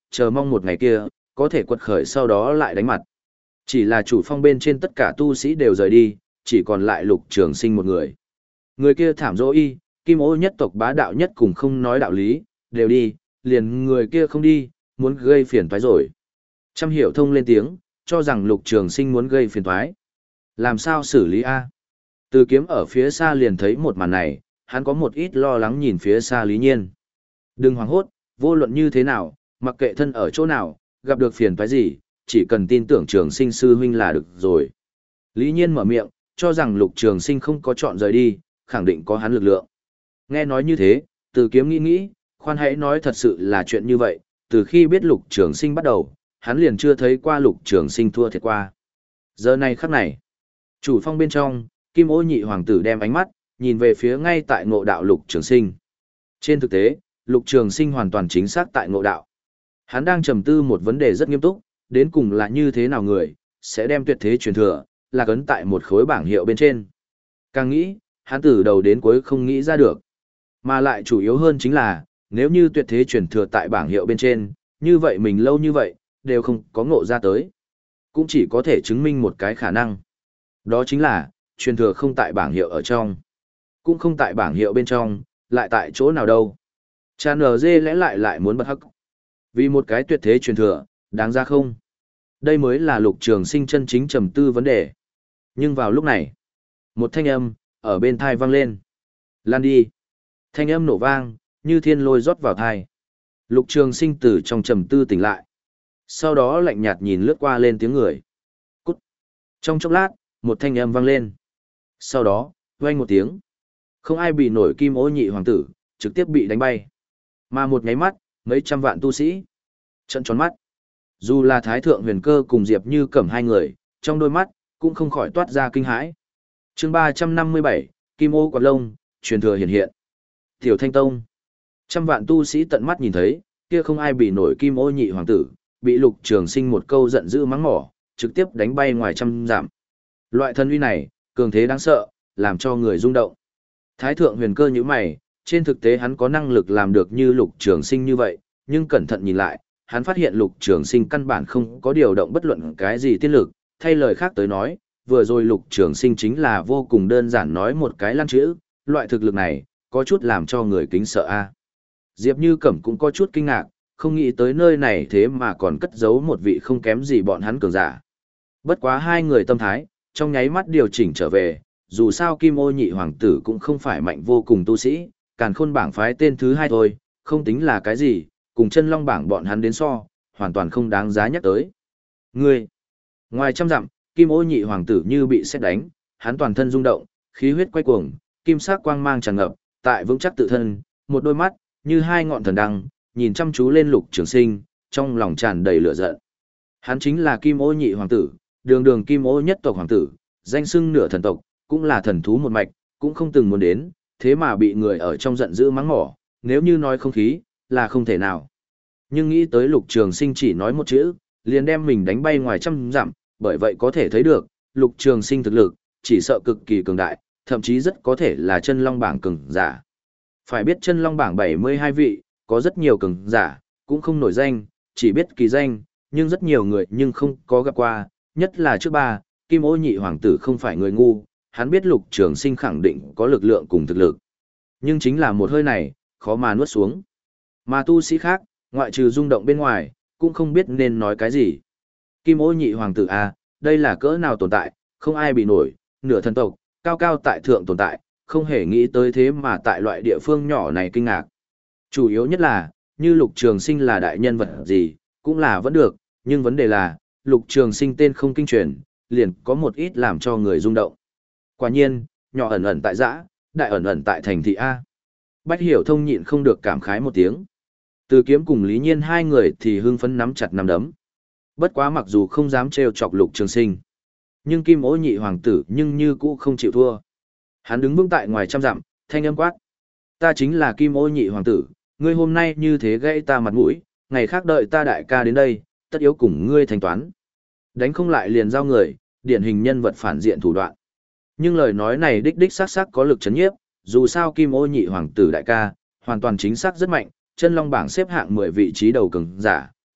S1: chờ mong một ngày kia, có thể quật khởi sau đó lại đánh mặt. Chỉ là chủ phong bên trên tất cả tu sĩ đều rời đi, chỉ còn lại Lục Trường Sinh một người. Người kia thảm dỗ y, Kim Ô nhất tộc bá đạo nhất cùng không nói đạo lý, đều đi, liền người kia không đi, muốn gây phiền toái rồi. Trăm Hiểu Thông lên tiếng, cho rằng Lục Trường Sinh muốn gây phiền toái. Làm sao xử lý a? Từ Kiếm ở phía xa liền thấy một màn này, hắn có một ít lo lắng nhìn phía xa Lý Nhiên. Đừng hoảng hốt, vô luận như thế nào, mặc kệ thân ở chỗ nào, gặp được phiền toái gì, chỉ cần tin tưởng Trường Sinh sư huynh là được rồi. Lý Nhiên mở miệng, cho rằng Lục Trường Sinh không có chọn rời đi, khẳng định có hắn lực lượng. Nghe nói như thế, Từ Kiếm nghĩ nghĩ, khoan hãy nói thật sự là chuyện như vậy, từ khi biết Lục Trường Sinh bắt đầu, hắn liền chưa thấy qua Lục Trường Sinh thua thiệt qua. Giờ này khắc này, chủ phong bên trong, Kim Ô nhị hoàng tử đem ánh mắt nhìn về phía ngay tại ngộ đạo Lục Trường Sinh. Trên thực tế, Lục Trường Sinh hoàn toàn chính xác tại ngộ đạo. Hắn đang trầm tư một vấn đề rất nghiêm túc, đến cùng là như thế nào người sẽ đem tuyệt thế truyền thừa là cấn tại một khối bảng hiệu bên trên. Càng nghĩ, hắn từ đầu đến cuối không nghĩ ra được. Mà lại chủ yếu hơn chính là, nếu như tuyệt thế truyền thừa tại bảng hiệu bên trên, như vậy mình lâu như vậy, đều không có ngộ ra tới. Cũng chỉ có thể chứng minh một cái khả năng. Đó chính là, truyền thừa không tại bảng hiệu ở trong. Cũng không tại bảng hiệu bên trong, lại tại chỗ nào đâu. Cha nờ dê lẽ lại lại muốn bật hắc. Vì một cái tuyệt thế truyền thừa, đáng ra không? Đây mới là Lục Trường Sinh chân chính trầm tư vấn đề. Nhưng vào lúc này, một thanh âm, ở bên thai vang lên. Lan đi. Thanh âm nổ vang, như thiên lôi rót vào thai. Lục Trường Sinh từ trong trầm tư tỉnh lại. Sau đó lạnh nhạt nhìn lướt qua lên tiếng người. Cút. Trong chốc lát, một thanh âm vang lên. Sau đó, vang một tiếng. Không ai bị nổi Kim Ô nhị hoàng tử, trực tiếp bị đánh bay. Mà một nháy mắt, mấy trăm vạn tu sĩ trợn tròn mắt. Dù là Thái Thượng Huyền Cơ cùng Diệp Như Cẩm hai người, trong đôi mắt cũng không khỏi toát ra kinh hãi. Chương ba trăm năm mươi bảy, Kim Ô quạt lông, truyền thừa hiện hiện. Tiểu Thanh Tông. Trăm vạn tu sĩ tận mắt nhìn thấy, kia không ai bị nổi Kim Ô nhị hoàng tử, bị Lục Trường Sinh một câu giận dữ mắng mỏ, trực tiếp đánh bay ngoài trăm dặm. Loại thân uy này, cường thế đáng sợ, làm cho người rung động. Thái Thượng Huyền Cơ nhíu mày, trên thực tế hắn có năng lực làm được như Lục Trường Sinh như vậy, nhưng cẩn thận nhìn lại, hắn phát hiện Lục Trường Sinh căn bản không có điều động bất luận cái gì tiên lực, thay lời khác tới nói, vừa rồi Lục Trường Sinh chính là vô cùng đơn giản nói một cái lăng chữ, loại thực lực này, có chút làm cho người kính sợ a. Diệp Như Cẩm cũng có chút kinh ngạc, không nghĩ tới nơi này thế mà còn cất giấu một vị không kém gì bọn hắn cường giả. Bất quá hai người tâm thái, trong nháy mắt điều chỉnh trở về, dù sao Kim Ô nhị hoàng tử cũng không phải mạnh vô cùng tu sĩ, Càn Khôn bảng phái tên thứ hai thôi, không tính là cái gì, cùng Chân Long bảng bọn hắn đến so, hoàn toàn không đáng giá nhắc tới. Ngươi, ngoài trăm dặm, Kim Ô nhị hoàng tử như bị sét đánh, hắn toàn thân rung động, khí huyết quay cuồng, kim sắc quang mang tràn ngập, tại vững chắc tự thân, một đôi mắt như hai ngọn thần đăng, nhìn chăm chú lên Lục Trường Sinh, trong lòng tràn đầy lửa giận. Hắn chính là Kim Ô nhị hoàng tử, đường đường Kim Ô nhất tộc hoàng tử, danh xưng nửa thần tộc, cũng là thần thú một mạch, cũng không từng muốn đến, thế mà bị người ở trong giận dữ mắng mỏ, nếu như nói không khí, là không thể nào. Nhưng nghĩ tới Lục Trường Sinh chỉ nói một chữ, liền đem mình đánh bay ngoài trăm dặm, bởi vậy có thể thấy được, Lục Trường Sinh thực lực, chỉ sợ cực kỳ cường đại, thậm chí rất có thể là Chân Long bảng cường giả. Phải biết Chân Long bảng bảy mươi hai vị, có rất nhiều cường giả, cũng không nổi danh, chỉ biết kỳ danh, nhưng rất nhiều người nhưng không có gặp qua, nhất là trước ba, Kim Ô nhị hoàng tử không phải người ngu, hắn biết Lục Trường Sinh khẳng định có lực lượng cùng thực lực. Nhưng chính là một hơi này, khó mà nuốt xuống. Mà tu sĩ khác, ngoại trừ rung động bên ngoài, cũng không biết nên nói cái gì. Kim Ô nhị hoàng tử a, đây là cỡ nào tồn tại, không ai bị nổi, nửa thần tộc, cao cao tại thượng tồn tại, không hề nghĩ tới thế mà tại loại địa phương nhỏ này kinh ngạc. Chủ yếu nhất là, như Lục Trường Sinh là đại nhân vật gì, cũng là vẫn được, nhưng vấn đề là, Lục Trường Sinh tên không kinh truyền, liền có một ít làm cho người rung động. Quả nhiên, nhỏ ẩn ẩn tại dã, đại ẩn ẩn tại thành thị A. Bách Hiểu Thông nhịn không được cảm khái một tiếng. Từ Kiếm cùng Lý Nhiên hai người thì hưng phấn nắm chặt nắm đấm. Bất quá mặc dù không dám trêu chọc Lục Trường Sinh, nhưng Kim Ô nhị hoàng tử nhưng như cũ không chịu thua. Hắn đứng vững tại ngoài trăm dặm, thanh âm quát: "Ta chính là Kim Ô nhị hoàng tử, ngươi hôm nay như thế gãy ta mặt mũi, ngày khác đợi ta đại ca đến đây, tất yếu cùng ngươi thanh toán." Đánh không lại liền giao người, điển hình nhân vật phản diện thủ đoạn. Nhưng lời nói này đích đích xác xác có lực chấn nhiếp, dù sao Kim Ô nhị hoàng tử đại ca, hoàn toàn chính xác rất mạnh, Chân Long bảng xếp hạng mười vị trí đầu cường giả,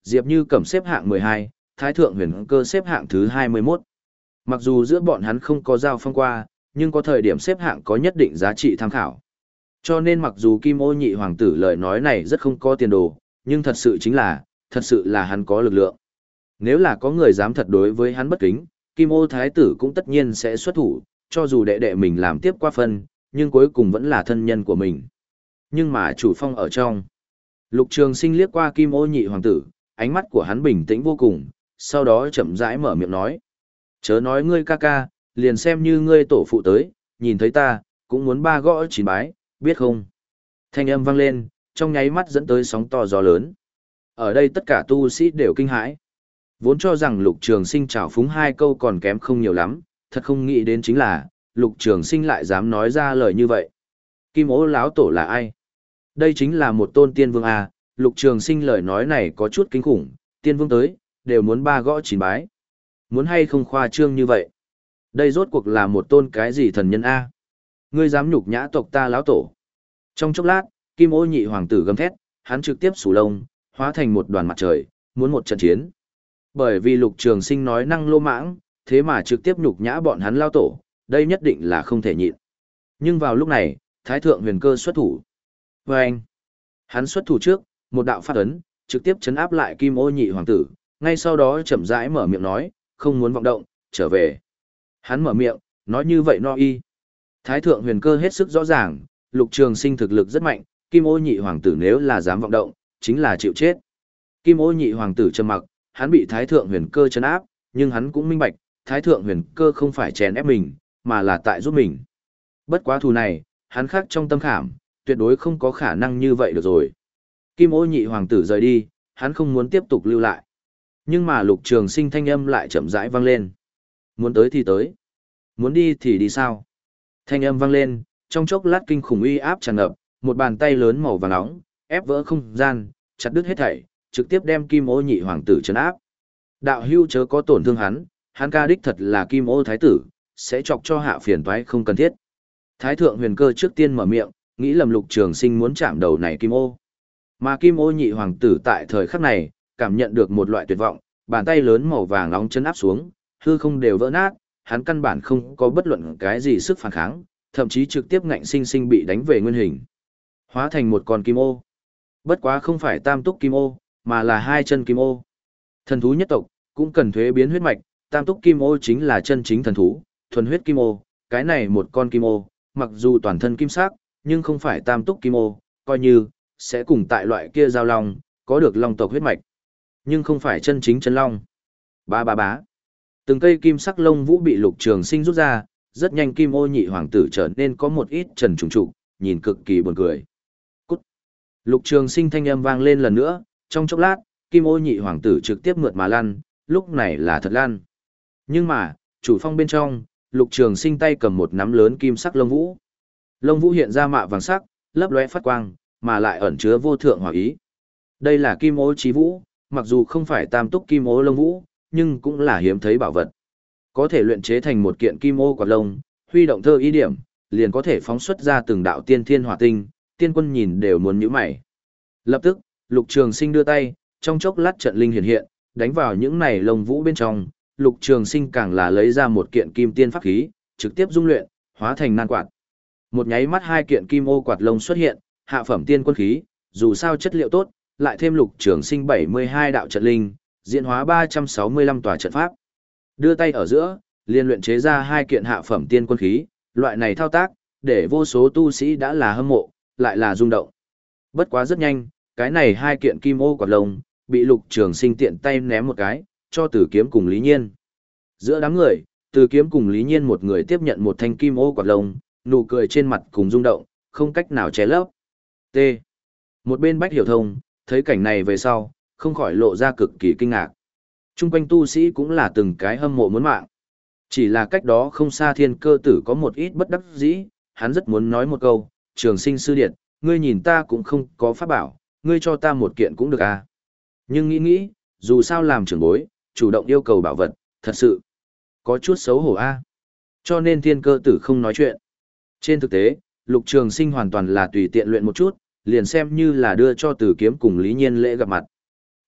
S1: Diệp Như Cẩm xếp hạng mười hai, Thái Thượng Huyền Cơ xếp hạng thứ hai mươi mốt. Mặc dù giữa bọn hắn không có giao phong qua, nhưng có thời điểm xếp hạng có nhất định giá trị tham khảo. Cho nên mặc dù Kim Ô nhị hoàng tử lời nói này rất không có tiền đồ, nhưng thật sự chính là, thật sự là hắn có lực lượng. Nếu là có người dám thật đối với hắn bất kính, Kim Ô thái tử cũng tất nhiên sẽ xuất thủ, cho dù đệ đệ mình làm tiếp qua phân, nhưng cuối cùng vẫn là thân nhân của mình. Nhưng mà chủ phong ở trong. Lục Trường Sinh liếc qua Kim Ô nhị hoàng tử, ánh mắt của hắn bình tĩnh vô cùng, sau đó chậm rãi mở miệng nói. Chớ nói ngươi ca ca, liền xem như ngươi tổ phụ tới, nhìn thấy ta, cũng muốn ba gõ chín bái, biết không? Thanh âm vang lên, trong nháy mắt dẫn tới sóng to gió lớn. Ở đây tất cả tu sĩ đều kinh hãi. Vốn cho rằng Lục Trường Sinh trào phúng hai câu còn kém không nhiều lắm, thật không nghĩ đến chính là, Lục Trường Sinh lại dám nói ra lời như vậy. Kim Ô lão tổ là ai? Đây chính là một tôn tiên vương à, Lục Trường Sinh lời nói này có chút kinh khủng, tiên vương tới, đều muốn ba gõ chín bái. Muốn hay không khoa trương như vậy? Đây rốt cuộc là một tôn cái gì thần nhân a? Ngươi dám nhục nhã tộc ta lão tổ? Trong chốc lát, Kim Ô nhị hoàng tử gầm thét, hắn trực tiếp sủ lông, hóa thành một đoàn mặt trời, muốn một trận chiến. Bởi vì Lục Trường Sinh nói năng lô mãng, thế mà trực tiếp nhục nhã bọn hắn lão tổ, đây nhất định là không thể nhịn. Nhưng vào lúc này, Thái Thượng Huyền Cơ xuất thủ. Và anh, hắn xuất thủ trước, một đạo phát ấn, trực tiếp chấn áp lại Kim Ô nhị hoàng tử, ngay sau đó chậm rãi mở miệng nói, không muốn vọng động, trở về. Hắn mở miệng, nói như vậy no y. Thái Thượng Huyền Cơ hết sức rõ ràng, Lục Trường Sinh thực lực rất mạnh, Kim Ô nhị hoàng tử nếu là dám vọng động, chính là chịu chết. Kim Ô nhị hoàng tử trầm mặc, hắn bị Thái Thượng Huyền Cơ trấn áp, nhưng hắn cũng minh bạch, Thái Thượng Huyền Cơ không phải chèn ép mình, mà là tại giúp mình. Bất quá thù này, hắn khắc trong tâm khảm, tuyệt đối không có khả năng như vậy được rồi. Kim Ô nhị hoàng tử rời đi, hắn không muốn tiếp tục lưu lại. Nhưng mà Lục Trường Sinh thanh âm lại chậm rãi vang lên. Muốn tới thì tới. Muốn đi thì đi sao? Thanh âm vang lên, trong chốc lát kinh khủng uy áp tràn ngập, một bàn tay lớn màu vàng nóng, ép vỡ không gian, chặt đứt hết thảy, trực tiếp đem Kim Ô nhị hoàng tử trấn áp. Đạo hưu chớ có tổn thương hắn, hắn ca đích thật là Kim Ô thái tử, sẽ chọc cho hạ phiền toái không cần thiết. Thái Thượng Huyền Cơ trước tiên mở miệng, nghĩ lầm Lục Trường Sinh muốn chạm đầu này Kim Ô. Mà Kim Ô nhị hoàng tử tại thời khắc này, cảm nhận được một loại tuyệt vọng, bàn tay lớn màu vàng nóng chấn áp xuống, hư không đều vỡ nát, hắn căn bản không có bất luận cái gì sức phản kháng, thậm chí trực tiếp ngạnh sinh sinh bị đánh về nguyên hình. Hóa thành một con kim ô. Bất quá không phải tam túc kim ô, mà là hai chân kim ô. Thần thú nhất tộc, cũng cần thuế biến huyết mạch, tam túc kim ô chính là chân chính thần thú, thuần huyết kim ô, cái này một con kim ô, mặc dù toàn thân kim sắc, nhưng không phải tam túc kim ô, coi như, sẽ cùng tại loại kia giao long, có được long tộc huyết mạch. Nhưng không phải chân chính chân long. Ba ba bá. Từng cây kim sắc lông vũ bị Lục Trường Sinh rút ra, rất nhanh Kim Ô nhị hoàng tử trở nên có một ít trần trùng trụ, nhìn cực kỳ buồn cười. Cút. Lục Trường Sinh thanh âm vang lên lần nữa, trong chốc lát, Kim Ô nhị hoàng tử trực tiếp mượt mà lăn, lúc này là thật lăn. Nhưng mà, chủ phong bên trong, Lục Trường Sinh tay cầm một nắm lớn kim sắc lông vũ. Lông vũ hiện ra mạ vàng sắc, lấp lóe phát quang, mà lại ẩn chứa vô thượng hỏa ý. Đây là Kim Ô Chí Vũ, mặc dù không phải tam túc kim ô lông vũ, nhưng cũng là hiếm thấy bảo vật. Có thể luyện chế thành một kiện kim ô quạt lông, huy động thơ ý điểm, liền có thể phóng xuất ra từng đạo tiên thiên hỏa tinh, tiên quân nhìn đều muốn nhíu mày. Lập tức, Lục Trường Sinh đưa tay, trong chốc lát trận linh hiện hiện, đánh vào những này lông vũ bên trong, Lục Trường Sinh càng là lấy ra một kiện kim tiên pháp khí, trực tiếp dung luyện, hóa thành nan quạt. Một nháy mắt hai kiện kim ô quạt lông xuất hiện, hạ phẩm tiên quân khí, dù sao chất liệu tốt, lại thêm Lục Trường Sinh bảy mươi hai đạo trận linh, diễn hóa ba trăm sáu mươi lăm tòa trận pháp. Đưa tay ở giữa, liên luyện chế ra hai kiện hạ phẩm tiên quân khí, loại này thao tác, để vô số tu sĩ đã là hâm mộ, lại là rung động. Bất quá rất nhanh, cái này hai kiện kim ô quạt lông, bị Lục Trường Sinh tiện tay ném một cái, cho Tử Kiếm cùng Lý Nhiên. Giữa đám người, Tử Kiếm cùng Lý Nhiên một người tiếp nhận một thanh kim ô quạt lông, nụ cười trên mặt cùng rung động, không cách nào che lấp. T. Một bên Bách Hiểu Thông, thấy cảnh này về sau, không khỏi lộ ra cực kỳ kinh ngạc. Trung quanh tu sĩ cũng là từng cái hâm mộ muốn mạng. Chỉ là cách đó không xa Thiên Cơ Tử có một ít bất đắc dĩ, hắn rất muốn nói một câu, Trường Sinh sư điệt, ngươi nhìn ta cũng không có pháp bảo, ngươi cho ta một kiện cũng được à. Nhưng nghĩ nghĩ, dù sao làm trưởng bối, chủ động yêu cầu bảo vật, thật sự có chút xấu hổ a. Cho nên Thiên Cơ Tử không nói chuyện. Trên thực tế, Lục Trường Sinh hoàn toàn là tùy tiện luyện một chút, liền xem như là đưa cho Tử Kiếm cùng Lý Nhiên lễ gặp mặt.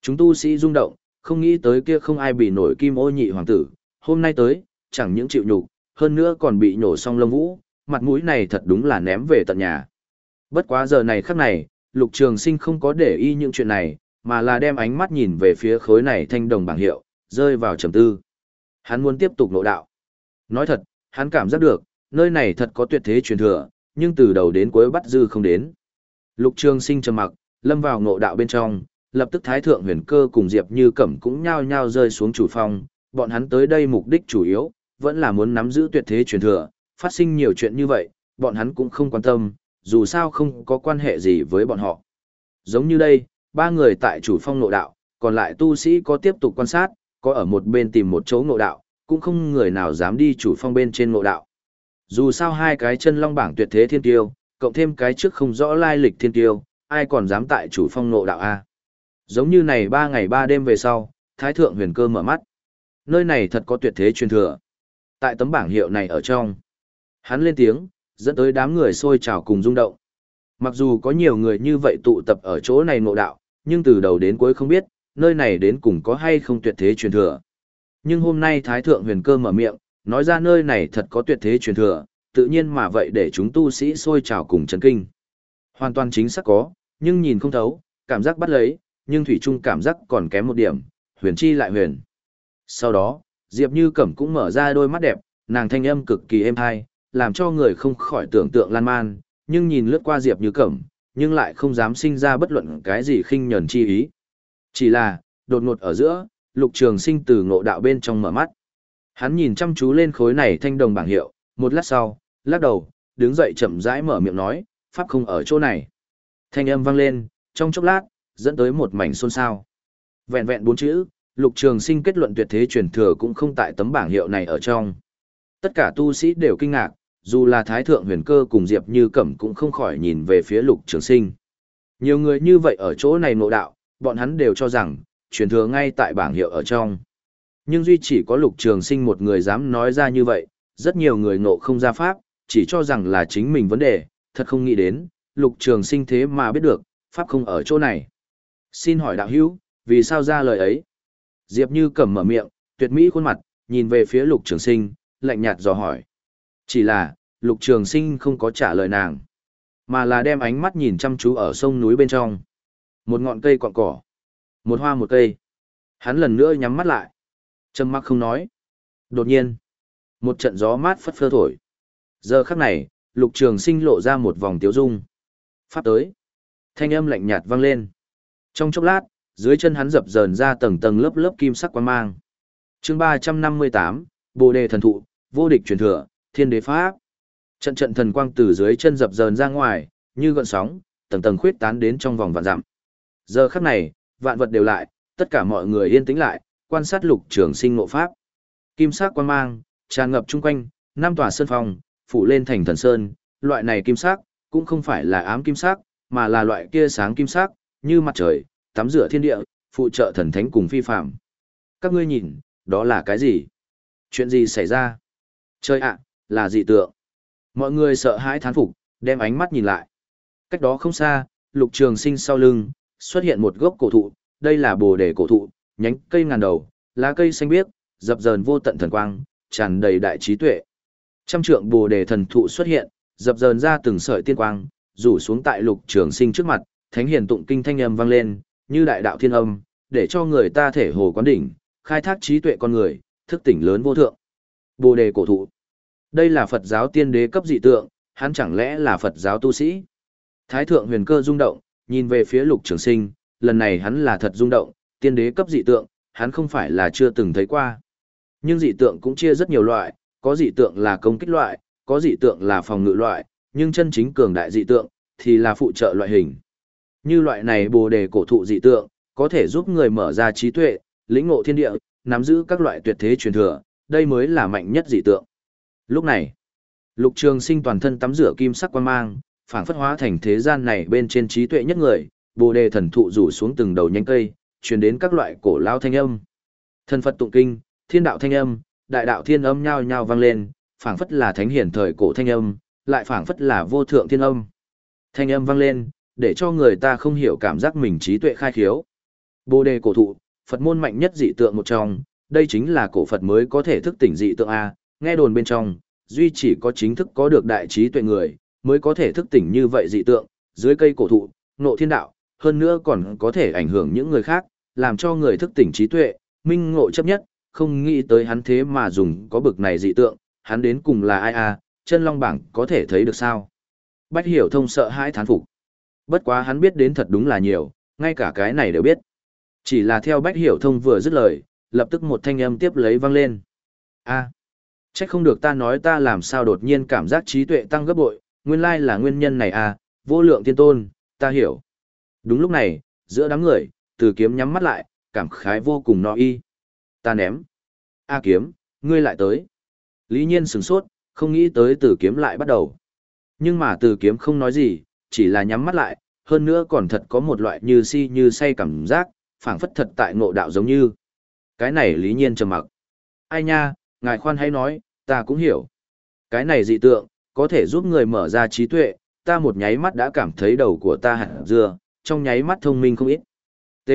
S1: Chúng tu sĩ rung động, không nghĩ tới kia không ai bị nổi Kim Ô nhị hoàng tử, hôm nay tới, chẳng những chịu nhục, hơn nữa còn bị nhổ xong lông vũ, mặt mũi này thật đúng là ném về tận nhà. Bất quá giờ này khắc này, Lục Trường Sinh không có để ý những chuyện này, mà là đem ánh mắt nhìn về phía khối này thanh đồng bảng hiệu, rơi vào trầm tư. Hắn muốn tiếp tục ngộ đạo. Nói thật, hắn cảm giác được, nơi này thật có tuyệt thế truyền thừa, nhưng từ đầu đến cuối bắt dư không đến. Lục Trường Sinh trầm mặc, lâm vào ngộ đạo bên trong, lập tức Thái Thượng Huyền Cơ cùng Diệp Như Cẩm cũng nhao nhao rơi xuống chủ phong, bọn hắn tới đây mục đích chủ yếu, vẫn là muốn nắm giữ tuyệt thế truyền thừa, phát sinh nhiều chuyện như vậy, bọn hắn cũng không quan tâm, dù sao không có quan hệ gì với bọn họ. Giống như đây, ba người tại chủ phong ngộ đạo, còn lại tu sĩ có tiếp tục quan sát, có ở một bên tìm một chỗ ngộ đạo, cũng không người nào dám đi chủ phong bên trên ngộ đạo. Dù sao hai cái chân long bảng tuyệt thế thiên tiêu, cộng thêm cái trước không rõ lai lịch thiên tiêu, ai còn dám tại chủ phong ngộ đạo a? Giống như này ba ngày ba đêm về sau, Thái Thượng Huyền Cơ mở mắt. Nơi này thật có tuyệt thế truyền thừa. Tại tấm bảng hiệu này ở trong, hắn lên tiếng, dẫn tới đám người xôi trào cùng rung động. Mặc dù có nhiều người như vậy tụ tập ở chỗ này ngộ đạo, nhưng từ đầu đến cuối không biết, nơi này đến cùng có hay không tuyệt thế truyền thừa. Nhưng hôm nay Thái Thượng Huyền Cơ mở miệng, nói ra nơi này thật có tuyệt thế truyền thừa, tự nhiên mà vậy để chúng tu sĩ xôi trào cùng chấn kinh. Hoàn toàn chính xác có, nhưng nhìn không thấu, cảm giác bắt lấy, nhưng thủy chung cảm giác còn kém một điểm, huyền chi lại huyền. Sau đó, Diệp Như Cẩm cũng mở ra đôi mắt đẹp, nàng thanh âm cực kỳ êm tai, làm cho người không khỏi tưởng tượng lan man, nhưng nhìn lướt qua Diệp Như Cẩm, nhưng lại không dám sinh ra bất luận cái gì khinh nhẫn chi ý. Chỉ là, đột ngột ở giữa, Lục Trường Sinh từ ngộ đạo bên trong mở mắt. Hắn nhìn chăm chú lên khối này thanh đồng bảng hiệu, một lát sau, lắc đầu, đứng dậy chậm rãi mở miệng nói, pháp không ở chỗ này. Thanh âm vang lên, trong chốc lát, dẫn tới một mảnh xôn xao. Vẹn vẹn bốn chữ, Lục Trường Sinh kết luận tuyệt thế truyền thừa cũng không tại tấm bảng hiệu này ở trong. Tất cả tu sĩ đều kinh ngạc, dù là Thái Thượng Huyền Cơ cùng Diệp Như Cẩm cũng không khỏi nhìn về phía Lục Trường Sinh. Nhiều người như vậy ở chỗ này ngộ đạo, bọn hắn đều cho rằng, truyền thừa ngay tại bảng hiệu ở trong. Nhưng duy chỉ có Lục Trường Sinh một người dám nói ra như vậy, rất nhiều người ngộ không ra pháp, chỉ cho rằng là chính mình vấn đề, thật không nghĩ đến, Lục Trường Sinh thế mà biết được, pháp không ở chỗ này. Xin hỏi đạo hữu, vì sao ra lời ấy? Diệp Như Cẩm mở miệng, tuyệt mỹ khuôn mặt, nhìn về phía Lục Trường Sinh, lạnh nhạt dò hỏi. Chỉ là, Lục Trường Sinh không có trả lời nàng, mà là đem ánh mắt nhìn chăm chú ở sông núi bên trong. Một ngọn cây cọn cỏ, một hoa một cây. Hắn lần nữa nhắm mắt lại, trầm mặc không nói. Đột nhiên, một trận gió mát phất phơ thổi. Giờ khắc này, Lục Trường Sinh lộ ra một vòng tiếu dung. Pháp tới. Thanh âm lạnh nhạt vang lên. Trong chốc lát, dưới chân hắn dập dờn ra tầng tầng lớp lớp kim sắc quang mang. Chương ba trăm năm mươi tám, Bồ đề thần thụ, vô địch truyền thừa, thiên đế pháp. Trận trận thần quang từ dưới chân dập dờn ra ngoài, như gợn sóng, tầng tầng khuyết tán đến trong vòng vạn dặm. Giờ khắc này, vạn vật đều lại, tất cả mọi người yên tĩnh lại, quan sát Lục Trường Sinh ngộ pháp. Kim sắc quang mang tràn ngập chung quanh, năm tòa sơn phong phủ lên thành thần sơn, loại này kim sắc cũng không phải là ám kim sắc, mà là loại kia sáng kim sắc, như mặt trời, tắm rửa thiên địa, phụ trợ thần thánh cùng phi phàm. Các ngươi nhìn, đó là cái gì? Chuyện gì xảy ra? Trời ạ, là dị tượng. Mọi người sợ hãi thán phục, đem ánh mắt nhìn lại. Cách đó không xa, Lục Trường Sinh sau lưng, xuất hiện một gốc cổ thụ, đây là Bồ đề cổ thụ, nhánh cây ngàn đầu, lá cây xanh biếc, dập dờn vô tận thần quang, tràn đầy đại trí tuệ. Trăm trượng Bồ đề thần thụ xuất hiện, dập dờn ra từng sợi tiên quang, rủ xuống tại Lục Trường Sinh trước mặt, thánh hiền tụng kinh thanh âm vang lên, như đại đạo thiên âm, để cho người ta thể hồ quán đỉnh, khai thác trí tuệ con người, thức tỉnh lớn vô thượng. Bồ đề cổ thụ. Đây là Phật giáo tiên đế cấp dị tượng, hắn chẳng lẽ là Phật giáo tu sĩ? Thái Thượng Huyền Cơ rung động, nhìn về phía Lục Trường Sinh, lần này hắn là thật rung động, tiên đế cấp dị tượng, hắn không phải là chưa từng thấy qua. Nhưng dị tượng cũng chia rất nhiều loại, có dị tượng là công kích loại, có dị tượng là phòng ngự loại, nhưng chân chính cường đại dị tượng thì là phụ trợ loại hình. Như loại này Bồ đề cổ thụ dị tượng, có thể giúp người mở ra trí tuệ, lĩnh ngộ thiên địa, nắm giữ các loại tuyệt thế truyền thừa, đây mới là mạnh nhất dị tượng. Lúc này, Lục Trường Sinh toàn thân tắm rửa kim sắc quang mang, phảng phất hóa thành thế gian này bên trên trí tuệ nhất người, Bồ đề thần thụ rủ xuống từng đầu nhánh cây, truyền đến các loại cổ lao thanh âm. Thần Phật tụng kinh, thiên đạo thanh âm, đại đạo thiên âm nhao nhao vang lên, phảng phất là thánh hiển thời cổ thanh âm, lại phảng phất là vô thượng thiên âm. Thanh âm vang lên, để cho người ta không hiểu cảm giác mình trí tuệ khai khiếu. Bồ đề cổ thụ, Phật môn mạnh nhất dị tượng một trong, đây chính là cổ Phật mới có thể thức tỉnh dị tượng A, nghe đồn bên trong, duy chỉ có chính thức có được đại trí tuệ người, mới có thể thức tỉnh như vậy dị tượng, dưới cây cổ thụ, ngộ thiên đạo, hơn nữa còn có thể ảnh hưởng những người khác, làm cho người thức tỉnh trí tuệ, minh ngộ chấp nhất, không nghĩ tới hắn thế mà dùng có bực này dị tượng, hắn đến cùng là ai a, chân long bảng có thể thấy được sao? Bách Hiểu Thông sợ hãi thán phục. Bất quá hắn biết đến thật đúng là nhiều, ngay cả cái này đều biết. Chỉ là theo Bách Hiểu Thông vừa dứt lời, lập tức một thanh âm tiếp lấy vang lên. A, trách không được ta nói ta làm sao đột nhiên cảm giác trí tuệ tăng gấp bội, nguyên lai là nguyên nhân này à, vô lượng tiên tôn, ta hiểu. Đúng lúc này, giữa đám người, Từ Kiếm nhắm mắt lại, cảm khái vô cùng no y. Ta ném. A Kiếm, ngươi lại tới. Lý Nhiên sửng sốt, không nghĩ tới Từ Kiếm lại bắt đầu. Nhưng mà Từ Kiếm không nói gì, chỉ là nhắm mắt lại, hơn nữa còn thật có một loại như si như say cảm giác, phảng phất thật tại ngộ đạo giống như. Cái này Lý Nhiên trầm mặc. Ai nha, ngài khoan hãy nói, ta cũng hiểu. Cái này dị tượng, có thể giúp người mở ra trí tuệ, ta một nháy mắt đã cảm thấy đầu của ta hạt dưa, trong nháy mắt thông minh không ít. T.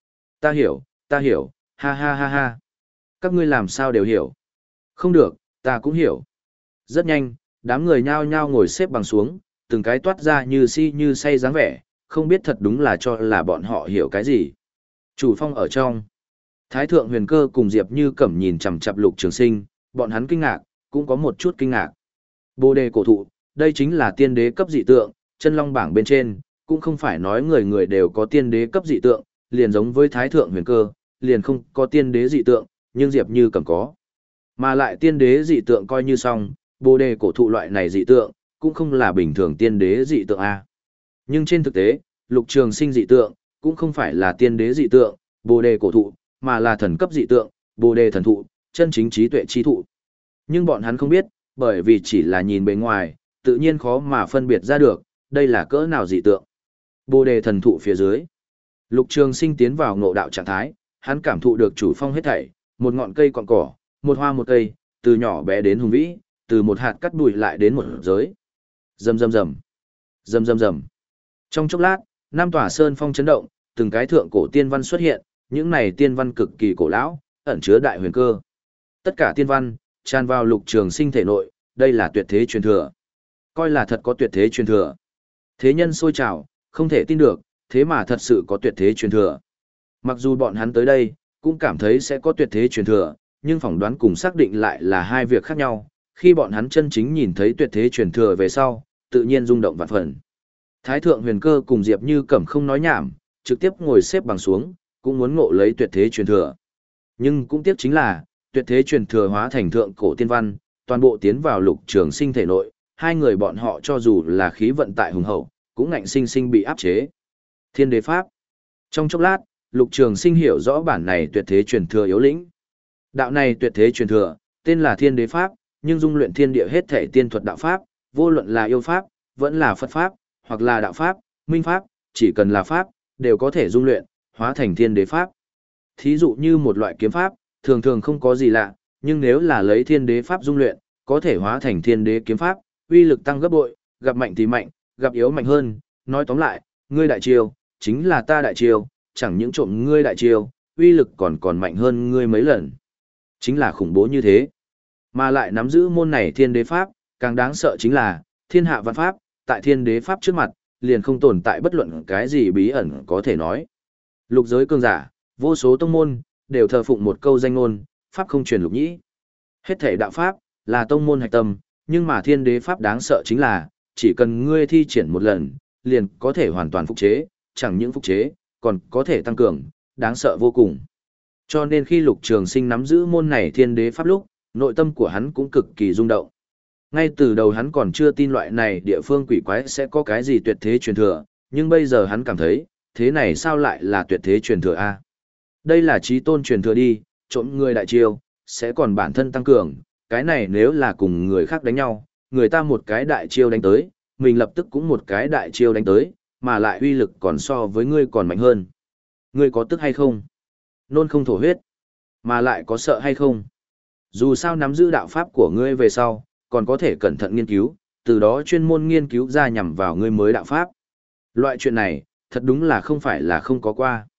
S1: Ta hiểu, ta hiểu, ha ha ha ha. Các ngươi làm sao đều hiểu. Không được, ta cũng hiểu. Rất nhanh, đám người nhao nhao ngồi xếp bằng xuống, từng cái toát ra như si như say dáng vẻ, không biết thật đúng là cho là bọn họ hiểu cái gì. Chủ phong ở trong. Thái thượng huyền cơ cùng Diệp Như Cẩm nhìn chằm chằm Lục Trường Sinh, bọn hắn kinh ngạc, cũng có một chút kinh ngạc. Bồ đề cổ thụ, đây chính là tiên đế cấp dị tượng, chân long bảng bên trên, cũng không phải nói người người đều có tiên đế cấp dị tượng, liền giống với Thái thượng huyền cơ, liền không có tiên đế dị tượng, nhưng Diệp Như Cẩm có. Mà lại tiên đế dị tượng coi như xong, bồ đề cổ thụ loại này dị tượng, cũng không là bình thường tiên đế dị tượng A. Nhưng trên thực tế, Lục Trường Sinh dị tượng, cũng không phải là tiên đế dị tượng, bồ đề cổ thụ, mà là thần cấp dị tượng, bồ đề thần thụ, chân chính trí tuệ chi thụ. Nhưng bọn hắn không biết, bởi vì chỉ là nhìn bề ngoài, tự nhiên khó mà phân biệt ra được, đây là cỡ nào dị tượng. Bồ đề thần thụ phía dưới. Lục Trường Sinh tiến vào ngộ đạo trạng thái, hắn cảm thụ được chủ phong hết thảy, một ngọn cây cọn cỏ, một hoa một cây, từ nhỏ bé đến hùng vĩ, từ một hạt cắt bụi lại đến một giới. Rầm rầm rầm. Rầm rầm rầm. Trong chốc lát, năm tòa sơn phong chấn động, từng cái thượng cổ tiên văn xuất hiện, những này tiên văn cực kỳ cổ lão, ẩn chứa đại huyền cơ. Tất cả tiên văn tràn vào Lục Trường Sinh thể nội, đây là tuyệt thế truyền thừa. Coi là thật có tuyệt thế truyền thừa. Thế nhân sôi trào, không thể tin được, thế mà thật sự có tuyệt thế truyền thừa. Mặc dù bọn hắn tới đây, cũng cảm thấy sẽ có tuyệt thế truyền thừa, nhưng phỏng đoán cùng xác định lại là hai việc khác nhau. Khi bọn hắn chân chính nhìn thấy tuyệt thế truyền thừa về sau, tự nhiên rung động vạn phần. Thái thượng huyền cơ cùng Diệp Như Cẩm không nói nhảm, trực tiếp ngồi xếp bằng xuống, cũng muốn ngộ lấy tuyệt thế truyền thừa. Nhưng cũng tiếc chính là, tuyệt thế truyền thừa hóa thành thượng cổ tiên văn, toàn bộ tiến vào Lục Trường Sinh thể nội, hai người bọn họ cho dù là khí vận tại hùng hậu, cũng ngạnh sinh sinh bị áp chế. Thiên đế pháp. Trong chốc lát, Lục Trường Sinh hiểu rõ bản này tuyệt thế truyền thừa yếu lĩnh. Đạo này tuyệt thế truyền thừa, tên là Thiên đế pháp, nhưng dung luyện thiên địa hết thể tiên thuật đạo pháp, vô luận là yêu pháp, vẫn là Phật pháp, hoặc là đạo pháp, minh pháp, chỉ cần là pháp, đều có thể dung luyện, hóa thành thiên đế pháp. Thí dụ như một loại kiếm pháp, thường thường không có gì lạ, nhưng nếu là lấy thiên đế pháp dung luyện, có thể hóa thành thiên đế kiếm pháp, uy lực tăng gấp bội, gặp mạnh thì mạnh, gặp yếu mạnh hơn. Nói tóm lại, ngươi đại chiêu, chính là ta đại chiêu, chẳng những trộm ngươi đại chiêu, uy lực còn còn mạnh hơn ngươi mấy lần. Chính là khủng bố như thế. Mà lại nắm giữ môn này thiên đế pháp, càng đáng sợ chính là, thiên hạ văn pháp, tại thiên đế pháp trước mặt, liền không tồn tại bất luận cái gì bí ẩn có thể nói. Lục giới cường giả, vô số tông môn, đều thờ phụng một câu danh ngôn, pháp không truyền lục nhĩ. Hết thể đạo pháp, là tông môn hạch tâm, nhưng mà thiên đế pháp đáng sợ chính là, chỉ cần ngươi thi triển một lần, liền có thể hoàn toàn phục chế, chẳng những phục chế, còn có thể tăng cường, đáng sợ vô cùng. Cho nên khi Lục Trường Sinh nắm giữ môn này thiên đế pháp lúc, nội tâm của hắn cũng cực kỳ rung động. Ngay từ đầu hắn còn chưa tin loại này địa phương quỷ quái sẽ có cái gì tuyệt thế truyền thừa, nhưng bây giờ hắn cảm thấy, thế này sao lại là tuyệt thế truyền thừa a? Đây là chí tôn truyền thừa đi, trộm người đại chiêu, sẽ còn bản thân tăng cường, cái này nếu là cùng người khác đánh nhau, người ta một cái đại chiêu đánh tới, mình lập tức cũng một cái đại chiêu đánh tới, mà lại uy lực còn so với ngươi còn mạnh hơn. Ngươi có tức hay không? Nôn không thổ huyết, mà lại có sợ hay không? Dù sao nắm giữ đạo pháp của ngươi về sau, còn có thể cẩn thận nghiên cứu, từ đó chuyên môn nghiên cứu ra nhằm vào ngươi mới đạo pháp. Loại chuyện này, thật đúng là không phải là không có qua.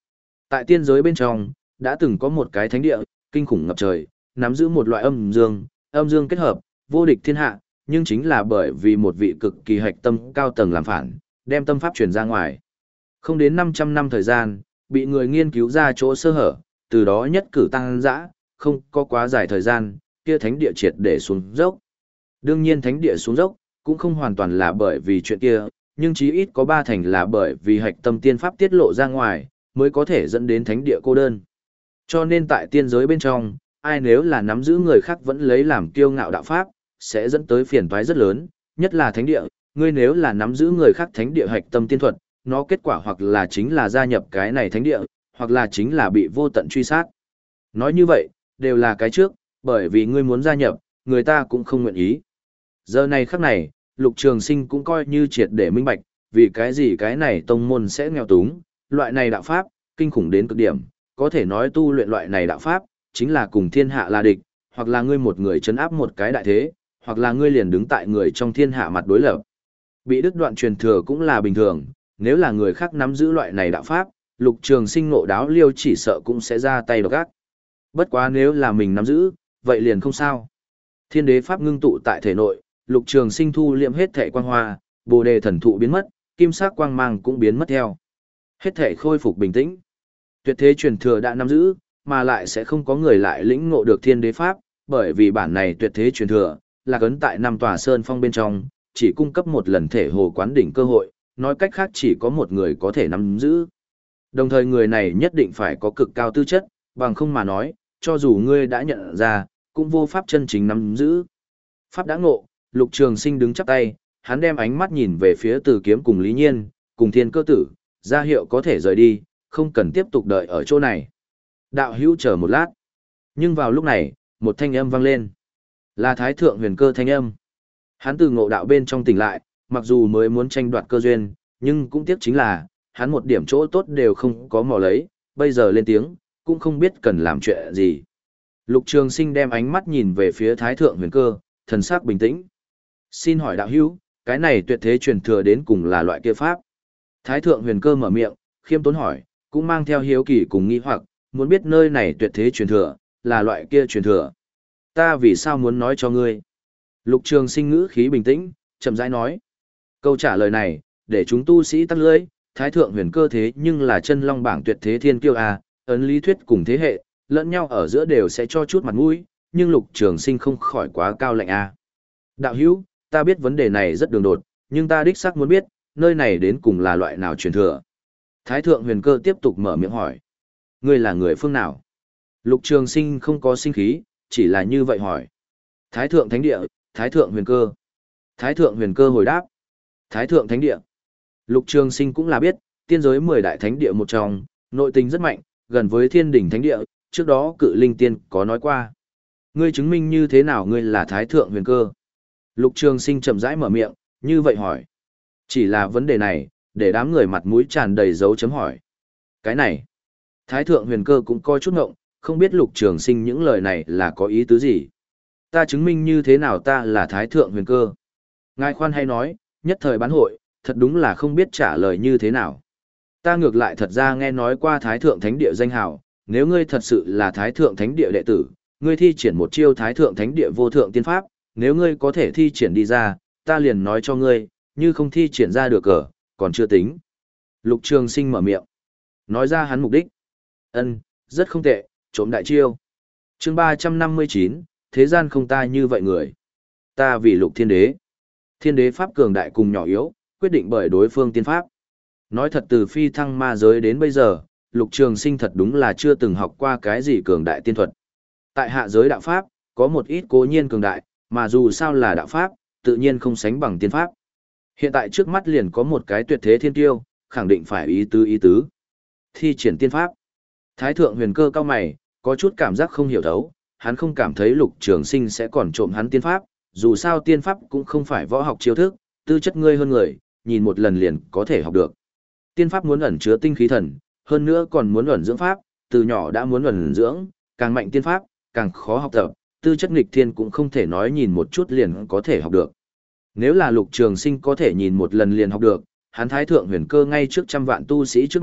S1: Tại tiên giới bên trong, đã từng có một cái thánh địa, kinh khủng ngập trời, nắm giữ một loại âm dương, âm dương kết hợp, vô địch thiên hạ, nhưng chính là bởi vì một vị cực kỳ hạch tâm cao tầng làm phản, đem tâm pháp truyền ra ngoài. Không đến năm trăm năm thời gian, bị người nghiên cứu ra chỗ sơ hở, từ đó nhất cử tăng dã, không có quá dài thời gian, kia thánh địa triệt để xuống dốc. Đương nhiên thánh địa xuống dốc, cũng không hoàn toàn là bởi vì chuyện kia, nhưng chí ít có ba thành là bởi vì hạch tâm tiên pháp tiết lộ ra ngoài, mới có thể dẫn đến thánh địa cô đơn. Cho nên tại tiên giới bên trong, ai nếu là nắm giữ người khác vẫn lấy làm kiêu ngạo đạo pháp, sẽ dẫn tới phiền toái rất lớn, nhất là thánh địa, ngươi nếu là nắm giữ người khác thánh địa hạch tâm tiên thuật, nó kết quả hoặc là chính là gia nhập cái này thánh địa, hoặc là chính là bị vô tận truy sát. Nói như vậy, đều là cái trước, bởi vì ngươi muốn gia nhập, người ta cũng không nguyện ý. Giờ này khắc này, Lục Trường Sinh cũng coi như triệt để minh bạch, vì cái gì cái này tông môn sẽ nghèo túng, loại này đạo pháp, kinh khủng đến cực điểm, có thể nói tu luyện loại này đạo pháp, chính là cùng thiên hạ là địch, hoặc là ngươi một người trấn áp một cái đại thế, hoặc là ngươi liền đứng tại người trong thiên hạ mặt đối lập. Bị đứt đoạn truyền thừa cũng là bình thường, nếu là người khác nắm giữ loại này đạo pháp, Lục Trường Sinh ngộ đáo liêu chỉ sợ cũng sẽ ra tay độc ác. Bất quá nếu là mình nắm giữ, vậy liền không sao. Thiên đế pháp ngưng tụ tại thể nội, Lục Trường Sinh thu liệm hết thể quang hoa, Bồ đề thần thụ biến mất, kim sắc quang mang cũng biến mất theo. Hết thể khôi phục bình tĩnh. Tuyệt thế truyền thừa đã nắm giữ, mà lại sẽ không có người lại lĩnh ngộ được thiên đế pháp, bởi vì bản này tuyệt thế truyền thừa là cấn tại năm tòa sơn phong bên trong, chỉ cung cấp một lần thể hồ quán đỉnh cơ hội, nói cách khác chỉ có một người có thể nắm giữ. Đồng thời người này nhất định phải có cực cao tư chất, bằng không mà nói, cho dù ngươi đã nhận ra, cũng vô pháp chân chính nắm giữ. Pháp đã ngộ, Lục Trường Sinh đứng chắp tay, hắn đem ánh mắt nhìn về phía Từ Kiếm cùng Lý Nhiên, cùng Thiên Cơ Tử, ra hiệu có thể rời đi, không cần tiếp tục đợi ở chỗ này. Đạo hữu chờ một lát. Nhưng vào lúc này, một thanh âm vang lên. Là Thái Thượng Huyền Cơ thanh âm. Hắn từ ngộ đạo bên trong tỉnh lại, mặc dù mới muốn tranh đoạt cơ duyên, nhưng cũng tiếc chính là, hắn một điểm chỗ tốt đều không có mò lấy, bây giờ lên tiếng, cũng không biết cần làm chuyện gì. Lục Trường Sinh đem ánh mắt nhìn về phía Thái Thượng Huyền Cơ, thần sắc bình tĩnh. Xin hỏi đạo hữu, cái này tuyệt thế truyền thừa đến cùng là loại kia pháp? Thái Thượng Huyền Cơ mở miệng, khiêm tốn hỏi, cũng mang theo hiếu kỳ cùng nghi hoặc, muốn biết nơi này tuyệt thế truyền thừa, là loại kia truyền thừa. Ta vì sao muốn nói cho ngươi? Lục Trường Sinh ngữ khí bình tĩnh, chậm rãi nói. Câu trả lời này, để chúng tu sĩ tắt lưỡi, Thái Thượng Huyền Cơ thế nhưng là chân long bảng tuyệt thế thiên kiêu a, ấn lý thuyết cùng thế hệ, lẫn nhau ở giữa đều sẽ cho chút mặt mũi, nhưng Lục Trường Sinh không khỏi quá cao lạnh a. Đạo hữu, ta biết vấn đề này rất đường đột, nhưng ta đích xác muốn biết, nơi này đến cùng là loại nào truyền thừa. Thái Thượng Huyền Cơ tiếp tục mở miệng hỏi. Ngươi là người phương nào? Lục Trường Sinh không có sinh khí, chỉ là như vậy hỏi. Thái Thượng Thánh Địa, Thái Thượng Huyền Cơ. Thái Thượng Huyền Cơ hồi đáp. Thái Thượng Thánh Địa. Lục Trường Sinh cũng là biết, tiên giới mười đại thánh địa một trong, nội tình rất mạnh, gần với Thiên Đỉnh Thánh Địa, trước đó Cự Linh Tiên có nói qua. Ngươi chứng minh như thế nào ngươi là Thái Thượng Huyền Cơ? Lục Trường Sinh chậm rãi mở miệng, như vậy hỏi. Chỉ là vấn đề này, để đám người mặt mũi tràn đầy dấu chấm hỏi. Cái này, Thái Thượng Huyền Cơ cũng coi chút ngộng, không biết Lục Trường Sinh những lời này là có ý tứ gì. Ta chứng minh như thế nào ta là Thái Thượng Huyền Cơ? Ngài khoan hay nói, nhất thời bán hội, thật đúng là không biết trả lời như thế nào. Ta ngược lại thật ra nghe nói qua Thái Thượng Thánh Địa danh hào, nếu ngươi thật sự là Thái Thượng Thánh Địa đệ tử, ngươi thi triển một chiêu Thái Thượng Thánh Địa vô thượng tiên pháp, nếu ngươi có thể thi triển đi ra, ta liền nói cho ngươi, như không thi triển ra được cờ, còn chưa tính. Lục Trường Sinh mở miệng, nói ra hắn mục đích. Ân, rất không tệ, trộm đại chiêu. Chương ba trăm năm mươi chín, thế gian không ta như vậy người. Ta vì Lục Thiên Đế. Thiên Đế pháp cường đại cùng nhỏ yếu, quyết định bởi đối phương tiên pháp. Nói thật từ phi thăng ma giới đến bây giờ, Lục Trường Sinh thật đúng là chưa từng học qua cái gì cường đại tiên thuật. Tại hạ giới đạo pháp, có một ít cố nhiên cường đại, mà dù sao là đạo pháp, tự nhiên không sánh bằng tiên pháp. Hiện tại trước mắt liền có một cái tuyệt thế thiên tiêu, khẳng định phải ý tứ ý tứ. Thi triển tiên pháp. Thái Thượng Huyền Cơ cao mày, có chút cảm giác không hiểu thấu, hắn không cảm thấy Lục Trường Sinh sẽ còn trộm hắn tiên pháp, dù sao tiên pháp cũng không phải võ học chiêu thức, tư chất ngươi hơn người, nhìn một lần liền có thể học được. Tiên pháp muốn ẩn chứa tinh khí thần, hơn nữa còn muốn ẩn dưỡng pháp, từ nhỏ đã muốn ẩn dưỡng, càng mạnh tiên pháp, càng khó học tập, tư chất nghịch thiên cũng không thể nói nhìn một chút liền có thể học được. Nếu là Lục Trường Sinh có thể nhìn một lần liền học được, hắn Thái Thượng Huyền Cơ ngay trước trăm vạn tu sĩ trước mặt,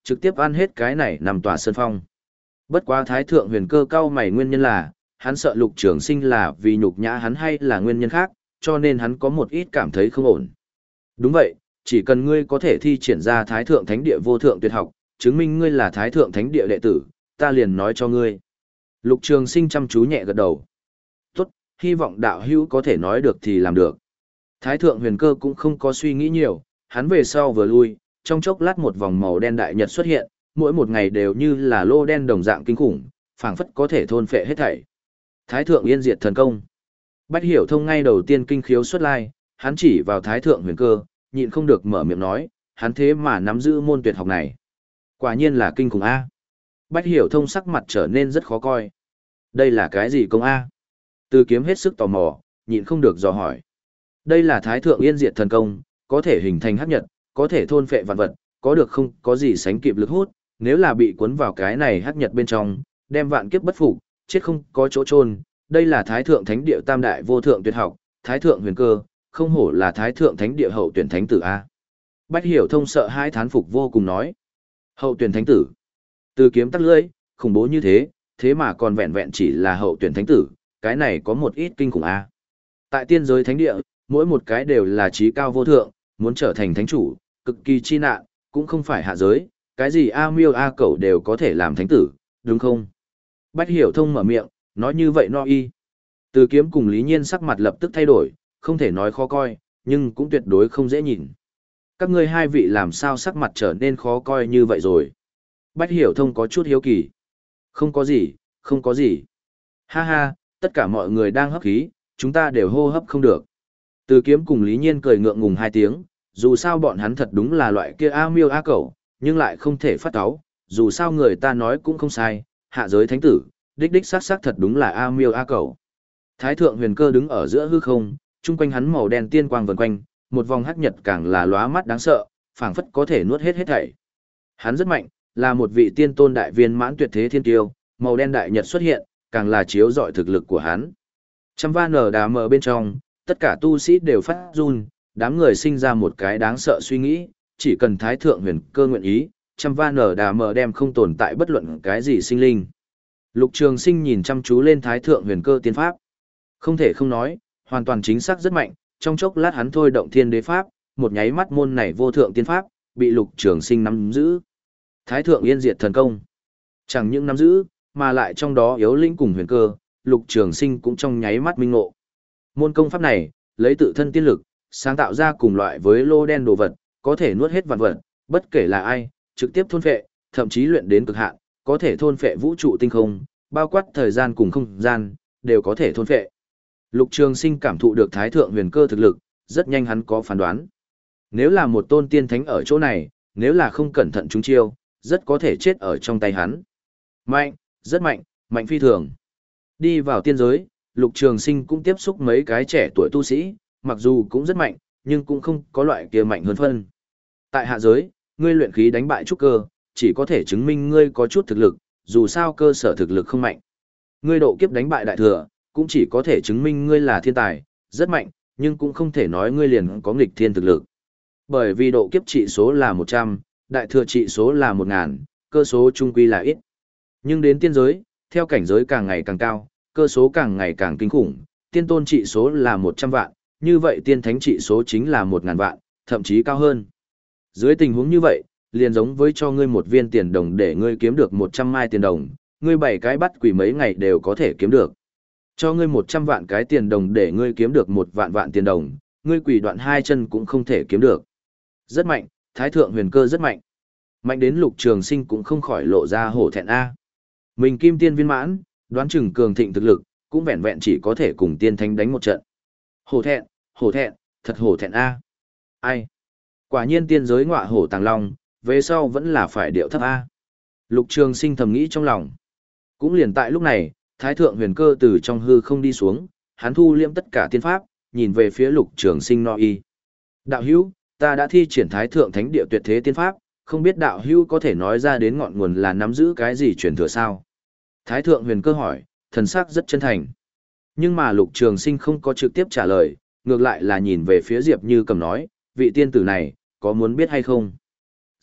S1: trực tiếp ăn hết cái này nằm tòa sơn phong. Bất quá Thái Thượng Huyền Cơ cao mày nguyên nhân là, hắn sợ Lục Trường Sinh là vì nhục nhã hắn hay là nguyên nhân khác, cho nên hắn có một ít cảm thấy không ổn. Đúng vậy, chỉ cần ngươi có thể thi triển ra Thái Thượng Thánh Địa vô thượng tuyệt học, chứng minh ngươi là Thái Thượng Thánh Địa đệ tử, ta liền nói cho ngươi. Lục Trường Sinh chăm chú nhẹ gật đầu. Tốt, hy vọng đạo hữu có thể nói được thì làm được. Thái Thượng Huyền Cơ cũng không có suy nghĩ nhiều, hắn về sau vừa lui, trong chốc lát một vòng màu đen đại nhật xuất hiện, mỗi một ngày đều như là lô đen đồng dạng kinh khủng, phảng phất có thể thôn phệ hết thảy. Thái Thượng Yên Diệt Thần Công. Bách Hiểu Thông ngay đầu tiên kinh khiếu xuất lai, hắn chỉ vào Thái Thượng Huyền Cơ, nhịn không được mở miệng nói, hắn thế mà nắm giữ môn tuyệt học này. Quả nhiên là kinh khủng a. Bách Hiểu Thông sắc mặt trở nên rất khó coi. Đây là cái gì công a? Từ Kiếm hết sức tò mò, nhịn không được dò hỏi. Đây là Thái Thượng Yên Diệt Thần Công, có thể hình thành hắc nhật, có thể thôn phệ vạn vật, có được không có gì sánh kịp lực hút, nếu là bị cuốn vào cái này hắc nhật bên trong, đem vạn kiếp bất phục, chết không có chỗ chôn. Đây là Thái Thượng Thánh Địa Tam Đại vô thượng tuyệt học, Thái Thượng Huyền Cơ, không hổ là Thái Thượng Thánh Địa hậu tuyển thánh tử a. Bách Hiểu Thông sợ hai thán phục vô cùng nói. Hậu tuyển thánh tử. Từ Kiếm tắt lưỡi, khủng bố như thế, thế mà còn vẹn vẹn chỉ là hậu tuyển thánh tử, cái này có một ít kinh khủng a. Tại tiên giới thánh địa, mỗi một cái đều là trí cao vô thượng, muốn trở thành thánh chủ, cực kỳ chi nạn, cũng không phải hạ giới, cái gì A Miêu A Cẩu đều có thể làm thánh tử, đúng không? Bách Hiểu Thông mở miệng, nói như vậy no y. Từ Kiếm cùng Lý Nhiên sắc mặt lập tức thay đổi, không thể nói khó coi, nhưng cũng tuyệt đối không dễ nhìn. Các ngươi hai vị làm sao sắc mặt trở nên khó coi như vậy rồi? Bách Hiểu Thông có chút hiếu kỳ. Không có gì, không có gì. Ha ha, tất cả mọi người đang hấp khí, chúng ta đều hô hấp không được. Từ Kiếm cùng Lý Nhiên cười ngượng ngùng hai tiếng, dù sao bọn hắn thật đúng là loại kia A Miêu A Cẩu, nhưng lại không thể phát cáu, dù sao người ta nói cũng không sai, hạ giới thánh tử, đích đích xác xác thật đúng là A Miêu A Cẩu. Thái Thượng Huyền Cơ đứng ở giữa hư không, chung quanh hắn màu đen tiên quang vần quanh, một vòng hắc nhật càng là lóa mắt đáng sợ, phảng phất có thể nuốt hết hết thảy. Hắn rất mạnh, là một vị tiên tôn đại viên mãn tuyệt thế thiên tiêu, màu đen đại nhật xuất hiện, càng là chiếu rọi thực lực của hắn. Trăm va nở đá mờ bên trong, tất cả tu sĩ đều phát run, đám người sinh ra một cái đáng sợ suy nghĩ, chỉ cần Thái Thượng Huyền Cơ nguyện ý, trăm va nở đá mờ đem không tồn tại bất luận cái gì sinh linh. Lục Trường Sinh nhìn chăm chú lên Thái Thượng Huyền Cơ tiên pháp. Không thể không nói, hoàn toàn chính xác rất mạnh, trong chốc lát hắn thôi động Thiên Đế pháp, một nháy mắt môn này vô thượng tiên pháp, bị Lục Trường Sinh nắm giữ. Thái Thượng Yên Diệt Thần Công. Chẳng những nắm giữ, mà lại trong đó yếu lĩnh cùng huyền cơ, Lục Trường Sinh cũng trong nháy mắt minh ngộ. Môn công pháp này, lấy tự thân tiên lực, sáng tạo ra cùng loại với lô đen đồ vật, có thể nuốt hết vạn vật, bất kể là ai, trực tiếp thôn phệ, thậm chí luyện đến cực hạn, có thể thôn phệ vũ trụ tinh không, bao quát thời gian cùng không gian, đều có thể thôn phệ. Lục Trường Sinh cảm thụ được Thái Thượng Huyền Cơ thực lực, rất nhanh hắn có phán đoán. Nếu là một tôn tiên thánh ở chỗ này, nếu là không cẩn thận trúng chiêu, rất có thể chết ở trong tay hắn. Mạnh, rất mạnh, mạnh phi thường. Đi vào tiên giới, Lục Trường Sinh cũng tiếp xúc mấy cái trẻ tuổi tu sĩ, mặc dù cũng rất mạnh, nhưng cũng không có loại kia mạnh hơn phân. Tại hạ giới, ngươi luyện khí đánh bại trúc cơ, chỉ có thể chứng minh ngươi có chút thực lực, dù sao cơ sở thực lực không mạnh. Ngươi độ kiếp đánh bại đại thừa, cũng chỉ có thể chứng minh ngươi là thiên tài, rất mạnh, nhưng cũng không thể nói ngươi liền có nghịch thiên thực lực. Bởi vì độ kiếp trị số là một trăm, đại thừa trị số là một nghìn, cơ số trung quy là ít. Nhưng đến tiên giới, theo cảnh giới càng ngày càng cao, cơ số càng ngày càng kinh khủng, tiên tôn trị số là một trăm vạn, như vậy tiên thánh trị số chính là một nghìn vạn, thậm chí cao hơn. Dưới tình huống như vậy, liền giống với cho ngươi một viên tiền đồng để ngươi kiếm được một trăm mai tiền đồng, ngươi bảy cái bắt quỷ mấy ngày đều có thể kiếm được. Cho ngươi một trăm vạn cái tiền đồng để ngươi kiếm được một vạn vạn tiền đồng, ngươi quỷ đoạn hai chân cũng không thể kiếm được. Rất mạnh, Thái Thượng Huyền Cơ rất mạnh. Mạnh đến Lục Trường Sinh cũng không khỏi lộ ra hổ thẹn a. Mình kim tiên viên mãn, đoán chừng cường thịnh thực lực, cũng vẹn vẹn chỉ có thể cùng tiên thánh đánh một trận. Hổ thẹn, hổ thẹn, thật hổ thẹn a. Ai? Quả nhiên tiên giới ngọa hổ tàng long, về sau vẫn là phải điệu thấp a. Lục Trường Sinh thầm nghĩ trong lòng. Cũng liền tại lúc này, Thái Thượng Huyền Cơ từ trong hư không đi xuống, hắn thu liễm tất cả tiên pháp, nhìn về phía Lục Trường Sinh no y. Đạo hữu, ta đã thi triển Thái Thượng Thánh Địa tuyệt thế tiên pháp, không biết đạo hữu có thể nói ra đến ngọn nguồn là nắm giữ cái gì truyền thừa sao? Thái Thượng Huyền Cơ hỏi, thần sắc rất chân thành. Nhưng mà Lục Trường Sinh không có trực tiếp trả lời, ngược lại là nhìn về phía Diệp Như Cầm nói, vị tiên tử này, có muốn biết hay không?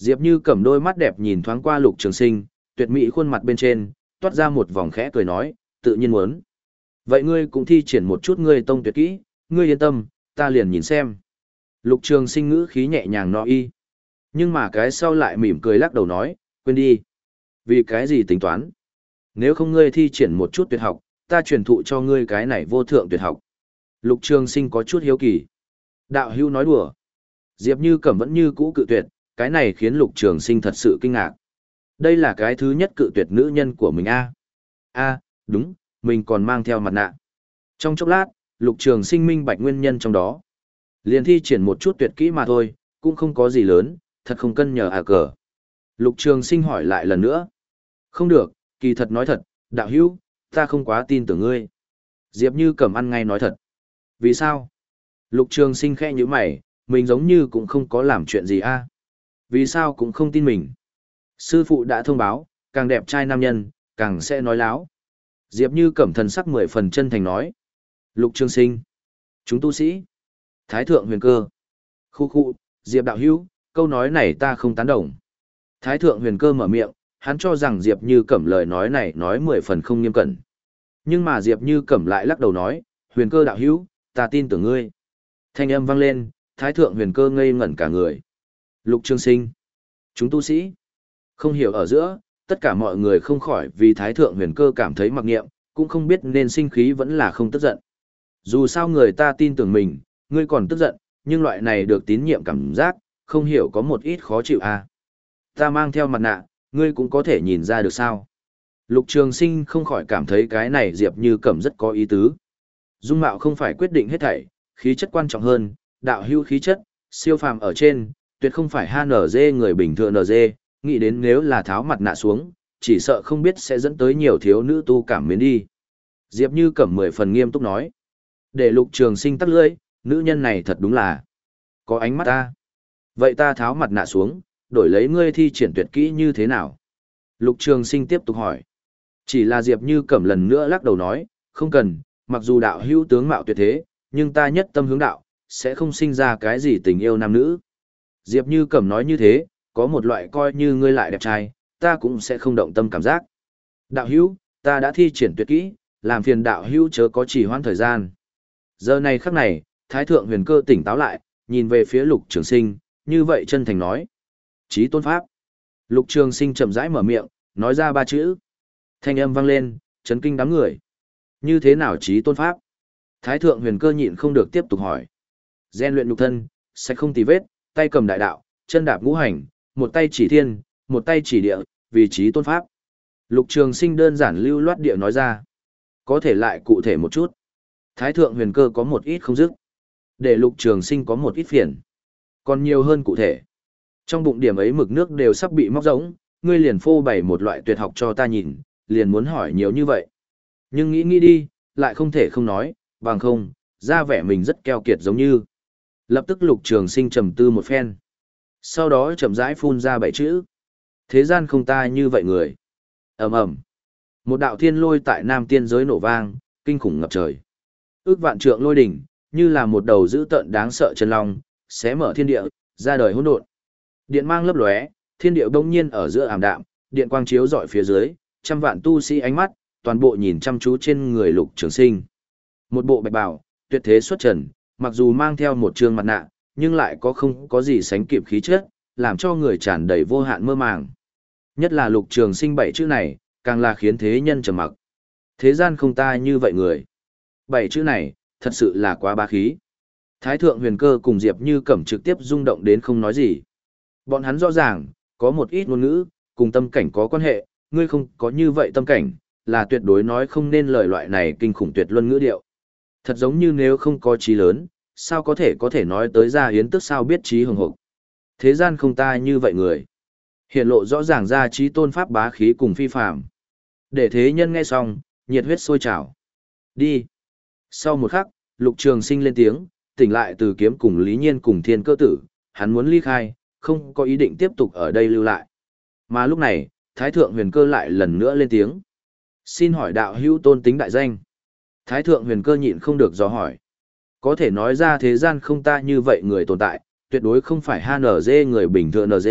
S1: Diệp Như Cẩm đôi mắt đẹp nhìn thoáng qua Lục Trường Sinh, tuyệt mỹ khuôn mặt bên trên, toát ra một vòng khẽ cười nói, tự nhiên muốn. Vậy ngươi cũng thi triển một chút ngươi tông tuyệt kỹ, ngươi yên tâm, ta liền nhìn xem. Lục Trường Sinh ngữ khí nhẹ nhàng nói y. Nhưng mà cái sau lại mỉm cười lắc đầu nói, quên đi. Vì cái gì tính toán? Nếu không ngươi thi triển một chút tuyệt học, ta truyền thụ cho ngươi cái này vô thượng tuyệt học. Lục Trường Sinh có chút hiếu kỳ. Đạo hữu nói đùa. Diệp Như Cẩm vẫn như cũ cự tuyệt, cái này khiến Lục Trường Sinh thật sự kinh ngạc. Đây là cái thứ nhất cự tuyệt nữ nhân của mình a. A, đúng, mình còn mang theo mặt nạ. Trong chốc lát, Lục Trường Sinh minh bạch nguyên nhân trong đó. Liền thi triển một chút tuyệt kỹ mà thôi, cũng không có gì lớn, thật không cân nhờ à cờ. Lục Trường Sinh hỏi lại lần nữa. Không được, kỳ thật nói thật, đạo hữu, ta không quá tin tưởng ngươi. Diệp Như Cẩm ăn ngay nói thật. Vì sao? Lục Trường Sinh khẽ nhíu mày, mình giống như cũng không có làm chuyện gì a. Vì sao cũng không tin mình? Sư phụ đã thông báo, càng đẹp trai nam nhân, càng sẽ nói láo. Diệp Như Cẩm thần sắc mười phần chân thành nói. Lục Trường Sinh. Chúng tu sĩ. Thái thượng huyền cơ. Khu khu, Diệp đạo hữu, câu nói này ta không tán đồng. Thái thượng huyền cơ mở miệng, hắn cho rằng Diệp Như Cẩm lời nói này nói mười phần không nghiêm cẩn. Nhưng mà Diệp Như Cẩm lại lắc đầu nói, huyền cơ đạo hữu, ta tin tưởng ngươi. Thanh âm vang lên, Thái thượng huyền cơ ngây ngẩn cả người. Lục Trường Sinh. Chúng tu sĩ. Không hiểu ở giữa, tất cả mọi người không khỏi vì Thái thượng huyền cơ cảm thấy mặc niệm, cũng không biết nên sinh khí vẫn là không tức giận. Dù sao người ta tin tưởng mình, ngươi còn tức giận, nhưng loại này được tín nhiệm cảm giác, không hiểu có một ít khó chịu à. Ta mang theo mặt nạ, ngươi cũng có thể nhìn ra được sao. Lục Trường Sinh không khỏi cảm thấy cái này Diệp Như Cẩm rất có ý tứ. Dung mạo không phải quyết định hết thảy, khí chất quan trọng hơn, đạo hữu khí chất, siêu phàm ở trên, tuyệt không phải hát en giê người bình thường en giê, nghĩ đến nếu là tháo mặt nạ xuống, chỉ sợ không biết sẽ dẫn tới nhiều thiếu nữ tu cảm mến đi. Diệp Như Cẩm mười phần nghiêm túc nói. Để Lục Trường Sinh tắt lưỡi, nữ nhân này thật đúng là có ánh mắt ta. Vậy ta tháo mặt nạ xuống, đổi lấy ngươi thi triển tuyệt kỹ như thế nào? Lục Trường Sinh tiếp tục hỏi. Chỉ là Diệp Như Cẩm lần nữa lắc đầu nói, không cần, mặc dù đạo hữu tướng mạo tuyệt thế, nhưng ta nhất tâm hướng đạo, sẽ không sinh ra cái gì tình yêu nam nữ. Diệp Như Cẩm nói như thế, có một loại coi như ngươi lại đẹp trai, ta cũng sẽ không động tâm cảm giác. Đạo hữu, ta đã thi triển tuyệt kỹ, làm phiền đạo hữu chớ có chỉ hoãn thời gian. Giờ này khắc này, Thái thượng huyền cơ tỉnh táo lại, nhìn về phía Lục Trường Sinh, như vậy chân thành nói. Chí tôn pháp. Lục Trường Sinh chậm rãi mở miệng, nói ra ba chữ. Thanh âm vang lên, chấn kinh đám người. Như thế nào chí tôn pháp? Thái thượng huyền cơ nhịn không được tiếp tục hỏi. Gen luyện nhục thân, sẽ không tì vết, tay cầm đại đạo, chân đạp ngũ hành, một tay chỉ thiên, một tay chỉ địa, vì chí tôn pháp. Lục Trường Sinh đơn giản lưu loát địa nói ra. Có thể lại cụ thể một chút. Thái thượng huyền cơ có một ít không dứt. Để Lục Trường Sinh có một ít phiền. Còn nhiều hơn cụ thể. Trong bụng điểm ấy mực nước đều sắp bị móc rỗng, ngươi liền phô bày một loại tuyệt học cho ta nhìn, liền muốn hỏi nhiều như vậy. Nhưng nghĩ nghĩ đi, lại không thể không nói, bằng không, ra vẻ mình rất keo kiệt giống như. Lập tức Lục Trường Sinh trầm tư một phen. Sau đó chậm rãi phun ra bảy chữ. Thế gian không ta như vậy người. Ầm ầm. Một đạo thiên lôi tại Nam Tiên giới nổ vang, kinh khủng ngập trời. Ước vạn trượng lôi đỉnh, như là một đầu dữ tợn đáng sợ chân long, xé mở thiên địa, ra đời hỗn độn. Điện mang lấp lóe, thiên địa bỗng nhiên ở giữa ảm đạm, điện quang chiếu rọi phía dưới, trăm vạn tu sĩ ánh mắt, toàn bộ nhìn chăm chú trên người Lục Trường Sinh. Một bộ bạch bào, tuyệt thế xuất trần, mặc dù mang theo một trương mặt nạ, nhưng lại có không có gì sánh kịp khí chất, làm cho người tràn đầy vô hạn mơ màng. Nhất là Lục Trường Sinh bảy chữ này, càng là khiến thế nhân trầm mặc. Thế gian không ta như vậy người. Bảy chữ này, thật sự là quá bá khí. Thái thượng huyền cơ cùng Diệp Như Cẩm trực tiếp rung động đến không nói gì. Bọn hắn rõ ràng, có một ít ngôn ngữ, cùng tâm cảnh có quan hệ, ngươi không có như vậy tâm cảnh, là tuyệt đối nói không nên lời loại này kinh khủng tuyệt luân ngữ điệu. Thật giống như nếu không có trí lớn, sao có thể có thể nói tới ra hiến tức sao biết trí hồng hộc. Thế gian không ta như vậy người. Hiện lộ rõ ràng ra trí tôn pháp bá khí cùng phi phàm. Để thế nhân nghe xong, nhiệt huyết sôi trào. Đi. Sau một khắc, Lục Trường Sinh lên tiếng, tỉnh lại từ kiếm cùng Lý Nhiên cùng Thiên Cơ Tử, hắn muốn ly khai, không có ý định tiếp tục ở đây lưu lại. Mà lúc này, Thái thượng huyền cơ lại lần nữa lên tiếng. Xin hỏi đạo hữu tôn tính đại danh. Thái thượng huyền cơ nhịn không được dò hỏi. Có thể nói ra thế gian không ta như vậy người tồn tại, tuyệt đối không phải hát en giê người bình thường en giê,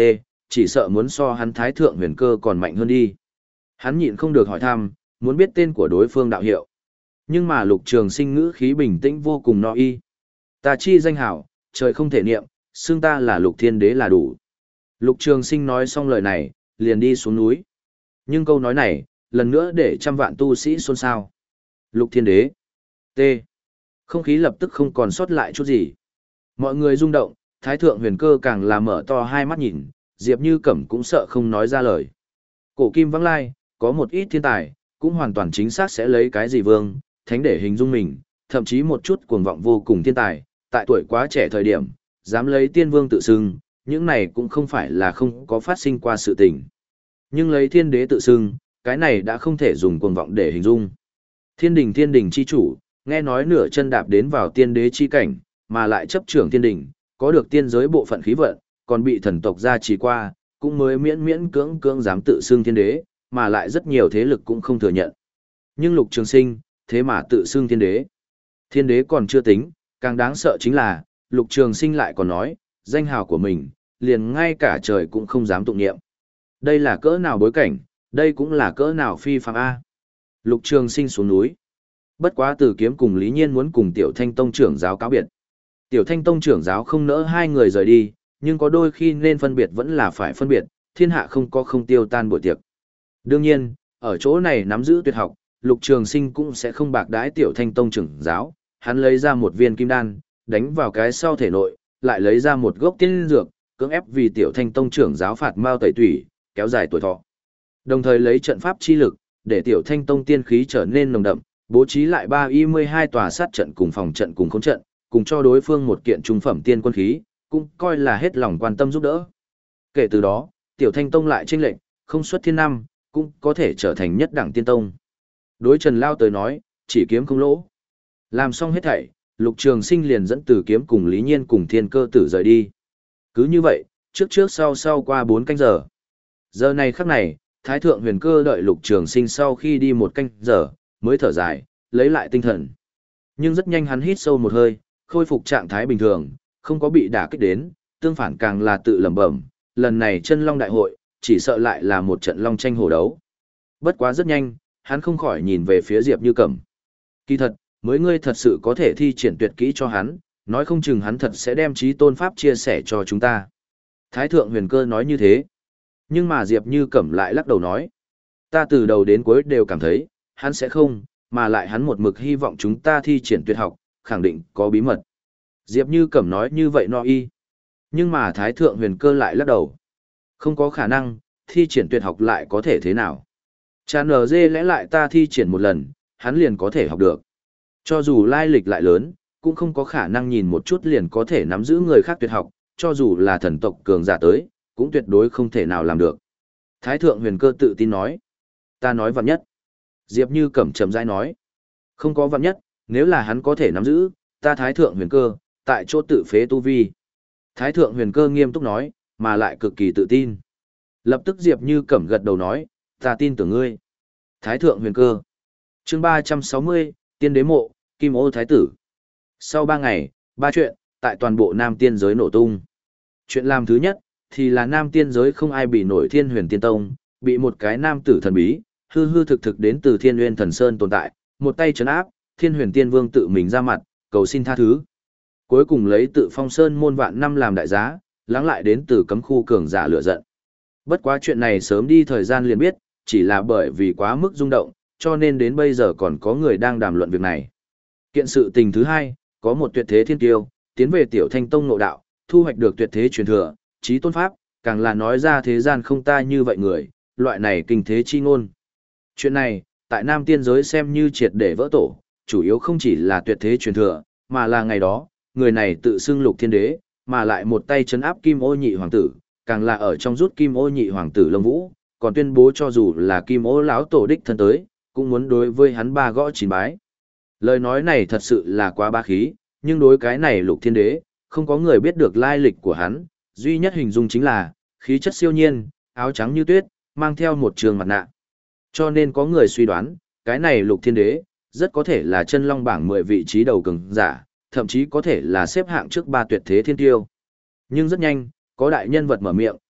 S1: chỉ sợ muốn so hắn thái thượng huyền cơ còn mạnh hơn đi. Hắn nhịn không được hỏi thăm, muốn biết tên của đối phương đạo hiệu. Nhưng mà Lục Trường Sinh ngữ khí bình tĩnh vô cùng no y. Ta chi danh hảo, trời không thể niệm, xưng ta là Lục Thiên Đế là đủ. Lục Trường Sinh nói xong lời này, liền đi xuống núi. Nhưng câu nói này, lần nữa để trăm vạn tu sĩ xôn xao. Lục Thiên Đế. T. Không khí lập tức không còn sót lại chút gì. Mọi người rung động, Thái Thượng Huyền Cơ càng là mở to hai mắt nhìn, Diệp Như Cẩm cũng sợ không nói ra lời. Cổ kim vắng lai, có một ít thiên tài, cũng hoàn toàn chính xác sẽ lấy cái gì vương, thánh để hình dung mình, thậm chí một chút cuồng vọng vô cùng thiên tài, tại tuổi quá trẻ thời điểm, dám lấy tiên vương tự xưng, những này cũng không phải là không có phát sinh qua sự tình. Nhưng lấy thiên đế tự xưng, cái này đã không thể dùng cuồng vọng để hình dung. Thiên đình thiên đình chi chủ, nghe nói nửa chân đạp đến vào tiên đế chi cảnh, mà lại chấp trưởng thiên đình, có được tiên giới bộ phận khí vận, còn bị thần tộc gia trì qua, cũng mới miễn miễn cưỡng cưỡng dám tự xưng thiên đế, mà lại rất nhiều thế lực cũng không thừa nhận. Nhưng Lục Trường Sinh, thế mà tự xưng thiên đế. Thiên đế còn chưa tính, càng đáng sợ chính là, Lục Trường Sinh lại còn nói, danh hào của mình, liền ngay cả trời cũng không dám tụng niệm. Đây là cỡ nào bối cảnh, đây cũng là cỡ nào phi phàm A. Lục Trường Sinh xuống núi. Bất quá Từ Kiếm cùng Lý Nhiên muốn cùng Tiểu Thanh Tông trưởng giáo cáo biệt. Tiểu Thanh Tông trưởng giáo không nỡ hai người rời đi, nhưng có đôi khi nên phân biệt vẫn là phải phân biệt, thiên hạ không có không tiêu tan buổi tiệc. Đương nhiên, ở chỗ này nắm giữ tuyệt học, Lục Trường Sinh cũng sẽ không bạc đãi Tiểu Thanh Tông trưởng giáo, hắn lấy ra một viên kim đan, đánh vào cái sau thể nội, lại lấy ra một gốc tiên dược, cưỡng ép vì Tiểu Thanh Tông trưởng giáo phạt mao tẩy tủy, kéo dài tuổi thọ. Đồng thời lấy trận pháp chi lực, để Tiểu Thanh Tông tiên khí trở nên nồng đậm, bố trí lại ba y mười hai tòa sát trận cùng phòng trận cùng khống trận, cùng cho đối phương một kiện trung phẩm tiên quân khí, cũng coi là hết lòng quan tâm giúp đỡ. Kể từ đó, Tiểu Thanh Tông lại chênh lệnh, không xuất thiên năm, cũng có thể trở thành nhất đẳng tiên tông. Đối Trần Lao tới nói, chỉ kiếm không lỗ. Làm xong hết thảy, Lục Trường Sinh liền dẫn Từ Kiếm cùng Lý Nhiên cùng Thiên Cơ Tử rời đi. Cứ như vậy, trước trước sau sau qua bốn canh giờ. Giờ này khắc này, Thái Thượng Huyền Cơ đợi Lục Trường Sinh sau khi đi một canh giờ, mới thở dài, lấy lại tinh thần. Nhưng rất nhanh hắn hít sâu một hơi, khôi phục trạng thái bình thường, không có bị đả kích đến, tương phản càng là tự lẩm bẩm, lần này Chân Long đại hội, chỉ sợ lại là một trận long tranh hổ đấu. Bất quá rất nhanh, hắn không khỏi nhìn về phía Diệp Như Cẩm. Kỳ thật, mới ngươi thật sự có thể thi triển tuyệt kỹ cho hắn, nói không chừng hắn thật sẽ đem chí tôn pháp chia sẻ cho chúng ta. Thái Thượng Huyền Cơ nói như thế. Nhưng mà Diệp Như Cẩm lại lắc đầu nói. Ta từ đầu đến cuối đều cảm thấy, hắn sẽ không, mà lại hắn một mực hy vọng chúng ta thi triển tuyệt học, khẳng định có bí mật. Diệp Như Cẩm nói như vậy no y. Nhưng mà Thái Thượng Huyền Cơ lại lắc đầu. Không có khả năng, thi triển tuyệt học lại có thể thế nào. Chà nở dê lẽ lại ta thi triển một lần, hắn liền có thể học được. Cho dù lai lịch lại lớn, cũng không có khả năng nhìn một chút liền có thể nắm giữ người khác tuyệt học, cho dù là thần tộc cường giả tới, cũng tuyệt đối không thể nào làm được. Thái Thượng Huyền Cơ tự tin nói. Ta nói vạn nhất. Diệp Như Cẩm trầm rãi nói. Không có vạn nhất, nếu là hắn có thể nắm giữ, ta Thái Thượng Huyền Cơ, tại chỗ tự phế tu vi. Thái Thượng Huyền Cơ nghiêm túc nói, mà lại cực kỳ tự tin. Lập tức Diệp Như Cẩm gật đầu nói, ta tin tưởng ngươi. Thái Thượng Huyền Cơ. Chương ba trăm sáu mươi, Tiên Đế Mộ, Kim Ô Thái Tử. Sau ba ngày, ba chuyện, tại toàn bộ Nam Tiên giới nổ tung. Chuyện làm thứ nhất, thì là Nam Tiên giới không ai bị nổi Thiên Huyền Tiên Tông, bị một cái nam tử thần bí, hư hư thực thực đến từ Thiên Nguyên Thần Sơn tồn tại, một tay trấn áp, Thiên Huyền Tiên Vương tự mình ra mặt, cầu xin tha thứ. Cuối cùng lấy tự phong sơn môn vạn năm làm đại giá, lắng lại đến từ cấm khu cường giả lửa giận. Bất quá chuyện này sớm đi thời gian liền biết, chỉ là bởi vì quá mức rung động, cho nên đến bây giờ còn có người đang đàm luận việc này. Kiện sự tình thứ hai, có một tuyệt thế thiên tiêu, tiến về Tiểu Thanh Tông nội đạo, thu hoạch được tuyệt thế truyền thừa, chí tôn pháp, càng là nói ra thế gian không ta như vậy người, loại này kinh thế chi ngôn. Chuyện này, tại Nam Tiên giới xem như triệt để vỡ tổ, chủ yếu không chỉ là tuyệt thế truyền thừa, mà là ngày đó, người này tự xưng Lục Thiên Đế, mà lại một tay trấn áp Kim Ô Nhị Hoàng tử, càng là ở trong rút Kim Ô Nhị Hoàng tử Lông Vũ, còn tuyên bố cho dù là Kim Ô lão tổ đích thân tới, cũng muốn đối với hắn ba gõ chín bái. Lời nói này thật sự là quá ba khí, nhưng đối cái này Lục Thiên Đế, không có người biết được lai lịch của hắn, duy nhất hình dung chính là, khí chất siêu nhiên, áo trắng như tuyết, mang theo một trường mặt nạ. Cho nên có người suy đoán, cái này Lục Thiên Đế, rất có thể là chân long bảng mười vị trí đầu cường giả, thậm chí có thể là xếp hạng trước ba tuyệt thế thiên tiêu. Nhưng rất nhanh, có đại nhân vật mở miệng,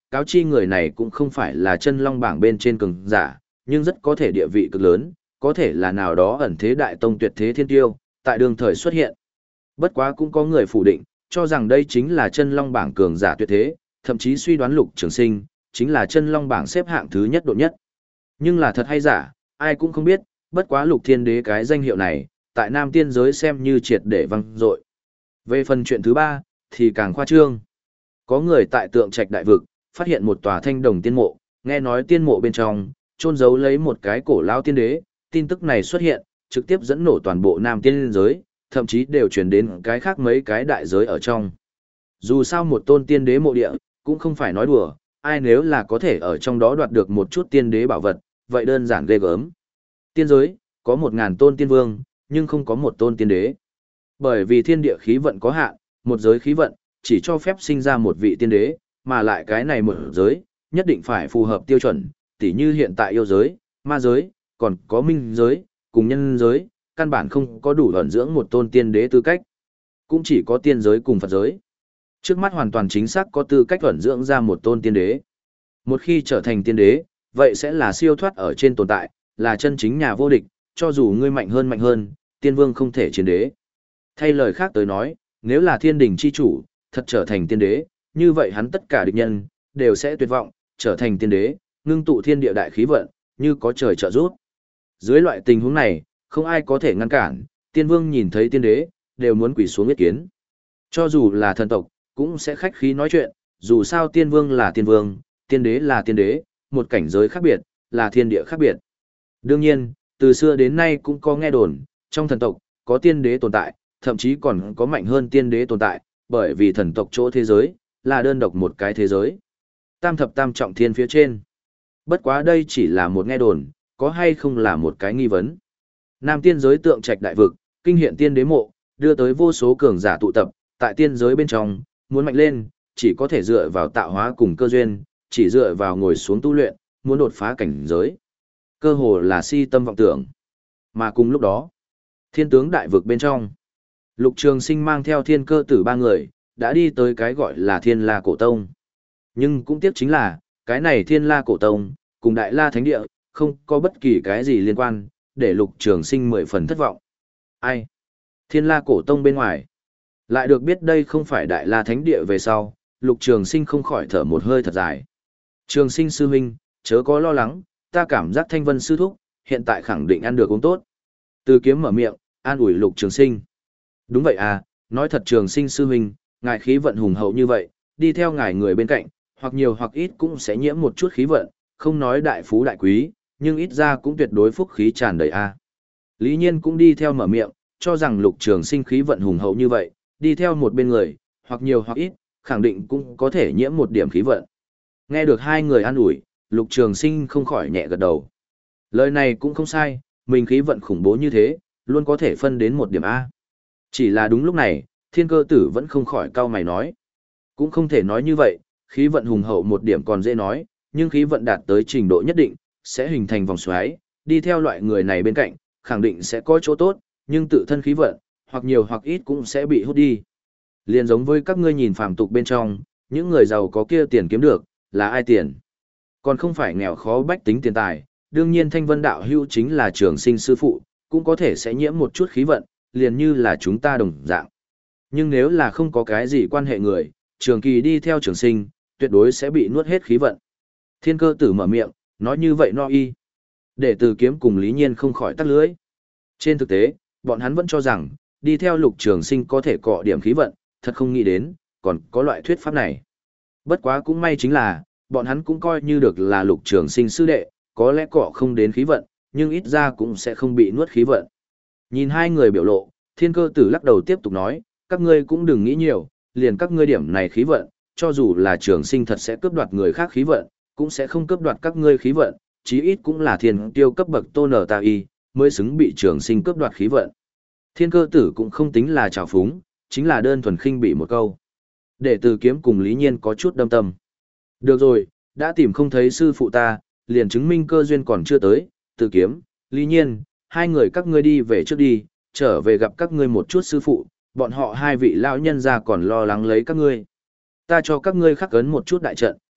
S1: cáo chi người này cũng không phải là chân long bảng bên trên cường giả, nhưng rất có thể địa vị cực lớn, có thể là nào đó ẩn thế đại tông tuyệt thế thiên tiêu, tại đường thời xuất hiện. Bất quá cũng có người phủ định, cho rằng đây chính là chân long bảng cường giả tuyệt thế, thậm chí suy đoán Lục Trường Sinh chính là chân long bảng xếp hạng thứ nhất độ nhất. Nhưng là thật hay giả, ai cũng không biết, bất quá Lục Thiên Đế cái danh hiệu này, tại Nam Tiên giới xem như triệt để vang dội. Về phần chuyện thứ ba, thì càng khoa trương. Có người tại Tượng Trạch Đại Vực, phát hiện một tòa thanh đồng tiên mộ, nghe nói tiên mộ bên trong, chôn giấu lấy một cái cổ lao tiên đế, tin tức này xuất hiện, trực tiếp dẫn nổ toàn bộ Nam Tiên giới, thậm chí đều truyền đến cái khác mấy cái đại giới ở trong. Dù sao một tôn tiên đế mộ địa, cũng không phải nói đùa, ai nếu là có thể ở trong đó đoạt được một chút tiên đế bảo vật, vậy đơn giản ghê gớm. Tiên giới, có một ngàn tôn tiên vương, nhưng không có một tôn tiên đế. Bởi vì thiên địa khí vận có hạn, một giới khí vận, chỉ cho phép sinh ra một vị tiên đế, mà lại cái này một giới, nhất định phải phù hợp tiêu chuẩn, tỉ như hiện tại yêu giới, ma giới, còn có minh giới, cùng nhân giới, căn bản không có đủ ẩn dưỡng một tôn tiên đế tư cách. Cũng chỉ có tiên giới cùng Phật giới. Trước mắt hoàn toàn chính xác có tư cách ẩn dưỡng ra một tôn tiên đế. Một khi trở thành tiên đế, vậy sẽ là siêu thoát ở trên tồn tại, là chân chính nhà vô địch, cho dù ngươi mạnh hơn mạnh hơn, tiên vương không thể chiến đế. Thay lời khác tới nói, nếu là thiên đình chi chủ, thật trở thành tiên đế, như vậy hắn tất cả địch nhân, đều sẽ tuyệt vọng, trở thành tiên đế, ngưng tụ thiên địa đại khí vận, như có trời trợ giúp. Dưới loại tình huống này, không ai có thể ngăn cản, tiên vương nhìn thấy tiên đế, đều muốn quỳ xuống yết kiến. Cho dù là thần tộc, cũng sẽ khách khí nói chuyện, dù sao tiên vương là tiên vương, tiên đế là tiên đế, một cảnh giới khác biệt, là thiên địa khác biệt. Đương nhiên, từ xưa đến nay cũng có nghe đồn, trong thần tộc, có tiên đế tồn tại, thậm chí còn có mạnh hơn tiên đế tồn tại, bởi vì thần tộc chỗ thế giới, là đơn độc một cái thế giới. Tam thập tam trọng thiên phía trên. Bất quá đây chỉ là một nghe đồn, có hay không là một cái nghi vấn. Nam tiên giới Tượng Trạch Đại Vực, kinh hiện tiên đế mộ, đưa tới vô số cường giả tụ tập, tại tiên giới bên trong, muốn mạnh lên, chỉ có thể dựa vào tạo hóa cùng cơ duyên, chỉ dựa vào ngồi xuống tu luyện, muốn đột phá cảnh giới. Cơ hồ là si tâm vọng tưởng. Mà cùng lúc đó, thiên tướng đại vực bên trong, Lục Trường Sinh mang theo thiên cơ tử ba người, đã đi tới cái gọi là Thiên La Cổ Tông. Nhưng cũng tiếc chính là, cái này Thiên La Cổ Tông, cùng Đại La Thánh Địa, không có bất kỳ cái gì liên quan, để Lục Trường Sinh mười phần thất vọng. Ai? Thiên La Cổ Tông bên ngoài. Lại được biết đây không phải Đại La Thánh Địa về sau, Lục Trường Sinh không khỏi thở một hơi thật dài. Trường Sinh sư huynh, chớ có lo lắng, ta cảm giác Thanh Vân sư thúc, hiện tại khẳng định ăn được uống tốt. Từ Kiếm mở miệng, an ủi Lục Trường Sinh. Đúng vậy à, nói thật Trường Sinh sư huynh, ngài khí vận hùng hậu như vậy, đi theo ngài người bên cạnh, hoặc nhiều hoặc ít cũng sẽ nhiễm một chút khí vận, không nói đại phú đại quý, nhưng ít ra cũng tuyệt đối phúc khí tràn đầy a. Lý Nhiên cũng đi theo mở miệng, cho rằng Lục Trường Sinh khí vận hùng hậu như vậy, đi theo một bên người, hoặc nhiều hoặc ít, khẳng định cũng có thể nhiễm một điểm khí vận. Nghe được hai người an ủi, Lục Trường Sinh không khỏi nhẹ gật đầu. Lời này cũng không sai, mình khí vận khủng bố như thế, luôn có thể phân đến một điểm A. Chỉ là đúng lúc này, thiên cơ tử vẫn không khỏi cau mày nói. Cũng không thể nói như vậy, khí vận hùng hậu một điểm còn dễ nói, nhưng khí vận đạt tới trình độ nhất định, sẽ hình thành vòng xoáy, đi theo loại người này bên cạnh, khẳng định sẽ có chỗ tốt, nhưng tự thân khí vận, hoặc nhiều hoặc ít cũng sẽ bị hút đi. Liên giống với các ngươi nhìn phàm tục bên trong, những người giàu có kia tiền kiếm được, là ai tiền? Còn không phải nghèo khó bách tính tiền tài, đương nhiên Thanh Vân đạo hữu chính là Trường Sinh sư phụ, cũng có thể sẽ nhiễm một chút khí vận, liền như là chúng ta đồng dạng. Nhưng nếu là không có cái gì quan hệ người, trường kỳ đi theo Trường Sinh, tuyệt đối sẽ bị nuốt hết khí vận. Thiên cơ tử mở miệng, nói như vậy no y. Để Từ Kiếm cùng Lý Nhiên không khỏi tắt lưới. Trên thực tế, bọn hắn vẫn cho rằng, đi theo Lục Trường Sinh có thể cọ điểm khí vận, thật không nghĩ đến, còn có loại thuyết pháp này. Bất quá cũng may chính là, bọn hắn cũng coi như được là Lục Trường Sinh sư đệ, có lẽ cọ không đến khí vận, nhưng ít ra cũng sẽ không bị nuốt khí vận. Nhìn hai người biểu lộ, thiên cơ tử lắc đầu tiếp tục nói, các ngươi cũng đừng nghĩ nhiều, liền các ngươi điểm này khí vận, cho dù là Trường Sinh thật sẽ cướp đoạt người khác khí vận, cũng sẽ không cướp đoạt các ngươi khí vận, chí ít cũng là thiên tiêu cấp bậc tôn ở ta y, mới xứng bị Trường Sinh cướp đoạt khí vận. Thiên cơ tử cũng không tính là trào phúng, chính là đơn thuần khinh bị một câu. Để Từ Kiếm cùng Lý Nhiên có chút đâm tâm. Được rồi, đã tìm không thấy sư phụ ta, liền chứng minh cơ duyên còn chưa tới, Từ Kiếm, Lý Nhiên, hai người các ngươi đi về trước đi, trở về gặp các ngươi một chút sư phụ, bọn họ hai vị lão nhân ra còn lo lắng lấy các ngươi. Ta cho các ngươi khắc ấn một chút đại trận,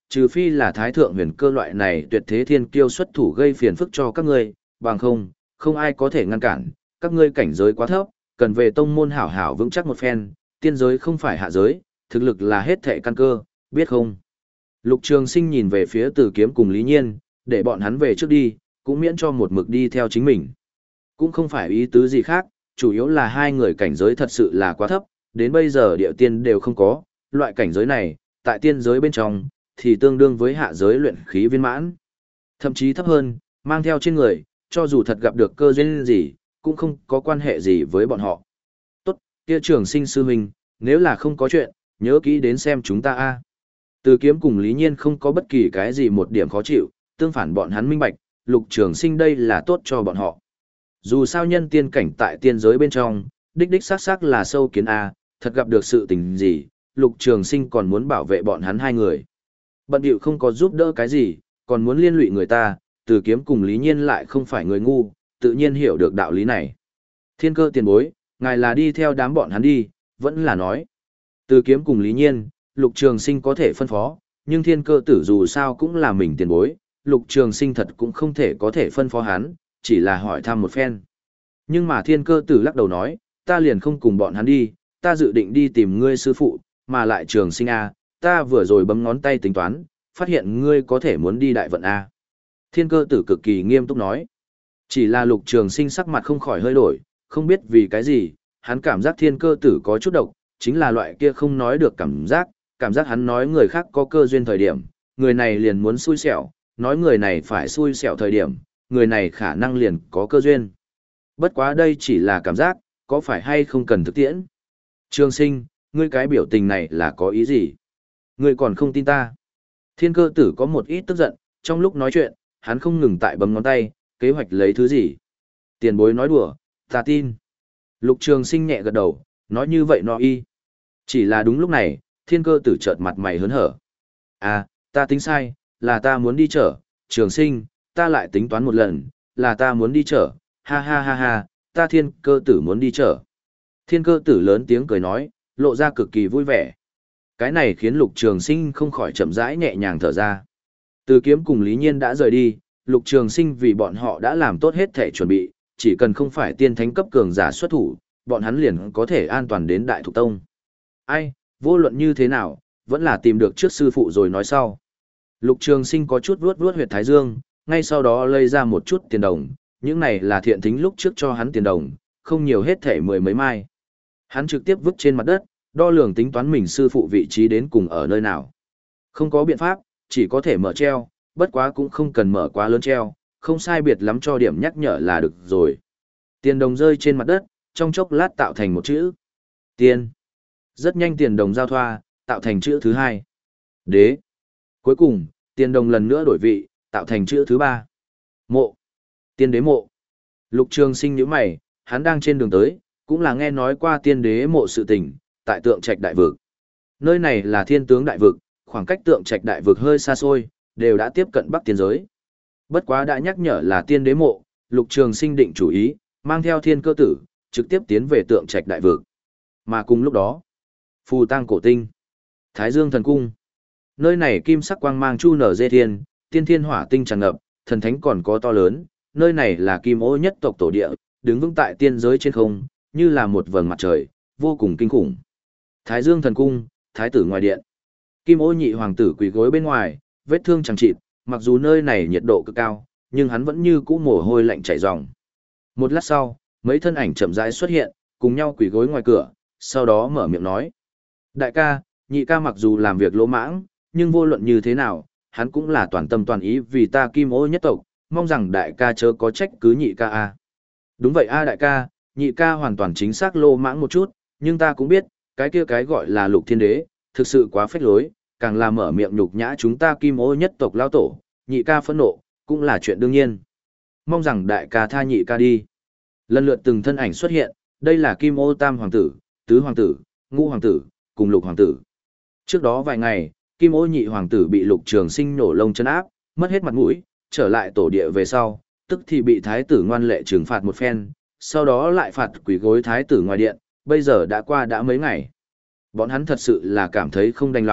S1: Trừ phi là thái thượng huyền cơ loại này tuyệt thế thiên kiêu xuất thủ gây phiền phức cho các ngươi, bằng không, không ai có thể ngăn cản, các ngươi cảnh giới quá thấp, cần về tông môn hảo hảo vững chắc một phen, tiên giới không phải hạ giới, thực lực là hết thệ căn cơ, biết không? Lục Trường Sinh nhìn về phía Từ Kiếm cùng Lý Nhiên, để bọn hắn về trước đi, cũng miễn cho một mực đi theo chính mình. Cũng không phải ý tứ gì khác, chủ yếu là hai người cảnh giới thật sự là quá thấp, đến bây giờ địa tiên đều không có, loại cảnh giới này, tại tiên giới bên trong, thì tương đương với hạ giới luyện khí viên mãn. Thậm chí thấp hơn, mang theo trên người, cho dù thật gặp được cơ duyên gì, cũng không có quan hệ gì với bọn họ. Tốt, kia Trường Sinh sư huynh, nếu là không có chuyện, nhớ kỹ đến xem chúng ta a. Từ Kiếm cùng Lý Nhiên không có bất kỳ cái gì một điểm khó chịu, tương phản bọn hắn minh bạch, Lục Trường Sinh đây là tốt cho bọn họ. Dù sao nhân tiên cảnh tại tiên giới bên trong, đích đích xác xác là sâu kiến a, thật gặp được sự tình gì, Lục Trường Sinh còn muốn bảo vệ bọn hắn hai người. Bận điệu không có giúp đỡ cái gì, còn muốn liên lụy người ta, Từ Kiếm cùng Lý Nhiên lại không phải người ngu, tự nhiên hiểu được đạo lý này. Thiên Cơ tiền bối, ngài là đi theo đám bọn hắn đi, vẫn là nói. Từ Kiếm cùng Lý Nhiên, Lục Trường Sinh có thể phân phó, nhưng Thiên Cơ tử dù sao cũng là mình tiền bối, Lục Trường Sinh thật cũng không thể có thể phân phó hắn, chỉ là hỏi thăm một phen. Nhưng mà Thiên Cơ tử lắc đầu nói, ta liền không cùng bọn hắn đi, ta dự định đi tìm ngươi sư phụ, mà lại Trường Sinh a, ta vừa rồi bấm ngón tay tính toán, phát hiện ngươi có thể muốn đi đại vận a. Thiên Cơ tử cực kỳ nghiêm túc nói. Chỉ là Lục Trường Sinh sắc mặt không khỏi hơi đổi, không biết vì cái gì, hắn cảm giác Thiên Cơ tử có chút độc, chính là loại kia không nói được cảm giác, cảm giác hắn nói người khác có cơ duyên thời điểm, người này liền muốn xui xẻo, nói người này phải xui xẻo thời điểm, người này khả năng liền có cơ duyên. Bất quá đây chỉ là cảm giác, có phải hay không cần thực tiễn? Trường Sinh, ngươi cái biểu tình này là có ý gì? Ngươi còn không tin ta? Thiên Cơ tử có một ít tức giận, trong lúc nói chuyện, hắn không ngừng tại bấm ngón tay, kế hoạch lấy thứ gì? Tiền bối nói đùa, ta tin. Lục Trường Sinh nhẹ gật đầu, nói như vậy nó y. Chỉ là đúng lúc này, Thiên Cơ tử chợt mặt mày hớn hở. À, ta tính sai, là ta muốn đi chở, Trường Sinh, ta lại tính toán một lần, là ta muốn đi chở, ha ha ha ha, ta Thiên Cơ tử muốn đi chở. Thiên Cơ tử lớn tiếng cười nói, lộ ra cực kỳ vui vẻ. Cái này khiến Lục Trường Sinh không khỏi chậm rãi nhẹ nhàng thở ra. Từ Kiếm cùng Lý Nhiên đã rời đi, Lục Trường Sinh vì bọn họ đã làm tốt hết thể chuẩn bị, chỉ cần không phải tiên thánh cấp cường giả xuất thủ, bọn hắn liền có thể an toàn đến Đại Thục Tông. Ai, vô luận như thế nào, vẫn là tìm được trước sư phụ rồi nói sau. Lục Trường Sinh có chút vuốt vuốt huyệt thái dương, ngay sau đó lấy ra một chút tiền đồng, những này là thiện thính lúc trước cho hắn tiền đồng, không nhiều hết thể mười mấy mai. Hắn trực tiếp vứt trên mặt đất, đo lường tính toán mình sư phụ vị trí đến cùng ở nơi nào. Không có biện pháp, chỉ có thể mở treo, bất quá cũng không cần mở quá lớn treo, không sai biệt lắm cho điểm nhắc nhở là được rồi. Tiền đồng rơi trên mặt đất, trong chốc lát tạo thành một chữ. Tiên. Rất nhanh tiền đồng giao thoa, tạo thành chữ thứ hai. Đế. Cuối cùng, tiền đồng lần nữa đổi vị, tạo thành chữ thứ ba. Mộ. Tiên đế mộ. Lục Trường Sinh nhíu mày, hắn đang trên đường tới, cũng là nghe nói qua tiên đế mộ sự tình, tại Tượng Trạch Đại Vực. Nơi này là Thiên Tướng Đại Vực, khoảng cách Tượng Trạch Đại Vực hơi xa xôi, đều đã tiếp cận Bắc Tiên giới. Bất quá đã nhắc nhở là tiên đế mộ, Lục Trường Sinh định chủ ý, mang theo Thiên Cơ tử, trực tiếp tiến về Tượng Trạch Đại Vực. Mà cùng lúc đó, Phù Tang Cổ Tinh, Thái Dương Thần Cung. Nơi này kim sắc quang mang chu nở dê thiên, tiên thiên hỏa tinh tràn ngập, thần thánh còn có to lớn, nơi này là Kim Ô nhất tộc tổ địa, đứng vững tại tiên giới trên không, như là một vầng mặt trời, vô cùng kinh khủng. Thái Dương Thần Cung, Thái tử ngoài điện. Kim Ô nhị hoàng tử quỳ gối bên ngoài, vết thương chẳng chịt, mặc dù nơi này nhiệt độ cực cao, nhưng hắn vẫn như cũ mồ hôi lạnh chảy ròng. Một lát sau, mấy thân ảnh chậm rãi xuất hiện, cùng nhau quỳ gối ngoài cửa, sau đó mở miệng nói: "Đại ca, nhị ca mặc dù làm việc lỗ mãng, nhưng vô luận như thế nào, hắn cũng là toàn tâm toàn ý vì ta Kim Ô nhất tộc, mong rằng đại ca chớ có trách cứ nhị ca a." "Đúng vậy a đại ca, nhị ca hoàn toàn chính xác lỗ mãng một chút, nhưng ta cũng biết, cái kia cái gọi là Lục Thiên Đế, thực sự quá phách lối, càng là mở miệng nhục nhã chúng ta Kim Ô nhất tộc lao tổ, nhị ca phẫn nộ, cũng là chuyện đương nhiên. Mong rằng đại ca tha nhị ca đi." Lần lượt từng thân ảnh xuất hiện, đây là Kim Ô tam hoàng tử, tứ hoàng tử, ngũ hoàng tử, cùng lục hoàng tử. Trước đó vài ngày, Kim Ô nhị hoàng tử bị Lục Trường Sinh nổ lông chân áp, mất hết mặt mũi, trở lại tổ địa về sau, tức thì bị thái tử ngoan lệ trừng phạt một phen, sau đó lại phạt quỳ gối thái tử ngoài điện, bây giờ đã qua đã mấy ngày. Bọn hắn thật sự là cảm thấy không đành lòng,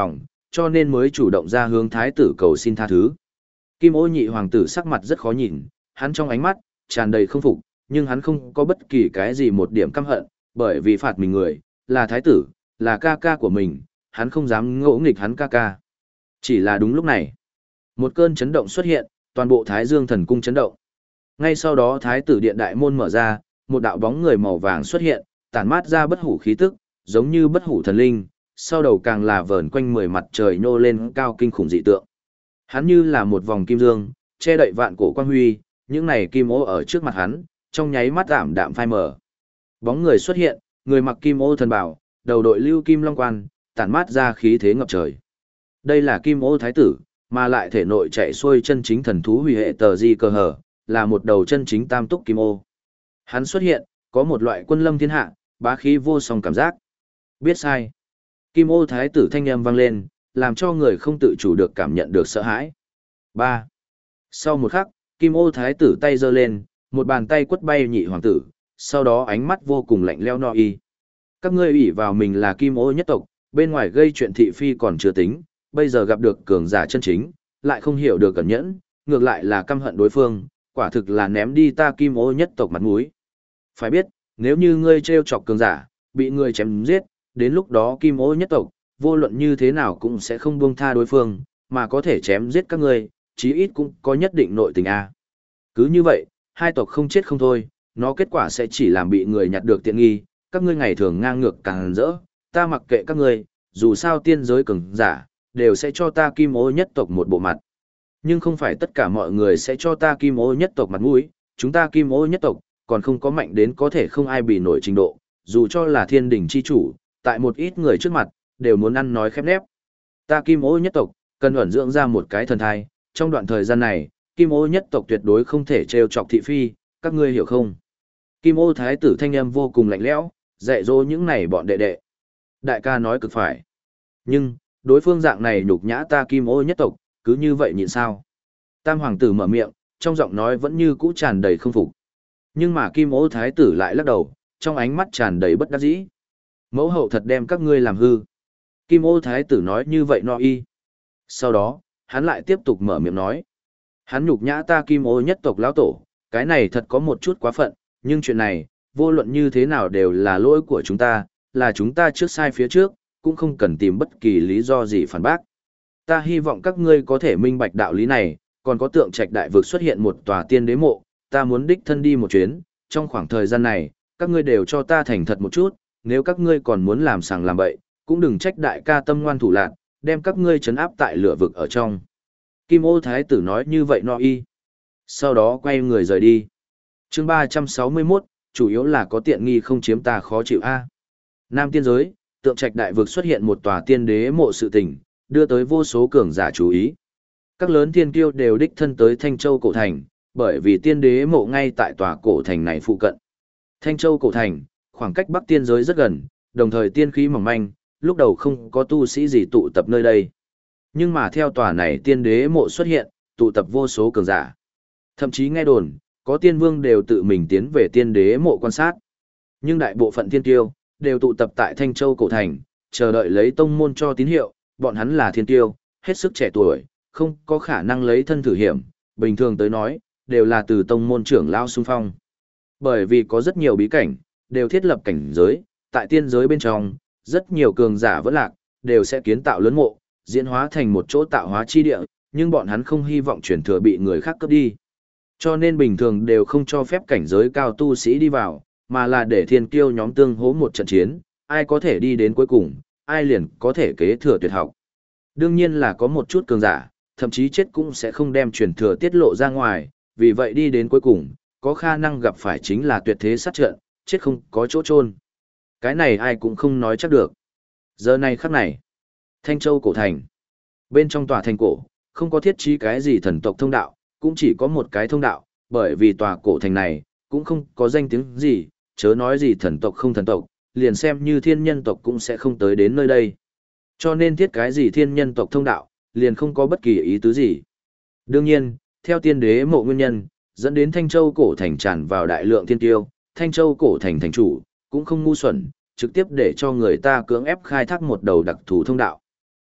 S1: cho nên mới chủ động ra hướng thái tử cầu xin tha thứ. Kim Ô nhị hoàng tử sắc mặt rất khó nhìn, hắn trong ánh mắt tràn đầy không phục, nhưng hắn không có bất kỳ cái gì một điểm căm hận, bởi vì phạt mình người là thái tử, là ca ca của mình, hắn không dám ngỗ nghịch hắn ca ca. Chỉ là đúng lúc này, một cơn chấn động xuất hiện, toàn bộ Thái Dương thần cung chấn động. Ngay sau đó thái tử điện đại môn mở ra, một đạo bóng người màu vàng xuất hiện, tản mát ra bất hủ khí tức, giống như bất hủ thần linh, sau đầu càng là vờn quanh mười mặt trời nhô lên cao kinh khủng dị tượng. Hắn như là một vòng kim dương, che đậy vạn cổ quang huy, những này kim ô ở trước mặt hắn, trong nháy mắt ảm đạm phai mờ. Bóng người xuất hiện, người mặc kim ô thần bảo, đầu đội lưu kim long quan, tản mát ra khí thế ngập trời. Đây là kim ô thái tử, mà lại thể nội chạy xuôi chân chính thần thú hủy hệ tờ di cơ hở, là một đầu chân chính tam túc kim ô. Hắn xuất hiện, có một loại quân lâm thiên hạ, bá khí vô song cảm giác. Biết sai. Kim ô thái tử thanh âm vang lên, làm cho người không tự chủ được cảm nhận được sợ hãi. ba. Sau một khắc, kim ô thái tử tay giơ lên, một bàn tay quất bay nhị hoàng tử, sau đó ánh mắt vô cùng lạnh lẽo no y. Các ngươi ủy vào mình là kim ô nhất tộc, bên ngoài gây chuyện thị phi còn chưa tính, bây giờ gặp được cường giả chân chính, lại không hiểu được cẩn nhẫn, ngược lại là căm hận đối phương, quả thực là ném đi ta kim ô nhất tộc mặt mũi. Phải biết, nếu như ngươi trêu chọc cường giả, bị ngươi chém giết, đến lúc đó kim ô nhất tộc, vô luận như thế nào cũng sẽ không buông tha đối phương, mà có thể chém giết các ngươi, chí ít cũng có nhất định nội tình a. Cứ như vậy, hai tộc không chết không thôi, nó kết quả sẽ chỉ làm bị người nhặt được tiện nghi, các ngươi ngày thường ngang ngược càng rỡ, ta mặc kệ các ngươi, dù sao tiên giới cường giả, đều sẽ cho ta kim ô nhất tộc một bộ mặt. Nhưng không phải tất cả mọi người sẽ cho ta kim ô nhất tộc mặt mũi, chúng ta kim ô nhất tộc, còn không có mạnh đến có thể không ai bị nổi trình độ, dù cho là thiên đỉnh chi chủ, tại một ít người trước mặt, đều muốn ăn nói khép nép. Ta kim ô nhất tộc, cần ẩn dưỡng ra một cái thần thai, trong đoạn thời gian này, kim ô nhất tộc tuyệt đối không thể trêu chọc thị phi, các ngươi hiểu không? Kim ô thái tử thanh âm vô cùng lạnh lẽo, dạy dỗ những này bọn đệ đệ. Đại ca nói cực phải. Nhưng, đối phương dạng này nhục nhã ta kim ô nhất tộc, cứ như vậy nhịn sao? Tam hoàng tử mở miệng, trong giọng nói vẫn như cũ tràn đầy không phục. Nhưng mà kim ô thái tử lại lắc đầu, trong ánh mắt tràn đầy bất đắc dĩ. Mẫu hậu thật đem các ngươi làm hư. Kim ô thái tử nói như vậy no y. Sau đó, hắn lại tiếp tục mở miệng nói. Hắn nhục nhã ta kim ô nhất tộc lão tổ, cái này thật có một chút quá phận, nhưng chuyện này, vô luận như thế nào đều là lỗi của chúng ta, là chúng ta trước sai phía trước, cũng không cần tìm bất kỳ lý do gì phản bác. Ta hy vọng các ngươi có thể minh bạch đạo lý này, còn có tượng trạch đại vực xuất hiện một tòa tiên đế mộ, ta muốn đích thân đi một chuyến, trong khoảng thời gian này, các ngươi đều cho ta thành thật một chút, nếu các ngươi còn muốn làm sàng làm bậy, cũng đừng trách đại ca tâm ngoan thủ lạn, đem các ngươi trấn áp tại lửa vực ở trong. Kim ô thái tử nói như vậy no y. Sau đó quay người rời đi. Chương ba trăm sáu mươi mốt, chủ yếu là có tiện nghi không chiếm ta khó chịu a. Nam tiên giới, tượng trạch đại vực xuất hiện một tòa tiên đế mộ sự tình, đưa tới vô số cường giả chú ý. Các lớn thiên kiêu đều đích thân tới Thanh Châu cổ thành, bởi vì tiên đế mộ ngay tại tòa cổ thành này phụ cận. Thanh Châu cổ thành, khoảng cách Bắc tiên giới rất gần, đồng thời tiên khí mỏng manh, lúc đầu không có tu sĩ gì tụ tập nơi đây. Nhưng mà theo tòa này tiên đế mộ xuất hiện, tụ tập vô số cường giả. Thậm chí nghe đồn, có tiên vương đều tự mình tiến về tiên đế mộ quan sát. Nhưng đại bộ phận thiên tiêu, đều tụ tập tại Thanh Châu cổ thành, chờ đợi lấy tông môn cho tín hiệu, bọn hắn là thiên tiêu, hết sức trẻ tuổi, không có khả năng lấy thân thử hiểm, bình thường tới nói, đều là từ tông môn trưởng lao xung phong. Bởi vì có rất nhiều bí cảnh, đều thiết lập cảnh giới, tại tiên giới bên trong, rất nhiều cường giả vẫn lạc, đều sẽ kiến tạo lớn mộ, diễn hóa thành một chỗ tạo hóa chi địa, nhưng bọn hắn không hy vọng truyền thừa bị người khác cướp đi. Cho nên bình thường đều không cho phép cảnh giới cao tu sĩ đi vào, mà là để thiên kiêu nhóm tương hỗ một trận chiến, ai có thể đi đến cuối cùng, ai liền có thể kế thừa tuyệt học. Đương nhiên là có một chút cường giả, thậm chí chết cũng sẽ không đem truyền thừa tiết lộ ra ngoài, vì vậy đi đến cuối cùng, có khả năng gặp phải chính là tuyệt thế sát trận, chết không có chỗ chôn. Cái này ai cũng không nói chắc được. Giờ này khắc này, Thanh Châu cổ thành. Bên trong tòa thành cổ, không có thiết trí cái gì thần tộc thông đạo, cũng chỉ có một cái thông đạo, bởi vì tòa cổ thành này, cũng không có danh tiếng gì, chớ nói gì thần tộc không thần tộc, liền xem như thiên nhân tộc cũng sẽ không tới đến nơi đây. Cho nên thiết cái gì thiên nhân tộc thông đạo, liền không có bất kỳ ý tứ gì. Đương nhiên, theo tiên đế mộ nguyên nhân, dẫn đến Thanh Châu cổ thành tràn vào đại lượng thiên tiêu, Thanh Châu cổ thành thành chủ, cũng không ngu xuẩn, trực tiếp để cho người ta cưỡng ép khai thác một đầu đặc thù thông đạo.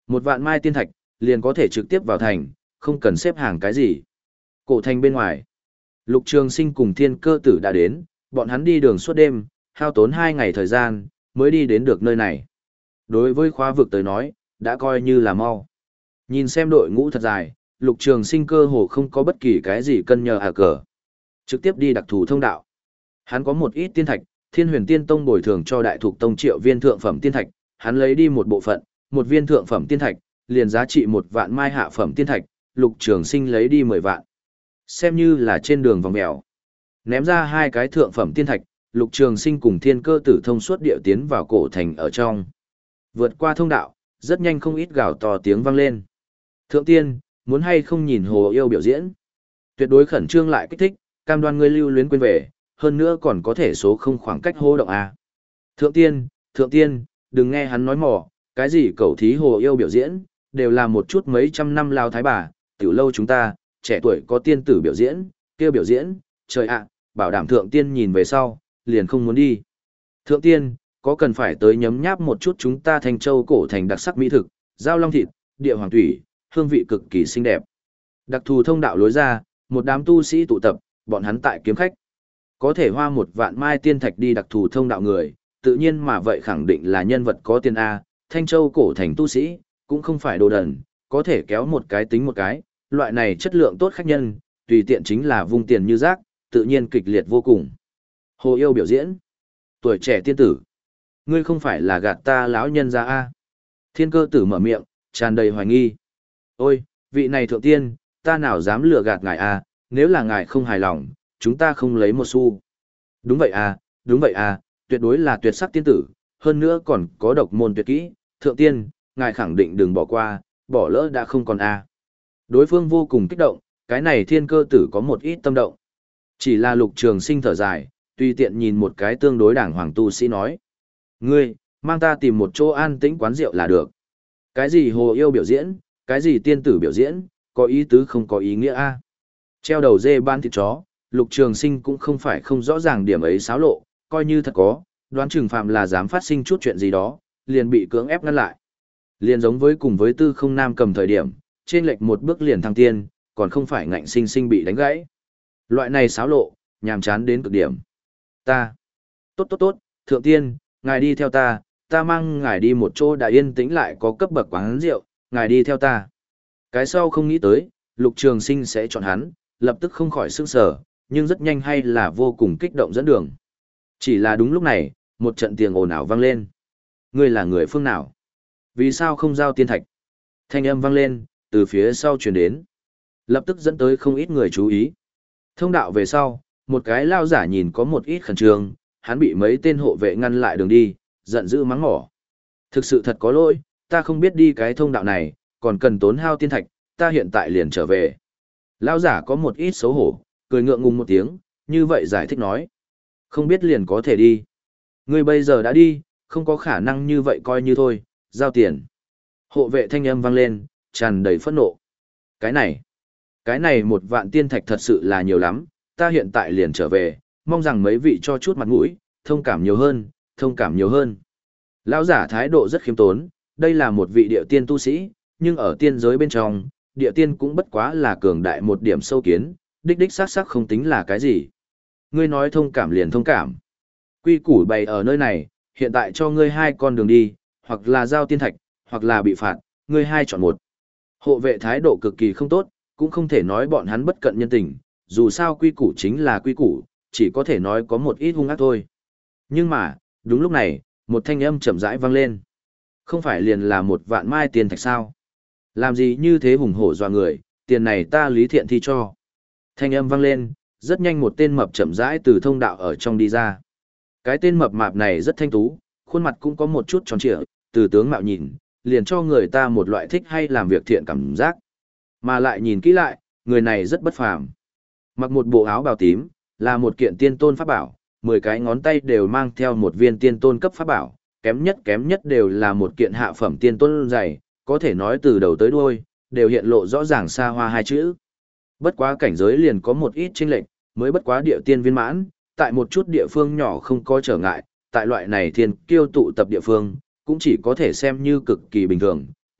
S1: Một vạn mai tiên thạch, liền có thể trực tiếp vào thành, không cần xếp hàng cái gì. Cổ thành bên ngoài, Lục Trường Sinh cùng Thiên Cơ Tử đã đến, bọn hắn đi đường suốt đêm, hao tốn hai ngày thời gian, mới đi đến được nơi này. Đối với khóa vực tới nói, đã coi như là mau. Nhìn xem đội ngũ thật dài, Lục Trường Sinh cơ hồ không có bất kỳ cái gì cân nhờ à cờ. Trực tiếp đi đặc thù thông đạo. Hắn có một ít tiên thạch, Thiên Huyền Tiên Tông bồi thường cho Đại Thục Tông triệu viên thượng phẩm tiên thạch, hắn lấy đi một bộ phận, một viên thượng phẩm tiên thạch, liền giá trị một vạn mai hạ phẩm tiên thạch, Lục Trường Sinh lấy đi mười vạn. Xem như là trên đường vòng mèo. Ném ra hai cái thượng phẩm tiên thạch, Lục Trường Sinh cùng Thiên Cơ Tử thông suốt địa tiến vào cổ thành ở trong. Vượt qua thông đạo, rất nhanh không ít gào to tiếng vang lên. Thượng tiên, muốn hay không nhìn hồ yêu biểu diễn? Tuyệt đối khẩn trương lại kích thích, cam đoan ngươi lưu luyến quên về, hơn nữa còn có thể số không khoảng cách hô động a. Thượng tiên, thượng tiên, đừng nghe hắn nói mỏ, cái gì cầu thí hồ yêu biểu diễn, đều là một chút mấy trăm năm lao thái bà, tiểu lâu chúng ta, trẻ tuổi có tiên tử biểu diễn, kêu biểu diễn, trời ạ, bảo đảm thượng tiên nhìn về sau, liền không muốn đi. Thượng tiên, có cần phải tới nhấm nháp một chút chúng ta Thanh Châu cổ thành đặc sắc mỹ thực, giao long thịt, địa hoàng thủy, hương vị cực kỳ xinh đẹp. Đặc thù thông đạo lối ra, một đám tu sĩ tụ tập, bọn hắn tại kiếm khách. Có thể hoa một vạn mai tiên thạch đi đặc thù thông đạo người, tự nhiên mà vậy khẳng định là nhân vật có tiền A, Thanh Châu cổ thành tu sĩ, cũng không phải đồ đần, có thể kéo một cái tính một cái, loại này chất lượng tốt khách nhân, tùy tiện chính là vung tiền như rác, tự nhiên kịch liệt vô cùng. Hồ yêu biểu diễn, tuổi trẻ tiên tử, ngươi không phải là gạt ta lão nhân ra A. Thiên Cơ Tử mở miệng, tràn đầy hoài nghi. Ôi, vị này thượng tiên, ta nào dám lừa gạt ngài A, nếu là ngài không hài lòng, chúng ta không lấy một xu. Đúng vậy à, đúng vậy à, tuyệt đối là tuyệt sắc tiên tử, hơn nữa còn có độc môn tuyệt kỹ, thượng tiên, ngài khẳng định đừng bỏ qua, bỏ lỡ đã không còn a. Đối phương vô cùng kích động, cái này Thiên Cơ Tử có một ít tâm động. Chỉ là Lục Trường Sinh thở dài, tùy tiện nhìn một cái tương đối đảng hoàng tu sĩ nói. Ngươi, mang ta tìm một chỗ an tĩnh quán rượu là được. Cái gì hồ yêu biểu diễn, cái gì tiên tử biểu diễn, có ý tứ không có ý nghĩa a. Treo đầu dê ban thịt chó, Lục Trường Sinh cũng không phải không rõ ràng điểm ấy xáo lộ, coi như thật có, đoán chừng phạm là dám phát sinh chút chuyện gì đó, liền bị cưỡng ép ngăn lại. Liền giống với cùng với Tư Không Nam cầm thời điểm, trên lệch một bước liền thăng tiên, còn không phải ngạnh sinh sinh bị đánh gãy. Loại này xáo lộ, nhàm chán đến cực điểm. Ta, tốt tốt tốt, thượng tiên, ngài đi theo ta, ta mang ngài đi một chỗ đã yên tĩnh lại có cấp bậc quán rượu, ngài đi theo ta. Cái sau không nghĩ tới, Lục Trường Sinh sẽ chọn hắn, lập tức không khỏi sửng sở, nhưng rất nhanh hay là vô cùng kích động dẫn đường. Chỉ là đúng lúc này, một trận tiếng ồn ào vang lên. Ngươi là người phương nào? Vì sao không giao tiên thạch? Thanh âm vang lên, từ phía sau truyền đến. Lập tức dẫn tới không ít người chú ý. Thông đạo về sau, một cái lao giả nhìn có một ít khẩn trương, hắn bị mấy tên hộ vệ ngăn lại đường đi, giận dữ mắng mỏ. Thực sự thật có lỗi, ta không biết đi cái thông đạo này, còn cần tốn hao tiên thạch, ta hiện tại liền trở về. Lao giả có một ít xấu hổ, cười ngượng ngùng một tiếng, như vậy giải thích nói. Không biết liền có thể đi. Ngươi bây giờ đã đi, không có khả năng như vậy coi như thôi, giao tiền. Hộ vệ thanh âm vang lên, tràn đầy phẫn nộ. Cái này, cái này một vạn tiên thạch thật sự là nhiều lắm, ta hiện tại liền trở về, mong rằng mấy vị cho chút mặt mũi, thông cảm nhiều hơn, thông cảm nhiều hơn. Lão giả thái độ rất khiêm tốn, đây là một vị địa tiên tu sĩ, nhưng ở tiên giới bên trong, địa tiên cũng bất quá là cường đại một điểm sâu kiến, đích đích xác xác không tính là cái gì. Ngươi nói thông cảm liền thông cảm. Quy củ bày ở nơi này, hiện tại cho ngươi hai con đường đi, hoặc là giao tiên thạch, hoặc là bị phạt, ngươi hai chọn một. Hộ vệ thái độ cực kỳ không tốt, cũng không thể nói bọn hắn bất cận nhân tình, dù sao quy củ chính là quy củ, chỉ có thể nói có một ít hung ác thôi. Nhưng mà, đúng lúc này, một thanh âm chậm rãi vang lên. Không phải liền là một vạn mai tiền thạch sao? Làm gì như thế hùng hổ dọa người, tiền này ta lý thiện thi cho. Thanh âm vang lên, rất nhanh một tên mập chậm rãi từ thông đạo ở trong đi ra. Cái tên mập mạp này rất thanh tú, khuôn mặt cũng có một chút tròn trịa, từ tướng mạo nhìn, liền cho người ta một loại thích hay làm việc thiện cảm giác. Mà lại nhìn kỹ lại, người này rất bất phàm. Mặc một bộ áo bào tím, là một kiện tiên tôn pháp bảo, mười cái ngón tay đều mang theo một viên tiên tôn cấp pháp bảo, kém nhất kém nhất đều là một kiện hạ phẩm tiên tôn dày, có thể nói từ đầu tới đuôi, đều hiện lộ rõ ràng xa hoa hai chữ. Bất quá cảnh giới liền có một ít chênh lệch, mới bất quá địa tiên viên mãn, tại một chút địa phương nhỏ không có trở ngại, tại loại này thiên kiêu tụ tập địa phương, cũng chỉ có thể xem như cực kỳ bình thường,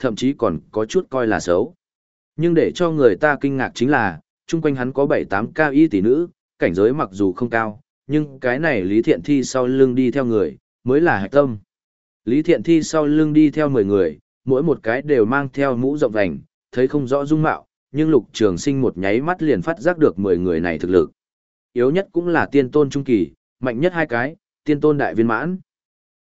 S1: thậm chí còn có chút coi là xấu. Nhưng để cho người ta kinh ngạc chính là, chung quanh hắn có bảy tám cao y tỷ nữ, cảnh giới mặc dù không cao, nhưng cái này Lý Thiện Thi sau lưng đi theo người, mới là hạch tâm. Lý Thiện Thi sau lưng đi theo mười người, mỗi một cái đều mang theo mũ rộng vành, thấy không rõ dung mạo, nhưng Lục Trường Sinh một nháy mắt liền phát giác được mười người này thực lực. Yếu nhất cũng là tiên tôn trung kỳ, mạnh nhất hai cái, tiên tôn đại viên mãn.